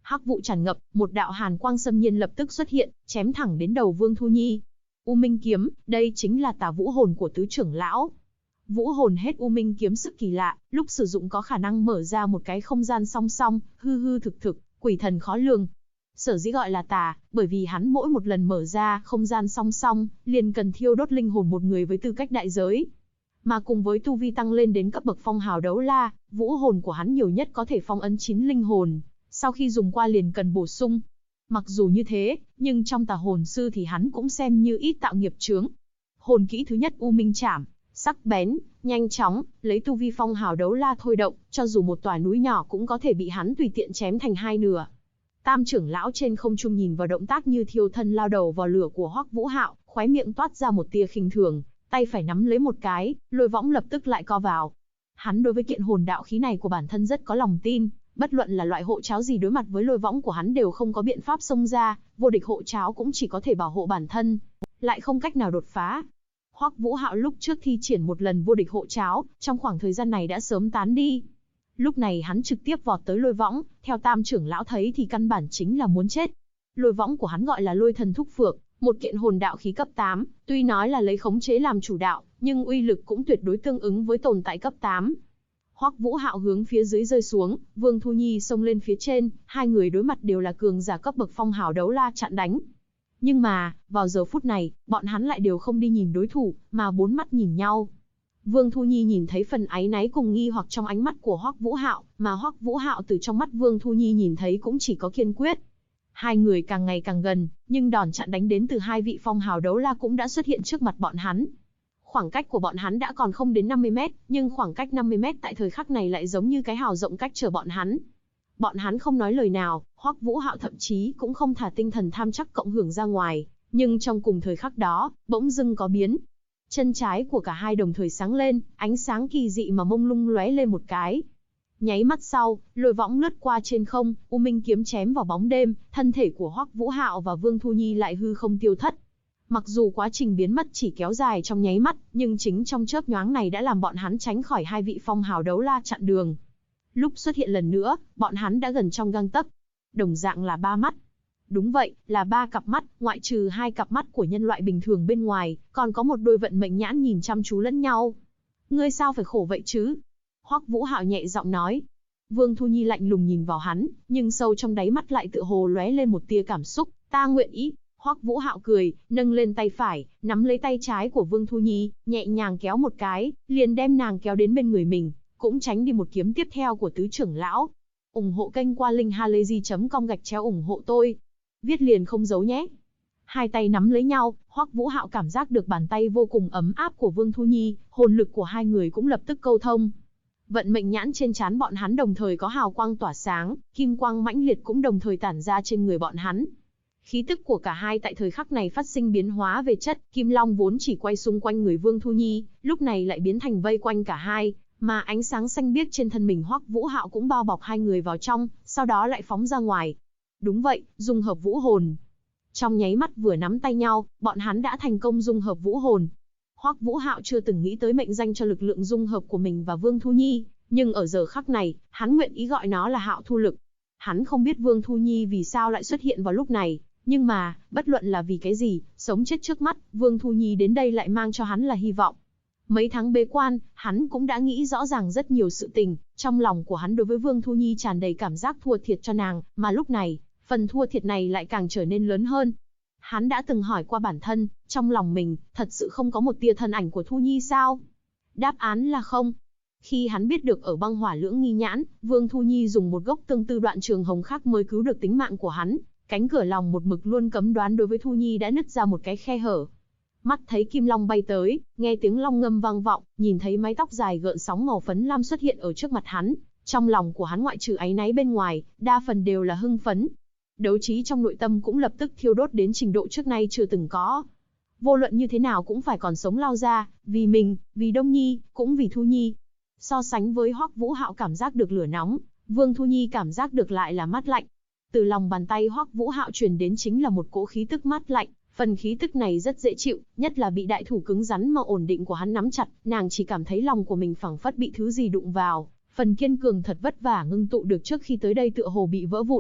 Hắc vụ tràn ngập, một đạo hàn quang xâm nhiên lập tức xuất hiện, chém thẳng đến đầu Vương Thu Nhi. U Minh kiếm, đây chính là tà vũ hồn của tứ trưởng lão. Vũ hồn hết U Minh kiếm sức kỳ lạ, lúc sử dụng có khả năng mở ra một cái không gian song song, hư hư thực thực, quỷ thần khó lường. Sở dĩ gọi là tà, bởi vì hắn mỗi một lần mở ra không gian song song, liền cần thiêu đốt linh hồn một người với tư cách đại giới. Mà cùng với tu vi tăng lên đến cấp bậc phong hào đấu la, vũ hồn của hắn nhiều nhất có thể phong ấn 9 linh hồn, sau khi dùng qua liền cần bổ sung. Mặc dù như thế, nhưng trong tà hồn sư thì hắn cũng xem như ít tạo nghiệp chướng. Hồn kỹ thứ nhất U Minh Chảm, sắc bén, nhanh chóng, lấy tu vi phong hào đấu la thôi động, cho dù một tòa núi nhỏ cũng có thể bị hắn tùy tiện chém thành hai nửa. Tam trưởng lão trên không trung nhìn vào động tác như thiêu thân lao đầu vào lửa của Hoắc Vũ Hạo, khóe miệng toát ra một tia khinh thường, tay phải nắm lấy một cái, lôi võng lập tức lại co vào. Hắn đối với kiện hồn đạo khí này của bản thân rất có lòng tin, bất luận là loại hộ cháo gì đối mặt với lôi võng của hắn đều không có biện pháp xông ra, vô địch hộ cháo cũng chỉ có thể bảo hộ bản thân, lại không cách nào đột phá. Hoắc Vũ Hạo lúc trước thi triển một lần vô địch hộ cháo, trong khoảng thời gian này đã sớm tán đi. Lúc này hắn trực tiếp vọt tới lôi võng, theo tam trưởng lão thấy thì căn bản chính là muốn chết. Lôi võng của hắn gọi là lôi thần thúc phượng, một kiện hồn đạo khí cấp 8, tuy nói là lấy khống chế làm chủ đạo, nhưng uy lực cũng tuyệt đối tương ứng với tồn tại cấp 8. Hoắc Vũ Hạo hướng phía dưới rơi xuống, Vương Thu Nhi xông lên phía trên, hai người đối mặt đều là cường giả cấp bậc phong hào đấu la chặn đánh. Nhưng mà, vào giờ phút này, bọn hắn lại đều không đi nhìn đối thủ, mà bốn mắt nhìn nhau. Vương Thu Nhi nhìn thấy phần áy náy cùng nghi hoặc trong ánh mắt của Hoắc Vũ Hạo, mà Hoắc Vũ Hạo từ trong mắt Vương Thu Nhi nhìn thấy cũng chỉ có kiên quyết. Hai người càng ngày càng gần, nhưng đòn chặn đánh đến từ hai vị phong hào đấu la cũng đã xuất hiện trước mặt bọn hắn. Khoảng cách của bọn hắn đã còn không đến 50 mét, nhưng khoảng cách 50 mét tại thời khắc này lại giống như cái hào rộng cách trở bọn hắn. Bọn hắn không nói lời nào, Hoắc Vũ Hạo thậm chí cũng không thả tinh thần tham chắc cộng hưởng ra ngoài, nhưng trong cùng thời khắc đó, bỗng dưng có biến. Chân trái của cả hai đồng thời sáng lên, ánh sáng kỳ dị mà mông lung lóe lên một cái. Nháy mắt sau, lôi võng lướt qua trên không, U Minh kiếm chém vào bóng đêm, thân thể của Hoắc Vũ Hạo và Vương Thu Nhi lại hư không tiêu thất. Mặc dù quá trình biến mất chỉ kéo dài trong nháy mắt, nhưng chính trong chớp nhoáng này đã làm bọn hắn tránh khỏi hai vị phong hào đấu la chặn đường. Lúc xuất hiện lần nữa, bọn hắn đã gần trong gang tấc. Đồng dạng là ba mắt. Đúng vậy, là ba cặp mắt, ngoại trừ hai cặp mắt của nhân loại bình thường bên ngoài, còn có một đôi vận mệnh nhãn nhìn chăm chú lẫn nhau. Ngươi sao phải khổ vậy chứ? Hoắc Vũ Hạo nhẹ giọng nói. Vương Thu Nhi lạnh lùng nhìn vào hắn, nhưng sâu trong đáy mắt lại tựa hồ lóe lên một tia cảm xúc. Ta nguyện ý. Hoắc Vũ Hạo cười, nâng lên tay phải, nắm lấy tay trái của Vương Thu Nhi, nhẹ nhàng kéo một cái, liền đem nàng kéo đến bên người mình, cũng tránh đi một kiếm tiếp theo của tứ trưởng lão. Ủng hộ kênh qua linkhalazy.com/ủng hộ tôi. Viết liền không giấu nhé. Hai tay nắm lấy nhau, Hoắc Vũ Hạo cảm giác được bàn tay vô cùng ấm áp của Vương Thu Nhi, hồn lực của hai người cũng lập tức câu thông. Vận mệnh nhãn trên trán bọn hắn đồng thời có hào quang tỏa sáng, kim quang mãnh liệt cũng đồng thời tản ra trên người bọn hắn. Khí tức của cả hai tại thời khắc này phát sinh biến hóa về chất, Kim Long vốn chỉ quay xung quanh người Vương Thu Nhi, lúc này lại biến thành vây quanh cả hai, mà ánh sáng xanh biếc trên thân mình Hoắc Vũ Hạo cũng bao bọc hai người vào trong, sau đó lại phóng ra ngoài. Đúng vậy, dung hợp vũ hồn. Trong nháy mắt vừa nắm tay nhau, bọn hắn đã thành công dung hợp vũ hồn. Hoắc Vũ Hạo chưa từng nghĩ tới mệnh danh cho lực lượng dung hợp của mình và Vương Thu Nhi, nhưng ở giờ khắc này, hắn nguyện ý gọi nó là Hạo Thu lực. Hắn không biết Vương Thu Nhi vì sao lại xuất hiện vào lúc này, nhưng mà, bất luận là vì cái gì, sống chết trước mắt, Vương Thu Nhi đến đây lại mang cho hắn là hy vọng. Mấy tháng bế quan, hắn cũng đã nghĩ rõ ràng rất nhiều sự tình, trong lòng của hắn đối với Vương Thu Nhi tràn đầy cảm giác thua thiệt cho nàng, mà lúc này, phần thua thiệt này lại càng trở nên lớn hơn. Hắn đã từng hỏi qua bản thân, trong lòng mình, thật sự không có một tia thân ảnh của Thu Nhi sao? Đáp án là không. Khi hắn biết được ở băng hỏa lưỡng nghi nhãn, Vương Thu Nhi dùng một gốc tương tư đoạn trường hồng khác mới cứu được tính mạng của hắn, cánh cửa lòng một mực luôn cấm đoán đối với Thu Nhi đã nứt ra một cái khe hở. Mắt thấy kim long bay tới, nghe tiếng long ngâm vang vọng, nhìn thấy mái tóc dài gợn sóng màu phấn lam xuất hiện ở trước mặt hắn, trong lòng của hắn ngoại trừ áy náy bên ngoài, đa phần đều là hưng phấn. Đấu trí trong nội tâm cũng lập tức thiêu đốt đến trình độ trước nay chưa từng có. Vô luận như thế nào cũng phải còn sống lao ra, vì mình, vì Đông Nhi, cũng vì Thu Nhi. So sánh với Hoắc Vũ Hạo cảm giác được lửa nóng, Vương Thu Nhi cảm giác được lại là mát lạnh. Từ lòng bàn tay Hoắc Vũ Hạo truyền đến chính là một cỗ khí tức mát lạnh, phần khí tức này rất dễ chịu, nhất là bị đại thủ cứng rắn mà ổn định của hắn nắm chặt, nàng chỉ cảm thấy lòng của mình phảng phất bị thứ gì đụng vào, phần kiên cường thật vất vả ngưng tụ được trước khi tới đây tựa hồ bị vỡ vụn.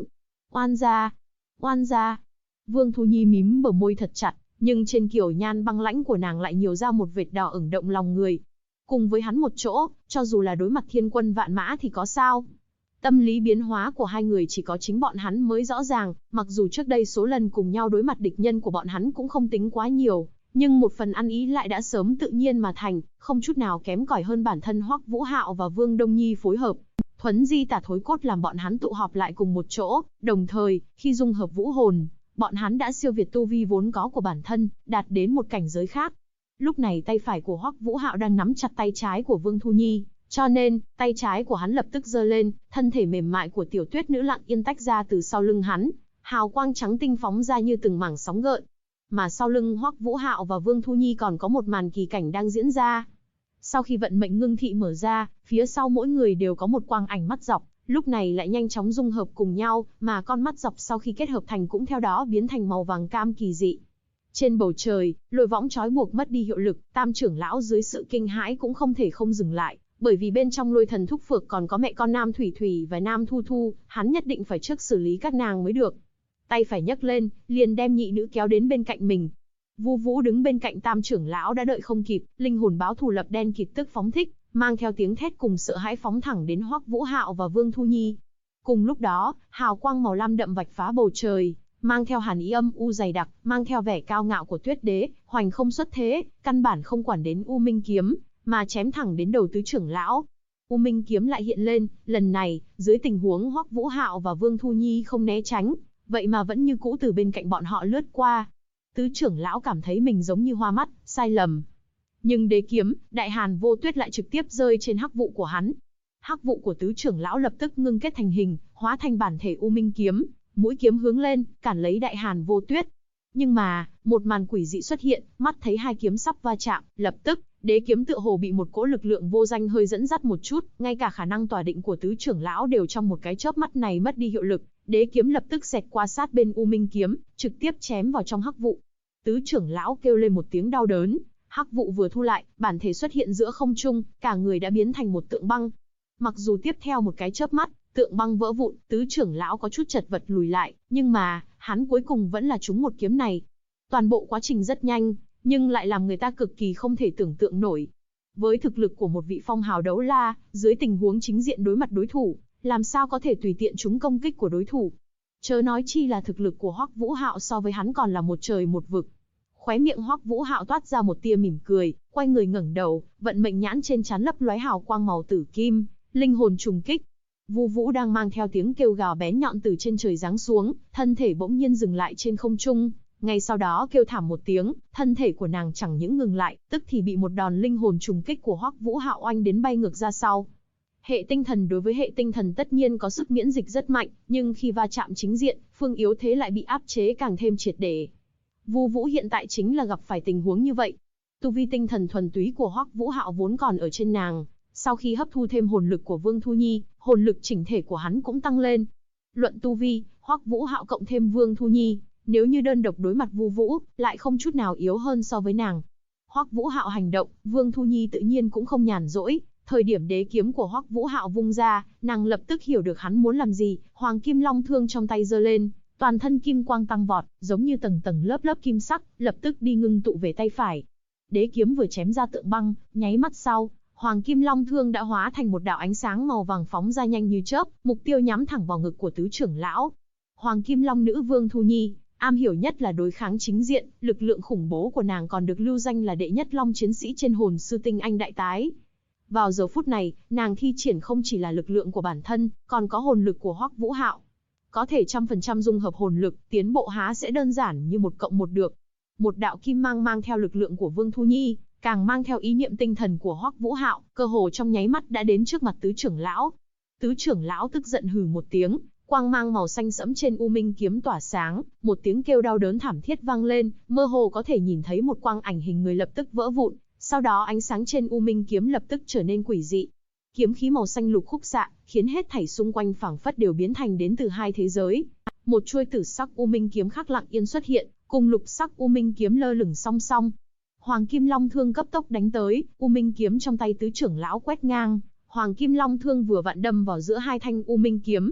Oan gia, oan gia. Vương Thu Nhi mím bờ môi thật chặt, nhưng trên kiểu nhan băng lãnh của nàng lại nhiều ra một vệt đỏ ửng động lòng người. Cùng với hắn một chỗ, cho dù là đối mặt thiên quân vạn mã thì có sao? Tâm lý biến hóa của hai người chỉ có chính bọn hắn mới rõ ràng, mặc dù trước đây số lần cùng nhau đối mặt địch nhân của bọn hắn cũng không tính quá nhiều, nhưng một phần ăn ý lại đã sớm tự nhiên mà thành, không chút nào kém cỏi hơn bản thân Hoắc Vũ Hạo và Vương Đông Nhi phối hợp. Thuấn di tả thối cốt làm bọn hắn tụ họp lại cùng một chỗ, đồng thời, khi dung hợp vũ hồn, bọn hắn đã siêu việt tu vi vốn có của bản thân, đạt đến một cảnh giới khác. Lúc này tay phải của Hoắc Vũ Hạo đang nắm chặt tay trái của Vương Thu Nhi, cho nên, tay trái của hắn lập tức giơ lên, thân thể mềm mại của tiểu tuyết nữ lặng yên tách ra từ sau lưng hắn, hào quang trắng tinh phóng ra như từng mảng sóng gợn. Mà sau lưng Hoắc Vũ Hạo và Vương Thu Nhi còn có một màn kỳ cảnh đang diễn ra. Sau khi vận mệnh ngưng thị mở ra, phía sau mỗi người đều có một quang ảnh mắt dọc, lúc này lại nhanh chóng dung hợp cùng nhau, mà con mắt dọc sau khi kết hợp thành cũng theo đó biến thành màu vàng cam kỳ dị. Trên bầu trời, lôi võng trói buộc mất đi hiệu lực, Tam trưởng lão dưới sự kinh hãi cũng không thể không dừng lại, bởi vì bên trong Lôi Thần Thúc Phược còn có mẹ con Nam Thủy Thủy và Nam Thu Thu, hắn nhất định phải trước xử lý các nàng mới được. Tay phải nhấc lên, liền đem nhị nữ kéo đến bên cạnh mình. Vu Vũ đứng bên cạnh Tam trưởng lão đã đợi không kịp, linh hồn báo thù lập đen kịt tức phóng thích, mang theo tiếng thét cùng sợ hãi phóng thẳng đến Hoắc Vũ Hạo và Vương Thu Nhi. Cùng lúc đó, hào quang màu lam đậm vạch phá bầu trời, mang theo hàn ý âm u dày đặc, mang theo vẻ cao ngạo của Tuyết Đế, hoành không xuất thế, căn bản không quản đến U Minh kiếm, mà chém thẳng đến đầu tứ trưởng lão. U Minh kiếm lại hiện lên, lần này, dưới tình huống Hoắc Vũ Hạo và Vương Thu Nhi không né tránh, vậy mà vẫn như cũ từ bên cạnh bọn họ lướt qua. Tứ trưởng lão cảm thấy mình giống như hoa mắt, sai lầm. Nhưng đế kiếm, Đại Hàn Vô Tuyết lại trực tiếp rơi trên hắc vụ của hắn. Hắc vụ của tứ trưởng lão lập tức ngưng kết thành hình, hóa thành bản thể U Minh kiếm, mũi kiếm hướng lên, cản lấy Đại Hàn Vô Tuyết. Nhưng mà, một màn quỷ dị xuất hiện, mắt thấy hai kiếm sắp va chạm, lập tức, đế kiếm tựa hồ bị một cỗ lực lượng vô danh hơi dẫn dắt một chút, ngay cả khả năng tỏa định của tứ trưởng lão đều trong một cái chớp mắt này mất đi hiệu lực, đế kiếm lập tức xẹt qua sát bên U Minh kiếm, trực tiếp chém vào trong hắc vụ. Tứ trưởng lão kêu lên một tiếng đau đớn, hắc vụ vừa thu lại, bản thể xuất hiện giữa không trung, cả người đã biến thành một tượng băng. Mặc dù tiếp theo một cái chớp mắt, tượng băng vỡ vụn, tứ trưởng lão có chút chật vật lùi lại, nhưng mà, hắn cuối cùng vẫn là trúng một kiếm này. Toàn bộ quá trình rất nhanh, nhưng lại làm người ta cực kỳ không thể tưởng tượng nổi. Với thực lực của một vị phong hào đấu la, dưới tình huống chính diện đối mặt đối thủ, làm sao có thể tùy tiện trúng công kích của đối thủ. Chớ nói chi là thực lực của Hoắc Vũ Hạo so với hắn còn là một trời một vực. Khóe miệng Hoắc Vũ Hạo toát ra một tia mỉm cười, quay người ngẩng đầu, vận mệnh nhãn trên trán lấp lóe hào quang màu tử kim, linh hồn trùng kích. Vu Vũ đang mang theo tiếng kêu gào bén nhọn từ trên trời giáng xuống, thân thể bỗng nhiên dừng lại trên không trung, ngay sau đó kêu thảm một tiếng, thân thể của nàng chẳng những ngừng lại, tức thì bị một đòn linh hồn trùng kích của Hoắc Vũ Hạo oanh đến bay ngược ra sau. Hệ tinh thần đối với hệ tinh thần tất nhiên có sức miễn dịch rất mạnh, nhưng khi va chạm chính diện, phương yếu thế lại bị áp chế càng thêm triệt để. Vu Vũ hiện tại chính là gặp phải tình huống như vậy. Tu vi tinh thần thuần túy của Hoắc Vũ Hạo vốn còn ở trên nàng, sau khi hấp thu thêm hồn lực của Vương Thu Nhi, hồn lực chỉnh thể của hắn cũng tăng lên. Luận tu vi, Hoắc Vũ Hạo cộng thêm Vương Thu Nhi, nếu như đơn độc đối mặt Vu Vũ, lại không chút nào yếu hơn so với nàng. Hoắc Vũ Hạo hành động, Vương Thu Nhi tự nhiên cũng không nhàn rỗi. Thời điểm đế kiếm của Hoắc Vũ Hạo vung ra, nàng lập tức hiểu được hắn muốn làm gì, Hoàng Kim Long thương trong tay giơ lên, toàn thân kim quang tăng vọt, giống như tầng tầng lớp lớp kim sắc, lập tức đi ngưng tụ về tay phải. Đế kiếm vừa chém ra tượng băng, nháy mắt sau, Hoàng Kim Long thương đã hóa thành một đạo ánh sáng màu vàng phóng ra nhanh như chớp, mục tiêu nhắm thẳng vào ngực của tứ trưởng lão. Hoàng Kim Long nữ Vương Thu Nhi, am hiểu nhất là đối kháng chính diện, lực lượng khủng bố của nàng còn được lưu danh là đệ nhất long chiến sĩ trên hồn sư tinh anh đại tái. Vào giờ phút này, nàng thi triển không chỉ là lực lượng của bản thân, còn có hồn lực của Hoắc Vũ Hạo. Có thể 100% dung hợp hồn lực, tiến bộ há sẽ đơn giản như 1 cộng 1 được. Một đạo kim mang mang theo lực lượng của Vương Thu Nhi, càng mang theo ý niệm tinh thần của Hoắc Vũ Hạo, cơ hồ trong nháy mắt đã đến trước mặt tứ trưởng lão. Tứ trưởng lão tức giận hừ một tiếng, quang mang màu xanh sẫm trên U Minh kiếm tỏa sáng, một tiếng kêu đau đớn thảm thiết vang lên, mơ hồ có thể nhìn thấy một quang ảnh hình người lập tức vỡ vụn, sau đó ánh sáng trên U Minh kiếm lập tức trở nên quỷ dị. Kiếm khí màu xanh lục khúc xạ, khiến hết thảy xung quanh phảng phất đều biến thành đến từ hai thế giới. Một chuôi tử sắc U Minh kiếm khác lặng yên xuất hiện, cùng lục sắc U Minh kiếm lơ lửng song song. Hoàng Kim Long thương cấp tốc đánh tới, U Minh kiếm trong tay tứ trưởng lão quét ngang, Hoàng Kim Long thương vừa vặn đâm vào giữa hai thanh U Minh kiếm.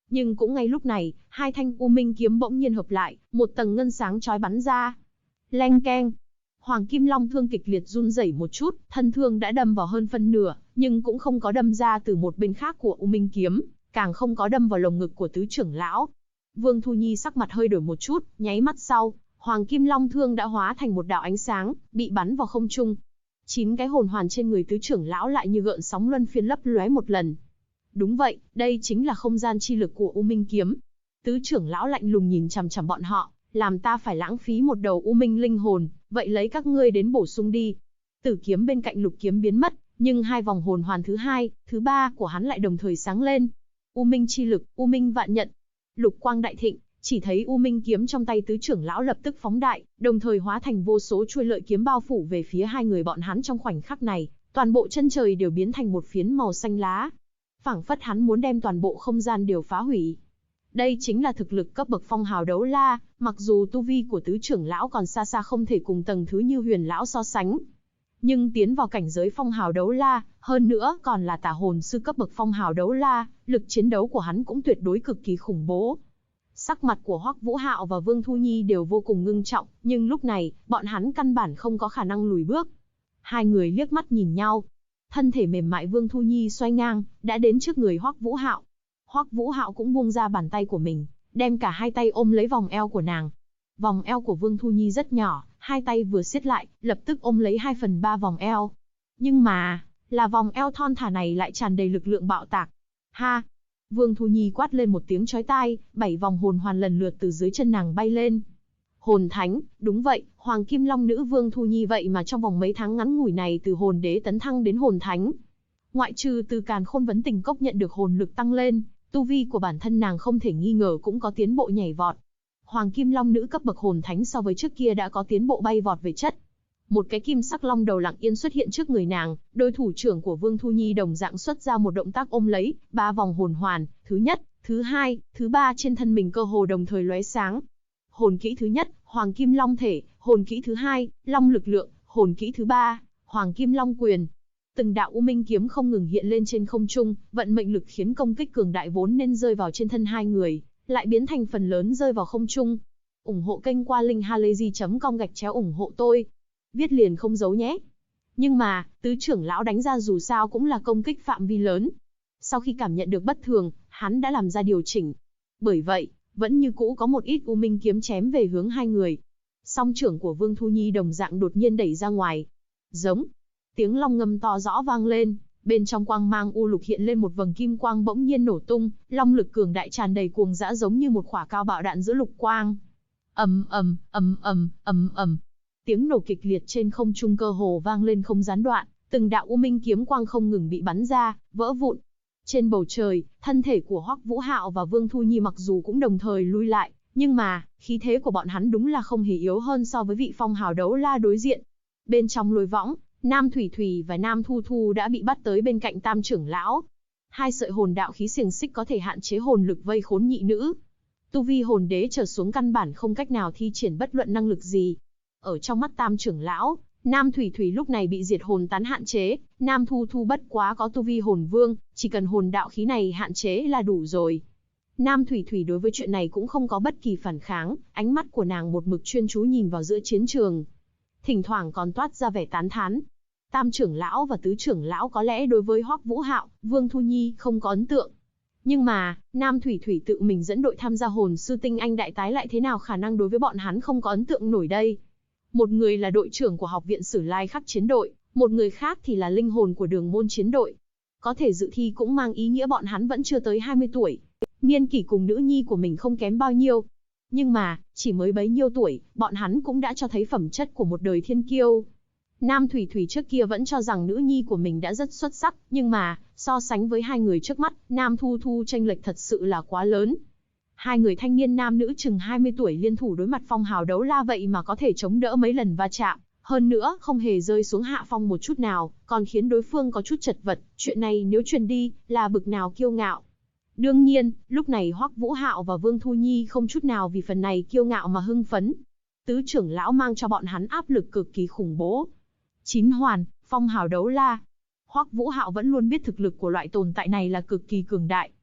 Nhưng cũng ngay lúc này, hai thanh U Minh kiếm bỗng nhiên hợp lại, một tầng ngân sáng chói bắn ra. Leng keng. Hoàng Kim Long thương kịch liệt run rẩy một chút, thân thương đã đâm vào hơn phân nửa, nhưng cũng không có đâm ra từ một bên khác của U Minh kiếm, càng không có đâm vào lồng ngực của tứ trưởng lão. Vương Thu Nhi sắc mặt hơi đổi một chút, nháy mắt sau, Hoàng Kim Long thương đã hóa thành một đạo ánh sáng, bị bắn vào không trung. 9 cái hồn hoàn trên người tứ trưởng lão lại như gợn sóng luân phiên lấp lóe một lần. Đúng vậy, đây chính là không gian chi lực của U Minh kiếm. Tứ trưởng lão lạnh lùng nhìn chằm chằm bọn họ, làm ta phải lãng phí một đầu U Minh linh hồn, vậy lấy các ngươi đến bổ sung đi. Tử kiếm bên cạnh lục kiếm biến mất, nhưng hai vòng hồn hoàn thứ hai, thứ ba của hắn lại đồng thời sáng lên. U Minh chi lực, U Minh vạn nhận. Lục quang đại thịnh, chỉ thấy U Minh kiếm trong tay tứ trưởng lão lập tức phóng đại, đồng thời hóa thành vô số chuôi lợi kiếm bao phủ về phía hai người bọn hắn trong khoảnh khắc này, toàn bộ chân trời đều biến thành một phiến màu xanh lá. Phảng phất hắn muốn đem toàn bộ không gian đều phá hủy. Đây chính là thực lực cấp bậc phong hào đấu la, mặc dù tu vi của tứ trưởng lão còn xa xa không thể cùng tầng thứ như huyền lão so sánh. Nhưng tiến vào cảnh giới phong hào đấu la, hơn nữa còn là tả hồn sư cấp bậc phong hào đấu la, lực chiến đấu của hắn cũng tuyệt đối cực kỳ khủng bố. Sắc mặt của Hoắc Vũ Hạo và Vương Thu Nhi đều vô cùng ngưng trọng, nhưng lúc này, bọn hắn căn bản không có khả năng lùi bước. Hai người liếc mắt nhìn nhau. Thân thể mềm mại Vương Thu Nhi xoay ngang, đã đến trước người Hoắc Vũ Hạo. Hoắc Vũ Hạo cũng buông ra bàn tay của mình, đem cả hai tay ôm lấy vòng eo của nàng. Vòng eo của Vương Thu Nhi rất nhỏ, hai tay vừa siết lại, lập tức ôm lấy 2/3 vòng eo. Nhưng mà, là vòng eo thon thả này lại tràn đầy lực lượng bạo tạc. Ha! Vương Thu Nhi quát lên một tiếng chói tai, 7 vòng hồn hoàn lần lượt từ dưới chân nàng bay lên. Hồn thánh, đúng vậy, Hoàng Kim Long nữ Vương Thu Nhi vậy mà trong vòng mấy tháng ngắn ngủi này từ hồn đế tấn thăng đến hồn thánh. Ngoại trừ từ Càn Khôn Vấn Tình Cốc nhận được hồn lực tăng lên, tu vi của bản thân nàng không thể nghi ngờ cũng có tiến bộ nhảy vọt. Hoàng Kim Long nữ cấp bậc hồn thánh so với trước kia đã có tiến bộ bay vọt về chất. Một cái kim sắc long đầu lặng yên xuất hiện trước người nàng, đôi thủ trưởng của Vương Thu Nhi đồng dạng xuất ra một động tác ôm lấy 3 vòng hồn hoàn, thứ nhất, thứ hai, thứ ba trên thân mình cơ hồ đồng thời lóe sáng. Hồn kỹ thứ nhất, Hoàng Kim Long thể, hồn kỹ thứ hai, Long lực lượng, hồn kỹ thứ ba, Hoàng Kim Long quyền. Từng đạo U Minh kiếm không ngừng hiện lên trên không trung, vận mệnh lực khiến công kích cường đại vốn nên rơi vào trên thân hai người, lại biến thành phần lớn rơi vào không trung. Ủng hộ kênh qua linkhalazy.com/ủng hộ tôi. Viết liền không giấu nhé. Nhưng mà, tứ trưởng lão đánh ra dù sao cũng là công kích phạm vi lớn. Sau khi cảm nhận được bất thường, hắn đã làm ra điều chỉnh. Bởi vậy, vẫn như cũ có một ít U Minh kiếm chém về hướng hai người. Song trưởng của Vương Thu Nhi đồng dạng đột nhiên đẩy ra ngoài. Giống. Tiếng long ngâm to rõ vang lên, bên trong quang mang u lục hiện lên một vầng kim quang bỗng nhiên nổ tung, long lực cường đại tràn đầy cuồng dã giống như một quả cao bạo đạn giữa lục quang. Ầm ầm, ầm ầm, ầm ầm. Tiếng nổ kịch liệt trên không trung cơ hồ vang lên không gián đoạn, từng đạo U Minh kiếm quang không ngừng bị bắn ra, vỡ vụn. Trên bầu trời, thân thể của Hoắc Vũ Hạo và Vương Thu Nhi mặc dù cũng đồng thời lui lại, nhưng mà, khí thế của bọn hắn đúng là không hề yếu hơn so với vị phong hào đấu la đối diện. Bên trong lôi võng, Nam Thủy Thủy và Nam Thu Thu đã bị bắt tới bên cạnh Tam trưởng lão. Hai sợi hồn đạo khí xiềng xích có thể hạn chế hồn lực vây khốn nhị nữ. Tu vi hồn đế trở xuống căn bản không cách nào thi triển bất luận năng lực gì. Ở trong mắt Tam trưởng lão, Nam Thủy Thủy lúc này bị diệt hồn tán hạn chế, Nam Thu Thu bất quá có tu vi hồn vương, chỉ cần hồn đạo khí này hạn chế là đủ rồi. Nam Thủy Thủy đối với chuyện này cũng không có bất kỳ phản kháng, ánh mắt của nàng một mực chuyên chú nhìn vào giữa chiến trường. Thỉnh thoảng còn toát ra vẻ tán thán. Tam trưởng lão và tứ trưởng lão có lẽ đối với Hoắc Vũ Hạo, Vương Thu Nhi không có ấn tượng. Nhưng mà, Nam Thủy Thủy tự mình dẫn đội tham gia hồn sư tinh anh đại tái lại thế nào khả năng đối với bọn hắn không có ấn tượng nổi đây. Một người là đội trưởng của học viện Sử Lai Khắc chiến đội, một người khác thì là linh hồn của đường môn chiến đội. Có thể dự thi cũng mang ý nghĩa bọn hắn vẫn chưa tới 20 tuổi. Niên kỷ cùng nữ nhi của mình không kém bao nhiêu. Nhưng mà, chỉ mới bấy nhiêu tuổi, bọn hắn cũng đã cho thấy phẩm chất của một đời thiên kiêu. Nam Thủy Thủy trước kia vẫn cho rằng nữ nhi của mình đã rất xuất sắc, nhưng mà, so sánh với hai người trước mắt, Nam Thu Thu chênh lệch thật sự là quá lớn. Hai người thanh niên nam nữ chừng 20 tuổi liên thủ đối mặt phong hào đấu la vậy mà có thể chống đỡ mấy lần va chạm, hơn nữa không hề rơi xuống hạ phong một chút nào, còn khiến đối phương có chút chật vật, chuyện này nếu truyền đi, là bực nào kiêu ngạo. Đương nhiên, lúc này Hoắc Vũ Hạo và Vương Thu Nhi không chút nào vì phần này kiêu ngạo mà hưng phấn. Tứ trưởng lão mang cho bọn hắn áp lực cực kỳ khủng bố. 9 hoàn, phong hào đấu la. Hoắc Vũ Hạo vẫn luôn biết thực lực của loại tồn tại này là cực kỳ cường đại.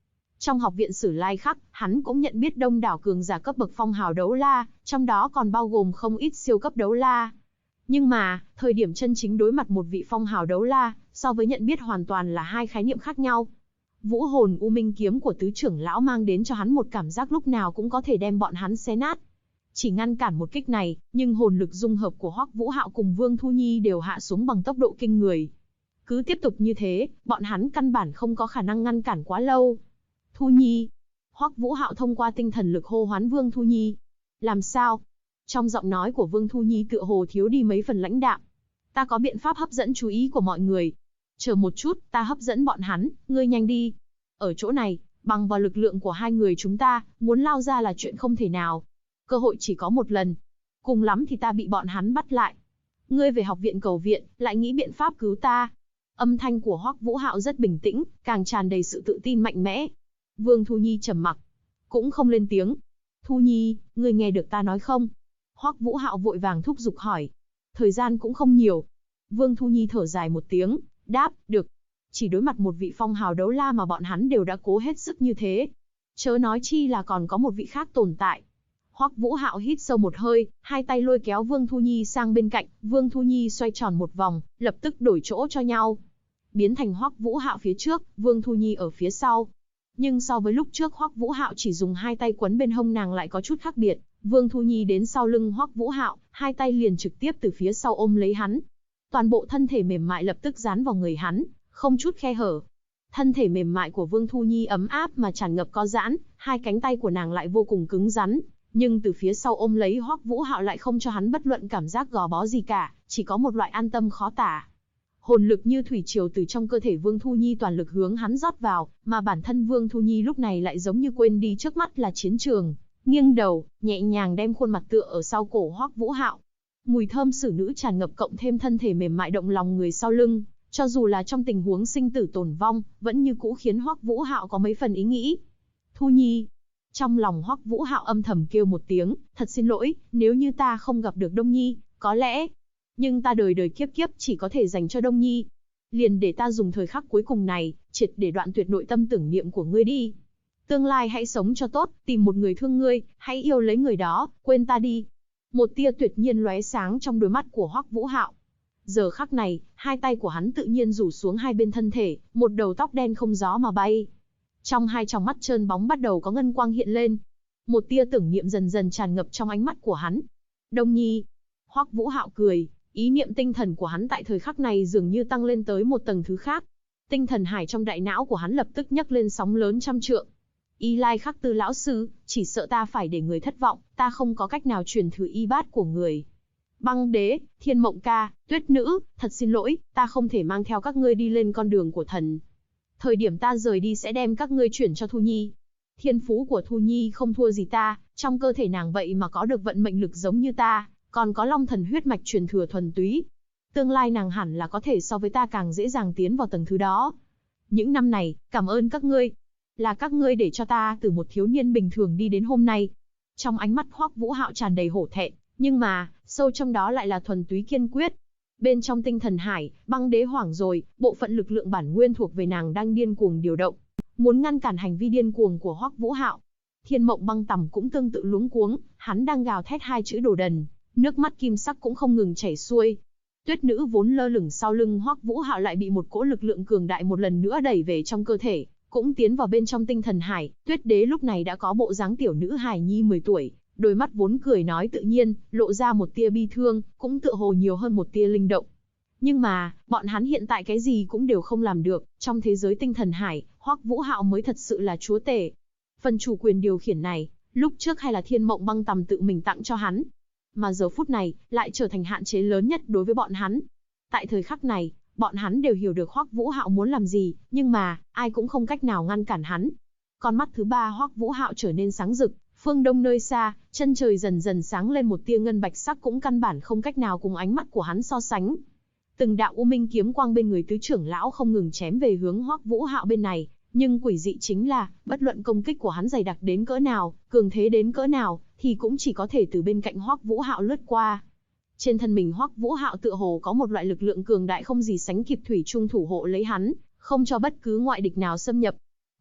Trong học viện Sử Lai Khắc, hắn cũng nhận biết đông đảo cường giả cấp bậc phong hào đấu la, trong đó còn bao gồm không ít siêu cấp đấu la. Nhưng mà, thời điểm chân chính đối mặt một vị phong hào đấu la, so với nhận biết hoàn toàn là hai khái niệm khác nhau. Vũ hồn U Minh kiếm của tứ trưởng lão mang đến cho hắn một cảm giác lúc nào cũng có thể đem bọn hắn xé nát. Chỉ ngăn cản một kích này, nhưng hồn lực dung hợp của Hoắc Vũ Hạo cùng Vương Thu Nhi đều hạ xuống bằng tốc độ kinh người. Cứ tiếp tục như thế, bọn hắn căn bản không có khả năng ngăn cản quá lâu. Thu Nhi. Hoắc Vũ Hạo thông qua tinh thần lực hô hoán Vương Thu Nhi. Làm sao? Trong giọng nói của Vương Thu Nhi tựa hồ thiếu đi mấy phần lãnh đạm. Ta có biện pháp hấp dẫn chú ý của mọi người. Chờ một chút, ta hấp dẫn bọn hắn, ngươi nhanh đi. Ở chỗ này, bằng vào lực lượng của hai người chúng ta, muốn lao ra là chuyện không thể nào. Cơ hội chỉ có một lần. Cùng lắm thì ta bị bọn hắn bắt lại. Ngươi về học viện cầu viện, lại nghĩ biện pháp cứu ta. Âm thanh của Hoắc Vũ Hạo rất bình tĩnh, càng tràn đầy sự tự tin mạnh mẽ. Vương Thu Nhi trầm mặc, cũng không lên tiếng. Thu Nhi, ngươi nghe được ta nói không? Hoắc Vũ Hạo vội vàng thúc giục hỏi. Thời gian cũng không nhiều. Vương Thu Nhi thở dài một tiếng, đáp, được. Chỉ đối mặt một vị phong hào đấu la mà bọn hắn đều đã cố hết sức như thế. Chớ nói chi là còn có một vị khác tồn tại. Hoắc Vũ Hạo hít sâu một hơi, hai tay lôi kéo Vương Thu Nhi sang bên cạnh, Vương Thu Nhi xoay tròn một vòng, lập tức đổi chỗ cho nhau. Biến thành Hoắc Vũ Hạo phía trước, Vương Thu Nhi ở phía sau. Nhưng so với lúc trước Hoắc Vũ Hạo chỉ dùng hai tay quấn bên hông nàng lại có chút khác biệt, Vương Thu Nhi đến sau lưng Hoắc Vũ Hạo, hai tay liền trực tiếp từ phía sau ôm lấy hắn. Toàn bộ thân thể mềm mại lập tức dán vào người hắn, không chút khe hở. Thân thể mềm mại của Vương Thu Nhi ấm áp mà tràn ngập co giãn, hai cánh tay của nàng lại vô cùng cứng rắn, nhưng từ phía sau ôm lấy Hoắc Vũ Hạo lại không cho hắn bất luận cảm giác gò bó gì cả, chỉ có một loại an tâm khó tả. Hồn lực như thủy triều từ trong cơ thể Vương Thu Nhi toàn lực hướng hắn rót vào, mà bản thân Vương Thu Nhi lúc này lại giống như quên đi trước mắt là chiến trường, nghiêng đầu, nhẹ nhàng đem khuôn mặt tựa ở sau cổ Hoắc Vũ Hạo. Mùi thơm xử nữ tràn ngập cộng thêm thân thể mềm mại động lòng người sau lưng, cho dù là trong tình huống sinh tử tồn vong, vẫn như cũ khiến Hoắc Vũ Hạo có mấy phần ý nghĩ. Thu Nhi. Trong lòng Hoắc Vũ Hạo âm thầm kêu một tiếng, thật xin lỗi, nếu như ta không gặp được Đông Nhi, có lẽ, nhưng ta đời đời kiếp kiếp chỉ có thể dành cho Đông Nhi. Liền để ta dùng thời khắc cuối cùng này, triệt để đoạn tuyệt nội tâm tưởng niệm của ngươi đi. Tương lai hãy sống cho tốt, tìm một người thương ngươi, hãy yêu lấy người đó, quên ta đi. Một tia tuyệt nhiên lóe sáng trong đôi mắt của Hoắc Vũ Hạo. Giờ khắc này, hai tay của hắn tự nhiên rủ xuống hai bên thân thể, một đầu tóc đen không gió mà bay. Trong hai tròng mắt trơn bóng bắt đầu có ngân quang hiện lên. Một tia tưởng niệm dần dần tràn ngập trong ánh mắt của hắn. Đông Nhi. Hoắc Vũ Hạo cười, ý niệm tinh thần của hắn tại thời khắc này dường như tăng lên tới một tầng thứ khác. Tinh thần hải trong đại não của hắn lập tức nhấc lên sóng lớn trăm trượng. Y Lai Khắc Tư lão sư, chỉ sợ ta phải để người thất vọng, ta không có cách nào truyền thụ y bát của người. Băng Đế, Thiên Mộng Ca, Tuyết Nữ, thật xin lỗi, ta không thể mang theo các ngươi đi lên con đường của thần. Thời điểm ta rời đi sẽ đem các ngươi chuyển cho Thu Nhi. Thiên phú của Thu Nhi không thua gì ta, trong cơ thể nàng vậy mà có được vận mệnh lực giống như ta, còn có long thần huyết mạch truyền thừa thuần túy. Tương lai nàng hẳn là có thể so với ta càng dễ dàng tiến vào tầng thứ đó. Những năm này, cảm ơn các ngươi. Là các ngươi để cho ta từ một thiếu niên bình thường đi đến hôm nay. Trong ánh mắt Hoắc Vũ Hạo tràn đầy hổ thẹn, nhưng mà, sâu trong đó lại là thuần túy kiên quyết. Bên trong tinh thần hải, Băng Đế hoảng rồi, bộ phận lực lượng bản nguyên thuộc về nàng đang điên cuồng điều động, muốn ngăn cản hành vi điên cuồng của Hoắc Vũ Hạo. Thiên Mộng Băng Tầm cũng tương tự luống cuống, hắn đang gào thét hai chữ đồ đần, nước mắt kim sắc cũng không ngừng chảy xuôi. Tuyết Nữ vốn lơ lửng sau lưng Hoắc Vũ Hạo lại bị một cỗ lực lượng cường đại một lần nữa đẩy về trong cơ thể, cũng tiến vào bên trong tinh thần hải. Tuyết Đế lúc này đã có bộ dáng tiểu nữ hài nhi 10 tuổi, đôi mắt vốn cười nói tự nhiên, lộ ra một tia bi thương, cũng tựa hồ nhiều hơn một tia linh động. Nhưng mà, bọn hắn hiện tại cái gì cũng đều không làm được, trong thế giới tinh thần hải, Hoắc Vũ Hạo mới thật sự là chúa tể. Phần chủ quyền điều khiển này, lúc trước hay là Thiên Mộng Băng Tầm tự mình tặng cho hắn, mà giờ phút này, lại trở thành hạn chế lớn nhất đối với bọn hắn. Tại thời khắc này, bọn hắn đều hiểu được Hoắc Vũ Hạo muốn làm gì, nhưng mà, ai cũng không cách nào ngăn cản hắn. Con mắt thứ ba Hoắc Vũ Hạo trở nên sáng rực, phương đông nơi xa, chân trời dần dần sáng lên một tia ngân bạch sắc cũng căn bản không cách nào cùng ánh mắt của hắn so sánh. Từng đạo u minh kiếm quang bên người tứ trưởng lão không ngừng chém về hướng Hoắc Vũ Hạo bên này, nhưng quỷ dị chính là, bất luận công kích của hắn dày đặc đến cỡ nào, cường thế đến cỡ nào, thì cũng chỉ có thể từ bên cạnh Hoắc Vũ Hạo lướt qua. Trên thân mình Hoắc Vũ Hạo tựa hồ có một loại lực lượng cường đại không gì sánh kịp thủy chung thủ hộ lấy hắn, không cho bất cứ ngoại địch nào xâm nhập.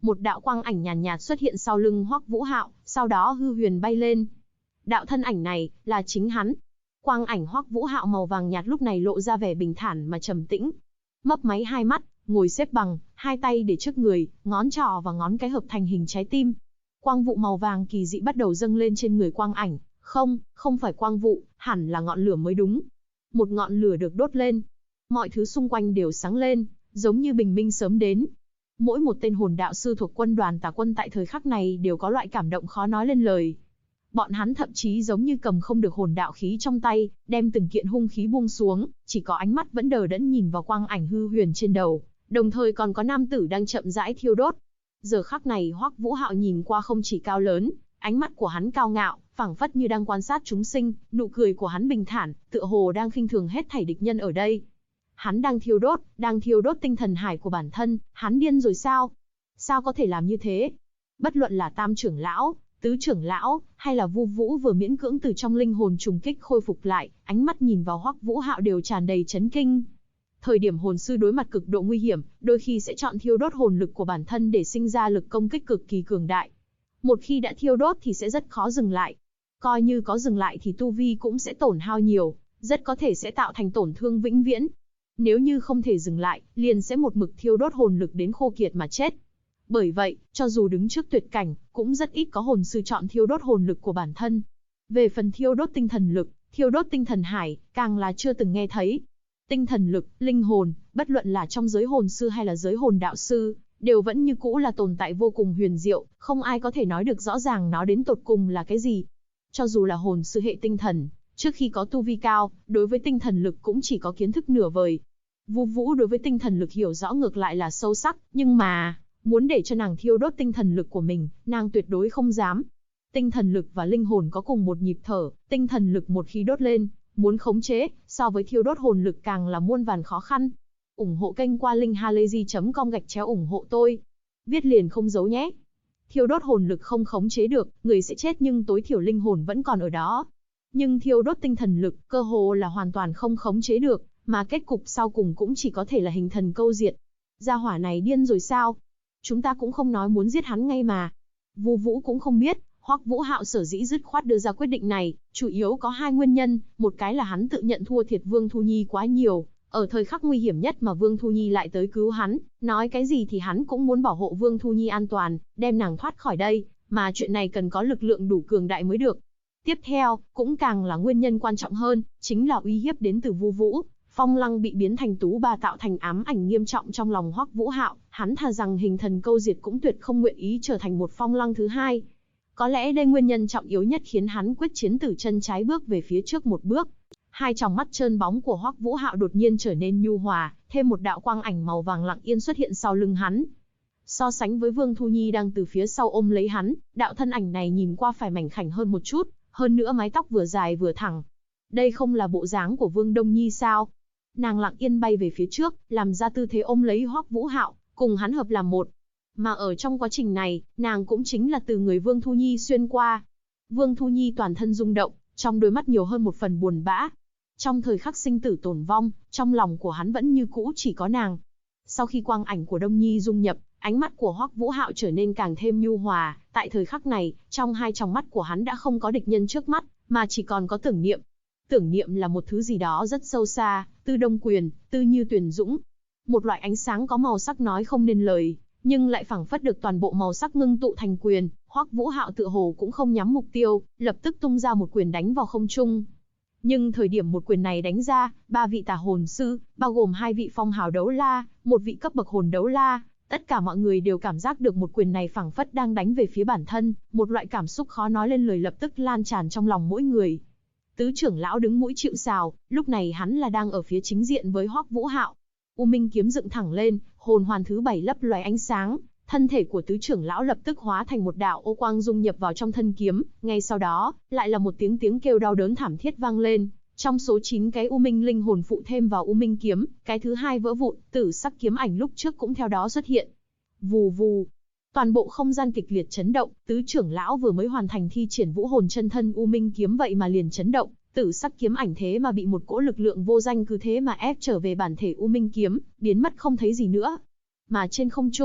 Một đạo quang ảnh nhàn nhạt xuất hiện sau lưng Hoắc Vũ Hạo, sau đó hư huyền bay lên. Đạo thân ảnh này là chính hắn. Quang ảnh Hoắc Vũ Hạo màu vàng nhạt lúc này lộ ra vẻ bình thản mà trầm tĩnh. Mấp máy hai mắt, ngồi xếp bằng, hai tay để trước người, ngón trỏ và ngón cái hợp thành hình trái tim. Quang vụ màu vàng kỳ dị bắt đầu dâng lên trên người quang ảnh. Không phải quang vụ, hẳn là ngọn lửa mới đúng. Một ngọn lửa được đốt lên. Mọi thứ xung quanh đều sáng lên, giống như bình minh sớm đến. Mỗi một tên hồn đạo sư thuộc quân đoàn Tà Quân tại thời khắc này đều có loại cảm động khó nói lên lời. Bọn hắn thậm chí giống như cầm không được hồn đạo khí trong tay, đem từng kiện hung khí buông xuống, chỉ có ánh mắt vẫn đờ đẫn nhìn vào quang ảnh hư huyền trên đầu, đồng thời còn có nam tử đang chậm rãi thiêu đốt. Giờ khắc này Hoắc Vũ Hạo nhìn qua không chỉ cao lớn, ánh mắt của hắn cao ngạo, phảng phất như đang quan sát chúng sinh, nụ cười của hắn bình thản, tựa hồ đang khinh thường hết thảy địch nhân ở đây. Hắn đang thiêu đốt tinh thần hải của bản thân, hắn điên rồi sao? Sao có thể làm như thế? Bất luận là Tam trưởng lão, Tứ trưởng lão, hay là Vu Vũ vừa miễn cưỡng từ trong linh hồn trùng kích khôi phục lại, ánh mắt nhìn vào Hoắc Vũ Hạo đều tràn đầy chấn kinh. Thời điểm hồn sư đối mặt cực độ nguy hiểm, đôi khi sẽ chọn thiêu đốt hồn lực của bản thân để sinh ra lực công kích cực kỳ cường đại. Một khi đã thiêu đốt thì sẽ rất khó dừng lại. Coi như có dừng lại thì tu vi cũng sẽ tổn hao nhiều, rất có thể sẽ tạo thành tổn thương vĩnh viễn. Nếu như không thể dừng lại, liền sẽ một mực thiêu đốt hồn lực đến khô kiệt mà chết. Bởi vậy, cho dù đứng trước tuyệt cảnh, cũng rất ít có hồn sư chọn thiêu đốt hồn lực của bản thân. Về phần thiêu đốt tinh thần lực, thiêu đốt tinh thần hải, càng là chưa từng nghe thấy. Tinh thần lực, linh hồn, bất luận là trong giới hồn sư hay là giới hồn đạo sư, đều vẫn như cũ là tồn tại vô cùng huyền diệu, không ai có thể nói được rõ ràng nó đến tột cùng là cái gì. Cho dù là hồn sư hệ tinh thần, trước khi có tu vi cao, đối với tinh thần lực cũng chỉ có kiến thức nửa vời. Vu Vũ đối với tinh thần lực hiểu rõ ngược lại là sâu sắc, nhưng mà muốn để cho nàng thiêu đốt tinh thần lực của mình, nàng tuyệt đối không dám. Tinh thần lực và linh hồn có cùng một nhịp thở, tinh thần lực một khi đốt lên, muốn khống chế, so với thiêu đốt hồn lực càng là muôn vàn khó khăn. Ủng hộ kênh qua linkhalazy.com/ủng hộ tôi. Viết liền không giấu nhé. Thiêu đốt hồn lực không khống chế được, người sẽ chết nhưng tối thiểu linh hồn vẫn còn ở đó. Nhưng thiêu đốt tinh thần lực, cơ hồ là hoàn toàn không khống chế được, mà kết cục sau cùng cũng chỉ có thể là hình thần câu diệt. Gia hỏa này điên rồi sao? Chúng ta cũng không nói muốn giết hắn ngay mà. Vu Vũ cũng không biết, Hoắc Vũ Hạo sở dĩ dứt khoát đưa ra quyết định này, chủ yếu có hai nguyên nhân, một cái là hắn tự nhận thua thiệt Vương Thu Nhi quá nhiều, ở thời khắc nguy hiểm nhất mà Vương Thu Nhi lại tới cứu hắn, nói cái gì thì hắn cũng muốn bảo hộ Vương Thu Nhi an toàn, đem nàng thoát khỏi đây, mà chuyện này cần có lực lượng đủ cường đại mới được. Tiếp theo, cũng càng là nguyên nhân quan trọng hơn, chính là uy hiếp đến từ Vu Vũ. Phong Lăng bị biến thành tú bà tạo thành ám ảnh nghiêm trọng trong lòng Hoắc Vũ Hạo, hắn thà rằng hình thần câu diệt cũng tuyệt không nguyện ý trở thành một Phong Lăng thứ hai. Có lẽ đây nguyên nhân trọng yếu nhất khiến hắn quyết chiến từ chân trái bước về phía trước một bước. Hai tròng mắt trơn bóng của Hoắc Vũ Hạo đột nhiên trở nên nhu hòa, thêm một đạo quang ảnh màu vàng lặng yên xuất hiện sau lưng hắn. So sánh với Vương Thu Nhi đang từ phía sau ôm lấy hắn, đạo thân ảnh này nhìn qua phải mảnh khảnh hơn một chút, hơn nữa mái tóc vừa dài vừa thẳng. Đây không là bộ dáng của Vương Đông Nhi sao? Nàng lặng yên bay về phía trước, làm ra tư thế ôm lấy Hoắc Vũ Hạo, cùng hắn hợp làm một. Mà ở trong quá trình này, nàng cũng chính là từ người Vương Thu Nhi xuyên qua. Vương Thu Nhi toàn thân rung động, trong đôi mắt nhiều hơn một phần buồn bã. Trong thời khắc sinh tử tồn vong, trong lòng của hắn vẫn như cũ chỉ có nàng. Sau khi quang ảnh của Đông Nhi dung nhập, ánh mắt của Hoắc Vũ Hạo trở nên càng thêm nhu hòa. Tại thời khắc này, trong hai tròng mắt của hắn đã không có địch nhân trước mắt, mà chỉ còn có tưởng niệm. Tưởng niệm là một thứ gì đó rất sâu xa, tư đông quyền, tư như tuyển dũng. Một loại ánh sáng có màu sắc nói không nên lời, nhưng lại phảng phất được toàn bộ màu sắc ngưng tụ thành quyền. Hoắc Vũ Hạo tựa hồ cũng không nhắm mục tiêu, lập tức tung ra một quyền đánh vào không trung. Nhưng thời điểm một quyền này đánh ra, ba vị tà hồn sư, bao gồm hai vị phong hào đấu la, một vị cấp bậc hồn đấu la, tất cả mọi người đều cảm giác được một quyền này phảng phất đang đánh về phía bản thân, một loại cảm xúc khó nói lên lời lập tức lan tràn trong lòng mỗi người. Tứ trưởng lão đứng mũi chịu sào, lúc này hắn là đang ở phía chính diện với Hoắc Vũ Hạo. U Minh kiếm dựng thẳng lên, hồn hoàn thứ 7 lấp loé ánh sáng, thân thể của tứ trưởng lão lập tức hóa thành một đạo ô quang dung nhập vào trong thân kiếm, ngay sau đó, lại là một tiếng kêu đau đớn thảm thiết vang lên. Trong số 9 cái U Minh linh hồn phụ thêm vào U Minh kiếm, cái thứ hai vỡ vụn, tử sắc kiếm ảnh lúc trước cũng theo đó xuất hiện. Vù vù. Toàn bộ không gian kịch liệt chấn động, tứ trưởng lão vừa mới hoàn thành thi triển vũ hồn chân thân U Minh kiếm vậy mà liền chấn động, tử sắc kiếm ảnh thế mà bị một cỗ lực lượng vô danh cứ thế mà ép trở về bản thể U Minh kiếm, biến mất không thấy gì nữa. Mà trên không trung,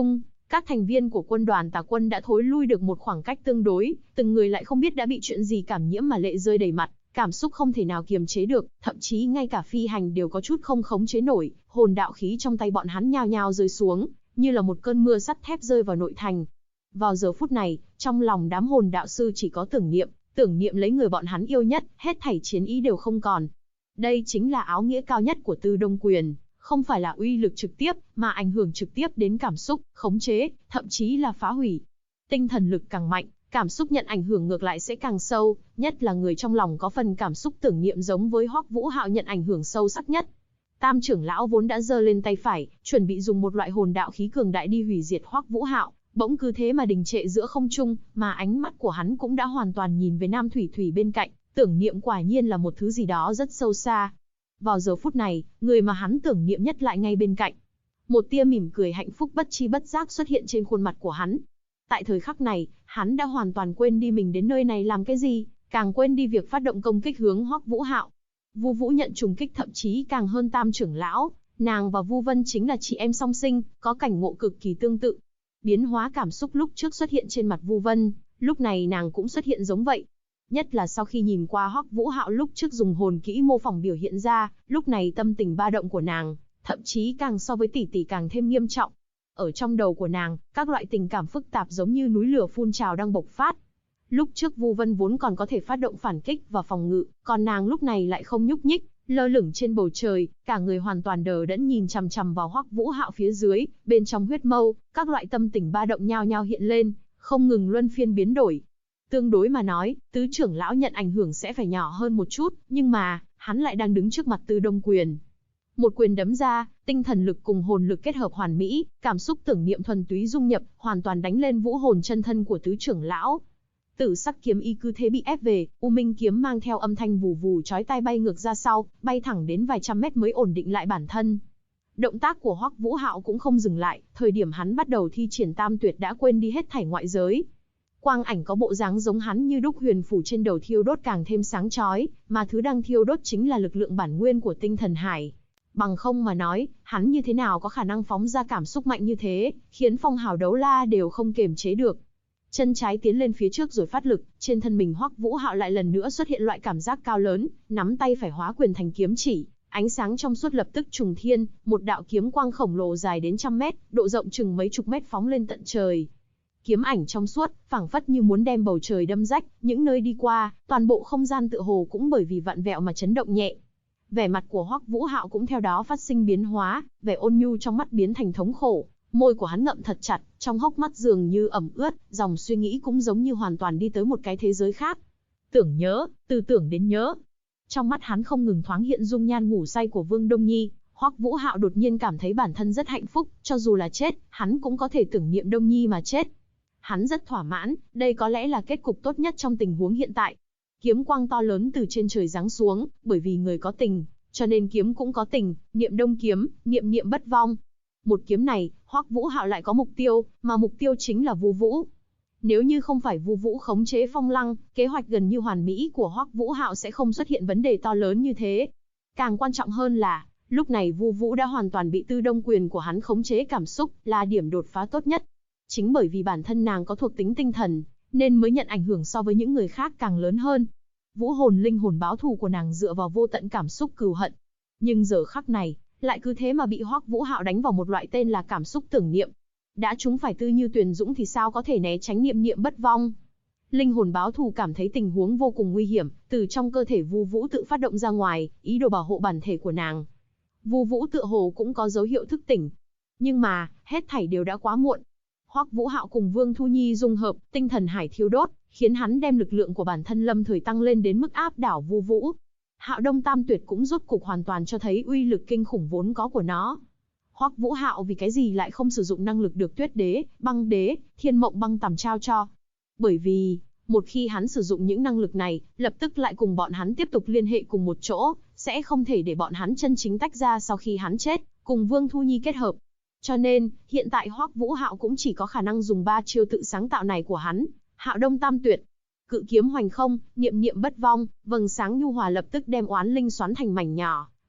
Các thành viên của quân đoàn tà quân đã thối lui được một khoảng cách tương đối, từng người lại không biết đã bị chuyện gì cảm nhiễm mà lệ rơi đầy mặt, cảm xúc không thể nào kiềm chế được, thậm chí ngay cả phi hành đều có chút không khống chế nổi, hồn đạo khí trong tay bọn hắn nhao nhao rơi xuống, như là một cơn mưa sắt thép rơi vào nội thành. Vào giờ phút này, trong lòng đám hồn đạo sư chỉ có tưởng niệm lấy người bọn hắn yêu nhất, hết thảy chiến ý đều không còn. Đây chính là áo nghĩa cao nhất của Tư Đông Quyền, không phải là uy lực trực tiếp, mà ảnh hưởng trực tiếp đến cảm xúc, khống chế, thậm chí là phá hủy. Tinh thần lực càng mạnh, cảm xúc nhận ảnh hưởng ngược lại sẽ càng sâu, nhất là người trong lòng có phần cảm xúc tưởng niệm giống với Hoắc Vũ Hạo nhận ảnh hưởng sâu sắc nhất. Tam trưởng lão vốn đã giơ lên tay phải, chuẩn bị dùng một loại hồn đạo khí cường đại đi hủy diệt Hoắc Vũ Hạo, bỗng cứ thế mà đình trệ giữa không trung, mà ánh mắt của hắn cũng đã hoàn toàn nhìn về Nam Thủy Thủy bên cạnh, tưởng niệm quả nhiên là một thứ gì đó rất sâu xa. Vào giờ phút này, người mà hắn tưởng niệm nhất lại ngay bên cạnh. Một tia mỉm cười hạnh phúc bất chi bất giác xuất hiện trên khuôn mặt của hắn. Tại thời khắc này, hắn đã hoàn toàn quên đi mình đến nơi này làm cái gì, càng quên đi việc phát động công kích hướng Hoắc Vũ Hạo. Vu Vũ nhận trùng kích thậm chí càng hơn Tam trưởng lão, nàng và Vu Vân chính là chị em song sinh, có cảnh ngộ cực kỳ tương tự. Biến hóa cảm xúc lúc trước xuất hiện trên mặt Vu Vân, lúc này nàng cũng xuất hiện giống vậy. Nhất là sau khi nhìn qua Hoắc Vũ Hạo lúc trước dùng hồn kỹ mô phỏng biểu hiện ra, lúc này tâm tình ba động của nàng, thậm chí càng so với tỷ tỷ càng thêm nghiêm trọng. Ở trong đầu của nàng, các loại tình cảm phức tạp giống như núi lửa phun trào đang bộc phát. Lúc trước Vu Vân vốn còn có thể phát động phản kích và phòng ngự, còn nàng lúc này lại không nhúc nhích, lơ lửng trên bầu trời, cả người hoàn toàn đờ đẫn nhìn chằm chằm vào Hoắc Vũ Hạo phía dưới, bên trong huyết mâu, các loại tâm tình ba động nhao nhao hiện lên, không ngừng luân phiên biến đổi. Tương đối mà nói, tứ trưởng lão nhận ảnh hưởng sẽ phải nhỏ hơn một chút, nhưng mà, hắn lại đang đứng trước mặt Tư Đông Quyền. Một quyền đấm ra, tinh thần lực cùng hồn lực kết hợp hoàn mỹ, cảm xúc tưởng niệm thuần túy dung nhập, hoàn toàn đánh lên vũ hồn chân thân của tứ trưởng lão. Tử sắc kiếm y cứ thế bị ép về, U Minh kiếm mang theo âm thanh vù vù chói tai bay ngược ra sau, bay thẳng đến vài trăm mét mới ổn định lại bản thân. Động tác của Hoắc Vũ Hạo cũng không dừng lại, thời điểm hắn bắt đầu thi triển tam tuyệt đã quên đi hết thảy ngoại giới. Quang ảnh có bộ dáng giống hắn như đúc huyền phủ trên đầu thiêu đốt càng thêm sáng chói, mà thứ đang thiêu đốt chính là lực lượng bản nguyên của tinh thần hải. Bằng không mà nói, hắn như thế nào có khả năng phóng ra cảm xúc mạnh như thế, khiến phong hào đấu la đều không kiềm chế được. Chân trái tiến lên phía trước rồi phát lực, trên thân mình Hoắc Vũ Hạo lại lần nữa xuất hiện loại cảm giác cao lớn, nắm tay phải hóa quyền thành kiếm chỉ, ánh sáng trong suốt lập tức trùng thiên, một đạo kiếm quang khổng lồ dài đến trăm mét, độ rộng chừng mấy chục mét phóng lên tận trời. Kiếm ảnh trong suốt, phảng phất như muốn đem bầu trời đâm rách, những nơi đi qua, toàn bộ không gian tựa hồ cũng bởi vì vặn vẹo mà chấn động nhẹ. Vẻ mặt của Hoắc Vũ Hạo cũng theo đó phát sinh biến hóa, vẻ ôn nhu trong mắt biến thành thống khổ, môi của hắn ngậm thật chặt, trong hốc mắt dường như ẩm ướt, dòng suy nghĩ cũng giống như hoàn toàn đi tới một cái thế giới khác. Tưởng nhớ, từ tưởng đến nhớ. Trong mắt hắn không ngừng thoáng hiện dung nhan ngủ say của Vương Đông Nhi, Hoắc Vũ Hạo đột nhiên cảm thấy bản thân rất hạnh phúc, cho dù là chết, hắn cũng có thể tưởng niệm Đông Nhi mà chết. Hắn rất thỏa mãn, đây có lẽ là kết cục tốt nhất trong tình huống hiện tại. Kiếm quang to lớn từ trên trời giáng xuống, bởi vì người có tình, cho nên kiếm cũng có tình, niệm đông kiếm, niệm niệm bất vong. Một kiếm này, Hoắc Vũ Hạo lại có mục tiêu, mà mục tiêu chính là Vu Vũ. Nếu như không phải Vu Vũ khống chế Phong Lăng, kế hoạch gần như hoàn mỹ của Hoắc Vũ Hạo sẽ không xuất hiện vấn đề to lớn như thế. Càng quan trọng hơn là, lúc này Vu Vũ đã hoàn toàn bị Tư Đông Quyền của hắn khống chế cảm xúc, là điểm đột phá tốt nhất. Chính bởi vì bản thân nàng có thuộc tính tinh thần, nên mới nhận ảnh hưởng so với những người khác càng lớn hơn. Vũ hồn linh hồn báo thù của nàng dựa vào vô tận cảm xúc cừu hận. Nhưng giờ khắc này, lại cứ thế mà bị Hoắc Vũ Hạo đánh vào một loại tên là cảm xúc tưởng niệm. Đã chúng phải Tư Như Tuyền Dũng thì sao có thể né tránh niệm niệm bất vong. Linh hồn báo thù cảm thấy tình huống vô cùng nguy hiểm, từ trong cơ thể Vu Vũ tự phát động ra ngoài, ý đồ bảo hộ bản thể của nàng. Vu Vũ tựa hồ cũng có dấu hiệu thức tỉnh. Nhưng mà, hết thảy đều đã quá muộn. Hoắc Vũ Hạo cùng Vương Thu Nhi dung hợp, tinh thần hải thiêu đốt, khiến hắn đem lực lượng của bản thân lâm thời tăng lên đến mức áp đảo Vu Vũ. Hạo Đông Tam Tuyệt cũng rốt cục hoàn toàn cho thấy uy lực kinh khủng vốn có của nó. Hoắc Vũ Hạo vì cái gì lại không sử dụng năng lực được Tuyết Đế, Băng Đế, Thiên Mộng Băng Tầm trao cho? Bởi vì, một khi hắn sử dụng những năng lực này, lập tức lại cùng bọn hắn tiếp tục liên hệ cùng một chỗ, sẽ không thể để bọn hắn chân chính tách ra sau khi hắn chết, cùng Vương Thu Nhi kết hợp. Cho nên, hiện tại Hoắc Vũ Hạo cũng chỉ có khả năng dùng 3 chiêu tự sáng tạo này của hắn, Hạo Đông Tam Tuyệt. Cự kiếm hoành không, niệm niệm bất vong, vầng sáng nhu hòa lập tức đem oán linh xoắn thành mảnh nhỏ,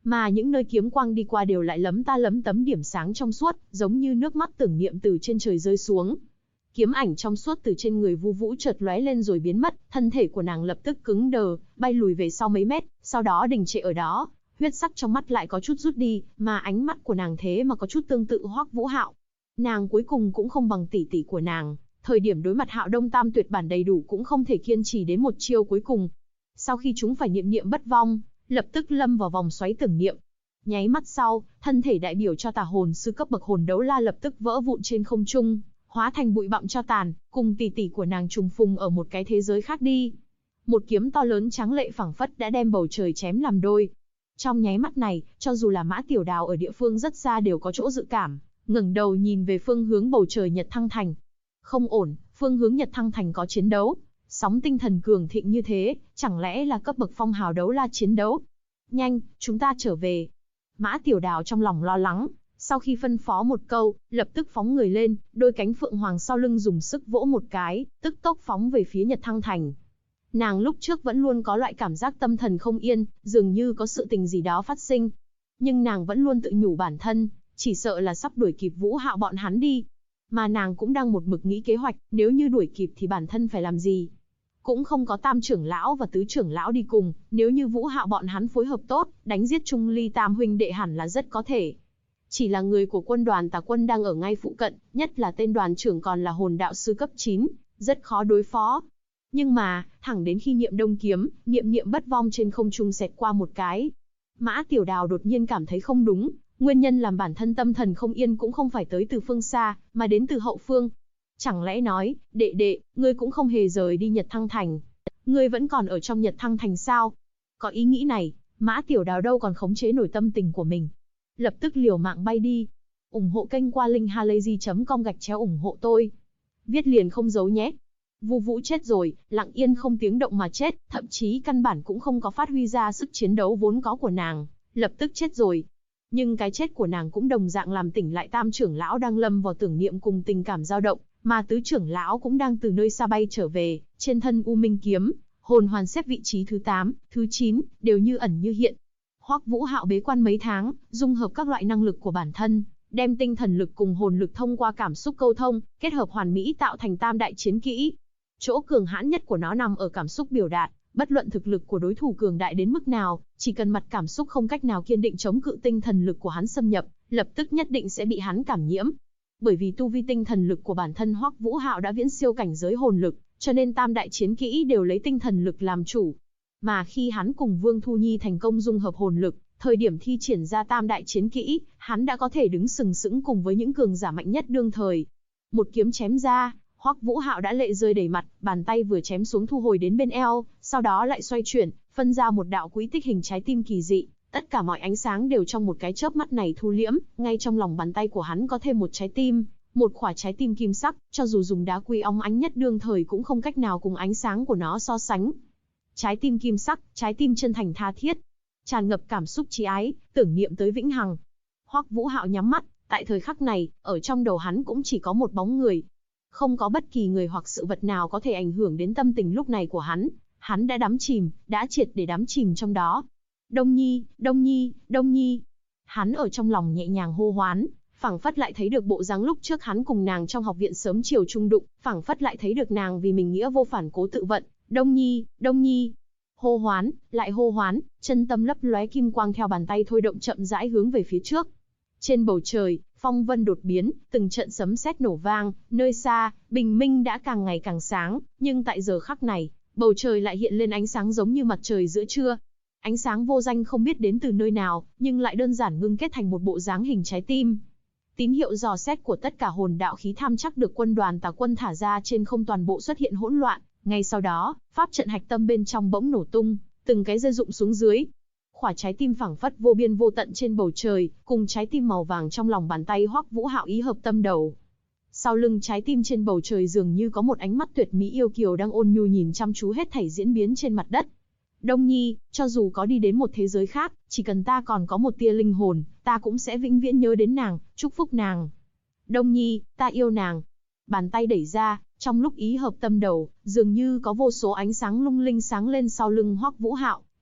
Mà những nơi kiếm quang đi qua đều lại lấm ta lấm tấm điểm sáng trong suốt, giống như nước mắt tưởng niệm từ trên trời rơi xuống. Kiếm ảnh trong suốt từ trên người Vu Vũ chợt lóe lên rồi biến mất, thân thể của nàng lập tức cứng đờ, bay lùi về sau mấy mét, sau đó đình trệ ở đó. Huyết sắc trong mắt lại có chút rút đi, mà ánh mắt của nàng thế mà có chút tương tự Hoắc Vũ Hạo. Nàng cuối cùng cũng không bằng tỷ tỷ của nàng, thời điểm đối mặt Hạo Đông Tam tuyệt bản đầy đủ cũng không thể kiên trì đến một chiêu cuối cùng. Sau khi chúng phải niệm niệm bất vong, lập tức lâm vào vòng xoáy tưởng niệm. Nháy mắt sau, thân thể đại biểu cho tà hồn sư cấp bậc hồn đấu la lập tức vỡ vụn trên không trung, hóa thành bụi bặm tro tàn, cùng tỷ tỷ của nàng trùng phùng ở một cái thế giới khác đi. Một kiếm to lớn tráng lệ phảng phất đã đem bầu trời chém làm đôi. Trong nháy mắt này, cho dù là Mã Tiểu Đào ở địa phương rất xa đều có chỗ dự cảm, ngẩng đầu nhìn về phương hướng bầu trời Nhật Thăng Thành. Không ổn, phương hướng Nhật Thăng Thành có chiến đấu. Sóng tinh thần cường thịnh như thế, chẳng lẽ là cấp bậc phong hào đấu la chiến đấu? Nhanh, chúng ta trở về. Mã Tiểu Đào trong lòng lo lắng, sau khi phân phó một câu, lập tức phóng người lên, đôi cánh phượng hoàng sau lưng dùng sức vỗ một cái, tức tốc phóng về phía Nhật Thăng Thành. Nàng lúc trước vẫn luôn có loại cảm giác tâm thần không yên, dường như có sự tình gì đó phát sinh. Nhưng nàng vẫn luôn tự nhủ bản thân, chỉ sợ là sắp đuổi kịp Vũ Hạo bọn hắn đi. Mà nàng cũng đang một mực nghĩ kế hoạch, nếu như đuổi kịp thì bản thân phải làm gì. Cũng không có tam trưởng lão và tứ trưởng lão đi cùng, nếu như Vũ Hạo bọn hắn phối hợp tốt, đánh giết Trung Ly tam huynh đệ hẳn là rất có thể. Chỉ là người của quân đoàn Tà Quân đang ở ngay phụ cận, nhất là tên đoàn trưởng còn là hồn đạo sư cấp 9, rất khó đối phó. Nhưng mà, thẳng đến khi niệm đông kiếm, niệm niệm bất vong trên không trung xẹt qua một cái. Mã Tiểu Đào đột nhiên cảm thấy không đúng, nguyên nhân làm bản thân tâm thần không yên cũng không phải tới từ phương xa, mà đến từ hậu phương. Chẳng lẽ nói, đệ đệ, ngươi cũng không hề rời đi Nhật Thăng Thành. Ngươi vẫn còn ở trong Nhật Thăng Thành sao? Có ý nghĩ này, Mã Tiểu Đào đâu còn khống chế nổi tâm tình của mình. Lập tức liều mạng bay đi. Ủng hộ kênh qua linkhalazy.com ủng hộ tôi. Viết liền không giấu nhé. Vu Vũ chết rồi, lặng yên không tiếng động mà chết, thậm chí căn bản cũng không có phát huy ra sức chiến đấu vốn có của nàng, lập tức chết rồi. Nhưng cái chết của nàng cũng đồng dạng làm tỉnh lại tam trưởng lão đang lâm vào tưởng niệm cùng tình cảm dao động, mà tứ trưởng lão cũng đang từ nơi xa bay trở về, trên thân U Minh kiếm, hồn hoàn xếp vị trí thứ 8, thứ 9, đều như ẩn như hiện. Hoắc Vũ Hạo bế quan mấy tháng, dung hợp các loại năng lực của bản thân, đem tinh thần lực cùng hồn lực thông qua cảm xúc câu thông, kết hợp hoàn mỹ tạo thành tam đại chiến kỹ. Chỗ cường hãn nhất của nó nằm ở cảm xúc biểu đạt, bất luận thực lực của đối thủ cường đại đến mức nào, chỉ cần mặt cảm xúc không cách nào kiên định chống cự tinh thần lực của hắn xâm nhập, lập tức nhất định sẽ bị hắn cảm nhiễm. Bởi vì tu vi tinh thần lực của bản thân Hoắc Vũ Hạo đã viễn siêu cảnh giới hồn lực, cho nên tam đại chiến kỹ đều lấy tinh thần lực làm chủ. Mà khi hắn cùng Vương Thu Nhi thành công dung hợp hồn lực, thời điểm thi triển ra tam đại chiến kỹ, hắn đã có thể đứng sừng sững cùng với những cường giả mạnh nhất đương thời. Một kiếm chém ra, Hoắc Vũ Hạo đã lệ rơi đầy mặt, bàn tay vừa chém xuống thu hồi đến bên eo, sau đó lại xoay chuyển, phân ra một đạo quỹ tích hình trái tim kỳ dị. Tất cả mọi ánh sáng đều trong một cái chớp mắt này thu liễm, ngay trong lòng bàn tay của hắn có thêm một trái tim, một quả trái tim kim sắc, cho dù dùng đá quý óng ánh nhất đương thời cũng không cách nào cùng ánh sáng của nó so sánh. Trái tim kim sắc, trái tim chân thành tha thiết, tràn ngập cảm xúc chí ái, tưởng niệm tới vĩnh hằng. Hoắc Vũ Hạo nhắm mắt, tại thời khắc này, ở trong đầu hắn cũng chỉ có một bóng người. Không có bất kỳ người hoặc sự vật nào có thể ảnh hưởng đến tâm tình lúc này của hắn. Hắn đã đắm chìm, đã triệt để đắm chìm trong đó. Đông Nhi, Đông Nhi, Đông Nhi. Hắn ở trong lòng nhẹ nhàng hô hoán, phảng phất lại thấy được bộ dáng lúc trước hắn cùng nàng trong học viện sớm chiều chung đụng, phảng phất lại thấy được nàng vì mình nghĩa vô phản cố tự vận. Đông Nhi, Đông Nhi. Hô hoán, lại hô hoán, chân tâm lấp lóe kim quang theo bàn tay thôi động chậm rãi hướng về phía trước. Trên bầu trời, phong vân đột biến, từng trận sấm sét nổ vang, nơi xa, bình minh đã càng ngày càng sáng, nhưng tại giờ khắc này, bầu trời lại hiện lên ánh sáng giống như mặt trời giữa trưa. Ánh sáng vô danh không biết đến từ nơi nào, nhưng lại đơn giản ngưng kết thành một bộ dáng hình trái tim. Tín hiệu dò xét của tất cả hồn đạo khí tham chắc được quân đoàn Tà Quân thả ra trên không toàn bộ xuất hiện hỗn loạn, ngay sau đó, pháp trận hạch tâm bên trong bỗng nổ tung, từng cái rơi rụng xuống dưới. Quả trái tim phảng phất vô biên vô tận trên bầu trời, cùng trái tim màu vàng trong lòng bàn tay Hoắc Vũ Hạo ý hợp tâm đầu. Sau lưng trái tim trên bầu trời dường như có một ánh mắt tuyệt mỹ yêu kiều đang ôn nhu nhìn chăm chú hết thảy diễn biến trên mặt đất. Đông Nhi, cho dù có đi đến một thế giới khác, chỉ cần ta còn có một tia linh hồn, ta cũng sẽ vĩnh viễn nhớ đến nàng, chúc phúc nàng. Đông Nhi, ta yêu nàng. Bàn tay đẩy ra, trong lúc ý hợp tâm đầu, dường như có vô số ánh sáng lung linh sáng lên sau lưng Hoắc Vũ Hạo,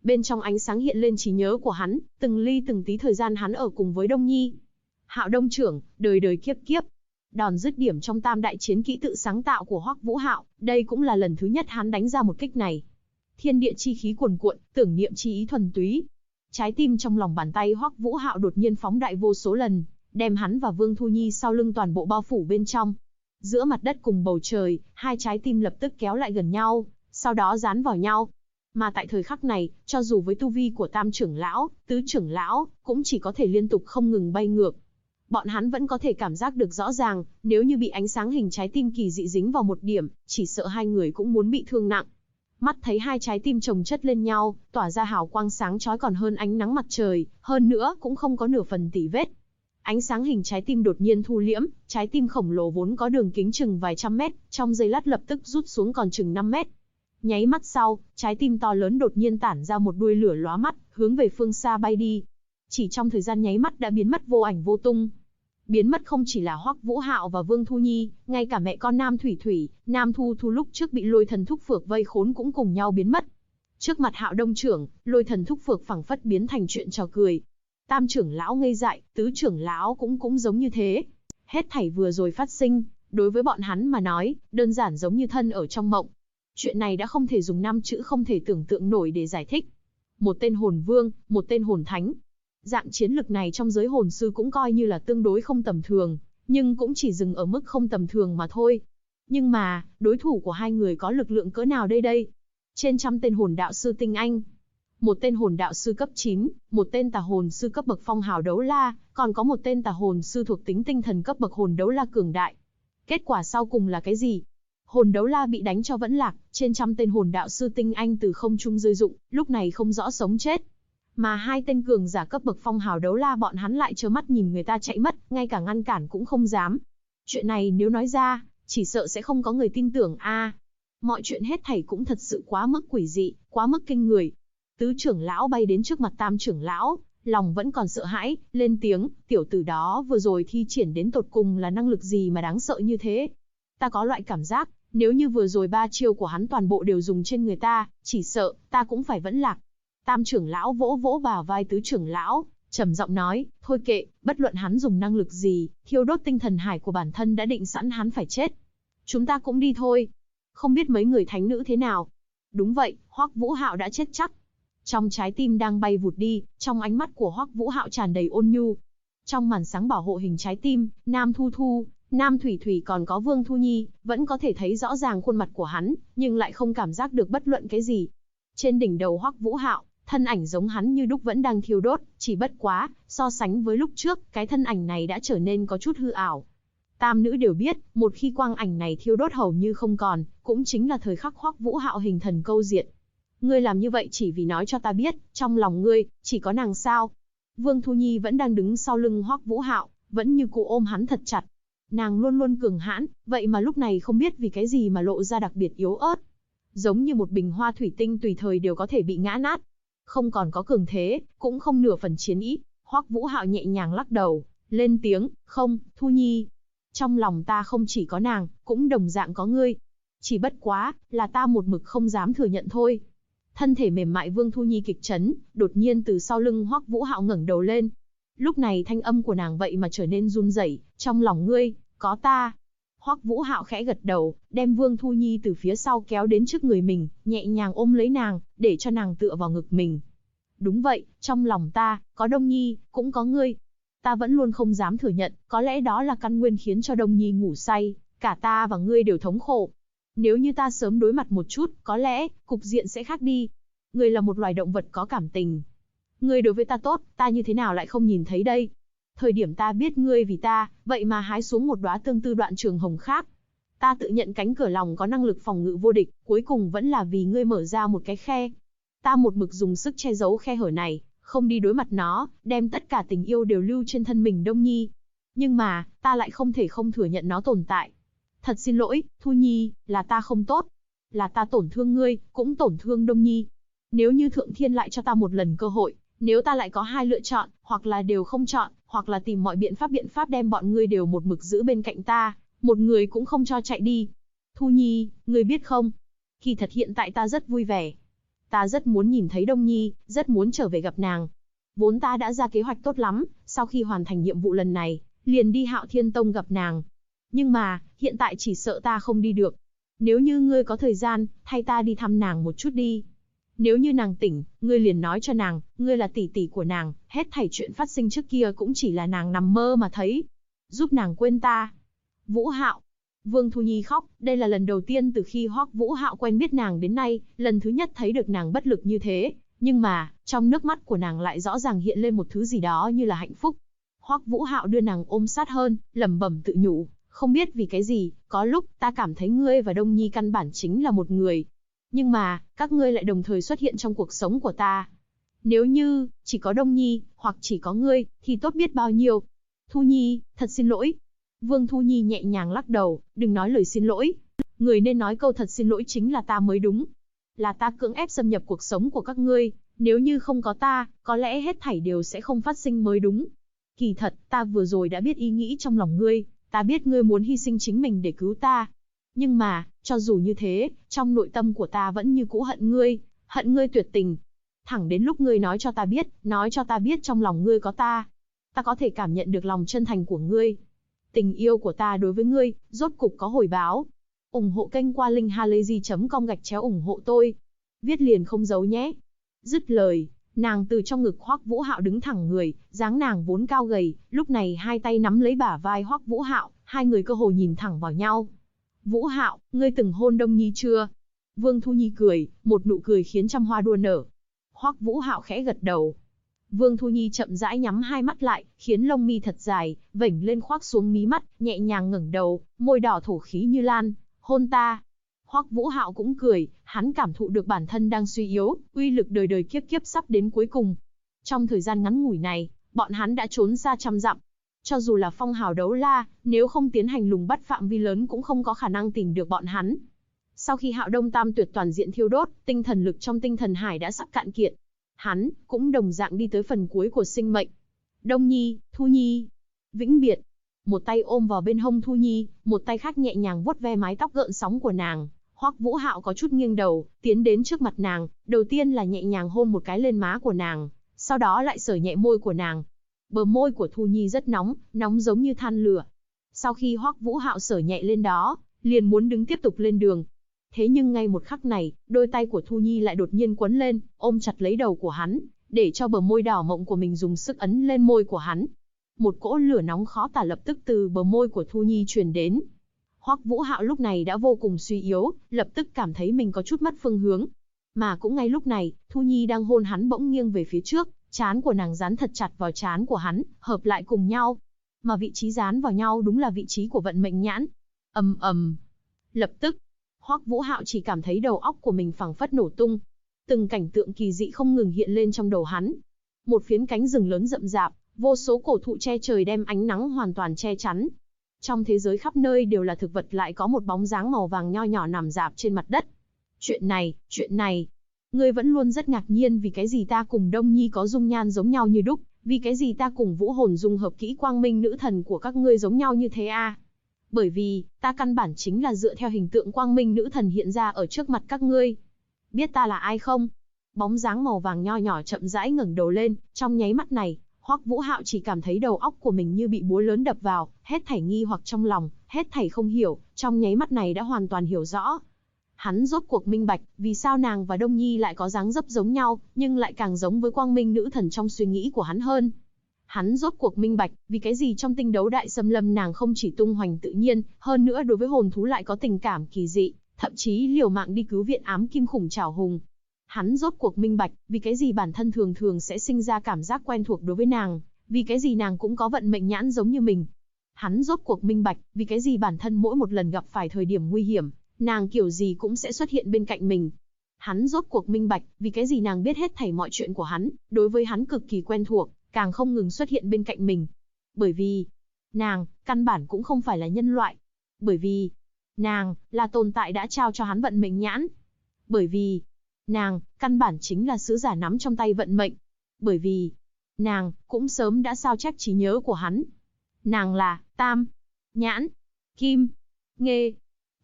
Bên trong ánh sáng hiện lên trí nhớ của hắn, từng ly từng tí thời gian hắn ở cùng với Đông Nhi. Hạo Đông trưởng, đời đời kiếp kiếp. Đòn dứt điểm trong tam đại chiến kỹ tự sáng tạo của Hoắc Vũ Hạo, đây cũng là lần thứ nhất hắn đánh ra một kích này. Thiên địa chi khí cuồn cuộn, tưởng niệm chi ý thuần túy. Trái tim trong lòng bàn tay Hoắc Vũ Hạo đột nhiên phóng đại vô số lần, đem hắn và Vương Thu Nhi sau lưng toàn bộ bao phủ bên trong. Giữa mặt đất cùng bầu trời, hai trái tim lập tức kéo lại gần nhau, sau đó dán vào nhau. Mà tại thời khắc này, cho dù với tu vi của tam trưởng lão, tứ trưởng lão, cũng chỉ có thể liên tục không ngừng bay ngược. Bọn hắn vẫn có thể cảm giác được rõ ràng, nếu như bị ánh sáng hình trái tim kỳ dị dính vào một điểm, chỉ sợ hai người cũng muốn bị thương nặng. Mắt thấy hai trái tim chồng chất lên nhau, tỏa ra hào quang sáng chói còn hơn ánh nắng mặt trời, hơn nữa cũng không có nửa phần tỉ vết. Ánh sáng hình trái tim đột nhiên thu liễm, trái tim khổng lồ vốn có đường kính chừng vài trăm mét, trong giây lát lập tức rút xuống còn chừng 5 mét. Nháy mắt sau, trái tim to lớn đột nhiên tản ra một đuôi lửa lóa mắt, hướng về phương xa bay đi. Chỉ trong thời gian nháy mắt đã biến mất vô ảnh vô tung. Biến mất không chỉ là Hoắc Vũ Hạo và Vương Thu Nhi, ngay cả mẹ con Nam Thủy Thủy, Nam Thu Thu lúc trước bị Lôi Thần Thúc Phược vây khốn cũng cùng nhau biến mất. Trước mặt Hạo Đông trưởng, Lôi Thần Thúc Phược phảng phất biến thành chuyện trò cười. Tam trưởng lão ngây dại, tứ trưởng lão cũng giống như thế. Hết thảy vừa rồi phát sinh, đối với bọn hắn mà nói, đơn giản giống như thân ở trong mộng. Chuyện này đã không thể dùng 5 chữ không thể tưởng tượng nổi để giải thích. Một tên hồn vương, một tên hồn thánh. Dạng chiến lực này trong giới hồn sư cũng coi như là tương đối không tầm thường, nhưng cũng chỉ dừng ở mức không tầm thường mà thôi. Nhưng mà, đối thủ của hai người có lực lượng cỡ nào đây? Trên trăm tên hồn đạo sư tinh anh. Một tên hồn đạo sư cấp 9, một tên tà hồn sư cấp bậc phong hào đấu la, còn có một tên tà hồn sư thuộc tính tinh thần cấp bậc hồn đấu la cường đại. Kết quả sau cùng là cái gì? Hồn đấu la bị đánh cho vẫn lạc, trên trăm tên hồn đạo sư tinh anh từ không trung rơi rụng, lúc này không rõ sống chết. Mà hai tên cường giả cấp bậc phong hào đấu la bọn hắn lại trơ mắt nhìn người ta chạy mất, ngay cả ngăn cản cũng không dám. Chuyện này nếu nói ra, chỉ sợ sẽ không có người tin tưởng a. Mọi chuyện hết thảy cũng thật sự quá mức quỷ dị, quá mức kinh người. Tứ trưởng lão bay đến trước mặt tam trưởng lão, lòng vẫn còn sợ hãi, lên tiếng, tiểu tử đó vừa rồi thi triển đến tột cùng là năng lực gì mà đáng sợ như thế. Ta có loại cảm giác, nếu như vừa rồi 3 chiêu của hắn toàn bộ đều dùng trên người ta, chỉ sợ, ta cũng phải vẫn lạc. Tam trưởng lão vỗ vỗ vào vai tứ trưởng lão, trầm giọng nói, thôi kệ, bất luận hắn dùng năng lực gì, thiêu đốt tinh thần hải của bản thân đã định sẵn hắn phải chết. Chúng ta cũng đi thôi. Không biết mấy người thánh nữ thế nào? Đúng vậy, Hoắc Vũ Hạo đã chết chắc. Trong trái tim đang bay vụt đi, trong ánh mắt của Hoắc Vũ Hạo tràn đầy ôn nhu. Trong màn sáng bảo hộ hình trái tim, Nam Thu Thu, Nam Thủy Thủy còn có Vương Thu Nhi, vẫn có thể thấy rõ ràng khuôn mặt của hắn, nhưng lại không cảm giác được bất luận cái gì. Trên đỉnh đầu Hoắc Vũ Hạo, thân ảnh giống hắn như đúc vẫn đang thiêu đốt, chỉ bất quá, so sánh với lúc trước, cái thân ảnh này đã trở nên có chút hư ảo. Tam nữ đều biết, một khi quang ảnh này thiêu đốt hầu như không còn, cũng chính là thời khắc Hoắc Vũ Hạo hình thần câu diệt. Ngươi làm như vậy chỉ vì nói cho ta biết, trong lòng ngươi, chỉ có nàng sao? Vương Thu Nhi vẫn đang đứng sau lưng Hoắc Vũ Hạo, vẫn như cụ ôm hắn thật chặt. Nàng luôn luôn cường hãn, vậy mà lúc này không biết vì cái gì mà lộ ra đặc biệt yếu ớt. Giống như một bình hoa thủy tinh tùy thời đều có thể bị ngã nát. Không còn có cường thế, cũng không nửa phần chiến ý. Hoắc Vũ Hạo nhẹ nhàng lắc đầu, lên tiếng, không, Thu Nhi. Trong lòng ta không chỉ có nàng, cũng đồng dạng có ngươi. Chỉ bất quá, là ta một mực không dám thừa nhận thôi. Thân thể mềm mại Vương Thu Nhi kịch chấn, đột nhiên từ sau lưng Hoắc Vũ Hạo ngẩng đầu lên. Lúc này thanh âm của nàng vậy mà trở nên run rẩy, trong lòng ngươi, có ta. Hoắc Vũ Hạo khẽ gật đầu, đem Vương Thu Nhi từ phía sau kéo đến trước người mình, nhẹ nhàng ôm lấy nàng, để cho nàng tựa vào ngực mình. Đúng vậy, trong lòng ta, có Đông Nhi, cũng có ngươi. Ta vẫn luôn không dám thừa nhận, có lẽ đó là căn nguyên khiến cho Đông Nhi ngủ say, cả ta và ngươi đều thống khổ. Nếu như ta sớm đối mặt một chút, có lẽ, cục diện sẽ khác đi. Ngươi là một loài động vật có cảm tình. Ngươi đối với ta tốt, ta như thế nào lại không nhìn thấy đây? Thời điểm ta biết ngươi vì ta, vậy mà hái xuống một đóa tương tư đoạn trường hồng khác. Ta tự nhận cánh cửa lòng có năng lực phòng ngự vô địch, cuối cùng vẫn là vì ngươi mở ra một cái khe. Ta một mực dùng sức che giấu khe hở này, không đi đối mặt nó, đem tất cả tình yêu đều lưu trên thân mình Đông Nhi. Nhưng mà, ta lại không thể không thừa nhận nó tồn tại. Thật xin lỗi, Thu Nhi, là ta không tốt. Là ta tổn thương ngươi, cũng tổn thương Đông Nhi. Nếu như Thượng Thiên lại cho ta một lần cơ hội, nếu ta lại có hai lựa chọn, hoặc là đều không chọn, hoặc là tìm mọi biện pháp đem bọn ngươi đều một mực giữ bên cạnh ta, một người cũng không cho chạy đi. Thu Nhi, ngươi biết không? Kỳ thật hiện tại ta rất vui vẻ. Ta rất muốn nhìn thấy Đông Nhi, rất muốn trở về gặp nàng. Vốn ta đã ra kế hoạch tốt lắm, sau khi hoàn thành nhiệm vụ lần này, liền đi Hạo Thiên Tông gặp nàng. Nhưng mà, hiện tại chỉ sợ ta không đi được. Nếu như ngươi có thời gian, thay ta đi thăm nàng một chút đi. Nếu như nàng tỉnh, ngươi liền nói cho nàng, ngươi là tỷ tỷ của nàng, hết thảy chuyện phát sinh trước kia cũng chỉ là nàng nằm mơ mà thấy. Giúp nàng quên ta. Vũ Hạo. Vương Thu Nhi khóc, đây là lần đầu tiên từ khi Hoắc Vũ Hạo quen biết nàng đến nay, lần thứ nhất thấy được nàng bất lực như thế, nhưng mà, trong nước mắt của nàng lại rõ ràng hiện lên một thứ gì đó như là hạnh phúc. Hoắc Vũ Hạo đưa nàng ôm sát hơn, lẩm bẩm tự nhủ, không biết vì cái gì, có lúc ta cảm thấy ngươi và Đông Nhi căn bản chính là một người. Nhưng mà, các ngươi lại đồng thời xuất hiện trong cuộc sống của ta. Nếu như, chỉ có Đông Nhi, hoặc chỉ có ngươi, thì tốt biết bao nhiêu. Thu Nhi, thật xin lỗi. Vương Thu Nhi nhẹ nhàng lắc đầu, đừng nói lời xin lỗi. Người nên nói câu thật xin lỗi chính là ta mới đúng. Là ta cưỡng ép xâm nhập cuộc sống của các ngươi, nếu như không có ta, có lẽ hết thảy đều sẽ không phát sinh mới đúng. Kỳ thật, ta vừa rồi đã biết ý nghĩ trong lòng ngươi, ta biết ngươi muốn hy sinh chính mình để cứu ta. Nhưng mà, cho dù như thế, trong nội tâm của ta vẫn như cũ hận ngươi tuyệt tình. Thẳng đến lúc ngươi nói cho ta biết trong lòng ngươi có ta. Ta có thể cảm nhận được lòng chân thành của ngươi. Tình yêu của ta đối với ngươi, rốt cục có hồi báo. Ủng hộ kênh qua linkhalazy.com/ủng hộ tôi. Viết liền không giấu nhé. Dứt lời, nàng từ trong ngực Hoắc Vũ Hạo đứng thẳng người, dáng nàng vốn cao gầy, lúc này hai tay nắm lấy bả vai Hoắc Vũ Hạo, hai người cơ hồ nhìn thẳng vào nhau. Vũ Hạo, ngươi từng hôn Đông Nhi chưa? Vương Thu Nhi cười, một nụ cười khiến trăm hoa đua nở. Hoắc Vũ Hạo khẽ gật đầu. Vương Thu Nhi chậm rãi nhắm hai mắt lại, khiến lông mi thật dài, vểnh lên khoác xuống mí mắt, nhẹ nhàng ngẩng đầu, môi đỏ thổ khí như lan, hôn ta. Hoắc Vũ Hạo cũng cười, hắn cảm thụ được bản thân đang suy yếu, uy lực đời đời kiếp kiếp sắp đến cuối cùng. Trong thời gian ngắn ngủi này, bọn hắn đã trốn xa trăm dặm. Cho dù là phong hào đấu la, nếu không tiến hành lùng bắt phạm vi lớn cũng không có khả năng tìm được bọn hắn. Sau khi Hạo Đông Tam Tuyệt toàn diện thiêu đốt, tinh thần lực trong tinh thần hải đã sắp cạn kiệt. Hắn cũng đồng dạng đi tới phần cuối của sinh mệnh. Đông Nhi, Thu Nhi, vĩnh biệt. Một tay ôm vào bên hông Thu Nhi, một tay khác nhẹ nhàng vuốt ve mái tóc gợn sóng của nàng. Hoắc Vũ Hạo có chút nghiêng đầu, tiến đến trước mặt nàng, đầu tiên là nhẹ nhàng hôn một cái lên má của nàng, sau đó lại sờ nhẹ môi của nàng. Bờ môi của Thu Nhi rất nóng, nóng giống như than lửa. Sau khi Hoắc Vũ Hạo sờ nhẹ lên đó, liền muốn đứng tiếp tục lên đường. Thế nhưng ngay một khắc này, đôi tay của Thu Nhi lại đột nhiên quấn lên, ôm chặt lấy đầu của hắn, để cho bờ môi đỏ mọng của mình dùng sức ấn lên môi của hắn. Một cỗ lửa nóng khó tả lập tức từ bờ môi của Thu Nhi truyền đến. Hoắc Vũ Hạo lúc này đã vô cùng suy yếu, lập tức cảm thấy mình có chút mất phương hướng. Mà cũng ngay lúc này, Thu Nhi đang hôn hắn bỗng nghiêng về phía trước, trán của nàng dán thật chặt vào trán của hắn, hợp lại cùng nhau. Mà vị trí dán vào nhau đúng là vị trí của vận mệnh nhãn. Ầm ầm. Lập tức, Hoắc Vũ Hạo chỉ cảm thấy đầu óc của mình phảng phất nổ tung. Từng cảnh tượng kỳ dị không ngừng hiện lên trong đầu hắn. Một phiến cánh rừng lớn rậm rạp, vô số cổ thụ che trời đem ánh nắng hoàn toàn che chắn. Trong thế giới khắp nơi đều là thực vật, lại có một bóng dáng màu vàng nho nhỏ nằm rạp trên mặt đất. Chuyện này, ngươi vẫn luôn rất ngạc nhiên vì cái gì ta cùng Đông Nhi có dung nhan giống nhau như đúc, vì cái gì ta cùng Vũ Hồn dung hợp kỹ quang minh nữ thần của các ngươi giống nhau như thế à? Bởi vì, ta căn bản chính là dựa theo hình tượng quang minh nữ thần hiện ra ở trước mặt các ngươi. Biết ta là ai không? Bóng dáng màu vàng nho nhỏ chậm rãi ngẩng đầu lên, trong nháy mắt này, Hoắc Vũ Hạo chỉ cảm thấy đầu óc của mình như bị búa lớn đập vào, hết thảy nghi hoặc trong lòng, hết thảy không hiểu, trong nháy mắt này đã hoàn toàn hiểu rõ. Hắn rốt cuộc minh bạch, vì sao nàng và Đông Nhi lại có dáng dấp giống nhau, nhưng lại càng giống với quang minh nữ thần trong suy nghĩ của hắn hơn. Hắn rốt cuộc minh bạch, vì cái gì trong tinh đấu đại xâm lâm nàng không chỉ tung hoành tự nhiên, hơn nữa đối với hồn thú lại có tình cảm kỳ dị, thậm chí liều mạng đi cứu viện ám kim khủng trảo hùng. Hắn rốt cuộc minh bạch, vì cái gì bản thân thường thường sẽ sinh ra cảm giác quen thuộc đối với nàng, vì cái gì nàng cũng có vận mệnh nhãn giống như mình. Hắn rốt cuộc minh bạch, vì cái gì bản thân mỗi một lần gặp phải thời điểm nguy hiểm, nàng kiểu gì cũng sẽ xuất hiện bên cạnh mình. Hắn rốt cuộc minh bạch, vì cái gì nàng biết hết thảy mọi chuyện của hắn, đối với hắn cực kỳ quen thuộc, càng không ngừng xuất hiện bên cạnh mình. Bởi vì, nàng, căn bản cũng không phải là nhân loại. Bởi vì, nàng, là tồn tại đã trao cho hắn vận mệnh nhãn. Bởi vì, nàng, căn bản chính là sứ giả nắm trong tay vận mệnh. Bởi vì, nàng, cũng sớm đã sao chép trí nhớ của hắn. Nàng là, Tam, Nhãn, Kim, Nghê.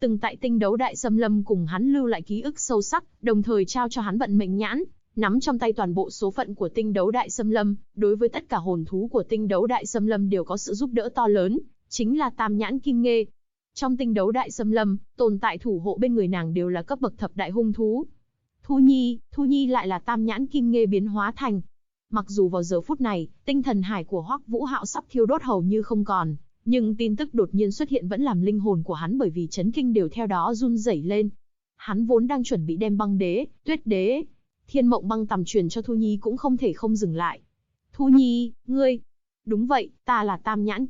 từng tại tinh đấu đại xâm lâm cùng hắn lưu lại ký ức sâu sắc, đồng thời trao cho hắn vận mệnh nhãn, nắm trong tay toàn bộ số phận của tinh đấu đại xâm lâm, đối với tất cả hồn thú của tinh đấu đại xâm lâm đều có sự giúp đỡ to lớn, chính là Tam Nhãn Kim Nghê. Trong tinh đấu đại xâm lâm, tồn tại thủ hộ bên người nàng đều là cấp bậc thập đại hung thú. Thu Nhi lại là Tam Nhãn Kim Nghê biến hóa thành. Mặc dù vào giờ phút này, tinh thần hải của Hoắc Vũ Hạo sắp thiêu đốt hầu như không còn, nhưng tin tức đột nhiên xuất hiện vẫn làm linh hồn của hắn bởi vì chấn kinh đều theo đó run rẩy lên. Hắn vốn đang chuẩn bị đem băng đế, tuyết đế, thiên mộng băng tầm truyền cho Thu Nhi cũng không thể không dừng lại. Thu Nhi, ngươi... Đúng vậy, ta là Tam Nhãn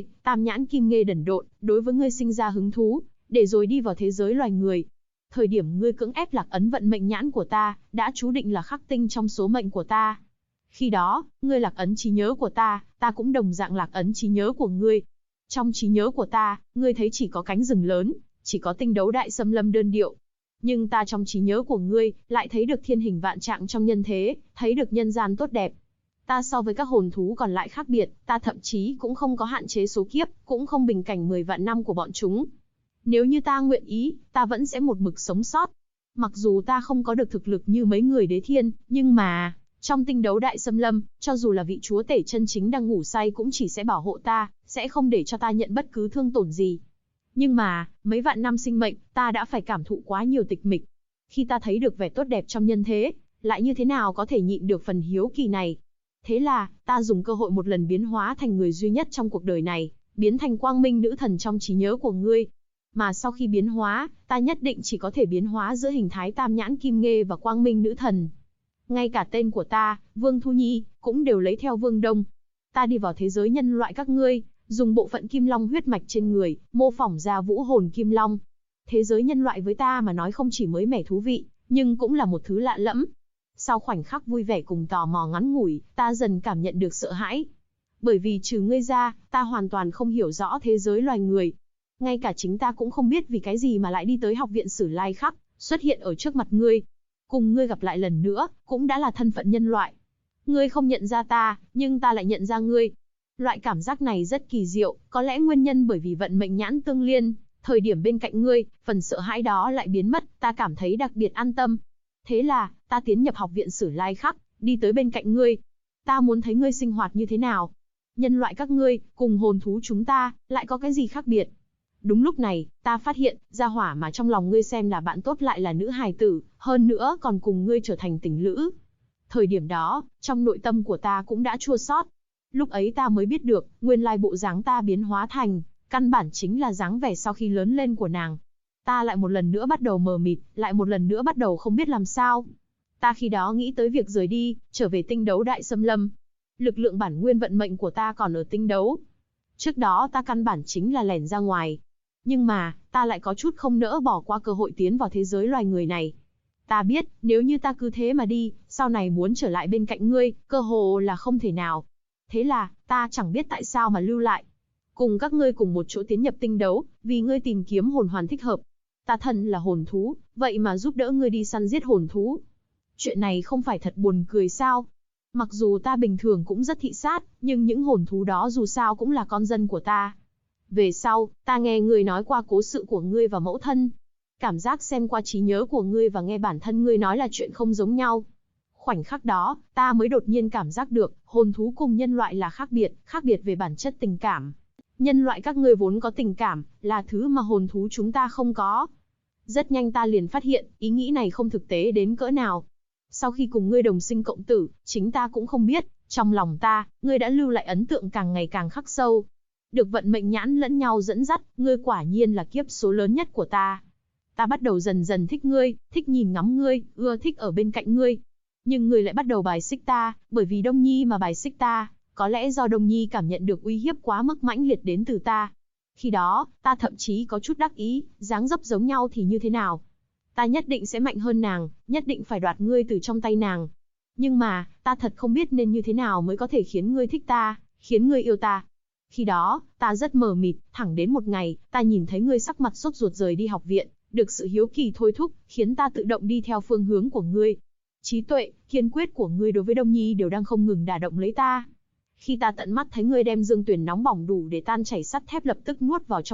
Kim Nghê đần độn, đối với ngươi sinh ra hứng thú, để rồi đi vào thế giới loài người. Thời điểm ngươi cưỡng ép lạc ấn vận mệnh nhãn của ta, đã chú định là khắc tinh trong số mệnh của ta. Khi đó, ngươi lạc ấn trí nhớ của ta cũng đồng dạng lạc ấn trí nhớ của ngươi. Trong trí nhớ của ta, ngươi thấy chỉ có cánh rừng lớn, chỉ có tinh đấu đại xâm lâm đơn điệu. Nhưng ta trong trí nhớ của ngươi, lại thấy được thiên hình vạn trạng trong nhân thế, thấy được nhân gian tốt đẹp. Ta so với các hồn thú còn lại khác biệt, ta thậm chí cũng không có hạn chế số kiếp, cũng không bình cảnh 10 vạn năm của bọn chúng. Nếu như ta nguyện ý, ta vẫn sẽ một mực sống sót. Mặc dù ta không có được thực lực như mấy người đế thiên, nhưng mà, trong tinh đấu đại xâm lâm, cho dù là vị chúa tể chân chính đang ngủ say cũng chỉ sẽ bảo hộ ta, sẽ không để cho ta nhận bất cứ thương tổn gì. Nhưng mà, mấy vạn năm sinh mệnh, ta đã phải cảm thụ quá nhiều tịch mịch. Khi ta thấy được vẻ tốt đẹp trong nhân thế, lại như thế nào có thể nhịn được phần hiếu kỳ này. Thế là, ta dùng cơ hội một lần biến hóa thành người duy nhất trong cuộc đời này, biến thành quang minh nữ thần trong trí nhớ của ngươi. Mà sau khi biến hóa, ta nhất định chỉ có thể biến hóa giữa hình thái Tam Nhãn Kim Nghê và quang minh nữ thần. Ngay cả tên của ta, Vương Thu Nhi, cũng đều lấy theo Vương Đông. Ta đi vào thế giới nhân loại các ngươi, dùng bộ phận Kim Long huyết mạch trên người, mô phỏng ra vũ hồn Kim Long. Thế giới nhân loại với ta mà nói không chỉ mới mẻ thú vị, nhưng cũng là một thứ lạ lẫm. Sau khoảnh khắc vui vẻ cùng tò mò ngắn ngủi, ta dần cảm nhận được sợ hãi. Bởi vì trừ ngươi ra, ta hoàn toàn không hiểu rõ thế giới loài người. Ngay cả chính ta cũng không biết vì cái gì mà lại đi tới học viện Sử Lai Khắc, xuất hiện ở trước mặt ngươi. Cùng ngươi gặp lại lần nữa, cũng đã là thân phận nhân loại. Ngươi không nhận ra ta, nhưng ta lại nhận ra ngươi. Loại cảm giác này rất kỳ diệu, có lẽ nguyên nhân bởi vì vận mệnh nhãn tương liên. Thời điểm bên cạnh ngươi, phần sợ hãi đó lại biến mất, ta cảm thấy đặc biệt an tâm. Thế là, ta tiến nhập học viện Sử Lai Khắc, đi tới bên cạnh ngươi. Ta muốn thấy ngươi sinh hoạt như thế nào. Nhân loại các ngươi, cùng hồn thú chúng ta, lại có cái gì khác biệt. Đúng lúc này, ta phát hiện, gia hỏa mà trong lòng ngươi xem là bạn tốt lại là nữ hài tử, hơn nữa còn cùng ngươi trở thành tình lữ. Thời điểm đó, trong nội tâm của ta cũng đã chua xót. Lúc ấy ta mới biết được, nguyên lai bộ dáng ta biến hóa thành, căn bản chính là dáng vẻ sau khi lớn lên của nàng. Ta lại một lần nữa bắt đầu mờ mịt, lại một lần nữa bắt đầu không biết làm sao. Ta khi đó nghĩ tới việc rời đi, trở về tinh đấu đại xâm lâm. Lực lượng bản nguyên vận mệnh của ta còn ở tinh đấu. Trước đó ta căn bản chính là lẻn ra ngoài. Nhưng mà, ta lại có chút không nỡ bỏ qua cơ hội tiến vào thế giới loài người này. Ta biết, nếu như ta cứ thế mà đi, sau này muốn trở lại bên cạnh ngươi, cơ hồ là không thể nào. Thế là, ta chẳng biết tại sao mà lưu lại. Cùng các ngươi cùng một chỗ tiến nhập tinh đấu, vì ngươi tìm kiếm hồn hoàn thích hợp. Ta thân là hồn thú, vậy mà giúp đỡ ngươi đi săn giết hồn thú. Chuyện này không phải thật buồn cười sao? Mặc dù ta bình thường cũng rất thị sát, nhưng những hồn thú đó dù sao cũng là con dân của ta. Về sau, ta nghe ngươi nói qua cố sự của ngươi và mẫu thân. Cảm giác xem qua trí nhớ của ngươi và nghe bản thân ngươi nói là chuyện không giống nhau. Khoảnh khắc đó, ta mới đột nhiên cảm giác được, hồn thú cùng nhân loại là khác biệt về bản chất tình cảm. Nhân loại các ngươi vốn có tình cảm, là thứ mà hồn thú chúng ta không có. Rất nhanh ta liền phát hiện, ý nghĩ này không thực tế đến cỡ nào. Sau khi cùng ngươi đồng sinh cộng tử, chính ta cũng không biết, trong lòng ta, ngươi đã lưu lại ấn tượng càng ngày càng khắc sâu. Được vận mệnh nhãn lẫn nhau dẫn dắt, ngươi quả nhiên là kiếp số lớn nhất của ta. Ta bắt đầu dần dần thích ngươi, thích nhìn ngắm ngươi, ưa thích ở bên cạnh ngươi. Nhưng ngươi lại bắt đầu bài xích ta, bởi vì Đông Nhi mà bài xích ta, có lẽ do Đông Nhi cảm nhận được uy hiếp quá mức mãnh liệt đến từ ta. Khi đó, ta thậm chí có chút đắc ý, dáng dấp giống nhau thì như thế nào. Ta nhất định sẽ mạnh hơn nàng, nhất định phải đoạt ngươi từ trong tay nàng. Nhưng mà, ta thật không biết nên như thế nào mới có thể khiến ngươi thích ta, khiến ngươi yêu ta. Khi đó, ta rất mờ mịt, thẳng đến một ngày, ta nhìn thấy ngươi sắc mặt sốt ruột rời đi học viện, được sự hiếu kỳ thôi thúc, khiến ta tự động đi theo phương hướng của ngươi. Trí tuệ, kiên quyết của ngươi đối với Đông Nhi đều đang không ngừng đả động lấy ta. Khi ta tận mắt thấy ngươi đem dương tuyển nóng bỏng đủ để tan chảy sắt thép lập tức nuốt vào trong bụng,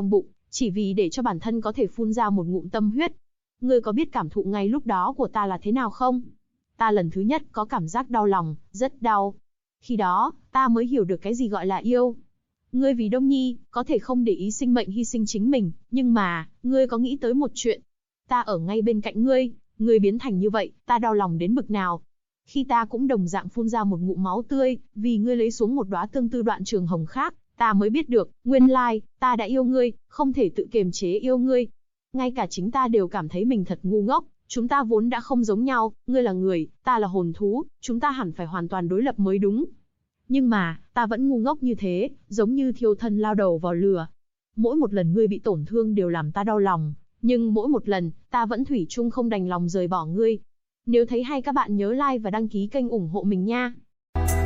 chỉ vì để cho bản thân có thể phun ra một ngụm tâm huyết. Ngươi có biết cảm thụ ngay lúc đó của ta là thế nào không? Ta lần thứ nhất có cảm giác đau lòng, rất đau. Khi đó, ta mới hiểu được cái gì gọi là yêu. Ngươi vì Đông Nhi, có thể không để ý sinh mệnh hy sinh chính mình, nhưng mà, ngươi có nghĩ tới một chuyện. Ta ở ngay bên cạnh ngươi biến thành như vậy, ta đau lòng đến bực nào. Khi ta cũng đồng dạng phun ra một ngụm máu tươi, vì ngươi lấy xuống một đóa tương tư đoạn trường hồng khác, ta mới biết được, nguyên lai, ta đã yêu ngươi, không thể tự kiềm chế yêu ngươi. Ngay cả chính ta đều cảm thấy mình thật ngu ngốc, chúng ta vốn đã không giống nhau, ngươi là người, ta là hồn thú, chúng ta hẳn phải hoàn toàn đối lập mới đúng. Nhưng mà, ta vẫn ngu ngốc như thế, giống như thiêu thân lao đầu vào lửa. Mỗi một lần ngươi bị tổn thương đều làm ta đau lòng, nhưng mỗi một lần, ta vẫn thủy chung không đành lòng rời bỏ ngươi. Nếu thấy hay các bạn nhớ like và đăng ký kênh ủng hộ mình nha.